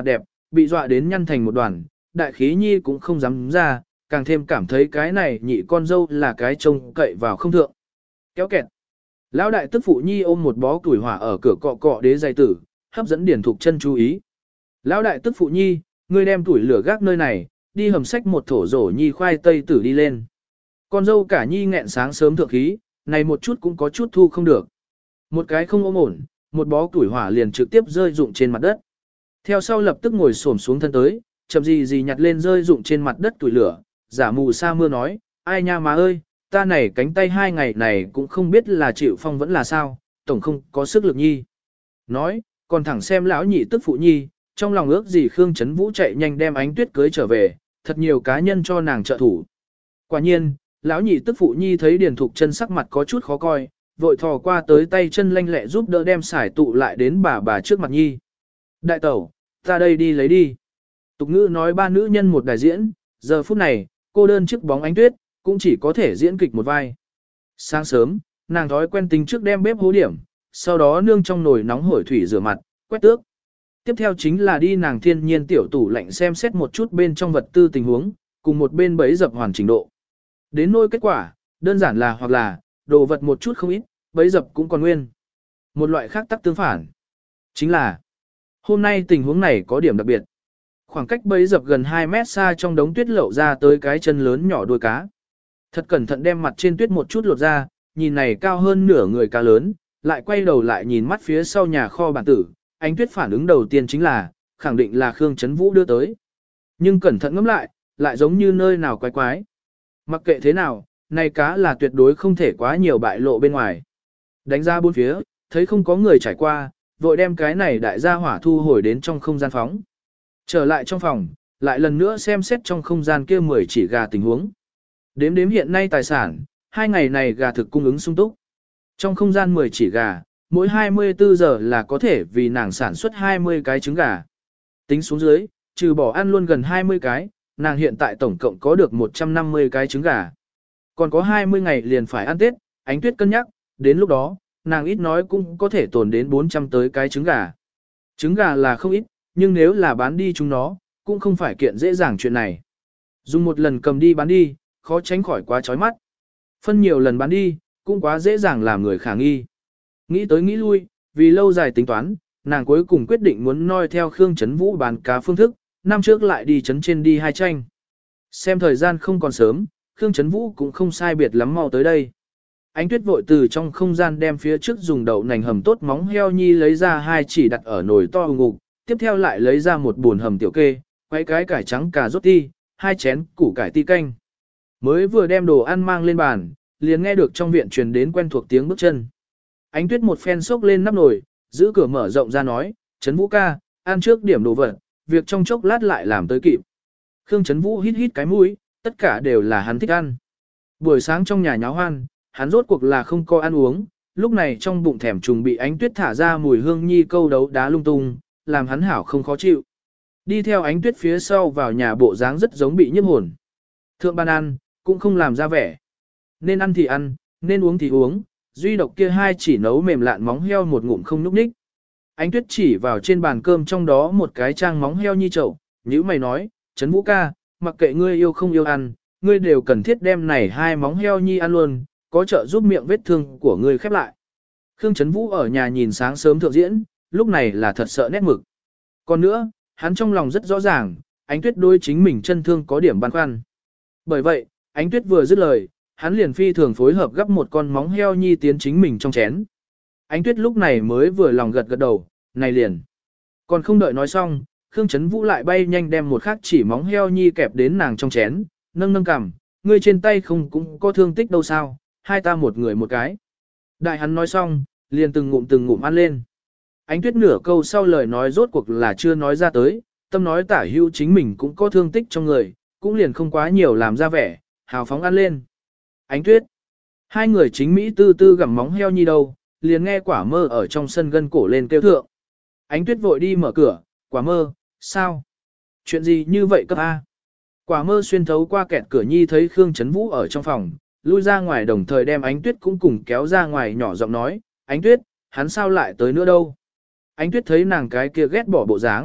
bị dọa đến nhăn thành một đoàn, đại khí nhi cũng không dám ra, càng thêm cảm thấy cái này nhị con dâu là cái trông cậy vào không thượng. Kéo kẹt. Lão đại tức phụ nhi ôm một bó củi hỏa ở cửa cọ cọ đế dày tử, hấp dẫn Điền Thục Chân chú ý. Lão đại tức phụ nhi, ngươi đem tuổi lửa gác nơi này, đi hầm sách một thổ rổ nhi khoai tây tử đi lên. Con dâu cả nhi nghẹn sáng sớm thượng khí, này một chút cũng có chút thu không được. Một cái không ôm ổn, một bó củi hỏa liền trực tiếp rơi rụng trên mặt đất. Theo sau lập tức ngồi xổm xuống thân tới, chậm gì gì nhặt lên rơi rụng trên mặt đất tuổi lửa, giả mù sa mưa nói, ai nha má ơi, ta này cánh tay hai ngày này cũng không biết là chịu phong vẫn là sao, tổng không có sức lực nhi. Nói, còn thẳng xem lão nhị tức phụ nhi, trong lòng ước gì Khương Chấn Vũ chạy nhanh đem Ánh Tuyết cưới trở về, thật nhiều cá nhân cho nàng trợ thủ. Quả nhiên, lão nhị tức phụ nhi thấy Điền Thục Chân sắc mặt có chút khó coi, vội thò qua tới tay chân lanh lẹ giúp đỡ đem xài tụ lại đến bà bà trước mặt nhi. Đại tẩu, ta đây đi lấy đi. Tục ngữ nói ba nữ nhân một đại diễn, giờ phút này, cô đơn trước bóng Ánh Tuyết, cũng chỉ có thể diễn kịch một vai. Sáng sớm, nàng thói quen tính trước đem bếp hố điểm, sau đó nương trong nồi nóng hổi thủy rửa mặt, quét tước. Tiếp theo chính là đi nàng thiên nhiên tiểu tủ lạnh xem xét một chút bên trong vật tư tình huống, cùng một bên bấy dập hoàn chỉnh độ. Đến nôi kết quả, đơn giản là hoặc là, đồ vật một chút không ít, bấy dập cũng còn nguyên. Một loại khác tắc tương phản. Chính là, hôm nay tình huống này có điểm đặc biệt. Khoảng cách bấy dập gần hai mét xa trong đống tuyết lậu ra tới cái chân lớn nhỏ đuôi cá. Thật cẩn thận đem mặt trên tuyết một chút lột ra, nhìn này cao hơn nửa người cá lớn, lại quay đầu lại nhìn mắt phía sau nhà kho bản tử. Ánh Tuyết phản ứng đầu tiên chính là, khẳng định là Khương Chấn Vũ đưa tới. Nhưng cẩn thận ngẫm lại, lại giống như nơi nào quái quái. Mặc kệ thế nào, này cá là tuyệt đối không thể quá nhiều bại lộ bên ngoài. Đánh ra bốn phía, thấy không có người trải qua, vội đem cái này đại gia hỏa thu hồi đến trong không gian phóng. Trở lại trong phòng, lại lần nữa xem xét trong không gian kia mười chỉ gà tình huống. Đếm đếm hiện nay tài sản, hai ngày này gà thực cung ứng sung túc. Trong không gian mười chỉ gà, mỗi hai mươi tư giờ là có thể vì nàng sản xuất hai mươi cái trứng gà. Tính xuống dưới, trừ bỏ ăn luôn gần hai mươi cái, nàng hiện tại tổng cộng có được một trăm năm mươi cái trứng gà. Còn có hai mươi ngày liền phải ăn Tết, Ánh Tuyết cân nhắc, đến lúc đó, nàng ít nói cũng có thể tồn đến bốn trăm tới cái trứng gà. Trứng gà là không ít, nhưng nếu là bán đi chúng nó, cũng không phải kiện dễ dàng chuyện này. Dùng một lần cầm đi bán đi, khó tránh khỏi quá chói mắt. Phân nhiều lần bán đi, cũng quá dễ dàng làm người khả nghi. Nghĩ tới nghĩ lui, vì lâu dài tính toán, nàng cuối cùng quyết định muốn noi theo Khương Chấn Vũ bán cá phương thức, năm trước lại đi chấn trên đi hai tranh. Xem thời gian không còn sớm, Khương Chấn Vũ cũng không sai biệt lắm mau tới đây. Ánh Tuyết vội từ trong không gian đem phía trước dùng đậu nành hầm tốt móng heo nhi lấy ra hai chỉ đặt ở nồi to ngục, tiếp theo lại lấy ra một buồn hầm tiểu kê, quấy cái cải trắng cà rốt ti, hai chén củ cải ti canh. Mới vừa đem đồ ăn mang lên bàn, liền nghe được trong viện truyền đến quen thuộc tiếng bước chân. Ánh Tuyết một phen xốc lên nắp nồi, giữ cửa mở rộng ra nói, Chấn Vũ ca, ăn trước điểm đồ vật, việc trong chốc lát lại làm tới kịp. Khương Chấn Vũ hít hít cái mũi, tất cả đều là hắn thích ăn. Buổi sáng trong nhà nháo hoan, hắn rốt cuộc là không có ăn uống, lúc này trong bụng thèm trùng bị Ánh Tuyết thả ra mùi hương nhi câu đấu đá lung tung, làm hắn hảo không khó chịu. Đi theo Ánh Tuyết phía sau vào nhà bộ dáng rất giống bị nhiếp hồn. Thượng ban ăn, cũng không làm ra vẻ. Nên ăn thì ăn, nên uống thì uống, duy độc kia hai chỉ nấu mềm lạn móng heo một ngụm không núp ních. Ánh Tuyết chỉ vào trên bàn cơm trong đó một cái trang móng heo nhi chậu, nhữ mày nói, Trấn Vũ ca, mặc kệ ngươi yêu không yêu ăn, ngươi đều cần thiết đem này hai móng heo nhi ăn luôn, có trợ giúp miệng vết thương của ngươi khép lại. Khương Trấn Vũ ở nhà nhìn sáng sớm thượng diễn, lúc này là thật sợ nét mực. Còn nữa, hắn trong lòng rất rõ ràng, Ánh Tuyết đối chính mình chân thương có điểm băn khoăn. Bởi vậy, Ánh Tuyết vừa dứt lời, hắn liền phi thường phối hợp gấp một con móng heo nhi tiến chính mình trong chén. Ánh Tuyết lúc này mới vừa lòng gật gật đầu, này liền. Còn không đợi nói xong, Khương Trấn Vũ lại bay nhanh đem một khắc chỉ móng heo nhi kẹp đến nàng trong chén, nâng nâng cằm, ngươi trên tay không cũng có thương tích đâu sao, hai ta một người một cái. Đại hắn nói xong, liền từng ngụm từng ngụm ăn lên. Ánh Tuyết nửa câu sau lời nói rốt cuộc là chưa nói ra tới, tâm nói tả hưu chính mình cũng có thương tích trong người, cũng liền không quá nhiều làm ra vẻ, hào phóng ăn lên. Ánh Tuyết, hai người chính Mỹ tư tư gặm móng heo nhi đâu, liền nghe Quả Mơ ở trong sân gân cổ lên kêu thượng. Ánh Tuyết vội đi mở cửa, Quả Mơ, sao? Chuyện gì như vậy cấp A? Quả Mơ xuyên thấu qua kẹt cửa nhi thấy Khương Trấn Vũ ở trong phòng, lui ra ngoài đồng thời đem Ánh Tuyết cũng cùng kéo ra ngoài nhỏ giọng nói, Ánh Tuyết, hắn sao lại tới nữa đâu? Ánh Tuyết thấy nàng cái kia ghét bỏ bộ dáng,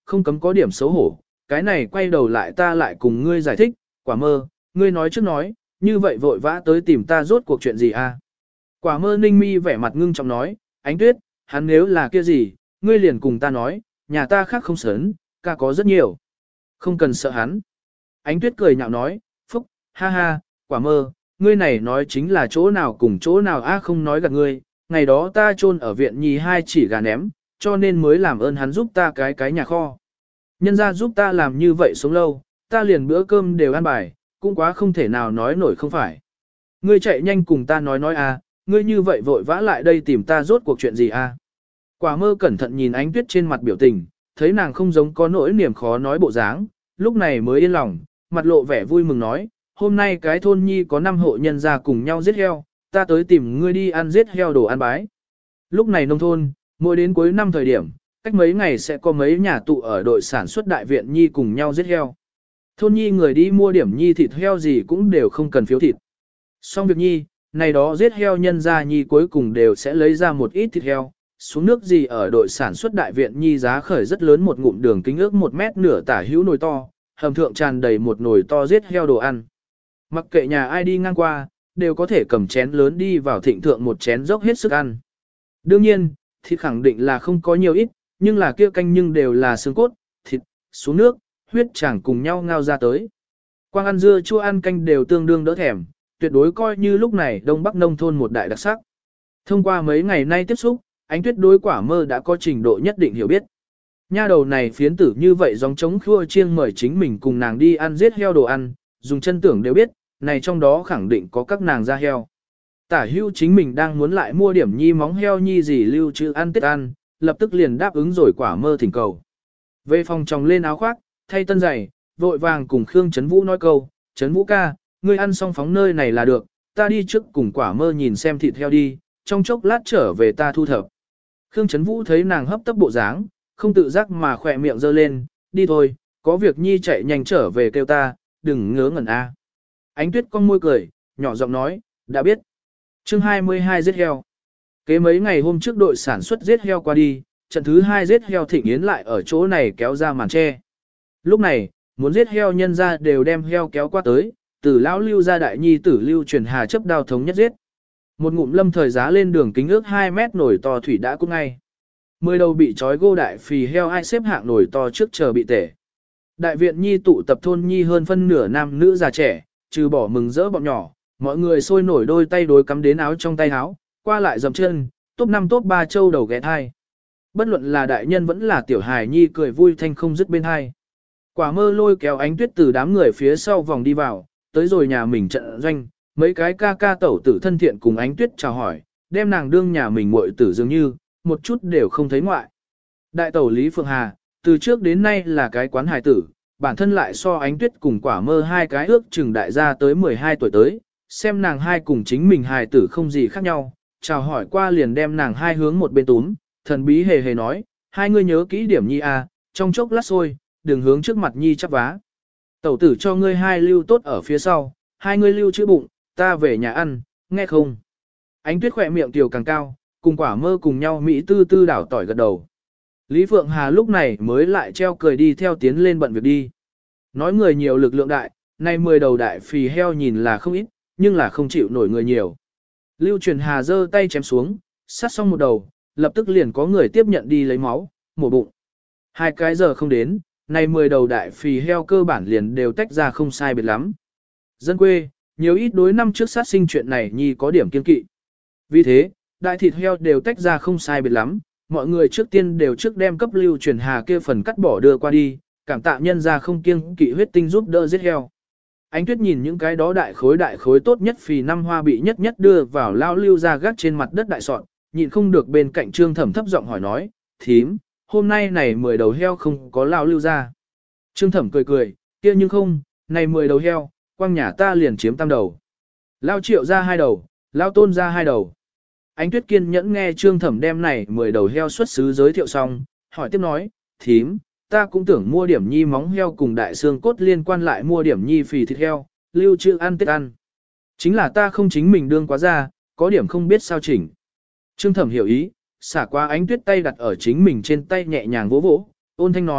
không cấm có điểm xấu hổ, cái này quay đầu lại ta lại cùng ngươi giải thích, quả mơ, ngươi nói trước nói, như vậy vội vã tới tìm ta rốt cuộc chuyện gì a? Quả mơ ninh mi vẻ mặt ngưng trọng nói, ánh tuyết, hắn nếu là kia gì, ngươi liền cùng ta nói, nhà ta khác không sớn, ca có rất nhiều. Không cần sợ hắn. Ánh tuyết cười nhạo nói, phúc, ha ha, quả mơ, ngươi này nói chính là chỗ nào cùng chỗ nào a không nói gạt ngươi, ngày đó ta chôn ở viện nhì hai chỉ gà ném, cho nên mới làm ơn hắn giúp ta cái cái nhà kho. Nhân ra giúp ta làm như vậy sống lâu, ta liền bữa cơm đều ăn bài, cũng quá không thể nào nói nổi không phải. Ngươi chạy nhanh cùng ta nói nói a, ngươi như vậy vội vã lại đây tìm ta rốt cuộc chuyện gì a? Quả mơ cẩn thận nhìn ánh tuyết trên mặt biểu tình, thấy nàng không giống có nỗi niềm khó nói bộ dáng, lúc này mới yên lòng, mặt lộ vẻ vui mừng nói, hôm nay cái thôn nhi có năm hộ nhân ra cùng nhau giết heo, ta tới tìm ngươi đi ăn giết heo đồ ăn bái. Lúc này nông thôn, mỗi đến cuối năm thời điểm, cách mấy ngày sẽ có mấy nhà tụ ở đội sản xuất đại viện nhi cùng nhau giết heo. Thôn nhi người đi mua điểm nhi thịt heo gì cũng đều không cần phiếu thịt. Xong việc nhi, này đó giết heo nhân ra nhi cuối cùng đều sẽ lấy ra một ít thịt heo, xuống nước gì ở đội sản xuất đại viện nhi giá khởi rất lớn một ngụm đường kính ước một mét nửa tả hữu nồi to, hầm thượng tràn đầy một nồi to giết heo đồ ăn. Mặc kệ nhà ai đi ngang qua, đều có thể cầm chén lớn đi vào thịnh thượng một chén dốc hết sức ăn. Đương nhiên, thịt khẳng định là không có nhiều ít, nhưng là kia canh nhưng đều là xương cốt, thịt, xuống nước, huyết chẳng cùng nhau ngao ra tới. Quang ăn dưa chua ăn canh đều tương đương đỡ thèm, tuyệt đối coi như lúc này Đông Bắc nông thôn một đại đặc sắc. Thông qua mấy ngày nay tiếp xúc, ánh tuyết đối quả mơ đã có trình độ nhất định hiểu biết. Nha đầu này phiến tử như vậy giống trống khua chiêng mời chính mình cùng nàng đi ăn giết heo đồ ăn, dùng chân tưởng đều biết, này trong đó khẳng định có các nàng da heo. Tả hưu chính mình đang muốn lại mua điểm nhi móng heo nhi gì lưu trữ ăn tết ăn, lập tức liền đáp ứng rồi quả mơ thỉnh cầu. Về phòng tròng lên áo khoác, thay tân giày, vội vàng cùng Khương Trấn Vũ nói câu, Trấn Vũ ca, ngươi ăn xong phóng nơi này là được, ta đi trước cùng quả mơ nhìn xem thịt heo đi, trong chốc lát trở về ta thu thập. Khương Trấn Vũ thấy nàng hấp tấp bộ dáng, không tự giác mà khỏe miệng giơ lên, đi thôi, có việc nhi chạy nhanh trở về kêu ta, đừng ngớ ngẩn a. Ánh tuyết con môi cười, nhỏ giọng nói, đã biết. chương hai mươi hai giết heo. Kế mấy ngày hôm trước đội sản xuất giết heo qua đi, trận thứ hai giết heo thịnh yến lại ở chỗ này kéo ra màn tre. Lúc này, muốn giết heo nhân ra đều đem heo kéo qua tới, từ lão lưu ra đại nhi tử lưu truyền hà chấp đao thống nhất giết. Một ngụm lâm thời giá lên đường kính ước hai mét nổi to thủy đã cút ngay. Mười đầu bị trói gô đại phì heo ai xếp hạng nổi to trước chờ bị tể. Đại viện nhi tụ tập thôn nhi hơn phân nửa nam nữ già trẻ, trừ bỏ mừng rỡ bọn nhỏ, mọi người sôi nổi đôi tay đối cắm đến áo trong tay áo, qua lại dầm chân, top năm top ba châu đầu ghé thai. Bất luận là đại nhân vẫn là tiểu hài nhi cười vui thanh không dứt bên hai. Quả mơ lôi kéo ánh tuyết từ đám người phía sau vòng đi vào, tới rồi nhà mình trận doanh, mấy cái ca ca tẩu tử thân thiện cùng ánh tuyết chào hỏi, đem nàng đương nhà mình muội tử dường như, một chút đều không thấy ngoại. Đại tẩu Lý Phượng Hà, từ trước đến nay là cái quán hài tử, bản thân lại so ánh tuyết cùng quả mơ hai cái ước chừng đại gia tới mười hai tuổi tới, xem nàng hai cùng chính mình hài tử không gì khác nhau, chào hỏi qua liền đem nàng hai hướng một bên túm, thần bí hề hề nói, hai ngươi nhớ kỹ điểm nhi à, trong chốc lát xôi, đừng hướng trước mặt nhi chắp vá. Tẩu tử cho ngươi hai lưu tốt ở phía sau, hai ngươi lưu chữ bụng, ta về nhà ăn, nghe không? Ánh tuyết khỏe miệng tiểu càng cao, cùng quả mơ cùng nhau Mỹ tư tư đảo tỏi gật đầu. Lý Phượng Hà lúc này mới lại treo cười đi theo tiến lên bận việc đi. Nói người nhiều lực lượng đại, nay mười đầu đại phì heo nhìn là không ít, nhưng là không chịu nổi người nhiều. Lưu Truyền Hà giơ tay chém xuống, sát xong một đầu, lập tức liền có người tiếp nhận đi lấy máu, mổ bụng. Hai cái giờ không đến, nay mười đầu đại phì heo cơ bản liền đều tách ra không sai biệt lắm. Dân quê, nhiều ít đối năm trước sát sinh chuyện này nhi có điểm kiên kỵ. Vì thế, đại thịt heo đều tách ra không sai biệt lắm, mọi người trước tiên đều trước đem cấp Lưu Truyền Hà kia phần cắt bỏ đưa qua đi, cảm tạ nhân ra không kiêng kỵ huyết tinh giúp đỡ giết heo. Ánh tuyết nhìn những cái đó đại khối đại khối tốt nhất phì năm hoa bị nhất nhất đưa vào lao lưu ra gác trên mặt đất đại sọn, nhịn không được bên cạnh Trương Thẩm thấp giọng hỏi nói, thím, hôm nay này mười đầu heo không có lao lưu ra. Trương Thẩm cười cười, kia nhưng không, này mười đầu heo, quang nhà ta liền chiếm tam đầu. Lao Triệu ra hai đầu, Lao Tôn ra hai đầu. Ánh tuyết kiên nhẫn nghe Trương Thẩm đem này mười đầu heo xuất xứ giới thiệu xong, hỏi tiếp nói, thím, ta cũng tưởng mua điểm nhi móng heo cùng đại xương cốt liên quan lại mua điểm nhi phì thịt heo, lưu trữ ăn tết ăn. Chính là ta không chính mình đương quá ra, có điểm không biết sao chỉnh. Trương Thẩm hiểu ý, xả qua ánh tuyết tay đặt ở chính mình trên tay nhẹ nhàng vỗ vỗ, ôn thanh nói,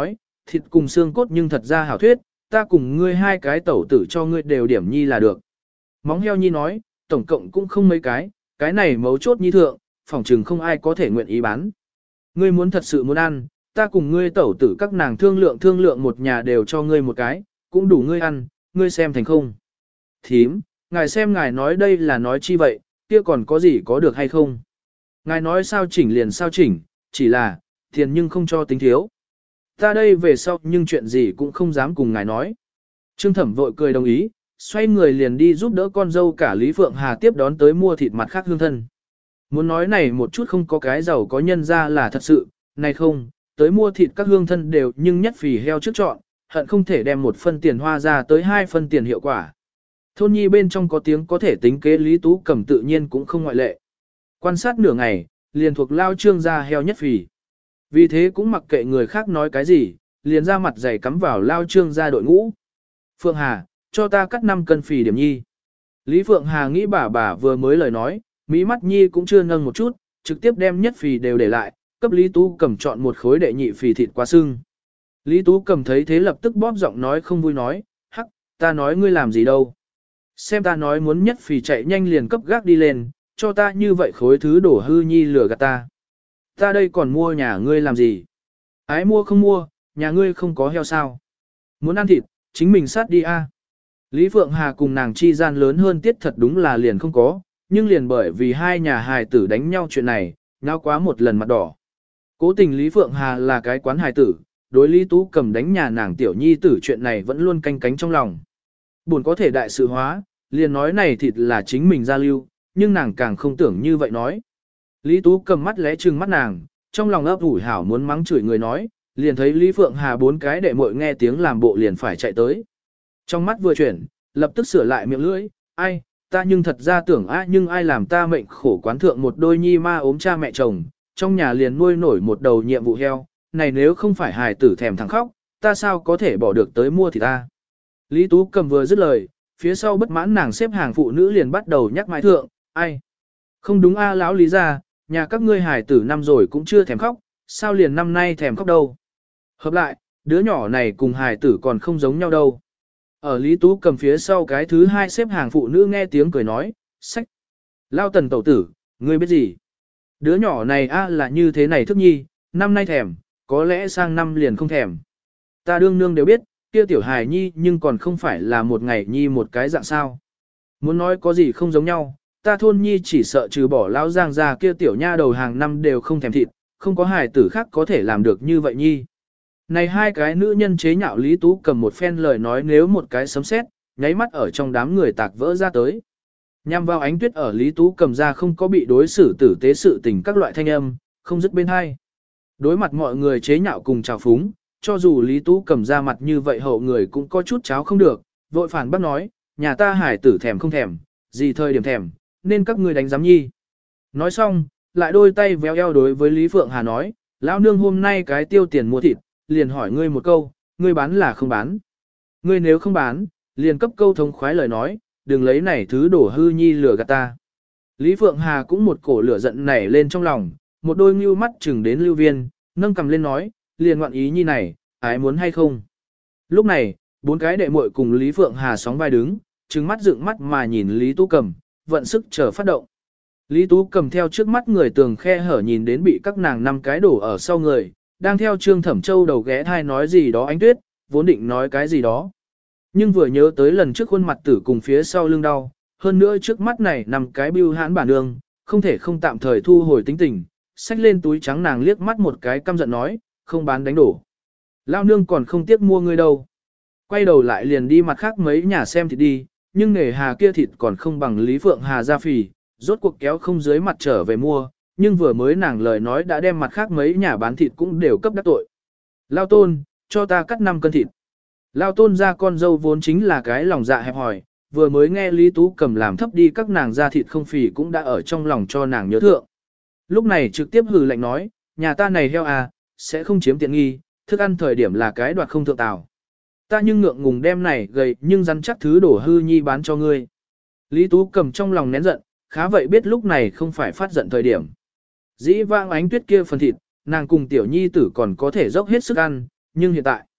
thịt cùng xương cốt nhưng thật ra hảo thuyết, ta cùng ngươi hai cái tẩu tử cho ngươi đều điểm nhi là được. Móng heo nhi nói, tổng cộng cũng không mấy cái, cái này mấu chốt nhi thượng, phỏng chừng không ai có thể nguyện ý bán. Ngươi muốn thật sự muốn ăn, ta cùng ngươi tẩu tử các nàng thương lượng thương lượng một nhà đều cho ngươi một cái, cũng đủ ngươi ăn, ngươi xem thành không. Thím, ngài xem ngài nói đây là nói chi vậy, kia còn có gì có được hay không? Ngài nói sao chỉnh liền sao chỉnh, chỉ là, tiền nhưng không cho tính thiếu. Ta đây về sau nhưng chuyện gì cũng không dám cùng ngài nói. Trương Thẩm vội cười đồng ý, xoay người liền đi giúp đỡ con dâu cả Lý Phượng Hà tiếp đón tới mua thịt mặt khác hương thân. Muốn nói này một chút không có cái giàu có nhân ra là thật sự, này không, tới mua thịt các hương thân đều nhưng nhất phì heo trước chọn, hận không thể đem một phân tiền hoa ra tới hai phân tiền hiệu quả. Thôn nhi bên trong có tiếng có thể tính kế Lý Tú Cầm tự nhiên cũng không ngoại lệ. Quan sát nửa ngày, liền thuộc lao trương ra heo nhất phì. Vì thế cũng mặc kệ người khác nói cái gì, liền ra mặt dày cắm vào lao trương ra đội ngũ. Phượng Hà, cho ta cắt năm cân phì điểm nhi. Lý Phượng Hà nghĩ bà bà vừa mới lời nói, mỹ mắt nhi cũng chưa nâng một chút, trực tiếp đem nhất phì đều để lại, cấp Lý Tú Cầm chọn một khối đệ nhị phì thịt quá sưng. Lý Tú Cầm thấy thế lập tức bóp giọng nói không vui nói, hắc, ta nói ngươi làm gì đâu. Xem ta nói muốn nhất phì chạy nhanh liền cấp gác đi lên, cho ta như vậy khối thứ đổ hư nhi lừa gạt ta. Ta đây còn mua nhà ngươi làm gì? Ái mua không mua, nhà ngươi không có heo sao? Muốn ăn thịt, chính mình sát đi a. Lý Phượng Hà cùng nàng chi gian lớn hơn tiết thật đúng là liền không có, nhưng liền bởi vì hai nhà hài tử đánh nhau chuyện này, nhau quá một lần mặt đỏ. Cố tình Lý Phượng Hà là cái quán hài tử, đối Lý Tú Cầm đánh nhà nàng tiểu nhi tử chuyện này vẫn luôn canh cánh trong lòng. Buồn có thể đại sự hóa, liền nói này thịt là chính mình ra lưu, nhưng nàng càng không tưởng như vậy nói. Lý Tú Cầm mắt lẽ trừng mắt nàng, trong lòng ấp ủi hảo muốn mắng chửi người nói, liền thấy Lý Phượng Hà bốn cái đệ muội nghe tiếng làm bộ liền phải chạy tới. Trong mắt vừa chuyển, lập tức sửa lại miệng lưỡi, ai, ta nhưng thật ra tưởng á nhưng ai làm ta mệnh khổ quán thượng một đôi nhi ma ốm cha mẹ chồng, trong nhà liền nuôi nổi một đầu nhiệm vụ heo, này nếu không phải hài tử thèm thằng khóc, ta sao có thể bỏ được tới mua thì ta. Lý Tú Cầm vừa dứt lời, phía sau bất mãn nàng xếp hàng phụ nữ liền bắt đầu nhắc mãi thượng, ai, không đúng a lão Lý gia, nhà các ngươi hài tử năm rồi cũng chưa thèm khóc, sao liền năm nay thèm khóc đâu. Hợp lại, đứa nhỏ này cùng hài tử còn không giống nhau đâu. Ở Lý Tú Cầm phía sau cái thứ hai xếp hàng phụ nữ nghe tiếng cười nói, sách. Lao Tần tẩu tử, ngươi biết gì? Đứa nhỏ này a là như thế này thức nhi, năm nay thèm, có lẽ sang năm liền không thèm. Ta đương nương đều biết, kia tiểu hài nhi nhưng còn không phải là một ngày nhi một cái dạng sao. Muốn nói có gì không giống nhau, ta thôn nhi chỉ sợ trừ bỏ lão giang ra kia tiểu nha đầu hàng năm đều không thèm thịt, không có hài tử khác có thể làm được như vậy nhi. Này hai cái nữ nhân chế nhạo Lý Tú Cầm một phen lời nói nếu một cái sấm sét, nháy mắt ở trong đám người tạc vỡ ra tới. Nhằm vào ánh tuyết ở Lý Tú Cầm ra không có bị đối xử tử tế sự tình các loại thanh âm, không dứt bên hai. Đối mặt mọi người chế nhạo cùng chào phúng, cho dù Lý Tú Cầm ra mặt như vậy hậu người cũng có chút cháo không được, vội phản bác nói, nhà ta hải tử thèm không thèm, gì thời điểm thèm, nên các ngươi đánh giám nhi. Nói xong, lại đôi tay véo eo đối với Lý Phượng Hà nói, lão nương hôm nay cái tiêu tiền mua thịt, liền hỏi ngươi một câu, ngươi bán là không bán. Ngươi nếu không bán, liền cấp câu thống khoái lời nói, đừng lấy này thứ đổ hư nhi lừa gạt ta. Lý Phượng Hà cũng một cổ lửa giận nảy lên trong lòng, một đôi ngưu mắt chừng đến Lưu Viên, nâng cầm lên nói, liền ngoạn ý nhi này, ái muốn hay không. Lúc này, bốn cái đệ muội cùng Lý Phượng Hà sóng vai đứng, trừng mắt dựng mắt mà nhìn Lý Tú Cầm, vận sức chờ phát động. Lý Tú Cầm theo trước mắt người tường khe hở nhìn đến bị các nàng năm cái đổ ở sau người, đang theo Trương Thẩm Châu đầu ghé thai nói gì đó ánh tuyết, vốn định nói cái gì đó. Nhưng vừa nhớ tới lần trước khuôn mặt tử cùng phía sau lưng đau, hơn nữa trước mắt này nằm cái bưu hãn bản nương, không thể không tạm thời thu hồi tính tình, xách lên túi trắng nàng liếc mắt một cái căm giận nói, không bán đánh đổ. Lao nương còn không tiếc mua ngươi đâu. Quay đầu lại liền đi mặt khác mấy nhà xem thịt đi, nhưng nghề hà kia thịt còn không bằng Lý Phượng Hà ra phì, rốt cuộc kéo không dưới mặt trở về mua, nhưng vừa mới nàng lời nói đã đem mặt khác mấy nhà bán thịt cũng đều cấp đắc tội. Lao tôn, cho ta cắt năm cân thịt. Lao tôn ra con dâu vốn chính là cái lòng dạ hẹp hòi, vừa mới nghe Lý Tú Cầm làm thấp đi các nàng ra thịt không phì cũng đã ở trong lòng cho nàng nhớ thượng. Lúc này trực tiếp hừ lạnh nói, nhà ta này heo à, sẽ không chiếm tiện nghi, thức ăn thời điểm là cái đoạt không thượng tào. Ta nhưng ngượng ngùng đem này gầy nhưng rắn chắc thứ đổ hư nhi bán cho ngươi. Lý Tú Cầm trong lòng nén giận, khá vậy biết lúc này không phải phát giận thời điểm. Dĩ vãng ánh tuyết kia phần thịt, nàng cùng tiểu nhi tử còn có thể dốc hết sức ăn, nhưng hiện tại,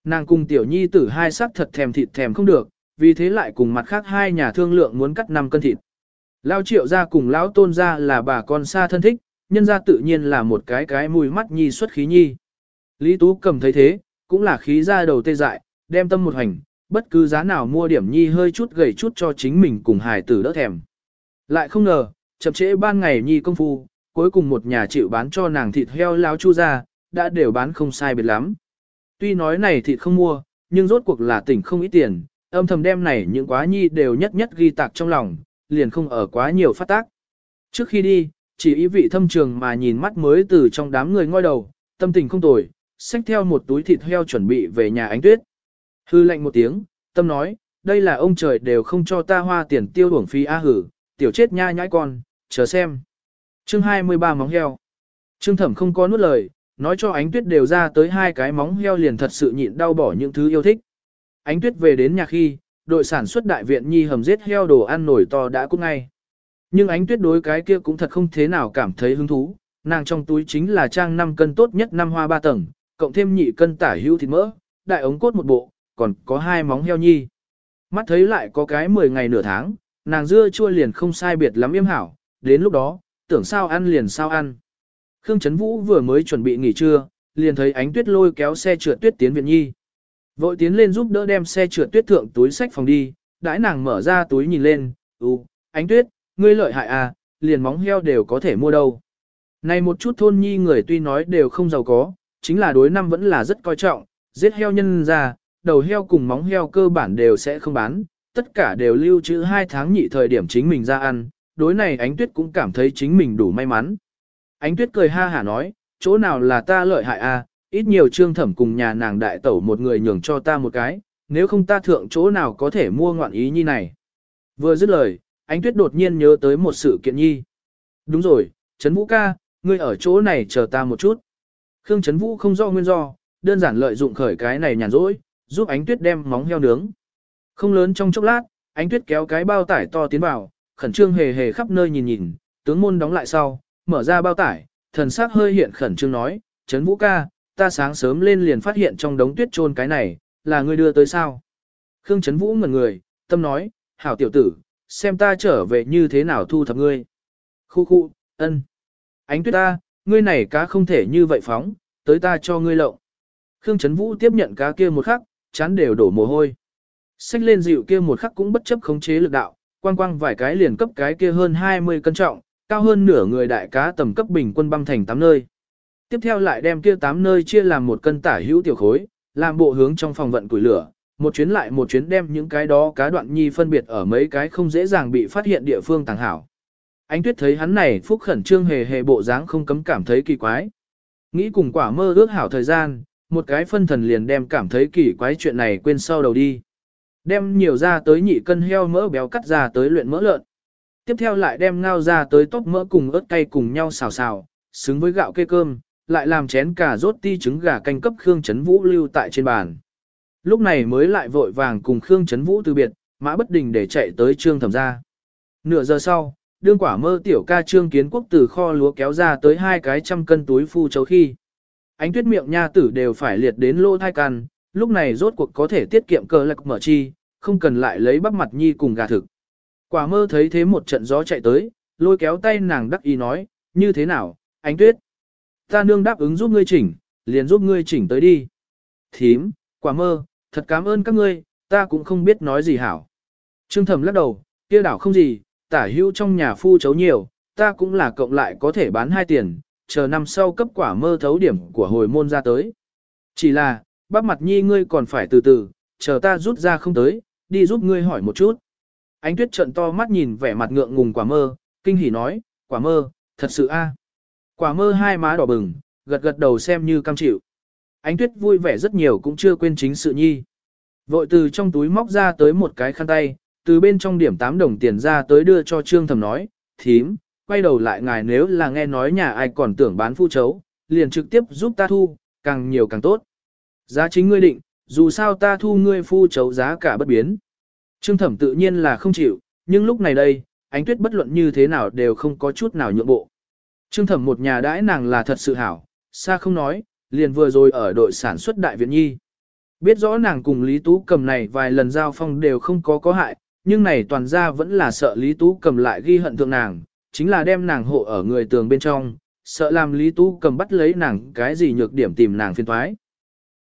Nàng cùng tiểu nhi tử hai sắc thật thèm thịt thèm không được, vì thế lại cùng mặt khác hai nhà thương lượng muốn cắt năm cân thịt. Lão Triệu gia cùng lão Tôn gia là bà con xa thân thích, nhân gia tự nhiên là một cái cái mùi mắt nhi xuất khí nhi. Lý Tú cầm thấy thế, cũng là khí ra đầu tê dại, đem tâm một hành, bất cứ giá nào mua điểm nhi hơi chút gầy chút cho chính mình cùng hài tử đỡ thèm. Lại không ngờ, chậm trễ ban ngày nhi công phu, cuối cùng một nhà chịu bán cho nàng thịt heo lão Chu gia, đã đều bán không sai biệt lắm. Tuy nói này thịt không mua, nhưng rốt cuộc là tỉnh không ít tiền, âm thầm đem này những quá nhi đều nhất nhất ghi tạc trong lòng, liền không ở quá nhiều phát tác. Trước khi đi, chỉ ý vị thâm trường mà nhìn mắt mới từ trong đám người ngoi đầu, tâm tình không tồi, xách theo một túi thịt heo chuẩn bị về nhà Ánh Tuyết. Hư lệnh một tiếng, tâm nói, đây là ông trời đều không cho ta hoa tiền tiêu uổng phí a hử, tiểu chết nha nhãi con, chờ xem. Chương hai mươi ba móng heo. Trương Thẩm không có nuốt lời, nói cho Ánh Tuyết đều ra tới hai cái móng heo liền thật sự nhịn đau bỏ những thứ yêu thích. Ánh Tuyết về đến nhà khi, đội sản xuất đại viện nhi hầm giết heo đồ ăn nổi to đã cút ngay. Nhưng Ánh Tuyết đối cái kia cũng thật không thế nào cảm thấy hứng thú, nàng trong túi chính là trang năm cân tốt nhất năm hoa ba tầng, cộng thêm nhị cân tả hữu thịt mỡ, đại ống cốt một bộ, còn có hai móng heo nhi. Mắt thấy lại có cái mười ngày nửa tháng, nàng dưa chua liền không sai biệt lắm yêm hảo, đến lúc đó, tưởng sao ăn liền sao ăn. Khương Trấn Vũ vừa mới chuẩn bị nghỉ trưa, liền thấy Ánh Tuyết lôi kéo xe trượt tuyết tiến viện nhi. Vội tiến lên giúp đỡ đem xe trượt tuyết thượng túi sách phòng đi, đãi nàng mở ra túi nhìn lên, "Ừ, Ánh Tuyết, ngươi lợi hại à, liền móng heo đều có thể mua đâu." Này một chút thôn nhi người tuy nói đều không giàu có, chính là đối năm vẫn là rất coi trọng, giết heo nhân ra, đầu heo cùng móng heo cơ bản đều sẽ không bán, tất cả đều lưu trữ hai tháng nhị thời điểm chính mình ra ăn, đối này Ánh Tuyết cũng cảm thấy chính mình đủ may mắn. Ánh Tuyết cười ha hả nói, chỗ nào là ta lợi hại à, ít nhiều Trương Thẩm cùng nhà nàng đại tẩu một người nhường cho ta một cái, nếu không ta thượng chỗ nào có thể mua ngoạn ý nhi này. Vừa dứt lời, Ánh Tuyết đột nhiên nhớ tới một sự kiện nhi. Đúng rồi, Trấn Vũ ca, ngươi ở chỗ này chờ ta một chút. Khương Trấn Vũ không do nguyên do, đơn giản lợi dụng khởi cái này nhàn rỗi, giúp Ánh Tuyết đem móng heo nướng. Không lớn trong chốc lát, Ánh Tuyết kéo cái bao tải to tiến vào, khẩn trương hề hề khắp nơi nhìn nhìn, tướng môn đóng lại sau, mở ra bao tải, thần sắc hơi hiện khẩn trương nói, Trấn Vũ ca, ta sáng sớm lên liền phát hiện trong đống tuyết trôn cái này, là ngươi đưa tới sao? Khương Trấn Vũ ngẩn người, tâm nói, hảo tiểu tử, xem ta trở về như thế nào thu thập ngươi. Khu khu, ân. Ánh Tuyết ta, ngươi này cá không thể như vậy phóng, tới ta cho ngươi lộng. Khương Trấn Vũ tiếp nhận cá kia một khắc, chán đều đổ mồ hôi. Xách lên dịu kia một khắc cũng bất chấp khống chế lực đạo, quang quang vài cái liền cấp cái kia hơn hai mươi cân trọng, cao hơn nửa người đại cá tầm cấp bình quân băm thành tám nơi. Tiếp theo lại đem kia tám nơi chia làm một cân tả hữu tiểu khối, làm bộ hướng trong phòng vận củi lửa, một chuyến lại một chuyến đem những cái đó cá đoạn nhi phân biệt ở mấy cái không dễ dàng bị phát hiện địa phương tàng hảo. Ánh Tuyết thấy hắn này phúc khẩn trương hề hề bộ dáng không cấm cảm thấy kỳ quái. Nghĩ cùng quả mơ ước hảo thời gian, một cái phân thần liền đem cảm thấy kỳ quái chuyện này quên sau đầu đi. Đem nhiều ra tới nhị cân heo mỡ béo cắt ra tới luyện mỡ lợn. Tiếp theo lại đem ngao ra tới tóc mỡ cùng ớt cay cùng nhau xào xào, xứng với gạo kê cơm, lại làm chén cà rốt ti trứng gà canh cấp Khương Trấn Vũ lưu tại trên bàn. Lúc này mới lại vội vàng cùng Khương Trấn Vũ từ biệt, mã bất đình để chạy tới Trương Thẩm ra. Nửa giờ sau, đương quả mơ tiểu ca Trương Kiến Quốc từ kho lúa kéo ra tới hai cái trăm cân túi phu chấu khi. Ánh Tuyết miệng nha tử đều phải liệt đến lỗ thai căn, lúc này rốt cuộc có thể tiết kiệm cờ lạc mở chi, không cần lại lấy bắp mặt nhi cùng gà thực. Quả mơ thấy thế một trận gió chạy tới, lôi kéo tay nàng đắc ý nói, như thế nào, Ánh Tuyết? Ta nương đáp ứng giúp ngươi chỉnh, liền giúp ngươi chỉnh tới đi. Thím, quả mơ, thật cảm ơn các ngươi, ta cũng không biết nói gì hảo. Trương Thẩm lắc đầu, kia đảo không gì, tả hữu trong nhà phu chấu nhiều, ta cũng là cộng lại có thể bán hai tiền, chờ năm sau cấp quả mơ thấu điểm của hồi môn ra tới. Chỉ là, bác mặt nhi ngươi còn phải từ từ, chờ ta rút ra không tới, đi giúp ngươi hỏi một chút. Ánh Tuyết trợn to mắt nhìn vẻ mặt ngượng ngùng quả mơ, kinh hỉ nói, quả mơ, thật sự a. Quả mơ hai má đỏ bừng, gật gật đầu xem như cam chịu. Ánh Tuyết vui vẻ rất nhiều cũng chưa quên chính sự nhi. Vội từ trong túi móc ra tới một cái khăn tay, từ bên trong điểm tám đồng tiền ra tới đưa cho Trương Thẩm nói, thím, quay đầu lại ngài nếu là nghe nói nhà ai còn tưởng bán phu chấu, liền trực tiếp giúp ta thu, càng nhiều càng tốt. Giá chính ngươi định, dù sao ta thu ngươi phu chấu giá cả bất biến. Trương Thẩm tự nhiên là không chịu, nhưng lúc này đây, Ánh Tuyết bất luận như thế nào đều không có chút nào nhượng bộ. Trương Thẩm một nhà đãi nàng là thật sự hảo, xa không nói, liền vừa rồi ở đội sản xuất đại viện nhi. Biết rõ nàng cùng Lý Tú Cầm này vài lần giao phong đều không có có hại, nhưng này toàn ra vẫn là sợ Lý Tú Cầm lại ghi hận thượng nàng, chính là đem nàng hộ ở người tường bên trong, sợ làm Lý Tú Cầm bắt lấy nàng cái gì nhược điểm tìm nàng phiền toái.